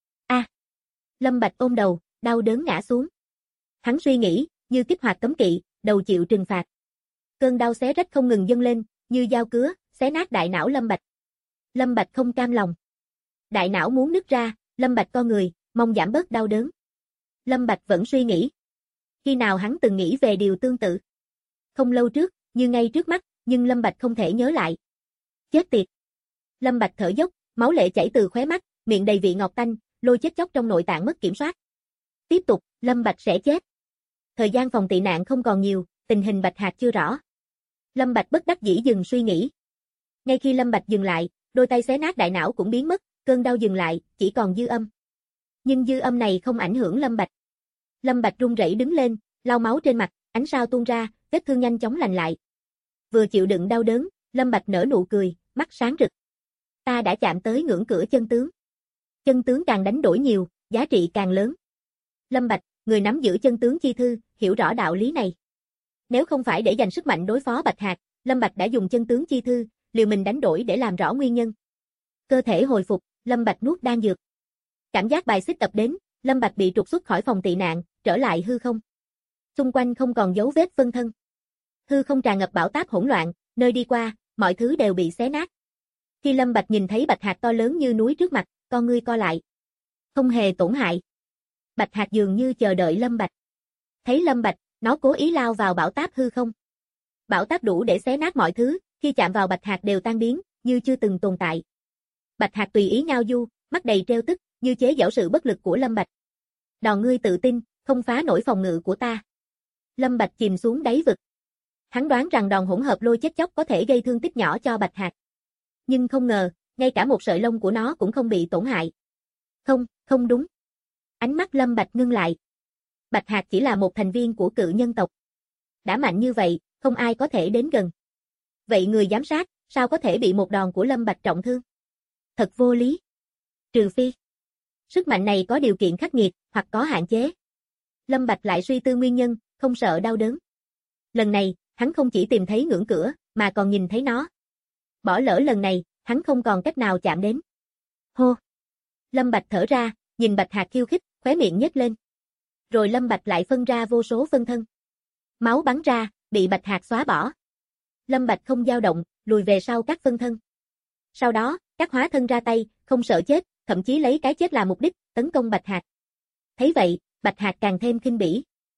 B: Lâm Bạch ôm đầu, đau đớn ngã xuống. Hắn suy nghĩ, như kích hoạt cấm kỵ, đầu chịu trừng phạt. Cơn đau xé rách không ngừng dâng lên, như dao cứa, xé nát đại não Lâm Bạch. Lâm Bạch không cam lòng. Đại não muốn nứt ra, Lâm Bạch co người, mong giảm bớt đau đớn. Lâm Bạch vẫn suy nghĩ. Khi nào hắn từng nghĩ về điều tương tự? Không lâu trước, như ngay trước mắt, nhưng Lâm Bạch không thể nhớ lại. Chết tiệt. Lâm Bạch thở dốc, máu lệ chảy từ khóe mắt, miệng đầy vị ngọt tanh, lôi chết chóc trong nội tạng mất kiểm soát. Tiếp tục, Lâm Bạch sẽ chết. Thời gian phòng tị nạn không còn nhiều, tình hình Bạch Hạc chưa rõ. Lâm Bạch bất đắc dĩ dừng suy nghĩ. Ngay khi Lâm Bạch dừng lại, đôi tay xé nát đại não cũng biến mất, cơn đau dừng lại, chỉ còn dư âm. Nhưng dư âm này không ảnh hưởng Lâm Bạch. Lâm Bạch run rẩy đứng lên, lau máu trên mặt, ánh sao tuôn ra, vết thương nhanh chóng lành lại. Vừa chịu đựng đau đớn, Lâm Bạch nở nụ cười, mắt sáng rực. Ta đã chạm tới ngưỡng cửa chân tướng. Chân tướng càng đánh đổi nhiều, giá trị càng lớn. Lâm Bạch, người nắm giữ chân tướng chi thư, hiểu rõ đạo lý này. Nếu không phải để dành sức mạnh đối phó Bạch Hạc, Lâm Bạch đã dùng chân tướng chi thư, liều mình đánh đổi để làm rõ nguyên nhân. Cơ thể hồi phục, Lâm Bạch nuốt đan dược. Cảm giác bài xích ập đến, Lâm Bạch bị trục xuất khỏi phòng tị nạn, trở lại hư không. Xung quanh không còn dấu vết phân thân. Hư không tràn ngập bão táp hỗn loạn, nơi đi qua, mọi thứ đều bị xé nát. Khi Lâm Bạch nhìn thấy Bạch Hạc to lớn như núi trước mặt, con ngươi co lại. Không hề tổn hại. Bạch Hạc dường như chờ đợi Lâm Bạch. Thấy Lâm Bạch, nó cố ý lao vào bão táp hư không. Bão táp đủ để xé nát mọi thứ, khi chạm vào Bạch Hạc đều tan biến, như chưa từng tồn tại. Bạch Hạc tùy ý ngao du, mắt đầy trêu tức, như chế giễu sự bất lực của Lâm Bạch. Đòn ngươi tự tin, không phá nổi phòng ngự của ta. Lâm Bạch chìm xuống đáy vực. Hắn đoán rằng đòn hỗn hợp lôi chết chóc có thể gây thương tích nhỏ cho Bạch Hạc. Nhưng không ngờ, ngay cả một sợi lông của nó cũng không bị tổn hại. Không, không đúng. Ánh mắt Lâm Bạch ngưng lại. Bạch Hạc chỉ là một thành viên của cự nhân tộc. Đã mạnh như vậy, không ai có thể đến gần. Vậy người giám sát, sao có thể bị một đòn của Lâm Bạch trọng thương? Thật vô lý. Trừ phi, sức mạnh này có điều kiện khắc nghiệt, hoặc có hạn chế. Lâm Bạch lại suy tư nguyên nhân, không sợ đau đớn. Lần này, hắn không chỉ tìm thấy ngưỡng cửa, mà còn nhìn thấy nó. Bỏ lỡ lần này, hắn không còn cách nào chạm đến. Hô! Lâm Bạch thở ra, nhìn Bạch Hạc khiêu khích, khóe miệng nhếch lên. Rồi Lâm Bạch lại phân ra vô số phân thân. Máu bắn ra, bị Bạch Hạc xóa bỏ. Lâm Bạch không dao động, lùi về sau các phân thân. Sau đó, các hóa thân ra tay, không sợ chết, thậm chí lấy cái chết làm mục đích, tấn công Bạch Hạc. Thấy vậy, Bạch Hạc càng thêm khinh bỉ.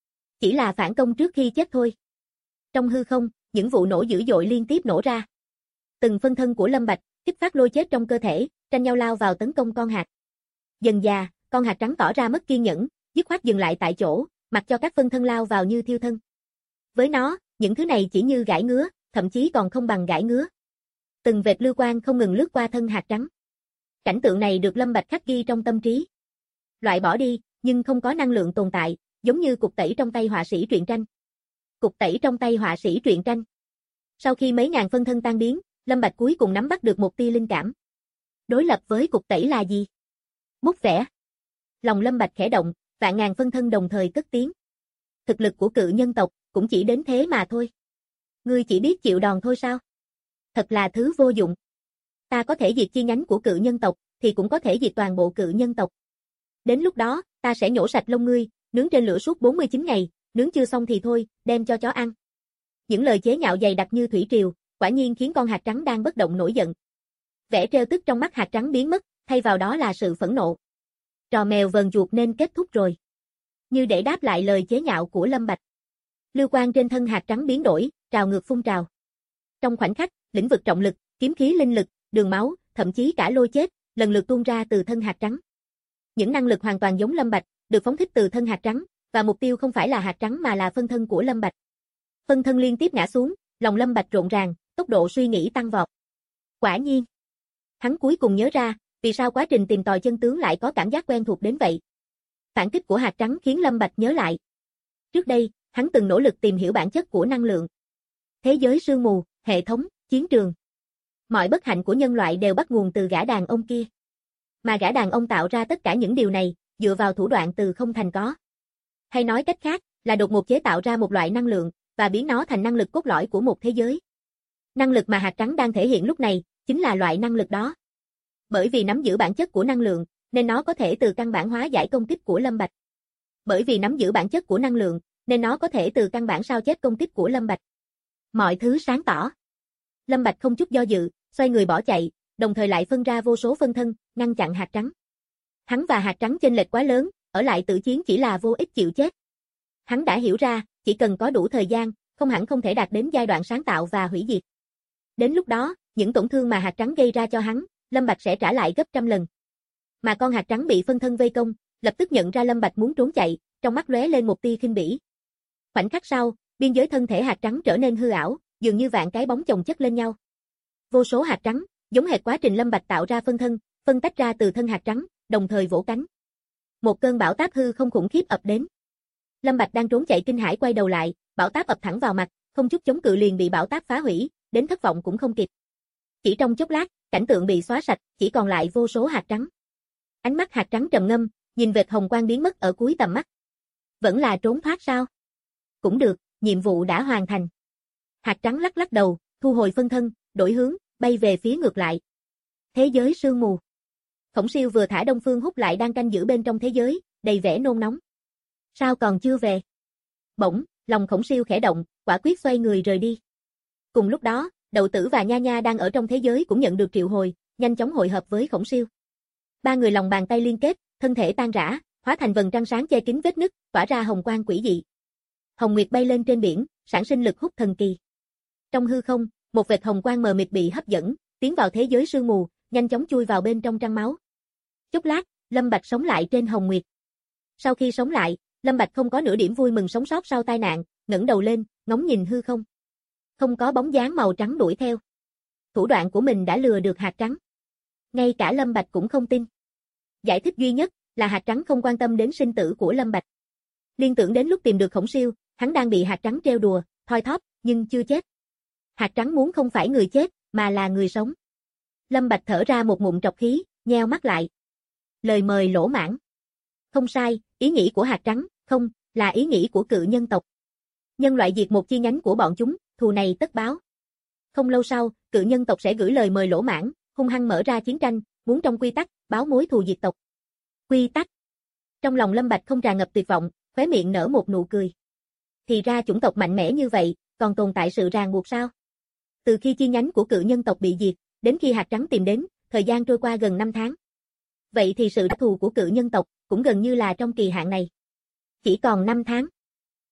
B: Chỉ là phản công trước khi chết thôi. Trong hư không, những vụ nổ dữ dội liên tiếp nổ ra. Từng phân thân của Lâm Bạch, kích phát lôi chết trong cơ thể, tranh nhau lao vào tấn công con hạt. Dần dà, con hạt trắng tỏ ra mất kiên nhẫn, dứt khoát dừng lại tại chỗ, mặc cho các phân thân lao vào như thiêu thân. Với nó, những thứ này chỉ như gãi ngứa, thậm chí còn không bằng gãi ngứa. Từng vệt lưu quang không ngừng lướt qua thân hạt trắng. Cảnh tượng này được Lâm Bạch khắc ghi trong tâm trí. Loại bỏ đi, nhưng không có năng lượng tồn tại, giống như cục tẩy trong tay họa sĩ truyện tranh. Cục tẩy trong tay họa sĩ truyện tranh. Sau khi mấy ngàn phân thân tan biến, Lâm Bạch cuối cùng nắm bắt được một tia linh cảm. Đối lập với cục tẩy là gì? Bút vẽ. Lòng Lâm Bạch khẽ động, vạn ngàn phân thân đồng thời cất tiếng. Thực lực của cự nhân tộc cũng chỉ đến thế mà thôi. Ngươi chỉ biết chịu đòn thôi sao? Thật là thứ vô dụng. Ta có thể diệt chi nhánh của cự nhân tộc, thì cũng có thể diệt toàn bộ cự nhân tộc. Đến lúc đó, ta sẽ nhổ sạch lông ngươi, nướng trên lửa suốt 49 ngày, nướng chưa xong thì thôi, đem cho chó ăn. Những lời chế nhạo dày đặc như thủy triều, quả nhiên khiến con hạt trắng đang bất động nổi giận. Vẻ trêu tức trong mắt hạt trắng biến mất, thay vào đó là sự phẫn nộ. Trò mèo vờn chuột nên kết thúc rồi. Như để đáp lại lời chế nhạo của Lâm Bạch. Lưu quang trên thân hạt trắng biến đổi, trào ngược phun trào. Trong khoảnh khắc, lĩnh vực trọng lực, kiếm khí linh lực, đường máu, thậm chí cả lôi chết, lần lượt tuôn ra từ thân hạt trắng. Những năng lực hoàn toàn giống Lâm Bạch, được phóng thích từ thân hạt trắng, và mục tiêu không phải là hạt trắng mà là phân thân của Lâm Bạch. Phân thân liên tiếp ngã xuống, lòng Lâm Bạch rộn ràng, tốc độ suy nghĩ tăng vọt. Quả nhiên, hắn cuối cùng nhớ ra, vì sao quá trình tìm tòi chân tướng lại có cảm giác quen thuộc đến vậy. Phản kích của hạt trắng khiến Lâm Bạch nhớ lại. Trước đây, hắn từng nỗ lực tìm hiểu bản chất của năng lượng. Thế giới sương mù, hệ thống, chiến trường. Mọi bất hạnh của nhân loại đều bắt nguồn từ gã đàn ông kia. Mà gã đàn ông tạo ra tất cả những điều này, dựa vào thủ đoạn từ không thành có. Hay nói cách khác, là đột ngột chế tạo ra một loại năng lượng, và biến nó thành năng lực cốt lõi của một thế giới. Năng lực mà hạt trắng đang thể hiện lúc này, chính là loại năng lực đó. Bởi vì nắm giữ bản chất của năng lượng, nên nó có thể từ căn bản hóa giải công kích của Lâm Bạch. Bởi vì nắm giữ bản chất của năng lượng, nên nó có thể từ căn bản sao chép công kích của Lâm Bạch. Mọi thứ sáng tỏ. Lâm Bạch không chút do dự, xoay người bỏ chạy, đồng thời lại phân ra vô số phân thân, ngăn chặn hạt trắng. Hắn và hạt trắng chênh lệch quá lớn, ở lại tự chiến chỉ là vô ích chịu chết. Hắn đã hiểu ra, chỉ cần có đủ thời gian, không hẳn không thể đạt đến giai đoạn sáng tạo và hủy diệt. Đến lúc đó, những tổn thương mà hạt trắng gây ra cho hắn, Lâm Bạch sẽ trả lại gấp trăm lần. Mà con hạt trắng bị phân thân vây công, lập tức nhận ra Lâm Bạch muốn trốn chạy, trong mắt lóe lên một tia khinh bỉ. Khoảnh khắc sau, biên giới thân thể hạt trắng trở nên hư ảo, dường như vạn cái bóng chồng chất lên nhau. Vô số hạt trắng, giống hệt quá trình Lâm Bạch tạo ra phân thân, phân tách ra từ thân hạt trắng, đồng thời vỗ cánh. Một cơn bão táp hư không khủng khiếp ập đến. Lâm Bạch đang trốn chạy kinh hãi quay đầu lại, bão táp ập thẳng vào mặt, không chút chống cự liền bị bão táp phá hủy, đến thất vọng cũng không kịp. Chỉ trong chốc lát, cảnh tượng bị xóa sạch, chỉ còn lại vô số hạt trắng. Ánh mắt hạt trắng trầm ngâm, nhìn vệt hồng quang biến mất ở cuối tầm mắt. Vẫn là trốn thoát sao? Cũng được, nhiệm vụ đã hoàn thành. Hạt trắng lắc lắc đầu, thu hồi phân thân, đổi hướng, bay về phía ngược lại. Thế giới sương mù. Khổng Siêu vừa thả Đông Phương Húc lại đang canh giữ bên trong thế giới, đầy vẻ nôn nóng. Sao còn chưa về? Bỗng, lòng Khổng Siêu khẽ động, quả quyết xoay người rời đi. Cùng lúc đó, Đậu Tử và Nha Nha đang ở trong thế giới cũng nhận được triệu hồi, nhanh chóng hội hợp với Khổng Siêu. Ba người lòng bàn tay liên kết, thân thể tan rã, hóa thành vầng trăng sáng che kín vết nứt, tỏa ra hồng quang quỷ dị. Hồng Nguyệt bay lên trên biển, sản sinh lực hút thần kỳ. Trong hư không, một vệt hồng quang mờ mịt bị hấp dẫn, tiến vào thế giới sương mù, nhanh chóng chui vào bên trong trăng máu. Chốc lát, Lâm Bạch sống lại trên Hồng Nguyệt. Sau khi sống lại, Lâm Bạch không có nửa điểm vui mừng sống sót sau tai nạn, ngẩng đầu lên, ngóng nhìn hư không. Không có bóng dáng màu trắng đuổi theo. Thủ đoạn của mình đã lừa được hạt trắng. Ngay cả Lâm Bạch cũng không tin. Giải thích duy nhất là hạt trắng không quan tâm đến sinh tử của Lâm Bạch. Liên tưởng đến lúc tìm được Khổng Siêu, hắn đang bị hạt trắng trêu đùa, thoi thóp, nhưng chưa chết. Hạt trắng muốn không phải người chết, mà là người sống. Lâm Bạch thở ra một ngụm trọc khí, nheo mắt lại. Lời mời lỗ mãng. Không sai, ý nghĩ của hạt trắng, không, là ý nghĩ của cự nhân tộc. Nhân loại diệt một chi nhánh của bọn chúng, thù này tất báo. Không lâu sau, cự nhân tộc sẽ gửi lời mời lỗ mãng, hung hăng mở ra chiến tranh, muốn trong quy tắc, báo mối thù diệt tộc. Quy tắc. Trong lòng Lâm Bạch không tràn ngập tuyệt vọng, khóe miệng nở một nụ cười. Thì ra chủng tộc mạnh mẽ như vậy, còn tồn tại sự ràng buộc sao? Từ khi chi nhánh của cự nhân tộc bị diệt, đến khi hạt trắng tìm đến, thời gian trôi qua gần 5 tháng. Vậy thì sự trả thù của cự nhân tộc cũng gần như là trong kỳ hạn này. Chỉ còn 5 tháng.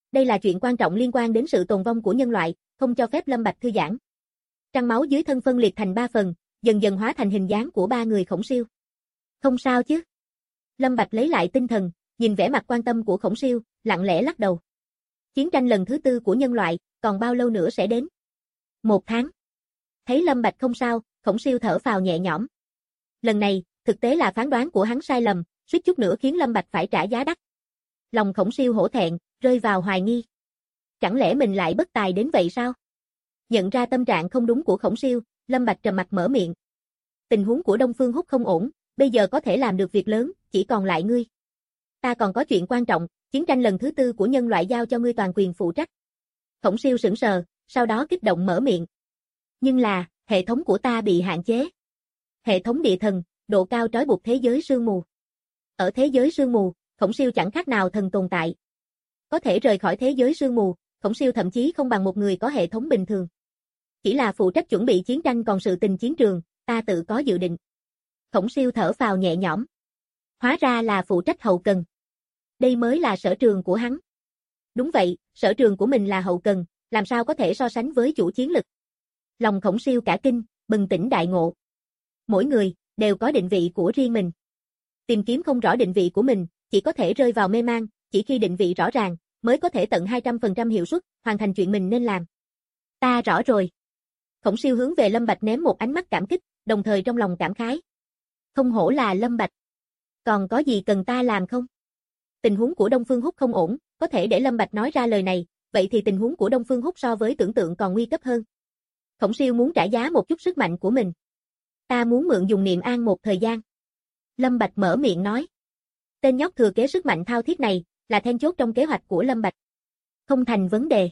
B: Đây là chuyện quan trọng liên quan đến sự tồn vong của nhân loại, không cho phép Lâm Bạch thư giãn. Trăng máu dưới thân phân liệt thành 3 phần, dần dần hóa thành hình dáng của 3 người Khổng Siêu. Không sao chứ? Lâm Bạch lấy lại tinh thần, nhìn vẻ mặt quan tâm của Khổng Siêu, lặng lẽ lắc đầu. Chiến tranh lần thứ 4 của nhân loại, còn bao lâu nữa sẽ đến? 1 tháng. Thấy Lâm Bạch không sao, Khổng Siêu thở phào nhẹ nhõm. Lần này, thực tế là phán đoán của hắn sai lầm, suýt chút nữa khiến Lâm Bạch phải trả giá đắt. Lòng Khổng Siêu hổ thẹn, rơi vào hoài nghi. Chẳng lẽ mình lại bất tài đến vậy sao? Nhận ra tâm trạng không đúng của Khổng Siêu, Lâm Bạch trầm mặt mở miệng. Tình huống của Đông Phương Húc không ổn, bây giờ có thể làm được việc lớn, chỉ còn lại ngươi. Ta còn có chuyện quan trọng, chiến tranh lần thứ 4 của nhân loại giao cho ngươi toàn quyền phụ trách. Khổng Siêu sững sờ, sau đó kích động mở miệng. Nhưng là, hệ thống của ta bị hạn chế. Hệ thống địa thần, độ cao trói buộc thế giới sương mù. Ở thế giới sương mù, Khổng Siêu chẳng khác nào thần tồn tại. Có thể rời khỏi thế giới sương mù, Khổng Siêu thậm chí không bằng một người có hệ thống bình thường. Chỉ là phụ trách chuẩn bị chiến tranh, còn sự tình chiến trường, ta tự có dự định. Khổng Siêu thở phào nhẹ nhõm. Hóa ra là phụ trách hậu cần. Đây mới là sở trường của hắn. Đúng vậy, sở trường của mình là hậu cần, làm sao có thể so sánh với chủ chiến lực. Lòng Khổng Siêu cả kinh, bừng tỉnh đại ngộ. Mỗi người, đều có định vị của riêng mình. Tìm kiếm không rõ định vị của mình, chỉ có thể rơi vào mê mang, chỉ khi định vị rõ ràng, mới có thể tận 200% hiệu suất, hoàn thành chuyện mình nên làm. Ta rõ rồi. Khổng Siêu hướng về Lâm Bạch ném một ánh mắt cảm kích, đồng thời trong lòng cảm khái. Không hổ là Lâm Bạch. Còn có gì cần ta làm không? Tình huống của Đông Phương Húc không ổn, có thể để Lâm Bạch nói ra lời này, vậy thì tình huống của Đông Phương Húc so với tưởng tượng còn nguy cấp hơn. Khổng Siêu muốn trả giá một chút sức mạnh của mình. Ta muốn mượn dùng niệm an một thời gian. Lâm Bạch mở miệng nói. Tên nhóc thừa kế sức mạnh thao thiết này, là then chốt trong kế hoạch của Lâm Bạch. Không thành vấn đề.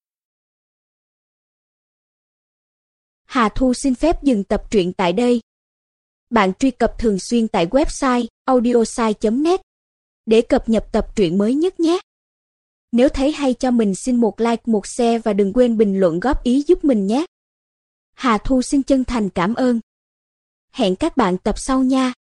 A: Hà Thu xin phép dừng tập truyện tại đây. Bạn truy cập thường xuyên tại website audiosai.net để cập nhật tập truyện mới nhất nhé. Nếu thấy hay cho mình xin một like, một share và đừng quên bình luận góp ý giúp mình nhé. Hà Thu xin chân thành cảm ơn. Hẹn các bạn tập sau nha.